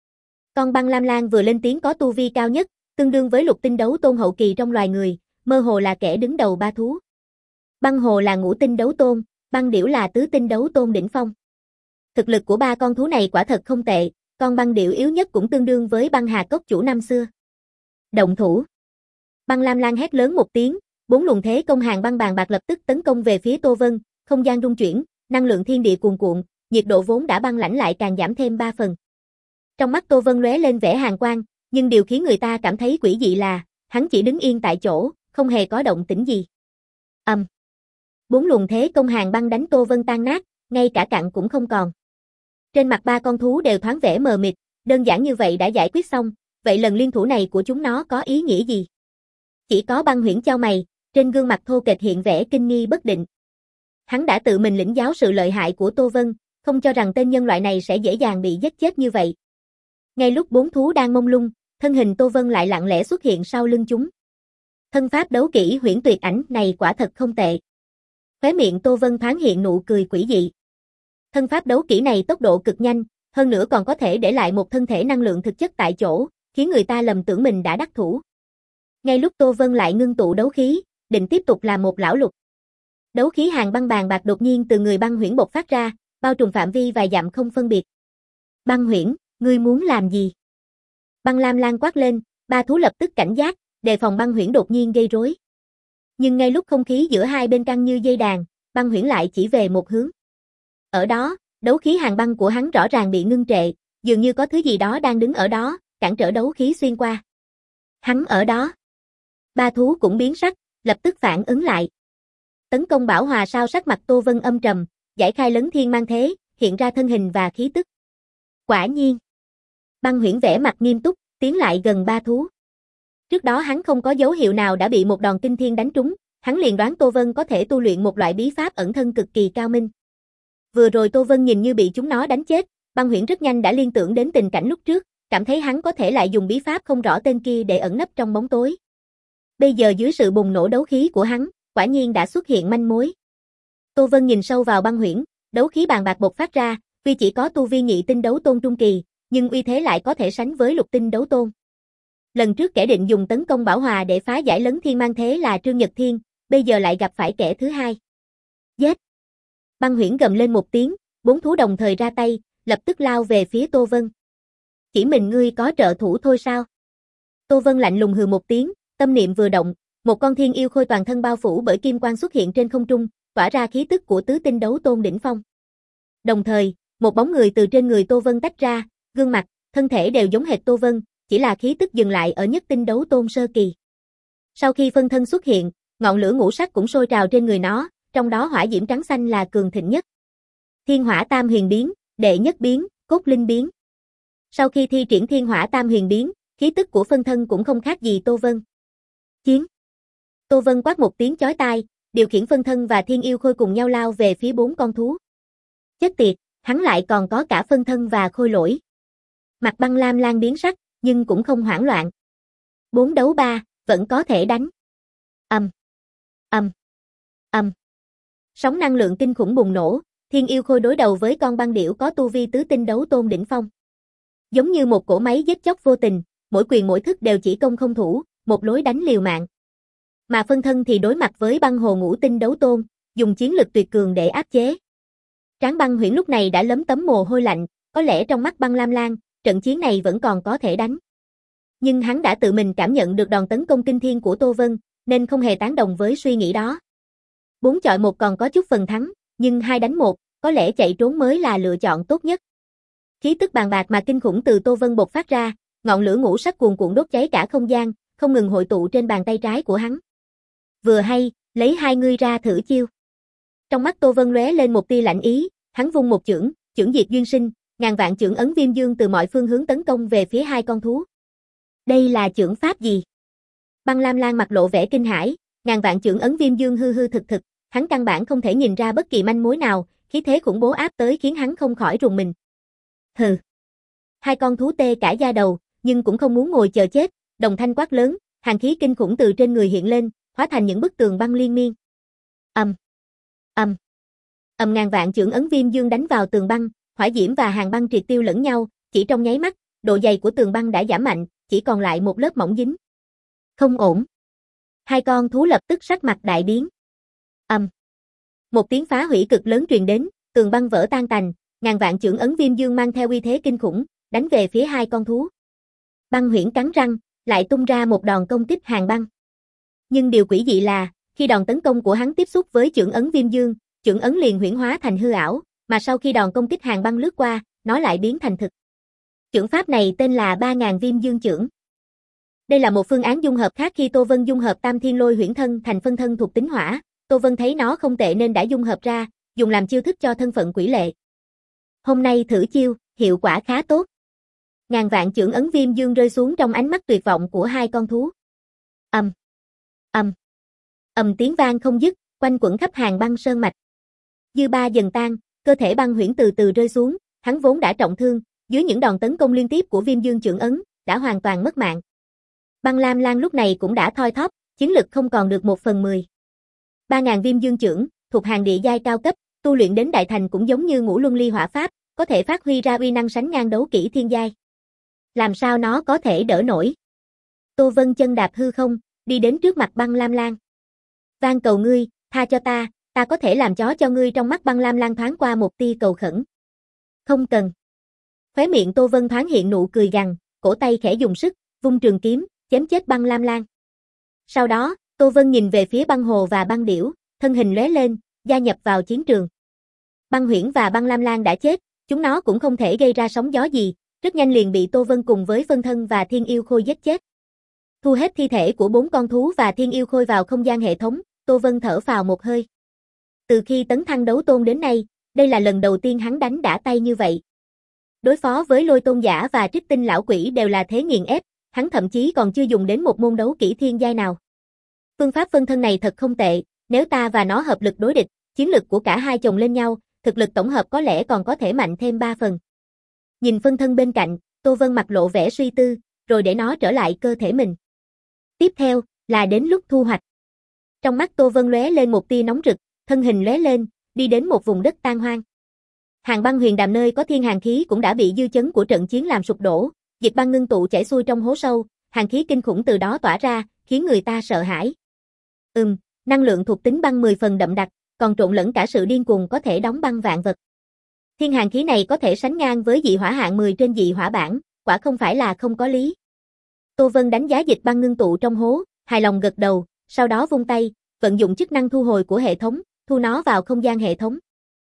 Con băng lam lang vừa lên tiếng có tu vi cao nhất, tương đương với lục tinh đấu tôn hậu kỳ trong loài người, mơ hồ là kẻ đứng đầu ba thú. Băng hồ là ngũ tinh đấu tôn, băng điểu là tứ tinh đấu tôn đỉnh phong. Thực lực của ba con thú này quả thật không tệ, con băng điểu yếu nhất cũng tương đương với băng hà cốc chủ năm xưa. Động thủ. Băng lam lang hét lớn một tiếng, bốn luồng thế công hàng băng bàn bạc lập tức tấn công về phía Tô Vân, không gian rung chuyển, năng lượng thiên địa cuồn cuộn, nhiệt độ vốn đã băng lãnh lại càng giảm thêm ba phần. Trong mắt Tô Vân lóe lên vẻ hàn quang, nhưng điều khiến người ta cảm thấy quỷ dị là, hắn chỉ đứng yên tại chỗ, không hề có động tĩnh gì. Ầm. Um. Bốn luồng thế công hàng băng đánh Tô Vân tan nát, ngay cả cặn cũng không còn. Trên mặt ba con thú đều thoáng vẻ mờ mịt, đơn giản như vậy đã giải quyết xong, vậy lần liên thủ này của chúng nó có ý nghĩa gì? Chỉ có Băng Huyễn chau mày, trên gương mặt thô kệch hiện vẻ kinh nghi bất định. Hắn đã tự mình lĩnh giáo sự lợi hại của Tô Vân, không cho rằng tên nhân loại này sẽ dễ dàng bị giết chết như vậy. Ngay lúc bốn thú đang mông lung, thân hình Tô Vân lại lặng lẽ xuất hiện sau lưng chúng. Thân pháp đấu kỹ huyễn tuyệt ảnh này quả thật không tệ. Khóe miệng Tô Vân thoáng hiện nụ cười quỷ dị. Thân pháp đấu kỹ này tốc độ cực nhanh, hơn nữa còn có thể để lại một thân thể năng lượng thực chất tại chỗ, khiến người ta lầm tưởng mình đã đắc thủ. Ngay lúc Tô Vân lại ngưng tụ đấu khí, định tiếp tục làm một lão lục. Đấu khí hàng băng bàn bạc đột nhiên từ người Băng Huyễn bộc phát ra, bao trùm phạm vi vài dặm không phân biệt. Băng Huyễn, ngươi muốn làm gì? Băng lam lang quát lên, ba thú lập tức cảnh giác, đề phòng Băng Huyễn đột nhiên gây rối. Nhưng ngay lúc không khí giữa hai bên căng như dây đàn, Băng Huyễn lại chỉ về một hướng. Ở đó, đấu khí hàng băng của hắn rõ ràng bị ngưng trệ, dường như có thứ gì đó đang đứng ở đó, cản trở đấu khí xuyên qua. Hắn ở đó. Ba thú cũng biến sắc, lập tức phản ứng lại. Tấn công bảo hòa sao sắc mặt Tô Vân âm trầm, giải khai lấn thiên mang thế, hiện ra thân hình và khí tức. Quả nhiên. Băng Huyễn vẻ mặt nghiêm túc, tiến lại gần ba thú. Trước đó hắn không có dấu hiệu nào đã bị một đòn kinh thiên đánh trúng, hắn liền đoán Tô Vân có thể tu luyện một loại bí pháp ẩn thân cực kỳ cao minh. Vừa rồi Tô Vân nhìn như bị chúng nó đánh chết, Băng Huyễn rất nhanh đã liên tưởng đến tình cảnh lúc trước, cảm thấy hắn có thể lại dùng bí pháp không rõ tên kia để ẩn nấp trong bóng tối. Bây giờ dưới sự bùng nổ đấu khí của hắn, quả nhiên đã xuất hiện manh mối. Tô Vân nhìn sâu vào Băng Huyễn, đấu khí bàn bạc bộc phát ra, tuy chỉ có tu vi nhị tinh đấu tôn trung kỳ, nhưng uy thế lại có thể sánh với lục tinh đấu tôn. Lần trước kẻ định dùng tấn công bảo hòa để phá giải lấn thiên mang thế là Trương Nhật Thiên, bây giờ lại gặp phải kẻ thứ hai. Giết! Băng Huyễn gầm lên một tiếng, bốn thú đồng thời ra tay, lập tức lao về phía Tô Vân. Chỉ mình ngươi có trợ thủ thôi sao? Tô Vân lạnh lùng hừ một tiếng, tâm niệm vừa động, một con thiên yêu khôi toàn thân bao phủ bởi kim quang xuất hiện trên không trung, tỏa ra khí tức của tứ tinh đấu tôn đỉnh phong. Đồng thời, một bóng người từ trên người Tô Vân tách ra, gương mặt, thân thể đều giống hệt Tô Vân, chỉ là khí tức dừng lại ở nhất tinh đấu tôn sơ kỳ. Sau khi phân thân xuất hiện, ngọn lửa ngũ sắc cũng sôi trào trên người nó, trong đó hỏa diễm trắng xanh là cường thịnh nhất. Thiên hỏa tam huyền biến, đệ nhất biến, cốt linh biến. Sau khi thi triển thiên hỏa tam huyền biến, khí tức của phân thân cũng không khác gì Tô Vân. Chiến. Tô Vân quát một tiếng chói tai, điều khiển phân thân và thiên yêu khôi cùng nhau lao về phía bốn con thú. Chết tiệt, hắn lại còn có cả phân thân và khôi lỗi. Mặt Băng Lam Lang biến sắc, nhưng cũng không hoảng loạn. Bốn đấu ba, vẫn có thể đánh. Ầm. Ầm. Ầm. Sóng năng lượng kinh khủng bùng nổ, thiên yêu khôi đối đầu với con băng điểu có tu vi tứ tinh đấu tôn đỉnh phong. Giống như một cỗ máy giết chóc vô tình, mỗi quyền mỗi thức đều chỉ công không thủ, một lối đánh liều mạng. Mà phân thân thì đối mặt với băng hồ ngũ tinh đấu tôn, dùng chiến lực tuyệt cường để áp chế. Tráng Băng Huyễn lúc này đã lấm tấm mồ hôi lạnh, có lẽ trong mắt Băng Lam Lang, trận chiến này vẫn còn có thể đánh. Nhưng hắn đã tự mình cảm nhận được đòn tấn công kinh thiên của Tô Vân, nên không hề tán đồng với suy nghĩ đó. Bốn chọi một còn có chút phần thắng, nhưng hai đánh một, có lẽ chạy trốn mới là lựa chọn tốt nhất. Khí tức bàn bạc mà kinh khủng từ Tô Vân bộc phát ra, ngọn lửa ngũ sắc cuồn cuộn đốt cháy cả không gian, không ngừng hội tụ trên bàn tay trái của hắn. Vừa hay, lấy hai ngươi ra thử chiêu. Trong mắt Tô Vân lóe lên một tia lạnh ý, hắn vung một chưởng, chưởng diệt duyên sinh, ngàn vạn chưởng ấn viêm dương từ mọi phương hướng tấn công về phía hai con thú. Đây là chưởng pháp gì? Băng Lam Lang mặt lộ vẻ kinh hãi, ngàn vạn chưởng ấn viêm dương hư hư thực thực, hắn căn bản không thể nhìn ra bất kỳ manh mối nào, khí thế khủng bố áp tới khiến hắn không khỏi rùng mình. Hừ. Hai con thú tê cả da đầu, nhưng cũng không muốn ngồi chờ chết, đồng thanh quát lớn, hàn khí kinh khủng từ trên người hiện lên, hóa thành những bức tường băng liên miên. Ầm. Ầm. Ầm ngàn vạn chưởng ấn viêm dương đánh vào tường băng, hỏa diễm và hàn băng triệt tiêu lẫn nhau, chỉ trong nháy mắt, độ dày của tường băng đã giảm mạnh, chỉ còn lại một lớp mỏng dính. Không ổn. Hai con thú lập tức sắc mặt đại biến. Ầm. Um. Một tiếng phá hủy cực lớn truyền đến, tường băng vỡ tan tành, ngàn vạn chưởng ấn viêm dương mang theo uy thế kinh khủng, đánh về phía hai con thú. Băng huyễn cắn răng, lại tung ra một đòn công kích hàng băng. Nhưng điều quỷ dị là, khi đòn tấn công của hắn tiếp xúc với chưởng ấn viêm dương, chưởng ấn liền huyễn hóa thành hư ảo, mà sau khi đòn công kích hàng băng lướt qua, nó lại biến thành thực. Chưởng pháp này tên là ba ngàn viêm dương chưởng. Đây là một phương án dung hợp khác khi Tô Vân dung hợp Tam Thiên Lôi Huyễn Thân thành phân thân thuộc tính hỏa, Tô Vân thấy nó không tệ nên đã dung hợp ra, dùng làm chiêu thức cho thân phận quỷ lệ. Hôm nay thử chiêu, hiệu quả khá tốt. Ngàn vạn chưởng ấn viêm dương rơi xuống trong ánh mắt tuyệt vọng của hai con thú. Ầm, ầm, ầm tiếng vang không dứt, quanh quẩn khắp hàng băng sơn mạch. Dư ba dần tan, cơ thể băng huyễn từ từ rơi xuống, hắn vốn đã trọng thương, dưới những đòn tấn công liên tiếp của viêm dương chưởng ấn, đã hoàn toàn mất mạng. Băng Lam Lan lúc này cũng đã thoi thóp, chiến lực không còn được một phần mười. Ba ngàn viêm dương chưởng, thuộc hàng địa giai cao cấp, tu luyện đến đại thành cũng giống như ngũ luân ly hỏa pháp, có thể phát huy ra uy năng sánh ngang đấu kỹ thiên giai. Làm sao nó có thể đỡ nổi? Tô Vân chân đạp hư không, đi đến trước mặt Băng Lam Lan. Van cầu ngươi, tha cho ta, ta có thể làm chó cho ngươi. Trong mắt Băng Lam Lan thoáng qua một tia cầu khẩn. Không cần. Khóe miệng Tô Vân thoáng hiện nụ cười gằn, cổ tay khẽ dùng sức, vung trường kiếm, chém chết Băng Lam Lan. Sau đó, Tô Vân nhìn về phía băng hồ và băng điểu, thân hình lóe lên, gia nhập vào chiến trường. Băng huyễn và Băng Lam Lan đã chết, chúng nó cũng không thể gây ra sóng gió gì, rất nhanh liền bị Tô Vân cùng với phân thân và thiên yêu khôi giết chết. Thu hết thi thể của bốn con thú và thiên yêu khôi vào không gian hệ thống, Tô Vân thở phào một hơi. Từ khi tấn thăng đấu tôn đến nay, đây là lần đầu tiên hắn đánh đã tay như vậy. Đối phó với Lôi Tôn giả và Trích Tinh lão quỷ đều là thế nghiền ép, hắn thậm chí còn chưa dùng đến một môn đấu kỹ thiên giai nào. Phương pháp phân thân này thật không tệ, nếu ta và nó hợp lực đối địch, chiến lực của cả hai chồng lên nhau, thực lực tổng hợp có lẽ còn có thể mạnh thêm ba phần. Nhìn phân thân bên cạnh, Tô Vân mặt lộ vẻ suy tư, rồi để nó trở lại cơ thể mình. Tiếp theo, là đến lúc thu hoạch. Trong mắt Tô Vân lóe lên một tia nóng rực, thân hình lóe lên, đi đến một vùng đất tan hoang. Hàng băng huyền đàm nơi có thiên hàn khí cũng đã bị dư chấn của trận chiến làm sụp đổ, dịch băng ngưng tụ chảy xuôi trong hố sâu, hàn khí kinh khủng từ đó tỏa ra, khiến người ta sợ hãi. Ừm, năng lượng thuộc tính băng mười phần đậm đặc, còn trộn lẫn cả sự điên cuồng có thể đóng băng vạn vật. Thiên hàn khí này có thể sánh ngang với dị hỏa hạng mười trên dị hỏa bảng, quả không phải là không có lý. Tô Vân đánh giá dịch băng ngưng tụ trong hố, hài lòng gật đầu, sau đó vung tay, vận dụng chức năng thu hồi của hệ thống, thu nó vào không gian hệ thống.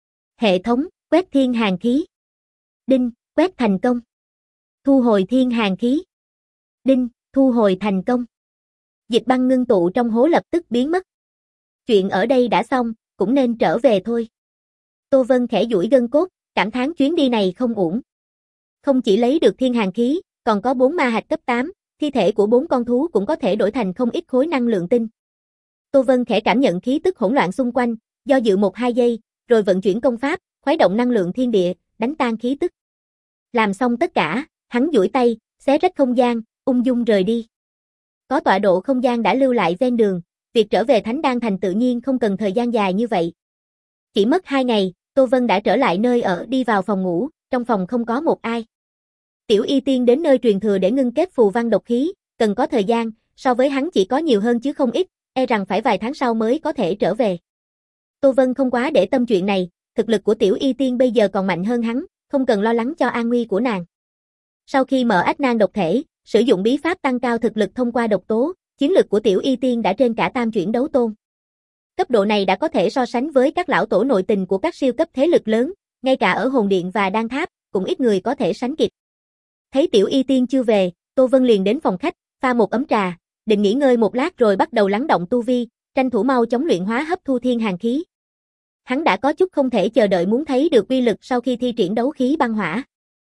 Hệ thống, quét thiên hàn khí. Đinh, quét thành công. Thu hồi thiên hàn khí. Đinh, thu hồi thành công. Dịch băng ngưng tụ trong hố lập tức biến mất. Chuyện ở đây đã xong, cũng nên trở về thôi. Tô Vân khẽ duỗi gân cốt, cảm thán chuyến đi này không uổng. Không chỉ lấy được thiên hàn khí, còn có bốn ma hạch cấp tám, thi thể của bốn con thú cũng có thể đổi thành không ít khối năng lượng tinh. Tô Vân khẽ cảm nhận khí tức hỗn loạn xung quanh, do dự một hai giây, rồi vận chuyển công pháp, khuấy động năng lượng thiên địa, đánh tan khí tức. Làm xong tất cả, hắn duỗi tay, xé rách không gian, ung dung rời đi. Có tọa độ không gian đã lưu lại ven đường, việc trở về Thánh Đan Thành tự nhiên không cần thời gian dài như vậy. Chỉ mất hai ngày, Tô Vân đã trở lại nơi ở, đi vào phòng ngủ, trong phòng không có một ai. Tiểu Y Tiên đến nơi truyền thừa để ngưng kết phù văn độc khí, cần có thời gian, so với hắn chỉ có nhiều hơn chứ không ít, e rằng phải vài tháng sau mới có thể trở về. Tô Vân không quá để tâm chuyện này, thực lực của Tiểu Y Tiên bây giờ còn mạnh hơn hắn, không cần lo lắng cho an nguy của nàng. Sau khi mở ách nan độc thể, sử dụng bí pháp tăng cao thực lực thông qua độc tố, chiến lực của Tiểu Y Tiên đã trên cả tam chuyển đấu tôn. Cấp độ này đã có thể so sánh với các lão tổ nội tình của các siêu cấp thế lực lớn, ngay cả ở hồn điện và đan tháp, cũng ít người có thể sánh kịp. Thấy Tiểu Y Tiên chưa về, Tô Vân liền đến phòng khách, pha một ấm trà, định nghỉ ngơi một lát rồi bắt đầu lắng động tu vi, tranh thủ mau chóng luyện hóa hấp thu thiên hàn khí. Hắn đã có chút không thể chờ đợi muốn thấy được uy lực sau khi thi triển đấu khí băng hỏa.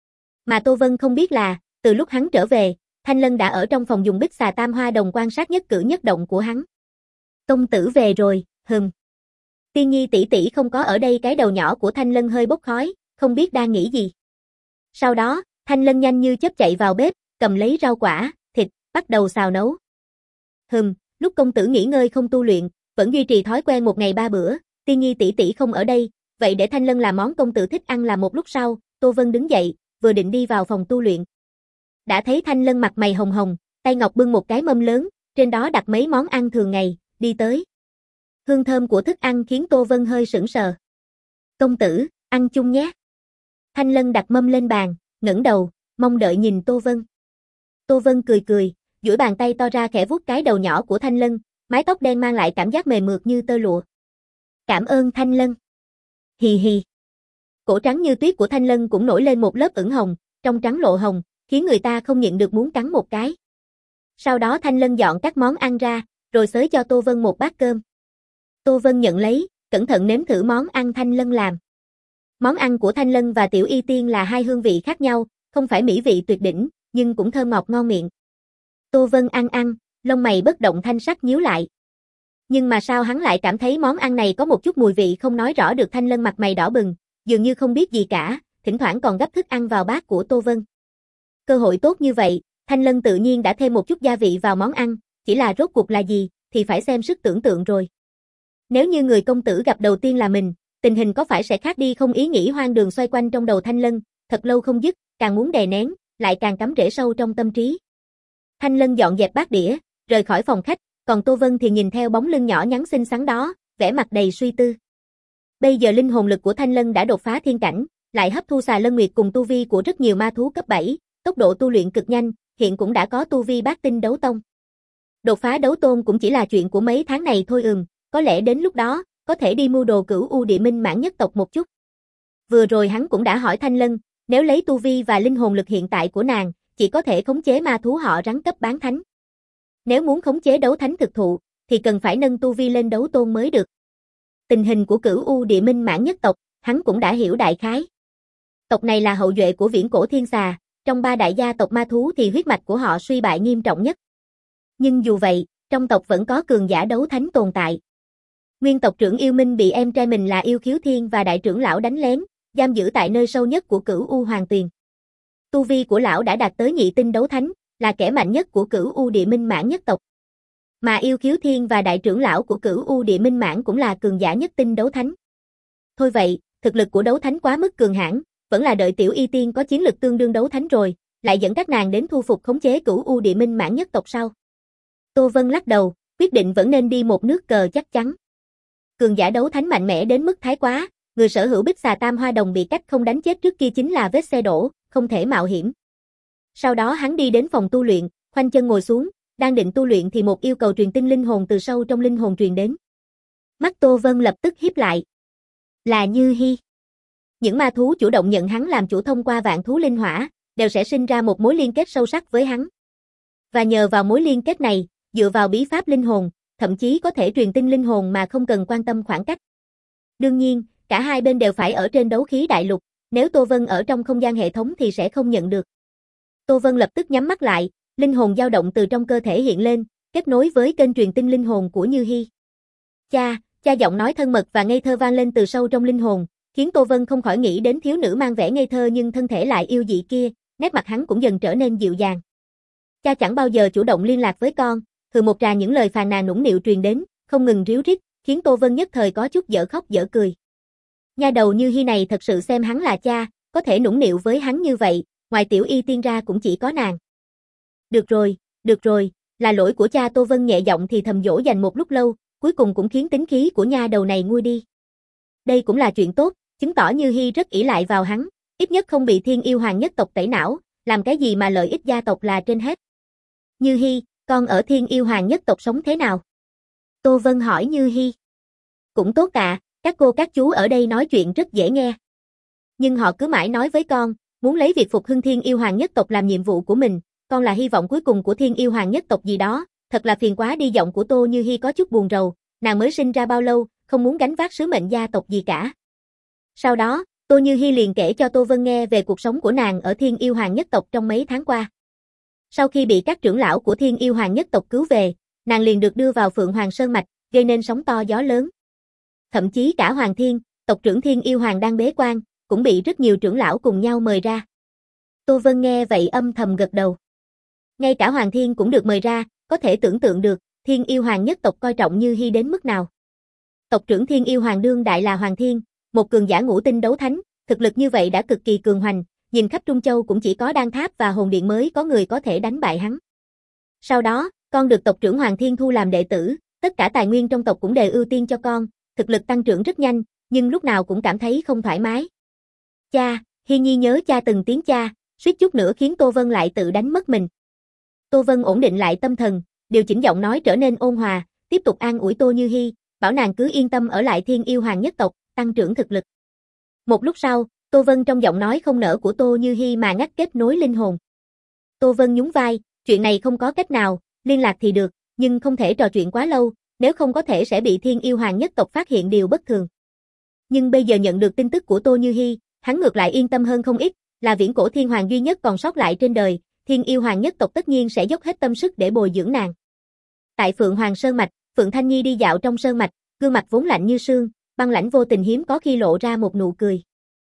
Mà Tô Vân không biết là, từ lúc hắn trở về, Thanh Lân đã ở trong phòng dùng bích xà tam hoa đồng quan sát nhất cử nhất động của hắn. Công tử về rồi, hừm. Tiên Nhi tỷ tỷ không có ở đây. Cái đầu nhỏ của Thanh Lân hơi bốc khói, không biết đang nghĩ gì. Sau đó, Thanh Lân nhanh như chớp chạy vào bếp, cầm lấy rau quả, thịt, bắt đầu xào nấu. Hừm, lúc công tử nghỉ ngơi không tu luyện, vẫn duy trì thói quen một ngày ba bữa, Tiên Nhi tỷ tỷ không ở đây, vậy để Thanh Lân làm món công tử thích ăn. Là một lúc sau, Tô Vân đứng dậy, vừa định đi vào phòng tu luyện. Đã thấy Thanh Lân mặt mày hồng hồng, tay ngọc bưng một cái mâm lớn, trên đó đặt mấy món ăn thường ngày, đi tới. Hương thơm của thức ăn khiến Tô Vân hơi sững sờ. Công tử, ăn chung nhé. Thanh Lân đặt mâm lên bàn, ngẩng đầu, mong đợi nhìn Tô Vân. Tô Vân cười cười, duỗi bàn tay to ra khẽ vuốt cái đầu nhỏ của Thanh Lân, mái tóc đen mang lại cảm giác mềm mượt như tơ lụa. Cảm ơn Thanh Lân. Hì hì. Cổ trắng như tuyết của Thanh Lân cũng nổi lên một lớp ửng hồng, trong trắng lộ hồng, khiến người ta không nhịn được muốn cắn một cái. Sau đó Thanh Lân dọn các món ăn ra, rồi xới cho Tô Vân một bát cơm. Tô Vân nhận lấy, cẩn thận nếm thử món ăn Thanh Lân làm. Món ăn của Thanh Lân và Tiểu Y Tiên là hai hương vị khác nhau, không phải mỹ vị tuyệt đỉnh, nhưng cũng thơm ngọt ngon miệng. Tô Vân ăn ăn, lông mày bất động thanh sắc nhíu lại. Nhưng mà sao hắn lại cảm thấy món ăn này có một chút mùi vị không nói rõ được. Thanh Lân mặt mày đỏ bừng, dường như không biết gì cả, thỉnh thoảng còn gắp thức ăn vào bát của Tô Vân. Cơ hội tốt như vậy, Thanh Lân tự nhiên đã thêm một chút gia vị vào món ăn, chỉ là rốt cuộc là gì, thì phải xem sức tưởng tượng rồi. Nếu như người công tử gặp đầu tiên là mình, tình hình có phải sẽ khác đi không? Ý nghĩ hoang đường xoay quanh trong đầu Thanh Lân, thật lâu không dứt, càng muốn đè nén, lại càng cắm rễ sâu trong tâm trí. Thanh Lân dọn dẹp bát đĩa, rời khỏi phòng khách, còn Tô Vân thì nhìn theo bóng lưng nhỏ nhắn xinh xắn đó, vẻ mặt đầy suy tư. Bây giờ linh hồn lực của Thanh Lân đã đột phá thiên cảnh, lại hấp thu xà lân nguyệt cùng tu vi của rất nhiều ma thú cấp bảy, tốc độ tu luyện cực nhanh, hiện cũng đã có tu vi bát tinh đấu tông. Đột phá đấu tôn cũng chỉ là chuyện của mấy tháng này thôi. Ừm, có lẽ đến lúc đó, có thể đi mua đồ Cửu U Địa Minh Mãn nhất tộc một chút. Vừa rồi hắn cũng đã hỏi Thanh Lân, nếu lấy tu vi và linh hồn lực hiện tại của nàng, chỉ có thể khống chế ma thú họ rắn cấp bán thánh. Nếu muốn khống chế đấu thánh thực thụ, thì cần phải nâng tu vi lên đấu tôn mới được. Tình hình của Cửu U Địa Minh Mãn nhất tộc, hắn cũng đã hiểu đại khái. Tộc này là hậu duệ của viễn cổ thiên xà, trong ba đại gia tộc ma thú thì huyết mạch của họ suy bại nghiêm trọng nhất. Nhưng dù vậy, trong tộc vẫn có cường giả đấu thánh tồn tại. Nguyên tộc trưởng Yêu Minh bị em trai mình là Yêu Khiếu Thiên và đại trưởng lão đánh lén, giam giữ tại nơi sâu nhất của Cửu U Hoàng Tuyền. Tu vi của lão đã đạt tới nhị tinh đấu thánh, là kẻ mạnh nhất của Cửu U Địa Minh Mãn nhất tộc. Mà Yêu Khiếu Thiên và đại trưởng lão của Cửu U Địa Minh Mãn cũng là cường giả nhất tinh đấu thánh. Thôi vậy, thực lực của đấu thánh quá mức cường hãn, vẫn là đợi Tiểu Y Tiên có chiến lực tương đương đấu thánh rồi, lại dẫn các nàng đến thu phục khống chế Cửu U Địa Minh Mãn nhất tộc sau. Tô Vân lắc đầu, quyết định vẫn nên đi một nước cờ chắc chắn. Cường giả đấu thánh mạnh mẽ đến mức thái quá, người sở hữu bích xà tam hoa đồng bị cách không đánh chết trước kia chính là vết xe đổ, không thể mạo hiểm. Sau đó hắn đi đến phòng tu luyện, khoanh chân ngồi xuống, đang định tu luyện thì một yêu cầu truyền tinh linh hồn từ sâu trong linh hồn truyền đến. Mắt Tô Vân lập tức híp lại. Là Như Hi. Những ma thú chủ động nhận hắn làm chủ thông qua vạn thú linh hỏa, đều sẽ sinh ra một mối liên kết sâu sắc với hắn. Và nhờ vào mối liên kết này, dựa vào bí pháp linh hồn, thậm chí có thể truyền tinh linh hồn mà không cần quan tâm khoảng cách. Đương nhiên, cả hai bên đều phải ở trên đấu khí đại lục, nếu Tô Vân ở trong không gian hệ thống thì sẽ không nhận được. Tô Vân lập tức nhắm mắt lại, linh hồn dao động từ trong cơ thể hiện lên, kết nối với kênh truyền tinh linh hồn của Như Hi. Cha, cha giọng nói thân mật và ngây thơ vang lên từ sâu trong linh hồn, khiến Tô Vân không khỏi nghĩ đến thiếu nữ mang vẻ ngây thơ nhưng thân thể lại yêu dị kia, nét mặt hắn cũng dần trở nên dịu dàng. Cha chẳng bao giờ chủ động liên lạc với con, hừ một trà những lời phàn nàn nũng nịu truyền đến, không ngừng ríu rít, khiến Tô Vân nhất thời có chút dở khóc dở cười. Nha đầu Như Hi này thật sự xem hắn là cha, có thể nũng nịu với hắn như vậy, ngoài Tiểu Y Tiên ra cũng chỉ có nàng. Được rồi, được rồi, là lỗi của cha. Tô Vân nhẹ giọng thì thầm dỗ dành một lúc lâu, cuối cùng cũng khiến tính khí của nha đầu này nguôi đi. Đây cũng là chuyện tốt, chứng tỏ Như Hi rất ỷ lại vào hắn, ít nhất không bị Thiên Yêu Hoàng nhất tộc tẩy não, làm cái gì mà lợi ích gia tộc là trên hết. Như Hi, con ở Thiên Yêu Hoàng nhất tộc sống thế nào? Tô Vân hỏi Như Hi. Cũng tốt ạ, các cô các chú ở đây nói chuyện rất dễ nghe. Nhưng họ cứ mãi nói với con, muốn lấy việc phục hưng Thiên Yêu Hoàng nhất tộc làm nhiệm vụ của mình, con là hy vọng cuối cùng của Thiên Yêu Hoàng nhất tộc gì đó, thật là phiền quá đi. Giọng của Tô Như Hi có chút buồn rầu, nàng mới sinh ra bao lâu, không muốn gánh vác sứ mệnh gia tộc gì cả. Sau đó, Tô Như Hi liền kể cho Tô Vân nghe về cuộc sống của nàng ở Thiên Yêu Hoàng nhất tộc trong mấy tháng qua. Sau khi bị các trưởng lão của Thiên Yêu Hoàng nhất tộc cứu về, nàng liền được đưa vào Phượng Hoàng Sơn Mạch, gây nên sóng to gió lớn. Thậm chí cả Hoàng Thiên, tộc trưởng Thiên Yêu Hoàng đang bế quan, cũng bị rất nhiều trưởng lão cùng nhau mời ra. Tô Vân nghe vậy âm thầm gật đầu. Ngay cả Hoàng Thiên cũng được mời ra, có thể tưởng tượng được, Thiên Yêu Hoàng nhất tộc coi trọng Như Hi đến mức nào. Tộc trưởng Thiên Yêu Hoàng đương đại là Hoàng Thiên, một cường giả ngũ tinh đấu thánh, thực lực như vậy đã cực kỳ cường hoành, nhìn khắp Trung Châu cũng chỉ có Đan Tháp và Hồn Điện mới có người có thể đánh bại hắn. Sau đó, con được tộc trưởng Hoàng Thiên thu làm đệ tử, tất cả tài nguyên trong tộc cũng đều ưu tiên cho con, thực lực tăng trưởng rất nhanh, nhưng lúc nào cũng cảm thấy không thoải mái. Cha, Hi Nhi nhớ cha từng tiếng cha, suýt chút nữa khiến Tô Vân lại tự đánh mất mình. Tô Vân ổn định lại tâm thần, điều chỉnh giọng nói trở nên ôn hòa, tiếp tục an ủi Tô Như Hi, bảo nàng cứ yên tâm ở lại Thiên Yêu Hoàng nhất tộc, tăng trưởng thực lực. Một lúc sau, Tô Vân trong giọng nói không nở của Tô Như Hi mà ngắt kết nối linh hồn. Tô Vân nhún vai, chuyện này không có cách nào, liên lạc thì được, nhưng không thể trò chuyện quá lâu, nếu không có thể sẽ bị Thiên Yêu Hoàng nhất tộc phát hiện điều bất thường. Nhưng bây giờ nhận được tin tức của Tô Như Hi, hắn ngược lại yên tâm hơn không ít, là viễn cổ thiên hoàng duy nhất còn sót lại trên đời, Thiên Yêu Hoàng nhất tộc tất nhiên sẽ dốc hết tâm sức để bồi dưỡng nàng. Tại Phượng Hoàng Sơn Mạch, Phượng Thanh Nhi đi dạo trong sơn mạch, gương mặt vốn lạnh như sương, băng lãnh vô tình hiếm có khi lộ ra một nụ cười.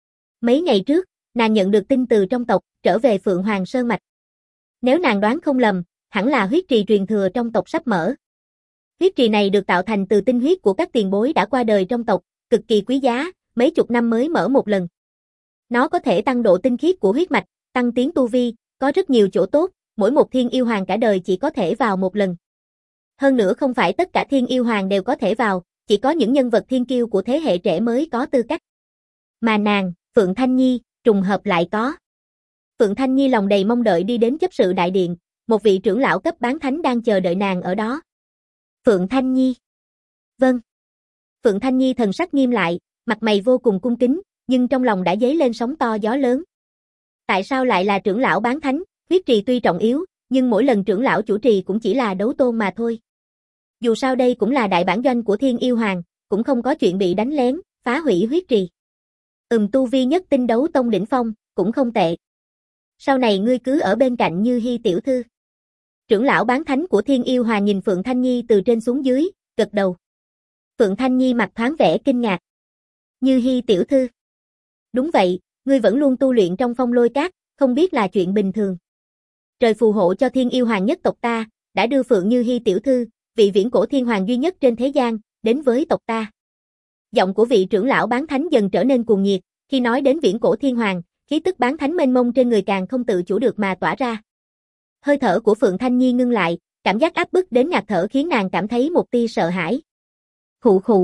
Mấy ngày trước, nàng nhận được tin từ trong tộc, trở về Phượng Hoàng Sơn Mạch. Nếu nàng đoán không lầm, hẳn là huyết trì truyền thừa trong tộc sắp mở. Huyết trì này được tạo thành từ tinh huyết của các tiền bối đã qua đời trong tộc, cực kỳ quý giá, mấy chục năm mới mở một lần. Nó có thể tăng độ tinh khiết của huyết mạch, tăng tiến tu vi, có rất nhiều chỗ tốt, mỗi một thiên yêu hoàng cả đời chỉ có thể vào một lần. Hơn nữa không phải tất cả thiên yêu hoàng đều có thể vào, chỉ có những nhân vật thiên kiêu của thế hệ trẻ mới có tư cách. Mà nàng, Phượng Thanh Nhi, trùng hợp lại có. Phượng Thanh Nhi lòng đầy mong đợi đi đến chấp sự đại điện, một vị trưởng lão cấp bán thánh đang chờ đợi nàng ở đó. Phượng Thanh Nhi. Vâng. Phượng Thanh Nhi thần sắc nghiêm lại, mặt mày vô cùng cung kính, nhưng trong lòng đã dấy lên sóng to gió lớn. Tại sao lại là trưởng lão bán thánh? Huyết trì tuy trọng yếu, nhưng mỗi lần trưởng lão chủ trì cũng chỉ là đấu tôn mà thôi. Dù sao đây cũng là đại bản doanh của Thiên Yêu Hoàng, cũng không có chuyện bị đánh lén, phá hủy huyết trì. Ừm, tu vi nhất tinh đấu tông đỉnh phong, cũng không tệ. Sau này ngươi cứ ở bên cạnh Như Hi tiểu thư. Trưởng lão bán thánh của Thiên Yêu Hoàng nhìn Phượng Thanh Nhi từ trên xuống dưới, gật đầu. Phượng Thanh Nhi mặt thoáng vẻ kinh ngạc. Như Hi tiểu thư. Đúng vậy, ngươi vẫn luôn tu luyện trong phong lôi cát, không biết là chuyện bình thường. Trời phù hộ cho Thiên Yêu Hoàng nhất tộc ta, đã đưa Phượng Như Hi tiểu thư, vị viễn cổ thiên hoàng duy nhất trên thế gian, đến với tộc ta. Giọng của vị trưởng lão bán thánh dần trở nên cuồng nhiệt, khi nói đến viễn cổ thiên hoàng, khí tức bán thánh mênh mông trên người càng không tự chủ được mà tỏa ra. Hơi thở của Phượng Thanh Nhi ngưng lại, cảm giác áp bức đến ngạt thở khiến nàng cảm thấy một tia sợ hãi. Khụ khụ.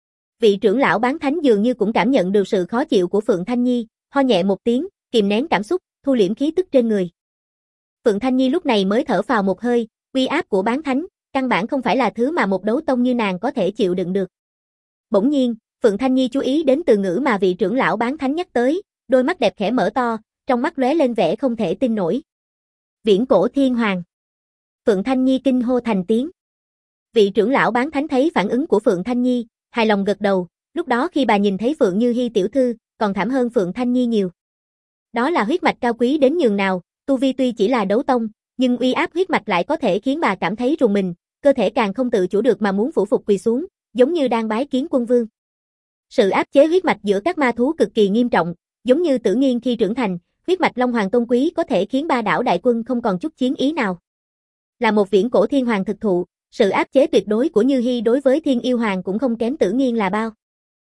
Vị trưởng lão bán thánh dường như cũng cảm nhận được sự khó chịu của Phượng Thanh Nhi, ho nhẹ một tiếng, kìm nén cảm xúc, thu liễm khí tức trên người. Phượng Thanh Nhi lúc này mới thở phào một hơi, uy áp của bán thánh, căn bản không phải là thứ mà một đấu tông như nàng có thể chịu đựng được. Bỗng nhiên, Phượng Thanh Nhi chú ý đến từ ngữ mà vị trưởng lão bán thánh nhắc tới, đôi mắt đẹp khẽ mở to, trong mắt lóe lên vẻ không thể tin nổi. Viễn cổ thiên hoàng. Phượng Thanh Nhi kinh hô thành tiếng. Vị trưởng lão bán thánh thấy phản ứng của Phượng Thanh Nhi, hài lòng gật đầu, lúc đó khi bà nhìn thấy Phượng Như Hi tiểu thư, còn thảm hơn Phượng Thanh Nhi nhiều. Đó là huyết mạch cao quý đến nhường nào, tu vi tuy chỉ là đấu tông, nhưng uy áp huyết mạch lại có thể khiến bà cảm thấy rùng mình, cơ thể càng không tự chủ được mà muốn phủ phục quỳ xuống, giống như đang bái kiến quân vương. Sự áp chế huyết mạch giữa các ma thú cực kỳ nghiêm trọng, giống như Tử Nghiên khi trưởng thành, huyết mạch Long Hoàng tôn quý có thể khiến ba đảo đại quân không còn chút chiến ý nào. Là một viễn cổ thiên hoàng thực thụ, sự áp chế tuyệt đối của Như Hi đối với Thiên Yêu Hoàng cũng không kém Tử Nghiên là bao.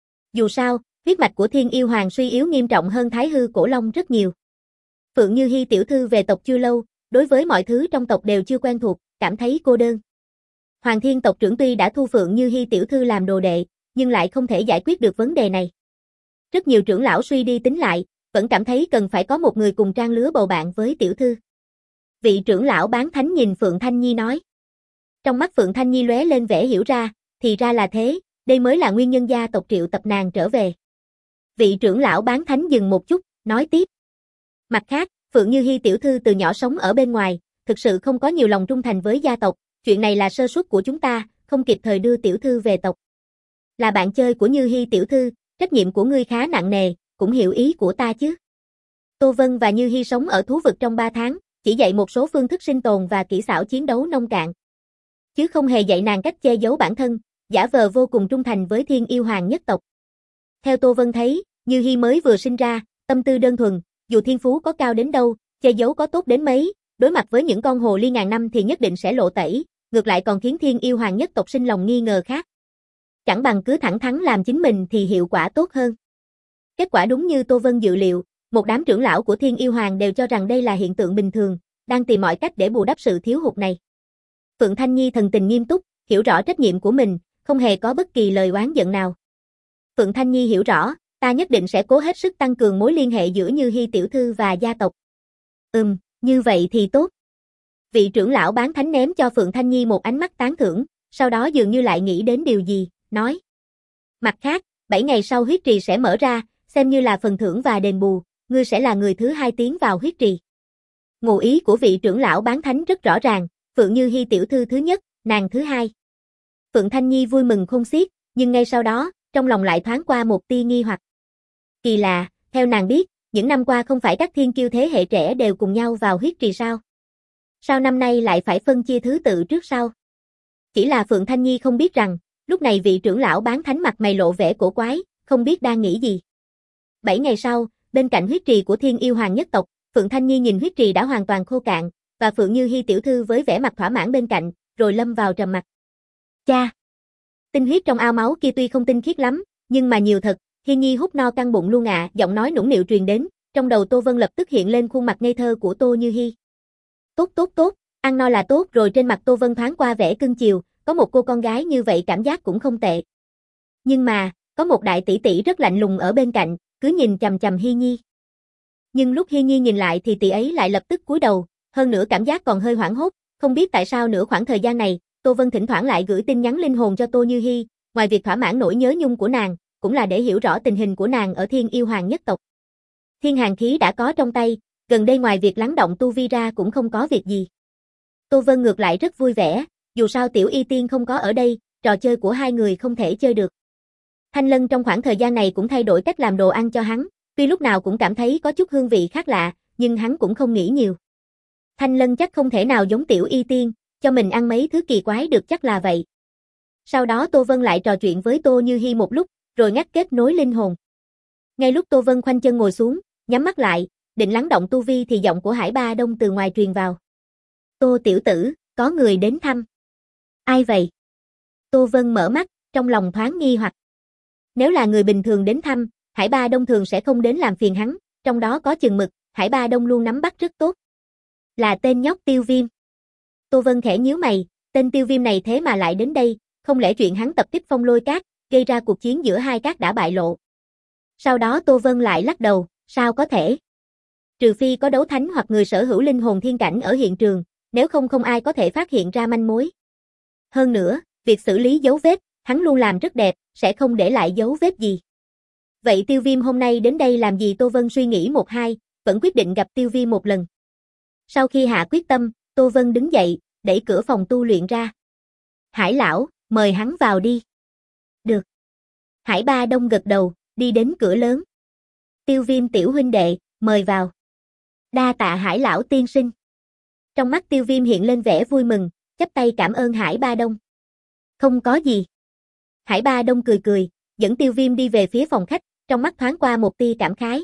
Dù sao, huyết mạch của Thiên Yêu Hoàng suy yếu nghiêm trọng hơn Thái Hư Cổ Long rất nhiều. Phượng Như Hi tiểu thư về tộc chưa lâu, đối với mọi thứ trong tộc đều chưa quen thuộc, cảm thấy cô đơn. Hoàng Thiên tộc trưởng tuy đã thu Phượng Như Hi tiểu thư làm đồ đệ, nhưng lại không thể giải quyết được vấn đề này. Rất nhiều trưởng lão suy đi tính lại, vẫn cảm thấy cần phải có một người cùng trang lứa bầu bạn với tiểu thư. Vị trưởng lão bán thánh nhìn Phượng Thanh Nhi nói. Trong mắt Phượng Thanh Nhi lóe lên vẻ hiểu ra, thì ra là thế, đây mới là nguyên nhân gia tộc triệu tập nàng trở về. Vị trưởng lão bán thánh dừng một chút, nói tiếp. Mặt khác, Phượng Như Hi tiểu thư từ nhỏ sống ở bên ngoài, thực sự không có nhiều lòng trung thành với gia tộc, chuyện này là sơ suất của chúng ta, không kịp thời đưa tiểu thư về tộc. Là bạn chơi của Như Hi tiểu thư, trách nhiệm của ngươi khá nặng nề, cũng hiểu ý của ta chứ. Tô Vân và Như Hi sống ở thú vực trong ba tháng, chỉ dạy một số phương thức sinh tồn và kỹ xảo chiến đấu nông cạn. Chứ không hề dạy nàng cách che giấu bản thân, giả vờ vô cùng trung thành với Thiên Yêu Hoàng nhất tộc. Theo Tô Vân thấy, Như Hi mới vừa sinh ra, tâm tư đơn thuần, dù thiên phú có cao đến đâu, che giấu có tốt đến mấy, đối mặt với những con hồ ly ngàn năm thì nhất định sẽ lộ tẩy, ngược lại còn khiến Thiên Yêu Hoàng nhất tộc sinh lòng nghi ngờ khác. Chẳng bằng cứ thẳng thắn làm chính mình thì hiệu quả tốt hơn. Kết quả đúng như Tô Vân dự liệu, Một đám trưởng lão của Thiên Yêu Hoàng đều cho rằng đây là hiện tượng bình thường, đang tìm mọi cách để bù đắp sự thiếu hụt này. Phượng Thanh Nhi thần tình nghiêm túc, hiểu rõ trách nhiệm của mình, không hề có bất kỳ lời oán giận nào. Phượng Thanh Nhi hiểu rõ, ta nhất định sẽ cố hết sức tăng cường mối liên hệ giữa Như Hi tiểu thư và gia tộc. Ừm, như vậy thì tốt. Vị trưởng lão bán thánh ném cho Phượng Thanh Nhi một ánh mắt tán thưởng, sau đó dường như lại nghĩ đến điều gì, nói. Mặt khác, bảy ngày sau huyết trì sẽ mở ra, xem như là phần thưởng và đền bù, ngươi sẽ là người thứ hai tiến vào huyết trì. Ngụ ý của vị trưởng lão bán thánh rất rõ ràng, Phượng Như Hi tiểu thư thứ nhất, nàng thứ hai. Phượng Thanh Nhi vui mừng khôn xiết, nhưng ngay sau đó, trong lòng lại thoáng qua một tia nghi hoặc. Kỳ lạ, theo nàng biết, những năm qua không phải các thiên kiêu thế hệ trẻ đều cùng nhau vào huyết trì sao? Sao năm nay lại phải phân chia thứ tự trước sau? Chỉ là Phượng Thanh Nhi không biết rằng, lúc này vị trưởng lão bán thánh mặt mày lộ vẻ cổ quái, không biết đang nghĩ gì. Bảy ngày sau, bên cạnh huyết trì của Thiên Yêu Hoàng nhất tộc, Phượng Thanh Nhi nhìn huyết trì đã hoàn toàn khô cạn, và Phượng Như Hi tiểu thư với vẻ mặt thỏa mãn bên cạnh, rồi lâm vào trầm mặc. Cha! Tinh huyết trong ao máu kia tuy không tinh khiết lắm, nhưng mà nhiều thật, Hi Nhi hút no căng bụng luôn ạ, à, giọng nói nũng nịu truyền đến, trong đầu Tô Vân lập tức hiện lên khuôn mặt ngây thơ của Tô Như Hi. Tốt tốt tốt, ăn no là tốt, rồi trên mặt Tô Vân thoáng qua vẻ cưng chiều, có một cô con gái như vậy cảm giác cũng không tệ. Nhưng mà, có một đại tỷ tỷ rất lạnh lùng ở bên cạnh, cứ nhìn chằm chằm Hi Nhi. Nhưng lúc Hi Nhi nhìn lại thì tỷ ấy lại lập tức cúi đầu, hơn nữa cảm giác còn hơi hoảng hốt, không biết tại sao nửa khoảng thời gian này, Tô Vân thỉnh thoảng lại gửi tin nhắn linh hồn cho Tô Như Hi, ngoài việc thỏa mãn nỗi nhớ nhung của nàng, cũng là để hiểu rõ tình hình của nàng ở Thiên Yêu Hoàng nhất tộc. Thiên Hàn khí đã có trong tay, gần đây ngoài việc lắng động tu vi ra cũng không có việc gì. Tô Vân ngược lại rất vui vẻ, dù sao Tiểu Y Tiên không có ở đây, trò chơi của hai người không thể chơi được. Thanh Lân trong khoảng thời gian này cũng thay đổi cách làm đồ ăn cho hắn, tuy lúc nào cũng cảm thấy có chút hương vị khác lạ, nhưng hắn cũng không nghĩ nhiều. Thanh Lân chắc không thể nào giống Tiểu Y Tiên, cho mình ăn mấy thứ kỳ quái được chắc là vậy. Sau đó Tô Vân lại trò chuyện với Tô Như Hi một lúc, rồi ngắt kết nối linh hồn. Ngay lúc Tô Vân khoanh chân ngồi xuống, nhắm mắt lại, định lắng động tu vi thì giọng của Hải Ba Đông từ ngoài truyền vào. Tô tiểu tử, có người đến thăm. Ai vậy? Tô Vân mở mắt, trong lòng thoáng nghi hoặc. Nếu là người bình thường đến thăm, Hải Ba Đông thường sẽ không đến làm phiền hắn, trong đó có chừng mực, Hải Ba Đông luôn nắm bắt rất tốt. Là tên nhóc Tiêu Viêm. Tô Vân khẽ nhíu mày, tên Tiêu Viêm này thế mà lại đến đây, không lẽ chuyện hắn tập kích Phong Lôi Các, gây ra cuộc chiến giữa hai các đã bại lộ. Sau đó Tô Vân lại lắc đầu, sao có thể? Trừ phi có đấu thánh hoặc người sở hữu linh hồn thiên cảnh ở hiện trường, nếu không không ai có thể phát hiện ra manh mối. Hơn nữa, việc xử lý dấu vết, hắn luôn làm rất đẹp, sẽ không để lại dấu vết gì. Vậy Tiêu Viêm hôm nay đến đây làm gì? Tô Vân suy nghĩ một hai, vẫn quyết định gặp Tiêu Viêm một lần. Sau khi hạ quyết tâm, Tô Vân đứng dậy, đẩy cửa phòng tu luyện ra. Hải lão, mời hắn vào đi. Được. Hải Ba Đông gật đầu, đi đến cửa lớn. Tiêu Viêm tiểu huynh đệ, mời vào. Đa tạ Hải lão tiên sinh. Trong mắt Tiêu Viêm hiện lên vẻ vui mừng, chắp tay cảm ơn Hải Ba Đông. Không có gì. Hải Ba Đông cười cười, dẫn Tiêu Viêm đi về phía phòng khách, trong mắt thoáng qua một tia cảm khái.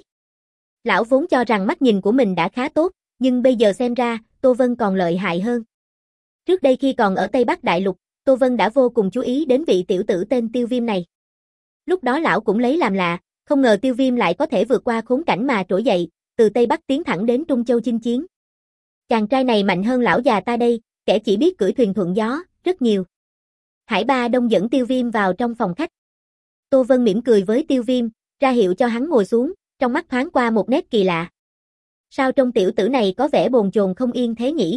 Lão vốn cho rằng mắt nhìn của mình đã khá tốt, nhưng bây giờ xem ra, Tô Vân còn lợi hại hơn. Trước đây khi còn ở Tây Bắc Đại Lục, Tô Vân đã vô cùng chú ý đến vị tiểu tử tên Tiêu Viêm này. Lúc đó lão cũng lấy làm lạ, không ngờ Tiêu Viêm lại có thể vượt qua khốn cảnh mà trỗi dậy, từ Tây Bắc tiến thẳng đến Trung Châu chinh chiến. Chàng trai này mạnh hơn lão già ta đây, kẻ chỉ biết cưỡi thuyền thuận gió, rất nhiều. Hải Ba Đông dẫn Tiêu Viêm vào trong phòng khách. Tô Vân mỉm cười với Tiêu Viêm, ra hiệu cho hắn ngồi xuống, trong mắt thoáng qua một nét kỳ lạ. Sao trong tiểu tử này có vẻ bồn chồn không yên thế nhỉ?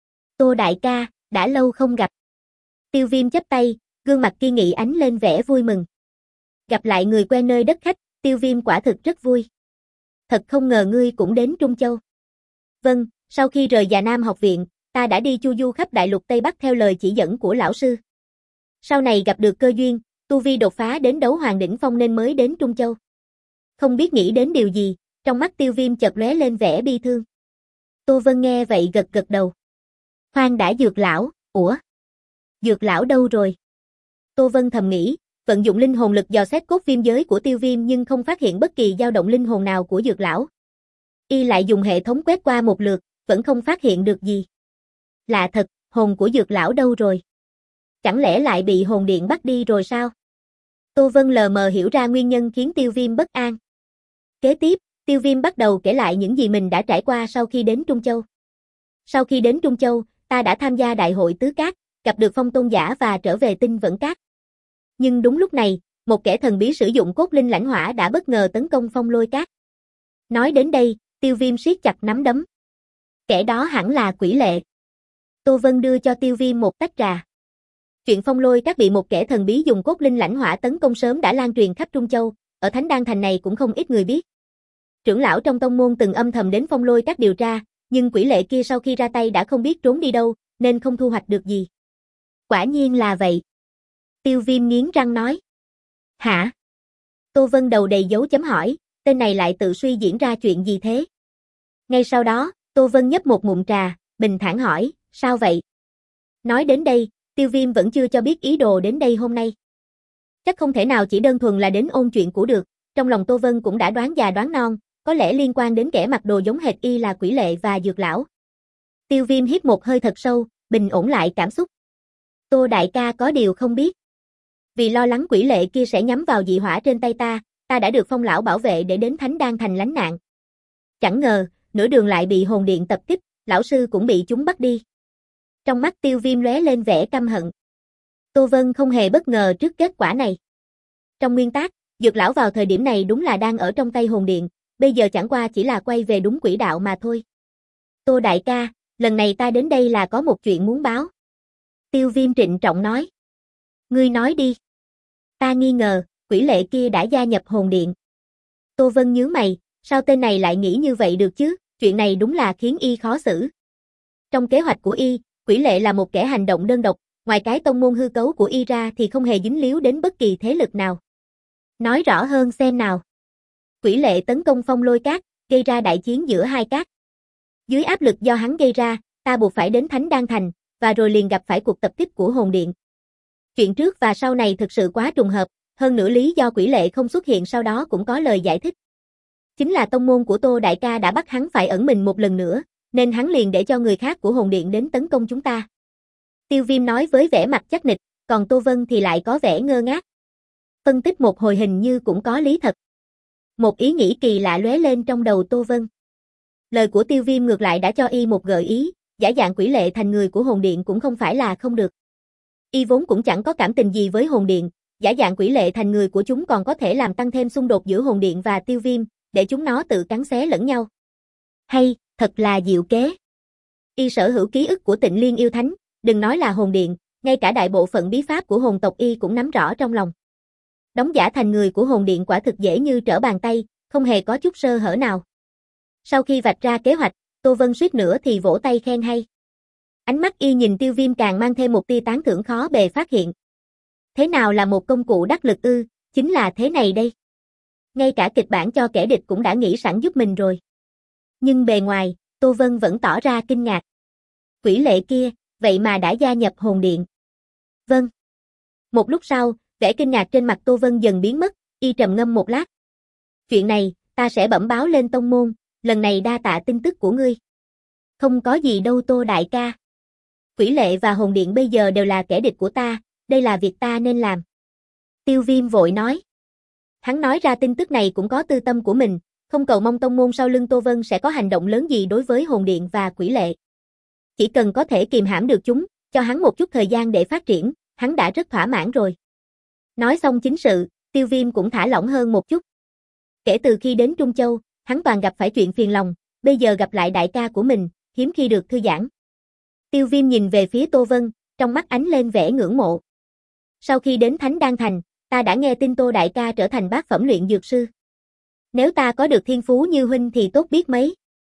Tô đại ca, đã lâu không gặp. Tiêu Viêm chắp tay, gương mặt kiên nghị ánh lên vẻ vui mừng. Gặp lại người quen nơi đất khách, Tiêu Viêm quả thực rất vui. Thật không ngờ ngươi cũng đến Trung Châu. Vâng, sau khi rời Già Nam học viện, ta đã đi chu du khắp đại lục Tây Bắc theo lời chỉ dẫn của lão sư. Sau này gặp được cơ duyên, tu vi đột phá đến đấu hoàng đỉnh phong nên mới đến Trung Châu. Không biết nghĩ đến điều gì, trong mắt Tiêu Viêm chợt lóe lên vẻ bi thương. Tô Vân nghe vậy gật gật đầu. Khoan đã, Dược lão, ủa? Dược lão đâu rồi? Tô Vân thầm nghĩ, vận dụng linh hồn lực dò xét cốt viêm giới của Tiêu Viêm nhưng không phát hiện bất kỳ dao động linh hồn nào của Dược lão. Y lại dùng hệ thống quét qua một lượt, vẫn không phát hiện được gì. Lạ thật, hồn của Dược lão đâu rồi? Chẳng lẽ lại bị hồn điện bắt đi rồi sao? Tô Vân lờ mờ hiểu ra nguyên nhân khiến Tiêu Viêm bất an. Kế tiếp, Tiêu Viêm bắt đầu kể lại những gì mình đã trải qua sau khi đến Trung Châu. Sau khi đến Trung Châu, ta đã tham gia đại hội tứ cát, gặp được Phong Tôn giả và trở về Tinh Vẫn Cát. Nhưng đúng lúc này, một kẻ thần bí sử dụng cốt linh lãnh hỏa đã bất ngờ tấn công Phong Lôi Cát. Nói đến đây, Tiêu Viêm siết chặt nắm đấm. Kẻ đó hẳn là Quỷ Lệ. Tô Vân đưa cho Tiêu Viêm một tách trà. Chuyện Phong Lôi Cát bị một kẻ thần bí dùng cốt linh lãnh hỏa tấn công sớm đã lan truyền khắp Trung Châu, ở Thánh Đan Thành này cũng không ít người biết. Trưởng lão trong tông môn từng âm thầm đến Phong Lôi Cát điều tra, nhưng Quỷ Lệ kia sau khi ra tay đã không biết trốn đi đâu, nên không thu hoạch được gì. Quả nhiên là vậy. Tiêu Viêm nghiến răng nói. Hả? Tô Vân đầu đầy dấu chấm hỏi, tên này lại tự suy diễn ra chuyện gì thế? Ngay sau đó, Tô Vân nhấp một ngụm trà, bình thản hỏi, sao vậy? Nói đến đây, Tiêu Viêm vẫn chưa cho biết ý đồ đến đây hôm nay. Chắc không thể nào chỉ đơn thuần là đến ôn chuyện cũ được, trong lòng Tô Vân cũng đã đoán già đoán non, có lẽ liên quan đến kẻ mặc đồ giống hệt y là Quỷ Lệ và Dược Lão. Tiêu Viêm hít một hơi thật sâu, bình ổn lại cảm xúc. Tô đại ca có điều không biết. Vì lo lắng Quỷ Lệ kia sẽ nhắm vào dị hỏa trên tay ta, ta đã được Phong lão bảo vệ để đến Thánh Đan Thành lánh nạn. Chẳng ngờ, nửa đường lại bị hồn điện tập kích, lão sư cũng bị chúng bắt đi. Trong mắt Tiêu Viêm lóe lên vẻ căm hận. Tô Vân không hề bất ngờ trước kết quả này. Trong nguyên tắc, Dược Lão vào thời điểm này đúng là đang ở trong tay hồn điện, bây giờ chẳng qua chỉ là quay về đúng quỹ đạo mà thôi. Tô đại ca, lần này ta đến đây là có một chuyện muốn báo. Tiêu Viêm trịnh trọng nói. Ngươi nói đi. Ta nghi ngờ, Quỷ Lệ kia đã gia nhập hồn điện. Tô Vân nhíu mày, sao tên này lại nghĩ như vậy được chứ, chuyện này đúng là khiến y khó xử. Trong kế hoạch của y, Quỷ Lệ là một kẻ hành động đơn độc, ngoài cái tông môn hư cấu của y ra thì không hề dính líu đến bất kỳ thế lực nào. Nói rõ hơn xem nào. Quỷ Lệ tấn công Phong Lôi Cát, gây ra đại chiến giữa hai cát. Dưới áp lực do hắn gây ra, ta buộc phải đến Thánh Đan Thành, và rồi liền gặp phải cuộc tập kích của hồn điện. Chuyện trước và sau này thực sự quá trùng hợp, hơn nữa lý do Quỷ Lệ không xuất hiện sau đó cũng có lời giải thích. Chính là tông môn của Tô đại ca đã bắt hắn phải ẩn mình một lần nữa, nên hắn liền để cho người khác của hồn điện đến tấn công chúng ta. Tiêu Viêm nói với vẻ mặt chắc nịch, còn Tô Vân thì lại có vẻ ngơ ngác. Phân tích một hồi hình như cũng có lý thật. Một ý nghĩ kỳ lạ lóe lên trong đầu Tô Vân. Lời của Tiêu Viêm ngược lại đã cho y một gợi ý, giả dạng Quỷ Lệ thành người của hồn điện cũng không phải là không được. Y vốn cũng chẳng có cảm tình gì với hồn điện, giả dạng Quỷ Lệ thành người của chúng còn có thể làm tăng thêm xung đột giữa hồn điện và Tiêu Viêm, để chúng nó tự cắn xé lẫn nhau. Hay, thật là diệu kế. Y sở hữu ký ức của Tịnh Liên yêu thánh, đừng nói là hồn điện, ngay cả đại bộ phận bí pháp của hồn tộc y cũng nắm rõ trong lòng. Đóng giả thành người của hồn điện quả thực dễ như trở bàn tay, không hề có chút sơ hở nào. Sau khi vạch ra kế hoạch, Tô Vân suýt nữa thì vỗ tay khen hay. Ánh mắt y nhìn Tiêu Viêm càng mang thêm một tia tán thưởng khó bề phát hiện. Thế nào là một công cụ đắc lực ư, chính là thế này đây. Ngay cả kịch bản cho kẻ địch cũng đã nghĩ sẵn giúp mình rồi. Nhưng bề ngoài, Tô Vân vẫn tỏ ra kinh ngạc. Quỷ Lệ kia, vậy mà đã gia nhập hồn điện. Vâng. Một lúc sau, vẻ kinh ngạc trên mặt Tô Vân dần biến mất, y trầm ngâm một lát. Chuyện này, ta sẽ bẩm báo lên tông môn, lần này đa tạ tin tức của ngươi. Không có gì đâu Tô đại ca. Quỷ Lệ và hồn điện bây giờ đều là kẻ địch của ta, đây là việc ta nên làm. Tiêu Viêm vội nói. Hắn nói ra tin tức này cũng có tư tâm của mình, không cầu mong tông môn sau lưng Tô Vân sẽ có hành động lớn gì đối với hồn điện và Quỷ Lệ. Chỉ cần có thể kìm hãm được chúng, cho hắn một chút thời gian để phát triển, hắn đã rất thỏa mãn rồi. Nói xong chính sự, Tiêu Viêm cũng thả lỏng hơn một chút. Kể từ khi đến Trung Châu, hắn toàn gặp phải chuyện phiền lòng, bây giờ gặp lại đại ca của mình, hiếm khi được thư giãn. Tiêu Viêm nhìn về phía Tô Vân, trong mắt ánh lên vẻ ngưỡng mộ. Sau khi đến Thánh Đan Thành, ta đã nghe tin Tô đại ca trở thành bát phẩm luyện dược sư. Nếu ta có được thiên phú như huynh thì tốt biết mấy.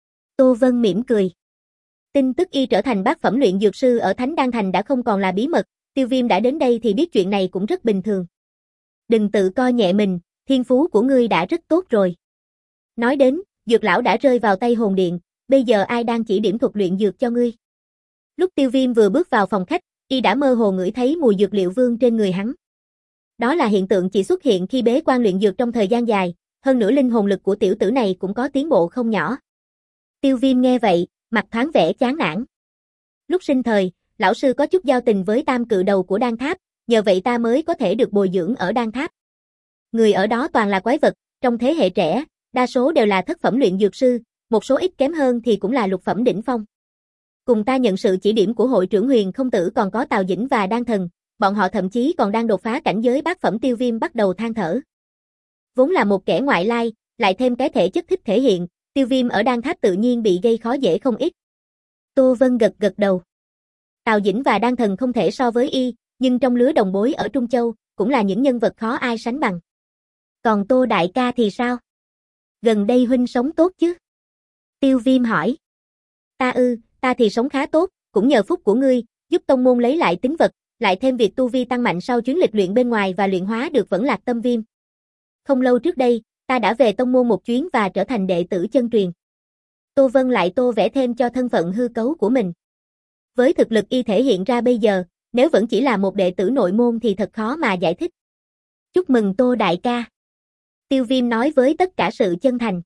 Tô Vân mỉm cười. Tin tức y trở thành bát phẩm luyện dược sư ở Thánh Đan Thành đã không còn là bí mật, Tiêu Viêm đã đến đây thì biết chuyện này cũng rất bình thường. Đừng tự coi nhẹ mình, thiên phú của ngươi đã rất tốt rồi. Nói đến, Dược Lão đã rơi vào tay hồn điện, bây giờ ai đang chỉ điểm thuật luyện dược cho ngươi? Lúc Tiêu Viêm vừa bước vào phòng khách, y đã mơ hồ ngửi thấy mùi dược liệu vương trên người hắn. Đó là hiện tượng chỉ xuất hiện khi bế quan luyện dược trong thời gian dài, hơn nữa linh hồn lực của tiểu tử này cũng có tiến bộ không nhỏ. Tiêu Viêm nghe vậy, mặt thoáng vẻ chán nản. Lúc sinh thời, lão sư có chút giao tình với tam cự đầu của Đan Tháp, nhờ vậy ta mới có thể được bồi dưỡng ở Đan Tháp. Người ở đó toàn là quái vật, trong thế hệ trẻ, đa số đều là thất phẩm luyện dược sư, một số ít kém hơn thì cũng là lục phẩm đỉnh phong. Cùng ta nhận sự chỉ điểm của hội trưởng Huyền Không Tử còn có Tào Dĩnh và Đan Thần, bọn họ thậm chí còn đang đột phá cảnh giới bát phẩm. Tiêu Viêm bắt đầu than thở. Vốn là một kẻ ngoại lai, lại thêm cái thể chất thích thể hiện, Tiêu Viêm ở Đan Tháp tự nhiên bị gây khó dễ không ít. Tô Vân gật gật đầu. Tào Dĩnh và Đan Thần không thể so với y, nhưng trong lứa đồng bối ở Trung Châu, cũng là những nhân vật khó ai sánh bằng. Còn Tô đại ca thì sao? Gần đây huynh sống tốt chứ? Tiêu Viêm hỏi. Ta ư, ta thì sống khá tốt, cũng nhờ phúc của ngươi, giúp tông môn lấy lại tính vật, lại thêm việc tu vi tăng mạnh sau chuyến lịch luyện bên ngoài và luyện hóa được Vẫn Lạc Tâm Viêm. Không lâu trước đây, ta đã về tông môn một chuyến và trở thành đệ tử chân truyền. Tô Vân lại tô vẽ thêm cho thân phận hư cấu của mình. Với thực lực y thể hiện ra bây giờ, nếu vẫn chỉ là một đệ tử nội môn thì thật khó mà giải thích. Chúc mừng Tô đại ca. Tiêu Viêm nói với tất cả sự chân thành.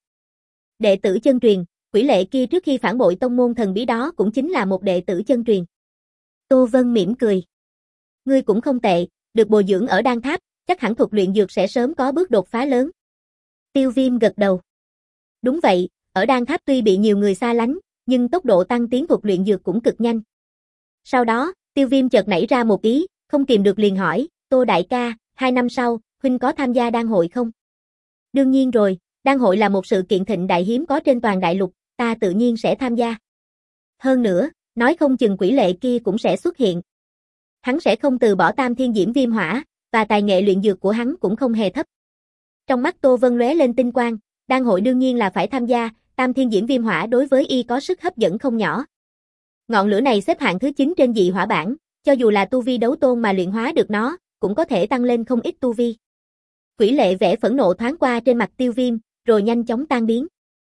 Đệ tử chân truyền, quỷ lệ kia trước khi phản bội tông môn thần bí đó cũng chính là một đệ tử chân truyền. Tô Vân mỉm cười. Ngươi cũng không tệ, được bồi dưỡng ở Đan Tháp, chắc hẳn thuật luyện dược sẽ sớm có bước đột phá lớn. Tiêu Viêm gật đầu. Đúng vậy, ở Đan Tháp tuy bị nhiều người xa lánh, nhưng tốc độ tăng tiến thuật luyện dược cũng cực nhanh. Sau đó, Tiêu Viêm chợt nảy ra một ý, không kìm được liền hỏi, Tô đại ca, hai năm sau, huynh có tham gia đan hội không? Đương nhiên rồi, đan hội là một sự kiện thịnh đại hiếm có trên toàn đại lục, ta tự nhiên sẽ tham gia. Hơn nữa, nói không chừng quỷ lệ kia cũng sẽ xuất hiện. Hắn sẽ không từ bỏ Tam Thiên Diễm Viêm Hỏa, và tài nghệ luyện dược của hắn cũng không hề thấp. Trong mắt Tô Vân lóe lên tinh quang, đan hội đương nhiên là phải tham gia, Tam Thiên Diễm Viêm Hỏa đối với y có sức hấp dẫn không nhỏ. Ngọn lửa này xếp hạng thứ chín trên dị hỏa bảng, cho dù là tu vi đấu tôn mà luyện hóa được nó, cũng có thể tăng lên không ít tu vi. Quỷ lệ vẻ phẫn nộ thoáng qua trên mặt Tiêu Viêm, rồi nhanh chóng tan biến.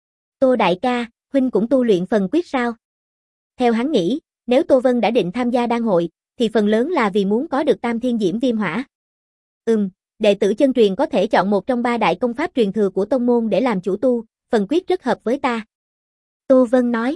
Tô đại ca, huynh cũng tu luyện phần quyết sao? Theo hắn nghĩ, nếu Tô Vân đã định tham gia đan hội, thì phần lớn là vì muốn có được Tam Thiên Diễm Viêm Hỏa. Ừm, đệ tử chân truyền có thể chọn một trong ba đại công pháp truyền thừa của tông môn để làm chủ tu, phần quyết rất hợp với ta. Tô Vân nói.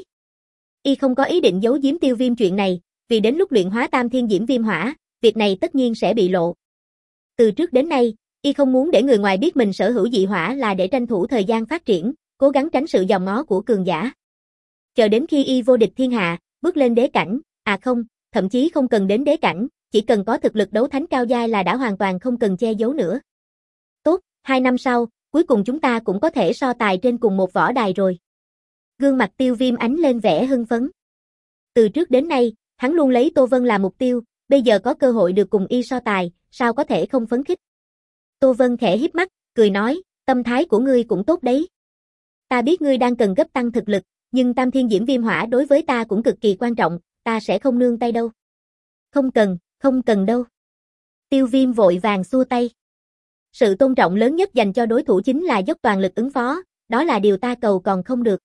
Y không có ý định giấu giếm Tiêu Viêm chuyện này, vì đến lúc luyện hóa Tam Thiên Diễm Viêm Hỏa, việc này tất nhiên sẽ bị lộ. Từ trước đến nay, y không muốn để người ngoài biết mình sở hữu dị hỏa là để tranh thủ thời gian phát triển, cố gắng tránh sự dòm ngó của cường giả. Chờ đến khi y vô địch thiên hạ, bước lên đế cảnh, à không, thậm chí không cần đến đế cảnh, chỉ cần có thực lực đấu thánh cao giai là đã hoàn toàn không cần che giấu nữa. Tốt, hai năm sau, cuối cùng chúng ta cũng có thể so tài trên cùng một võ đài rồi. Gương mặt Tiêu Viêm ánh lên vẻ hưng phấn. Từ trước đến nay, hắn luôn lấy Tô Vân làm mục tiêu, bây giờ có cơ hội được cùng y so tài, sao có thể không phấn khích. Tô Vân khẽ híp mắt, cười nói, tâm thái của ngươi cũng tốt đấy. Ta biết ngươi đang cần gấp tăng thực lực, nhưng Tam Thiên Diễm Viêm Hỏa đối với ta cũng cực kỳ quan trọng, ta sẽ không nương tay đâu. Không cần, không cần đâu. Tiêu Viêm vội vàng xua tay. Sự tôn trọng lớn nhất dành cho đối thủ chính là dốc toàn lực ứng phó, đó là điều ta cầu còn không được.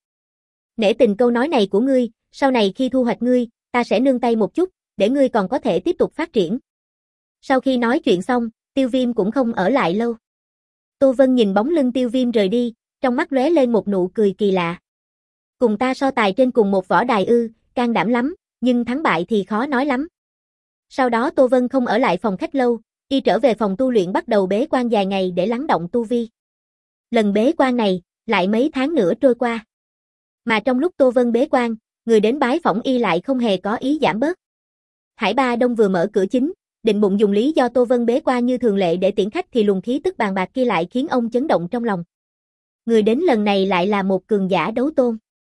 Nể tình câu nói này của ngươi, sau này khi thu hoạch ngươi, ta sẽ nương tay một chút, để ngươi còn có thể tiếp tục phát triển. Sau khi nói chuyện xong, Tiêu Viêm cũng không ở lại lâu. Tô Vân nhìn bóng lưng Tiêu Viêm rời đi, trong mắt lóe lên một nụ cười kỳ lạ. Cùng ta so tài trên cùng một võ đài ư, can đảm lắm, nhưng thắng bại thì khó nói lắm. Sau đó Tô Vân không ở lại phòng khách lâu, y trở về phòng tu luyện bắt đầu bế quan dài ngày để lắng động tu vi. Lần bế quan này, lại mấy tháng nữa trôi qua. Mà trong lúc Tô Vân bế quan, người đến bái phỏng y lại không hề có ý giảm bớt. Hải Ba Đông vừa mở cửa chính, định bụng dùng lý do Tô Vân bế quan như thường lệ để tiễn khách thì luồng khí tức bàn bạc kia lại khiến ông chấn động trong lòng. Người đến lần này lại là một cường giả đấu tôn.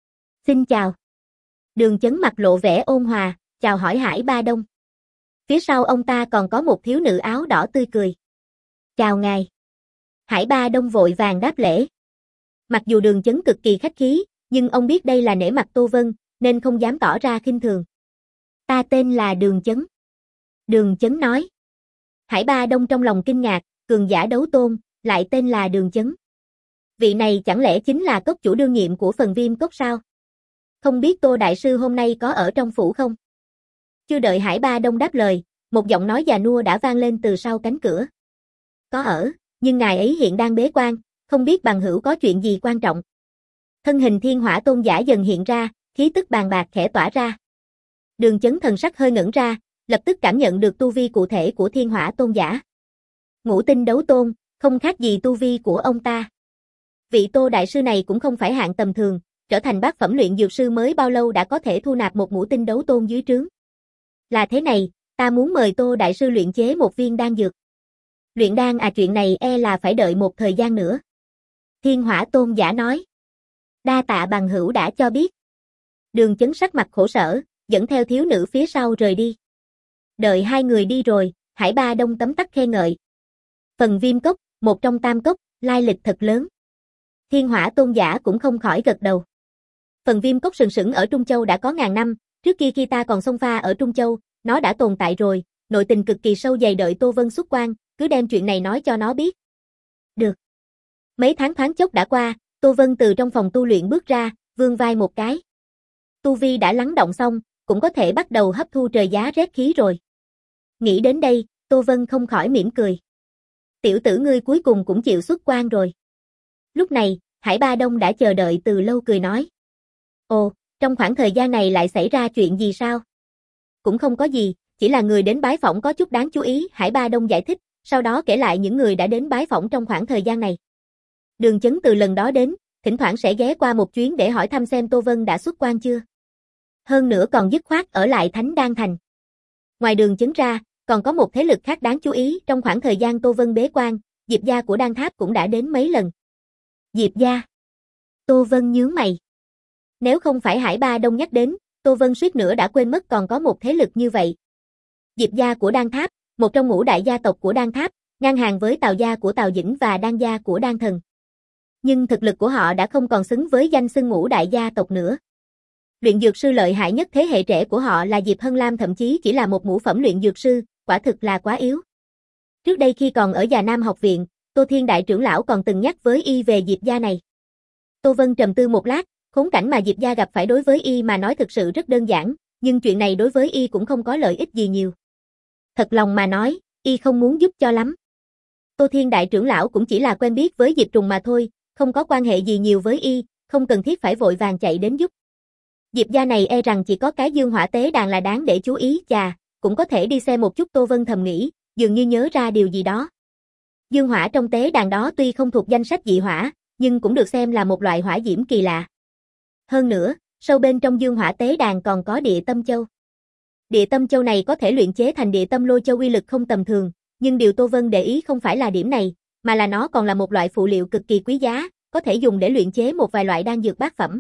Xin chào. Đường Chấn mặt lộ vẻ ôn hòa, chào hỏi Hải Ba Đông. Phía sau ông ta còn có một thiếu nữ áo đỏ tươi cười. Chào ngài. Hải Ba Đông vội vàng đáp lễ. Mặc dù Đường Chấn cực kỳ khách khí, nhưng ông biết đây là nể mặt Tô Vân, nên không dám tỏ ra khinh thường. Ta tên là Đường Chấn. Đường Chấn nói. Hải Ba Đông trong lòng kinh ngạc, cường giả đấu tôn, lại tên là Đường Chấn. Vị này chẳng lẽ chính là cốc chủ đương nhiệm của phần Viêm Cốc sao? Không biết Tô Đại Sư hôm nay có ở trong phủ không? Chưa đợi Hải Ba Đông đáp lời, một giọng nói già nua đã vang lên từ sau cánh cửa. Có ở, nhưng ngài ấy hiện đang bế quan, không biết bằng hữu có chuyện gì quan trọng. Thân hình Thiên Hỏa Tôn giả dần hiện ra, khí tức bàn bạc khẽ tỏa ra. Đường Chấn thần sắc hơi ngẩn ra, lập tức cảm nhận được tu vi cụ thể của Thiên Hỏa Tôn giả. Ngũ tinh đấu tôn, không khác gì tu vi của ông ta. Vị Tô đại sư này cũng không phải hạng tầm thường, trở thành bát phẩm luyện dược sư mới bao lâu đã có thể thu nạp một ngũ tinh đấu tôn dưới trướng. Là thế này, ta muốn mời Tô đại sư luyện chế một viên đan dược. Luyện đan à, chuyện này e là phải đợi một thời gian nữa. Thiên Hỏa Tôn giả nói. Đa tạ bằng hữu đã cho biết. Đường Chấn sắc mặt khổ sở, dẫn theo thiếu nữ phía sau rời đi. Đợi hai người đi rồi, Hải Ba Đông tấm tắc khen ngợi. Phần Viêm Cốc, một trong tam cốc, lai lịch thật lớn. Thiên Hỏa Tôn giả cũng không khỏi gật đầu. Phần Viêm Cốc sừng sững ở Trung Châu đã có ngàn năm, trước kia khi ta còn xông pha ở Trung Châu, nó đã tồn tại rồi, nội tình cực kỳ sâu dày, đợi Tô Vân xuất quan, cứ đem chuyện này nói cho nó biết. Được. Mấy tháng thoáng chốc đã qua, Tô Vân từ trong phòng tu luyện bước ra, vươn vai một cái. Tu vi đã lắng động xong, cũng có thể bắt đầu hấp thu trời giá rét khí rồi. Nghĩ đến đây, Tô Vân không khỏi mỉm cười. Tiểu tử ngươi cuối cùng cũng chịu xuất quan rồi. Lúc này, Hải Ba Đông đã chờ đợi từ lâu cười nói. Ồ, trong khoảng thời gian này lại xảy ra chuyện gì sao? Cũng không có gì, chỉ là người đến bái phỏng có chút đáng chú ý, Hải Ba Đông giải thích, sau đó kể lại những người đã đến bái phỏng trong khoảng thời gian này. Đường Chấn từ lần đó đến, thỉnh thoảng sẽ ghé qua một chuyến để hỏi thăm xem Tô Vân đã xuất quan chưa. Hơn nữa còn dứt khoát ở lại Thánh Đan Thành. Ngoài Đường Chấn ra, còn có một thế lực khác đáng chú ý, trong khoảng thời gian Tô Vân bế quan, Diệp gia của Đan Tháp cũng đã đến mấy lần. Diệp gia? Tô Vân nhướng mày. Nếu không phải Hải Ba Đông nhắc đến, Tô Vân suýt nữa đã quên mất còn có một thế lực như vậy. Diệp gia của Đan Tháp, một trong ngũ đại gia tộc của Đan Tháp, ngang hàng với Tào gia của Tào Dĩnh và Đan gia của Đan Thần. Nhưng thực lực của họ đã không còn xứng với danh xưng ngũ đại gia tộc nữa. Luyện dược sư lợi hại nhất thế hệ trẻ của họ là Diệp Hân Lam, thậm chí chỉ là một ngũ phẩm luyện dược sư, quả thực là quá yếu. Trước đây khi còn ở Già Nam học viện, Tô Thiên đại trưởng lão còn từng nhắc với y về Diệp gia này. Tô Vân trầm tư một lát, khốn cảnh mà Diệp gia gặp phải đối với y mà nói thực sự rất đơn giản, nhưng chuyện này đối với y cũng không có lợi ích gì nhiều. Thật lòng mà nói, y không muốn giúp cho lắm. Tô Thiên đại trưởng lão cũng chỉ là quen biết với Diệp Trùng mà thôi, không có quan hệ gì nhiều với y, không cần thiết phải vội vàng chạy đến giúp. Diệp gia này e rằng chỉ có cái dương hỏa tế đàn là đáng để chú ý, chà, cũng có thể đi xem một chút. Tô Vân thầm nghĩ, dường như nhớ ra điều gì đó. Dương hỏa trong tế đàn đó tuy không thuộc danh sách dị hỏa, nhưng cũng được xem là một loại hỏa diễm kỳ lạ. Hơn nữa, sâu bên trong dương hỏa tế đàn còn có địa tâm châu. Địa tâm châu này có thể luyện chế thành địa tâm lôi châu, uy lực không tầm thường, nhưng điều Tô Vân để ý không phải là điểm này, mà là nó còn là một loại phụ liệu cực kỳ quý giá, có thể dùng để luyện chế một vài loại đan dược bát phẩm.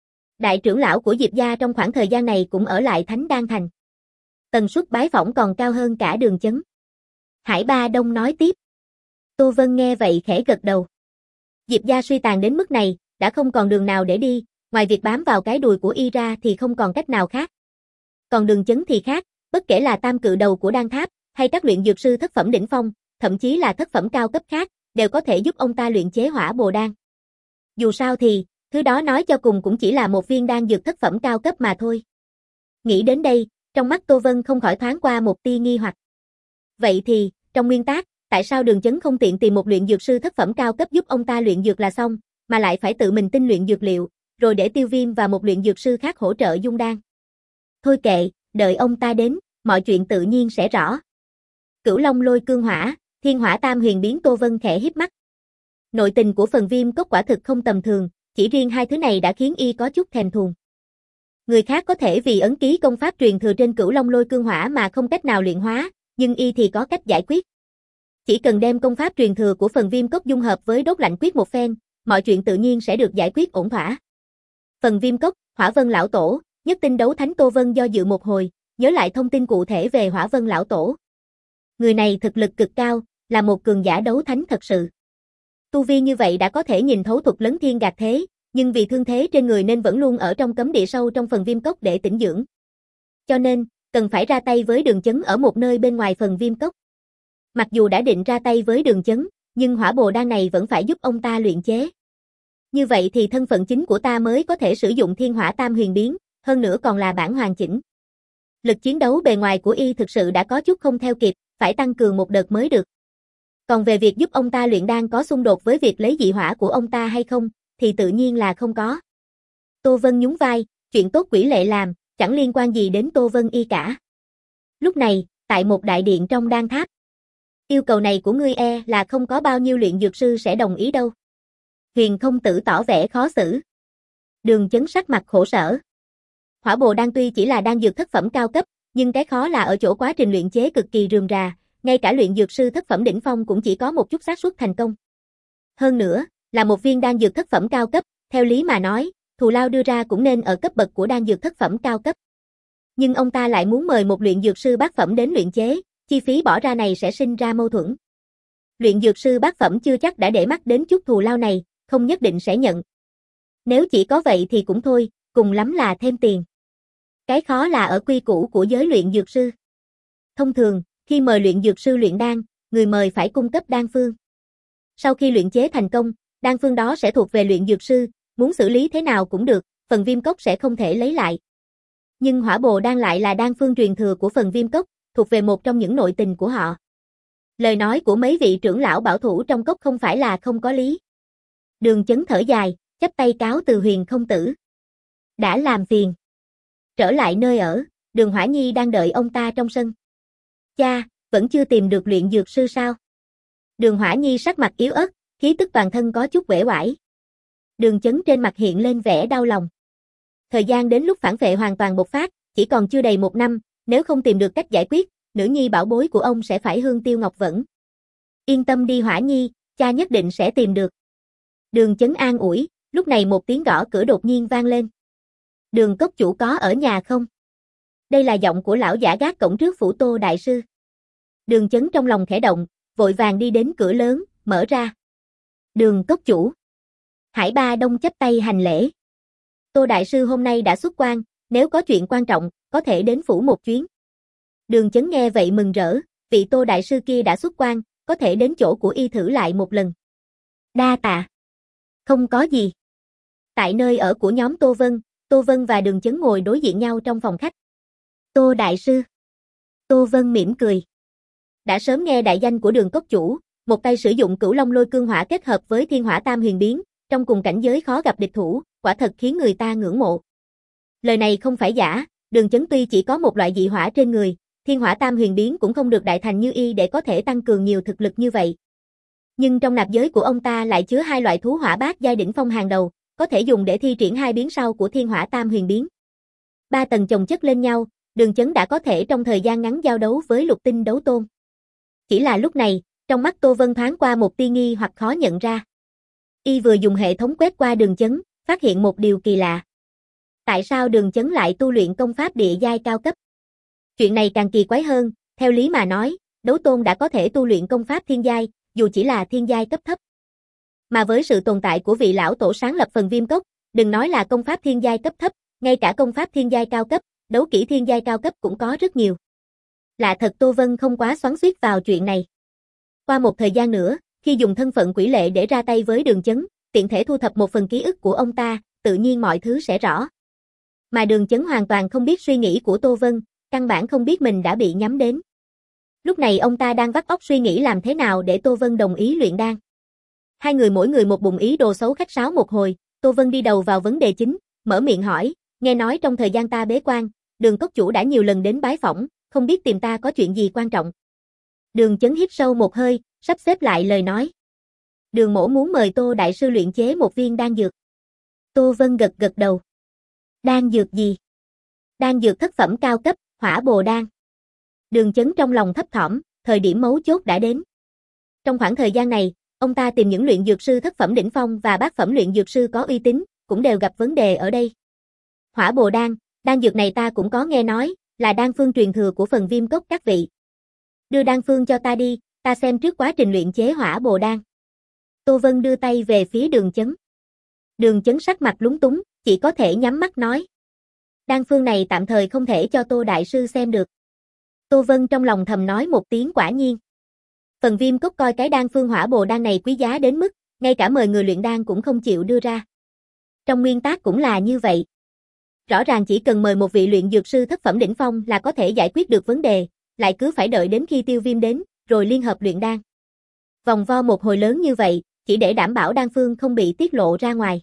Đại trưởng lão của Diệp gia trong khoảng thời gian này cũng ở lại Thánh Đan Thành. Tần suất bái phỏng còn cao hơn cả Đường Chấn. Hải Ba Đông nói tiếp. Tô Vân nghe vậy khẽ gật đầu. Diệp gia suy tàn đến mức này, đã không còn đường nào để đi, ngoài việc bám vào cái đùi của y ra thì không còn cách nào khác. Còn Đường Chấn thì khác, bất kể là tam cự đầu của Đan Tháp, hay các luyện dược sư thất phẩm đỉnh phong, thậm chí là thất phẩm cao cấp khác, đều có thể giúp ông ta luyện chế hỏa bồ đan. Dù sao thì, thứ đó nói cho cùng cũng chỉ là một viên đan dược thất phẩm cao cấp mà thôi. Nghĩ đến đây, trong mắt Tô Vân không khỏi thoáng qua một tia nghi hoặc. Vậy thì, trong nguyên tắc, tại sao Đường Chấn không tiện tìm một luyện dược sư thất phẩm cao cấp giúp ông ta luyện dược là xong, mà lại phải tự mình tinh luyện dược liệu, rồi để Tiêu Viêm và một luyện dược sư khác hỗ trợ dung đan? Thôi kệ, đợi ông ta đến, mọi chuyện tự nhiên sẽ rõ. Cửu Long lôi cương hỏa, thiên hỏa tam huyền biến. Tô Vân khẽ híp mắt. Nội tình của Phần Viêm Cốc quả thực không tầm thường, chỉ riêng hai thứ này đã khiến y có chút thèm thuồng. Người khác có thể vì ấn ký công pháp truyền thừa trên Cửu Long lôi cương hỏa mà không cách nào luyện hóa, nhưng y thì có cách giải quyết. Chỉ cần đem công pháp truyền thừa của Phần Viêm Cốc dung hợp với đốt lạnh quyết một phen, mọi chuyện tự nhiên sẽ được giải quyết ổn thỏa. Phần Viêm Cốc, Hỏa Vân lão tổ, nhất tinh đấu thánh. Tô Vân do dự một hồi, nhớ lại thông tin cụ thể về Hỏa Vân lão tổ. Người này thực lực cực cao, là một cường giả đấu thánh thật sự. Tu vi như vậy đã có thể nhìn thấu thuật lấn thiên gạt thế, nhưng vì thương thế trên người nên vẫn luôn ở trong cấm địa sâu trong Phần Viêm Cốc để tĩnh dưỡng. Cho nên, cần phải ra tay với Đường Chấn ở một nơi bên ngoài Phần Viêm Cốc. Mặc dù đã định ra tay với Đường Chấn, nhưng hỏa bồ đan này vẫn phải giúp ông ta luyện chế. Như vậy thì thân phận chính của ta mới có thể sử dụng thiên hỏa tam huyền biến, hơn nữa còn là bản hoàn chỉnh. Lực chiến đấu bề ngoài của y thực sự đã có chút không theo kịp, phải tăng cường một đợt mới được. Còn về việc giúp ông ta luyện đan có xung đột với việc lấy dị hỏa của ông ta hay không, thì tự nhiên là không có. Tô Vân nhún vai, chuyện tốt quỷ lệ làm, chẳng liên quan gì đến Tô Vân y cả. Lúc này, tại một đại điện trong Đan Tháp. Yêu cầu này của ngươi e là không có bao nhiêu luyện dược sư sẽ đồng ý đâu. Huyền Không Tử tỏ vẻ khó xử. Đường Chấn sắc mặt khổ sở. Hỏa bồ đan tuy chỉ là đan dược thất phẩm cao cấp, nhưng cái khó là ở chỗ quá trình luyện chế cực kỳ rườm rà, ngay cả luyện dược sư thất phẩm đỉnh phong cũng chỉ có một chút xác suất thành công. Hơn nữa, là một viên đan dược thất phẩm cao cấp, theo lý mà nói, thù lao đưa ra cũng nên ở cấp bậc của đan dược thất phẩm cao cấp. Nhưng ông ta lại muốn mời một luyện dược sư bát phẩm đến luyện chế, chi phí bỏ ra này sẽ sinh ra mâu thuẫn. Luyện dược sư bát phẩm chưa chắc đã để mắt đến chút thù lao này, không nhất định sẽ nhận. Nếu chỉ có vậy thì cũng thôi, cùng lắm là thêm tiền. Cái khó là ở quy củ của giới luyện dược sư. Thông thường, khi mời luyện dược sư luyện đan, người mời phải cung cấp đan phương. Sau khi luyện chế thành công, đan phương đó sẽ thuộc về luyện dược sư, muốn xử lý thế nào cũng được, phần viêm cốc sẽ không thể lấy lại. Nhưng hỏa bồ đan lại là đan phương truyền thừa của phần viêm cốc, thuộc về một trong những nội tình của họ. Lời nói của mấy vị trưởng lão bảo thủ trong cốc không phải là không có lý. Đường Chấn thở dài, chắp tay cáo từ Huyền Không Tử. Đã làm phiền. Trở lại nơi ở, Đường Hỏa Nhi đang đợi ông ta trong sân. Cha, vẫn chưa tìm được luyện dược sư sao? Đường Hỏa Nhi sắc mặt yếu ớt, khí tức toàn thân có chút uể oải. Đường Chấn trên mặt hiện lên vẻ đau lòng. Thời gian đến lúc phản phệ hoàn toàn bộc phát, chỉ còn chưa đầy một năm, nếu không tìm được cách giải quyết, nữ nhi bảo bối của ông sẽ phải hương tiêu ngọc vẫn. Yên tâm đi Hỏa Nhi, cha nhất định sẽ tìm được. Đường Chấn an ủi, lúc này một tiếng gõ cửa đột nhiên vang lên. Đường cốc chủ có ở nhà không? Đây là giọng của lão giả gác cổng trước phủ Tô đại sư. Đường Chấn trong lòng khẽ động, vội vàng đi đến cửa lớn, mở ra. Đường cốc chủ. Hải Ba Đông chắp tay hành lễ. Tô đại sư hôm nay đã xuất quan, nếu có chuyện quan trọng, có thể đến phủ một chuyến. Đường Chấn nghe vậy mừng rỡ, vị Tô đại sư kia đã xuất quan, có thể đến chỗ của y thử lại một lần. Đa tạ. Không có gì. Tại nơi ở của nhóm Tô Vân, Tô Vân và Đường Chấn ngồi đối diện nhau trong phòng khách. Tô đại sư. Tô Vân mỉm cười. Đã sớm nghe đại danh của Đường cốc chủ, một tay sử dụng Cửu Long Lôi Cương Hỏa kết hợp với Thiên Hỏa Tam Huyền Biến, trong cùng cảnh giới khó gặp địch thủ, quả thật khiến người ta ngưỡng mộ. Lời này không phải giả, Đường Chấn tuy chỉ có một loại dị hỏa trên người, Thiên Hỏa Tam Huyền Biến cũng không được đại thành như y để có thể tăng cường nhiều thực lực như vậy. Nhưng trong nạp giới của ông ta lại chứa hai loại thú hỏa bát giai đỉnh phong hàng đầu, có thể dùng để thi triển hai biến sau của Thiên Hỏa Tam Huyền Biến. Ba tầng chồng chất lên nhau, Đường Chấn đã có thể trong thời gian ngắn giao đấu với Lục Tinh Đấu Tôn. Chỉ là lúc này, trong mắt Tô Vân thoáng qua một tia nghi hoặc khó nhận ra. Y vừa dùng hệ thống quét qua Đường Chấn, phát hiện một điều kỳ lạ. Tại sao Đường Chấn lại tu luyện công pháp địa giai cao cấp? Chuyện này càng kỳ quái hơn, theo lý mà nói, Đấu Tôn đã có thể tu luyện công pháp thiên giai, dù chỉ là thiên giai cấp thấp. Mà với sự tồn tại của vị lão tổ sáng lập phần viêm cốc, đừng nói là công pháp thiên giai cấp thấp, ngay cả công pháp thiên giai cao cấp, đấu kỹ thiên giai cao cấp cũng có rất nhiều. Lạ thật Tô Vân không quá xoắn xuýt vào chuyện này. Qua một thời gian nữa, khi dùng thân phận quỷ lệ để ra tay với Đường Chấn, tiện thể thu thập một phần ký ức của ông ta, tự nhiên mọi thứ sẽ rõ. Mà Đường Chấn hoàn toàn không biết suy nghĩ của Tô Vân, căn bản không biết mình đã bị nhắm đến. Lúc này ông ta đang vắt óc suy nghĩ làm thế nào để Tô Vân đồng ý luyện đan. Hai người mỗi người một bụng ý đồ xấu khách sáo một hồi, Tô Vân đi đầu vào vấn đề chính, mở miệng hỏi, nghe nói trong thời gian ta bế quan, Đường cốc chủ đã nhiều lần đến bái phỏng, không biết tìm ta có chuyện gì quan trọng. Đường Chấn hít sâu một hơi, sắp xếp lại lời nói. Đường mỗ muốn mời Tô đại sư luyện chế một viên đan dược. Tô Vân gật gật đầu. Đan dược gì? Đan dược thất phẩm cao cấp, hỏa bồ đan. Đường Chấn trong lòng thấp thỏm, thời điểm mấu chốt đã đến. Trong khoảng thời gian này, ông ta tìm những luyện dược sư thất phẩm đỉnh phong và bát phẩm luyện dược sư có uy tín, cũng đều gặp vấn đề ở đây. Hỏa bồ đan, đan dược này ta cũng có nghe nói, là đan phương truyền thừa của phần viêm cốc các vị. Đưa đan phương cho ta đi, ta xem trước quá trình luyện chế hỏa bồ đan. Tô Vân đưa tay về phía Đường Chấn. Đường Chấn sắc mặt lúng túng, chỉ có thể nhắm mắt nói. Đan phương này tạm thời không thể cho Tô đại sư xem được. Tô Vân trong lòng thầm nói một tiếng quả nhiên. Phần viêm cốc coi cái đan phương hỏa bồ đan này quý giá đến mức, ngay cả mời người luyện đan cũng không chịu đưa ra. Trong nguyên tắc cũng là như vậy. Rõ ràng chỉ cần mời một vị luyện dược sư thất phẩm đỉnh phong là có thể giải quyết được vấn đề, lại cứ phải đợi đến khi Tiêu Viêm đến, rồi liên hợp luyện đan. Vòng vo một hồi lớn như vậy, chỉ để đảm bảo đan phương không bị tiết lộ ra ngoài.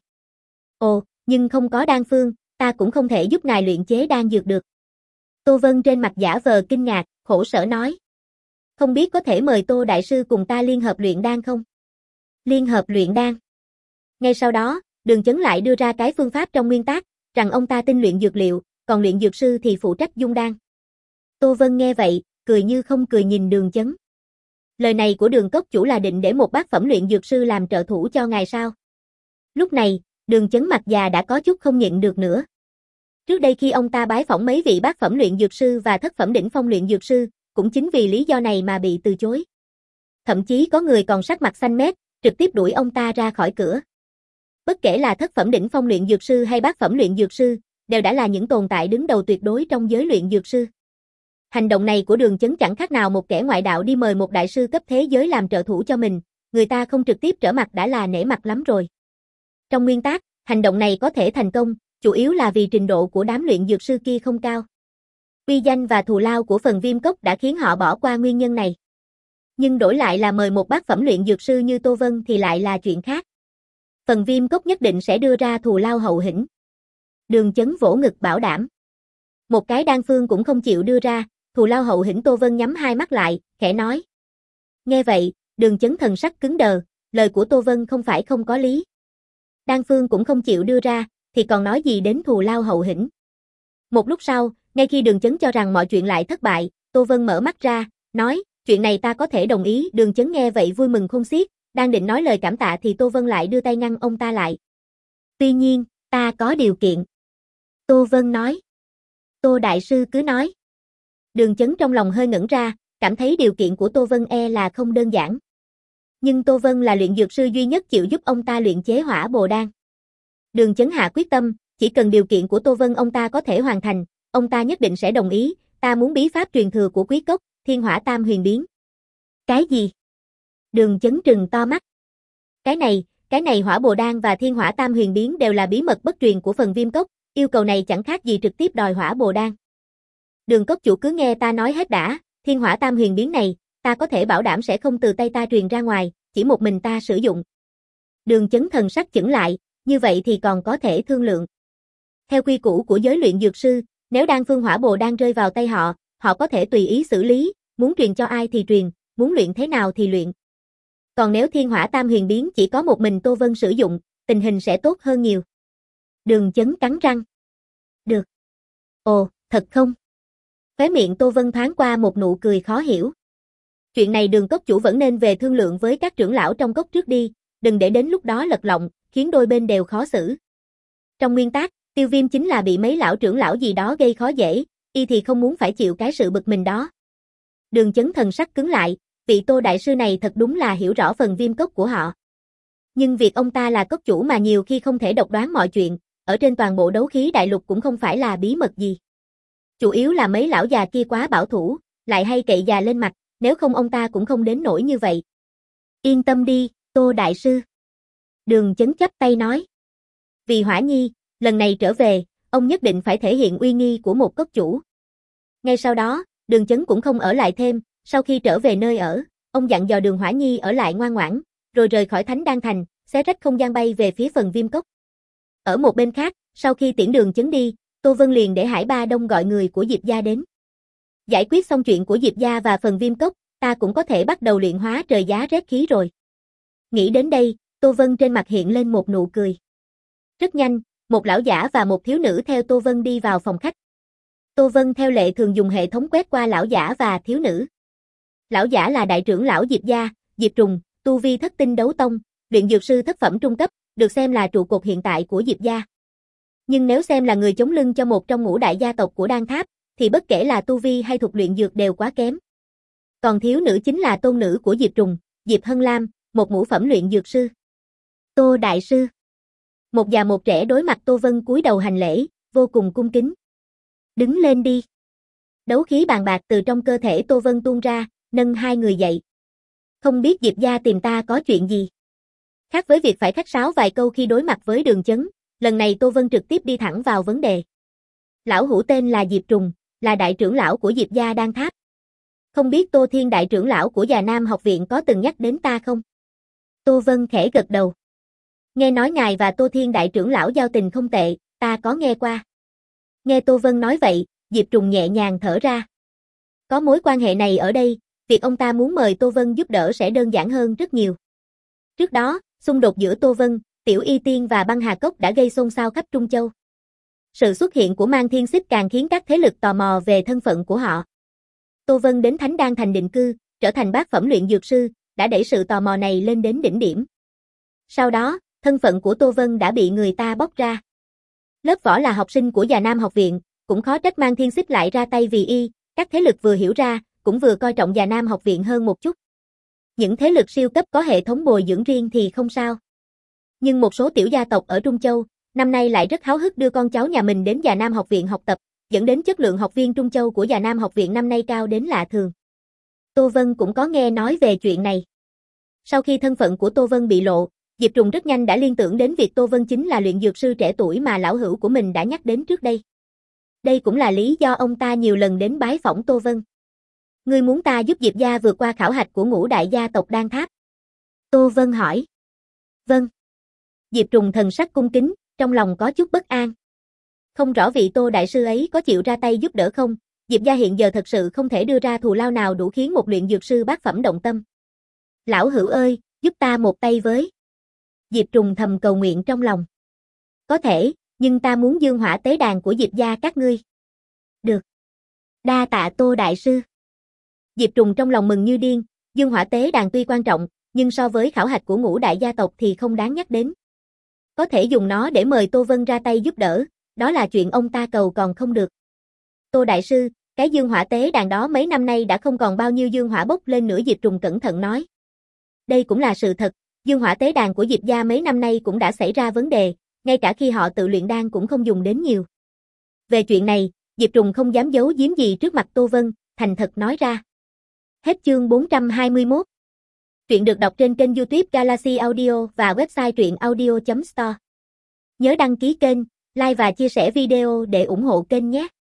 Ồ, nhưng không có đan phương, ta cũng không thể giúp ngài luyện chế đan dược được. Tô Vân trên mặt giả vờ kinh ngạc, khổ sở nói. Không biết có thể mời Tô đại sư cùng ta liên hợp luyện đan không? Liên hợp luyện đan. Ngay sau đó, Đường Chấn lại đưa ra cái phương pháp trong nguyên tắc, rằng ông ta tinh luyện dược liệu, còn luyện dược sư thì phụ trách dung đan. Tô Vân nghe vậy, cười như không cười nhìn Đường Chấn. Lời này của Đường cốc chủ là định để một bác phẩm luyện dược sư làm trợ thủ cho ngài sao? Lúc này, Đường Chấn mặt già đã có chút không nhịn được nữa. Trước đây khi ông ta bái phỏng mấy vị bác phẩm luyện dược sư và thất phẩm đỉnh phong luyện dược sư, cũng chính vì lý do này mà bị từ chối. Thậm chí có người còn sắc mặt xanh mét, trực tiếp đuổi ông ta ra khỏi cửa. Bất kể là thất phẩm đỉnh phong luyện dược sư hay bát phẩm luyện dược sư, đều đã là những tồn tại đứng đầu tuyệt đối trong giới luyện dược sư. Hành động này của Đường Chấn chẳng khác nào một kẻ ngoại đạo đi mời một đại sư cấp thế giới làm trợ thủ cho mình, người ta không trực tiếp trở mặt đã là nể mặt lắm rồi. Trong nguyên tắc, hành động này có thể thành công, chủ yếu là vì trình độ của đám luyện dược sư kia không cao. Uy danh và thù lao của phần Viêm Cốc đã khiến họ bỏ qua nguyên nhân này. Nhưng đổi lại là mời một bác phẩm luyện dược sư như Tô Vân thì lại là chuyện khác. Phần Viêm Cốc nhất định sẽ đưa ra thù lao hậu hĩnh. Đường Chấn vỗ ngực bảo đảm. Một cái đan phương cũng không chịu đưa ra, thù lao hậu hĩnh. Tô Vân nhắm hai mắt lại, khẽ nói. Nghe vậy, Đường Chấn thần sắc cứng đờ, lời của Tô Vân không phải không có lý. Đan phương cũng không chịu đưa ra, thì còn nói gì đến thù lao hậu hĩnh. Một lúc sau, ngay khi Đường Chấn cho rằng mọi chuyện lại thất bại, Tô Vân mở mắt ra, nói, chuyện này ta có thể đồng ý. Đường Chấn nghe vậy vui mừng khôn xiết, đang định nói lời cảm tạ thì Tô Vân lại đưa tay ngăn ông ta lại. Tuy nhiên, ta có điều kiện. Tô Vân nói. Tô đại sư cứ nói. Đường Chấn trong lòng hơi ngẩn ra, cảm thấy điều kiện của Tô Vân e là không đơn giản. Nhưng Tô Vân là luyện dược sư duy nhất chịu giúp ông ta luyện chế hỏa bồ đan. Đường Chấn hạ quyết tâm, chỉ cần điều kiện của Tô Vân ông ta có thể hoàn thành, ông ta nhất định sẽ đồng ý. Ta muốn bí pháp truyền thừa của Quý Cốc, Thiên Hỏa Tam Huyền Biến. Cái gì? Đường Chấn trừng to mắt. Cái này, cái này hỏa bồ đan và Thiên Hỏa Tam Huyền Biến đều là bí mật bất truyền của phần Viêm Cốc, yêu cầu này chẳng khác gì trực tiếp đòi hỏa bồ đan. Đường cốc chủ cứ nghe ta nói hết đã, Thiên Hỏa Tam Huyền Biến này, ta có thể bảo đảm sẽ không từ tay ta truyền ra ngoài, chỉ một mình ta sử dụng. Đường Chấn thần sắc chững lại, như vậy thì còn có thể thương lượng. Theo quy củ của giới luyện dược sư, nếu đan phương hỏa bồ đan rơi vào tay họ, họ có thể tùy ý xử lý, muốn truyền cho ai thì truyền, muốn luyện thế nào thì luyện. Còn nếu Thiên Hỏa Tam Huyền Biến chỉ có một mình Tô Vân sử dụng, tình hình sẽ tốt hơn nhiều. Đường Chấn cắn răng. Được. Ồ, thật không? Khóe miệng Tô Vân thoáng qua một nụ cười khó hiểu. Chuyện này Đường cốc chủ vẫn nên về thương lượng với các trưởng lão trong cốc trước đi, đừng để đến lúc đó lật lọng, khiến đôi bên đều khó xử. Trong nguyên tắc, Tiêu Viêm chính là bị mấy lão trưởng lão gì đó gây khó dễ, y thì không muốn phải chịu cái sự bực mình đó. Đường Chấn thần sắc cứng lại, vị Tô đại sư này thật đúng là hiểu rõ phần Viêm Cốc của họ. Nhưng việc ông ta là cốc chủ mà nhiều khi không thể độc đoán mọi chuyện, ở trên toàn bộ đấu khí đại lục cũng không phải là bí mật gì. Chủ yếu là mấy lão già kia quá bảo thủ, lại hay cậy già lên mặt, nếu không ông ta cũng không đến nỗi như vậy. Yên tâm đi, Tô đại sư. Đường Chấn chắp tay nói. Vì Hỏa Nhi, lần này trở về, ông nhất định phải thể hiện uy nghi của một cốc chủ. Ngay sau đó, Đường Chấn cũng không ở lại thêm, sau khi trở về nơi ở, ông dặn dò Đường Hỏa Nhi ở lại ngoan ngoãn, rồi rời khỏi Thánh Đan Thành, xé rách không gian bay về phía phần Viêm Cốc. Ở một bên khác, sau khi tiễn Đường Chấn đi, Tô Vân liền để Hải Ba Đông gọi người của Diệp gia đến. Giải quyết xong chuyện của Diệp gia và phần Viêm Cốc, ta cũng có thể bắt đầu luyện hóa trời giá rét khí rồi. Nghĩ đến đây, Tô Vân trên mặt hiện lên một nụ cười. Rất nhanh, một lão giả và một thiếu nữ theo Tô Vân đi vào phòng khách. Tô Vân theo lệ thường dùng hệ thống quét qua lão giả và thiếu nữ. Lão giả là đại trưởng lão Diệp gia, Diệp Trùng, tu vi thất tinh đấu tông, luyện dược sư thất phẩm trung cấp, được xem là trụ cột hiện tại của Diệp gia. Nhưng nếu xem là người chống lưng cho một trong ngũ đại gia tộc của Đan Tháp, thì bất kể là tu vi hay thuộc luyện dược đều quá kém. Còn thiếu nữ chính là tôn nữ của Diệp Trùng, Diệp Hân Lam, một ngũ phẩm luyện dược sư. Tô đại sư. Một già một trẻ đối mặt Tô Vân cúi đầu hành lễ, vô cùng cung kính. Đứng lên đi. Đấu khí bàn bạc từ trong cơ thể Tô Vân tuôn ra, nâng hai người dậy. Không biết Diệp gia tìm ta có chuyện gì? Khác với việc phải khách sáo vài câu khi đối mặt với Đường Chấn, lần này Tô Vân trực tiếp đi thẳng vào vấn đề. Lão hữu tên là Diệp Trùng, là đại trưởng lão của Diệp gia Đan Tháp. Không biết Tô Thiên đại trưởng lão của Già Nam học viện có từng nhắc đến ta không? Tô Vân khẽ gật đầu. Nghe nói ngài và Tô Thiên đại trưởng lão giao tình không tệ, ta có nghe qua. Nghe Tô Vân nói vậy, Diệp Trùng nhẹ nhàng thở ra. Có mối quan hệ này ở đây, việc ông ta muốn mời Tô Vân giúp đỡ sẽ đơn giản hơn rất nhiều. Trước đó, xung đột giữa Tô Vân, Tiểu Y Tiên và Băng Hà Cốc đã gây xôn xao khắp Trung Châu. Sự xuất hiện của Mang Thiên Xích càng khiến các thế lực tò mò về thân phận của họ. Tô Vân đến Thánh Đan Thành định cư, trở thành bát phẩm luyện dược sư, đã đẩy sự tò mò này lên đến đỉnh điểm. Sau đó, thân phận của Tô Vân đã bị người ta bóc ra. Lớp võ là học sinh của Già Nam học viện, cũng khó trách Mang Thiên Xích lại ra tay vì y, các thế lực vừa hiểu ra, cũng vừa coi trọng Già Nam học viện hơn một chút. Những thế lực siêu cấp có hệ thống bồi dưỡng riêng thì không sao. Nhưng một số tiểu gia tộc ở Trung Châu, năm nay lại rất háo hức đưa con cháu nhà mình đến Già Nam học viện học tập, dẫn đến chất lượng học viên Trung Châu của Già Nam học viện năm nay cao đến lạ thường. Tô Vân cũng có nghe nói về chuyện này. Sau khi thân phận của Tô Vân bị lộ, Diệp Trùng rất nhanh đã liên tưởng đến việc Tô Vân chính là luyện dược sư trẻ tuổi mà lão hữu của mình đã nhắc đến trước đây. Đây cũng là lý do ông ta nhiều lần đến bái phỏng Tô Vân. Ngươi muốn ta giúp Diệp gia vượt qua khảo hạch của ngũ đại gia tộc Đan Tháp? Tô Vân hỏi. Vâng. Diệp Trùng thần sắc cung kính, trong lòng có chút bất an. Không rõ vị Tô đại sư ấy có chịu ra tay giúp đỡ không, Diệp gia hiện giờ thật sự không thể đưa ra thù lao nào đủ khiến một luyện dược sư bát phẩm động tâm. Lão hữu ơi, giúp ta một tay với. Diệp Trùng thầm cầu nguyện trong lòng. Có thể, nhưng ta muốn dương hỏa tế đàn của Diệp gia các ngươi. Được. Đa tạ Tô đại sư. Diệp Trùng trong lòng mừng như điên, dương hỏa tế đàn tuy quan trọng, nhưng so với khảo hạch của ngũ đại gia tộc thì không đáng nhắc đến. Có thể dùng nó để mời Tô Vân ra tay giúp đỡ, đó là chuyện ông ta cầu còn không được. Tô đại sư, cái dương hỏa tế đàn đó mấy năm nay đã không còn bao nhiêu dương hỏa bốc lên nữa, Diệp Trùng cẩn thận nói. Đây cũng là sự thật, dương hỏa tế đàn của Diệp gia mấy năm nay cũng đã xảy ra vấn đề, ngay cả khi họ tự luyện đan cũng không dùng đến nhiều. Về chuyện này, Diệp Trùng không dám giấu giếm gì trước mặt Tô Vân, thành thật nói ra. Hết chương bốn trăm hai mươi mốt. Truyện được đọc trên kênh YouTube Galaxy Audio và website truyện audio chấm store. Nhớ đăng ký kênh, like và chia sẻ video để ủng hộ kênh nhé.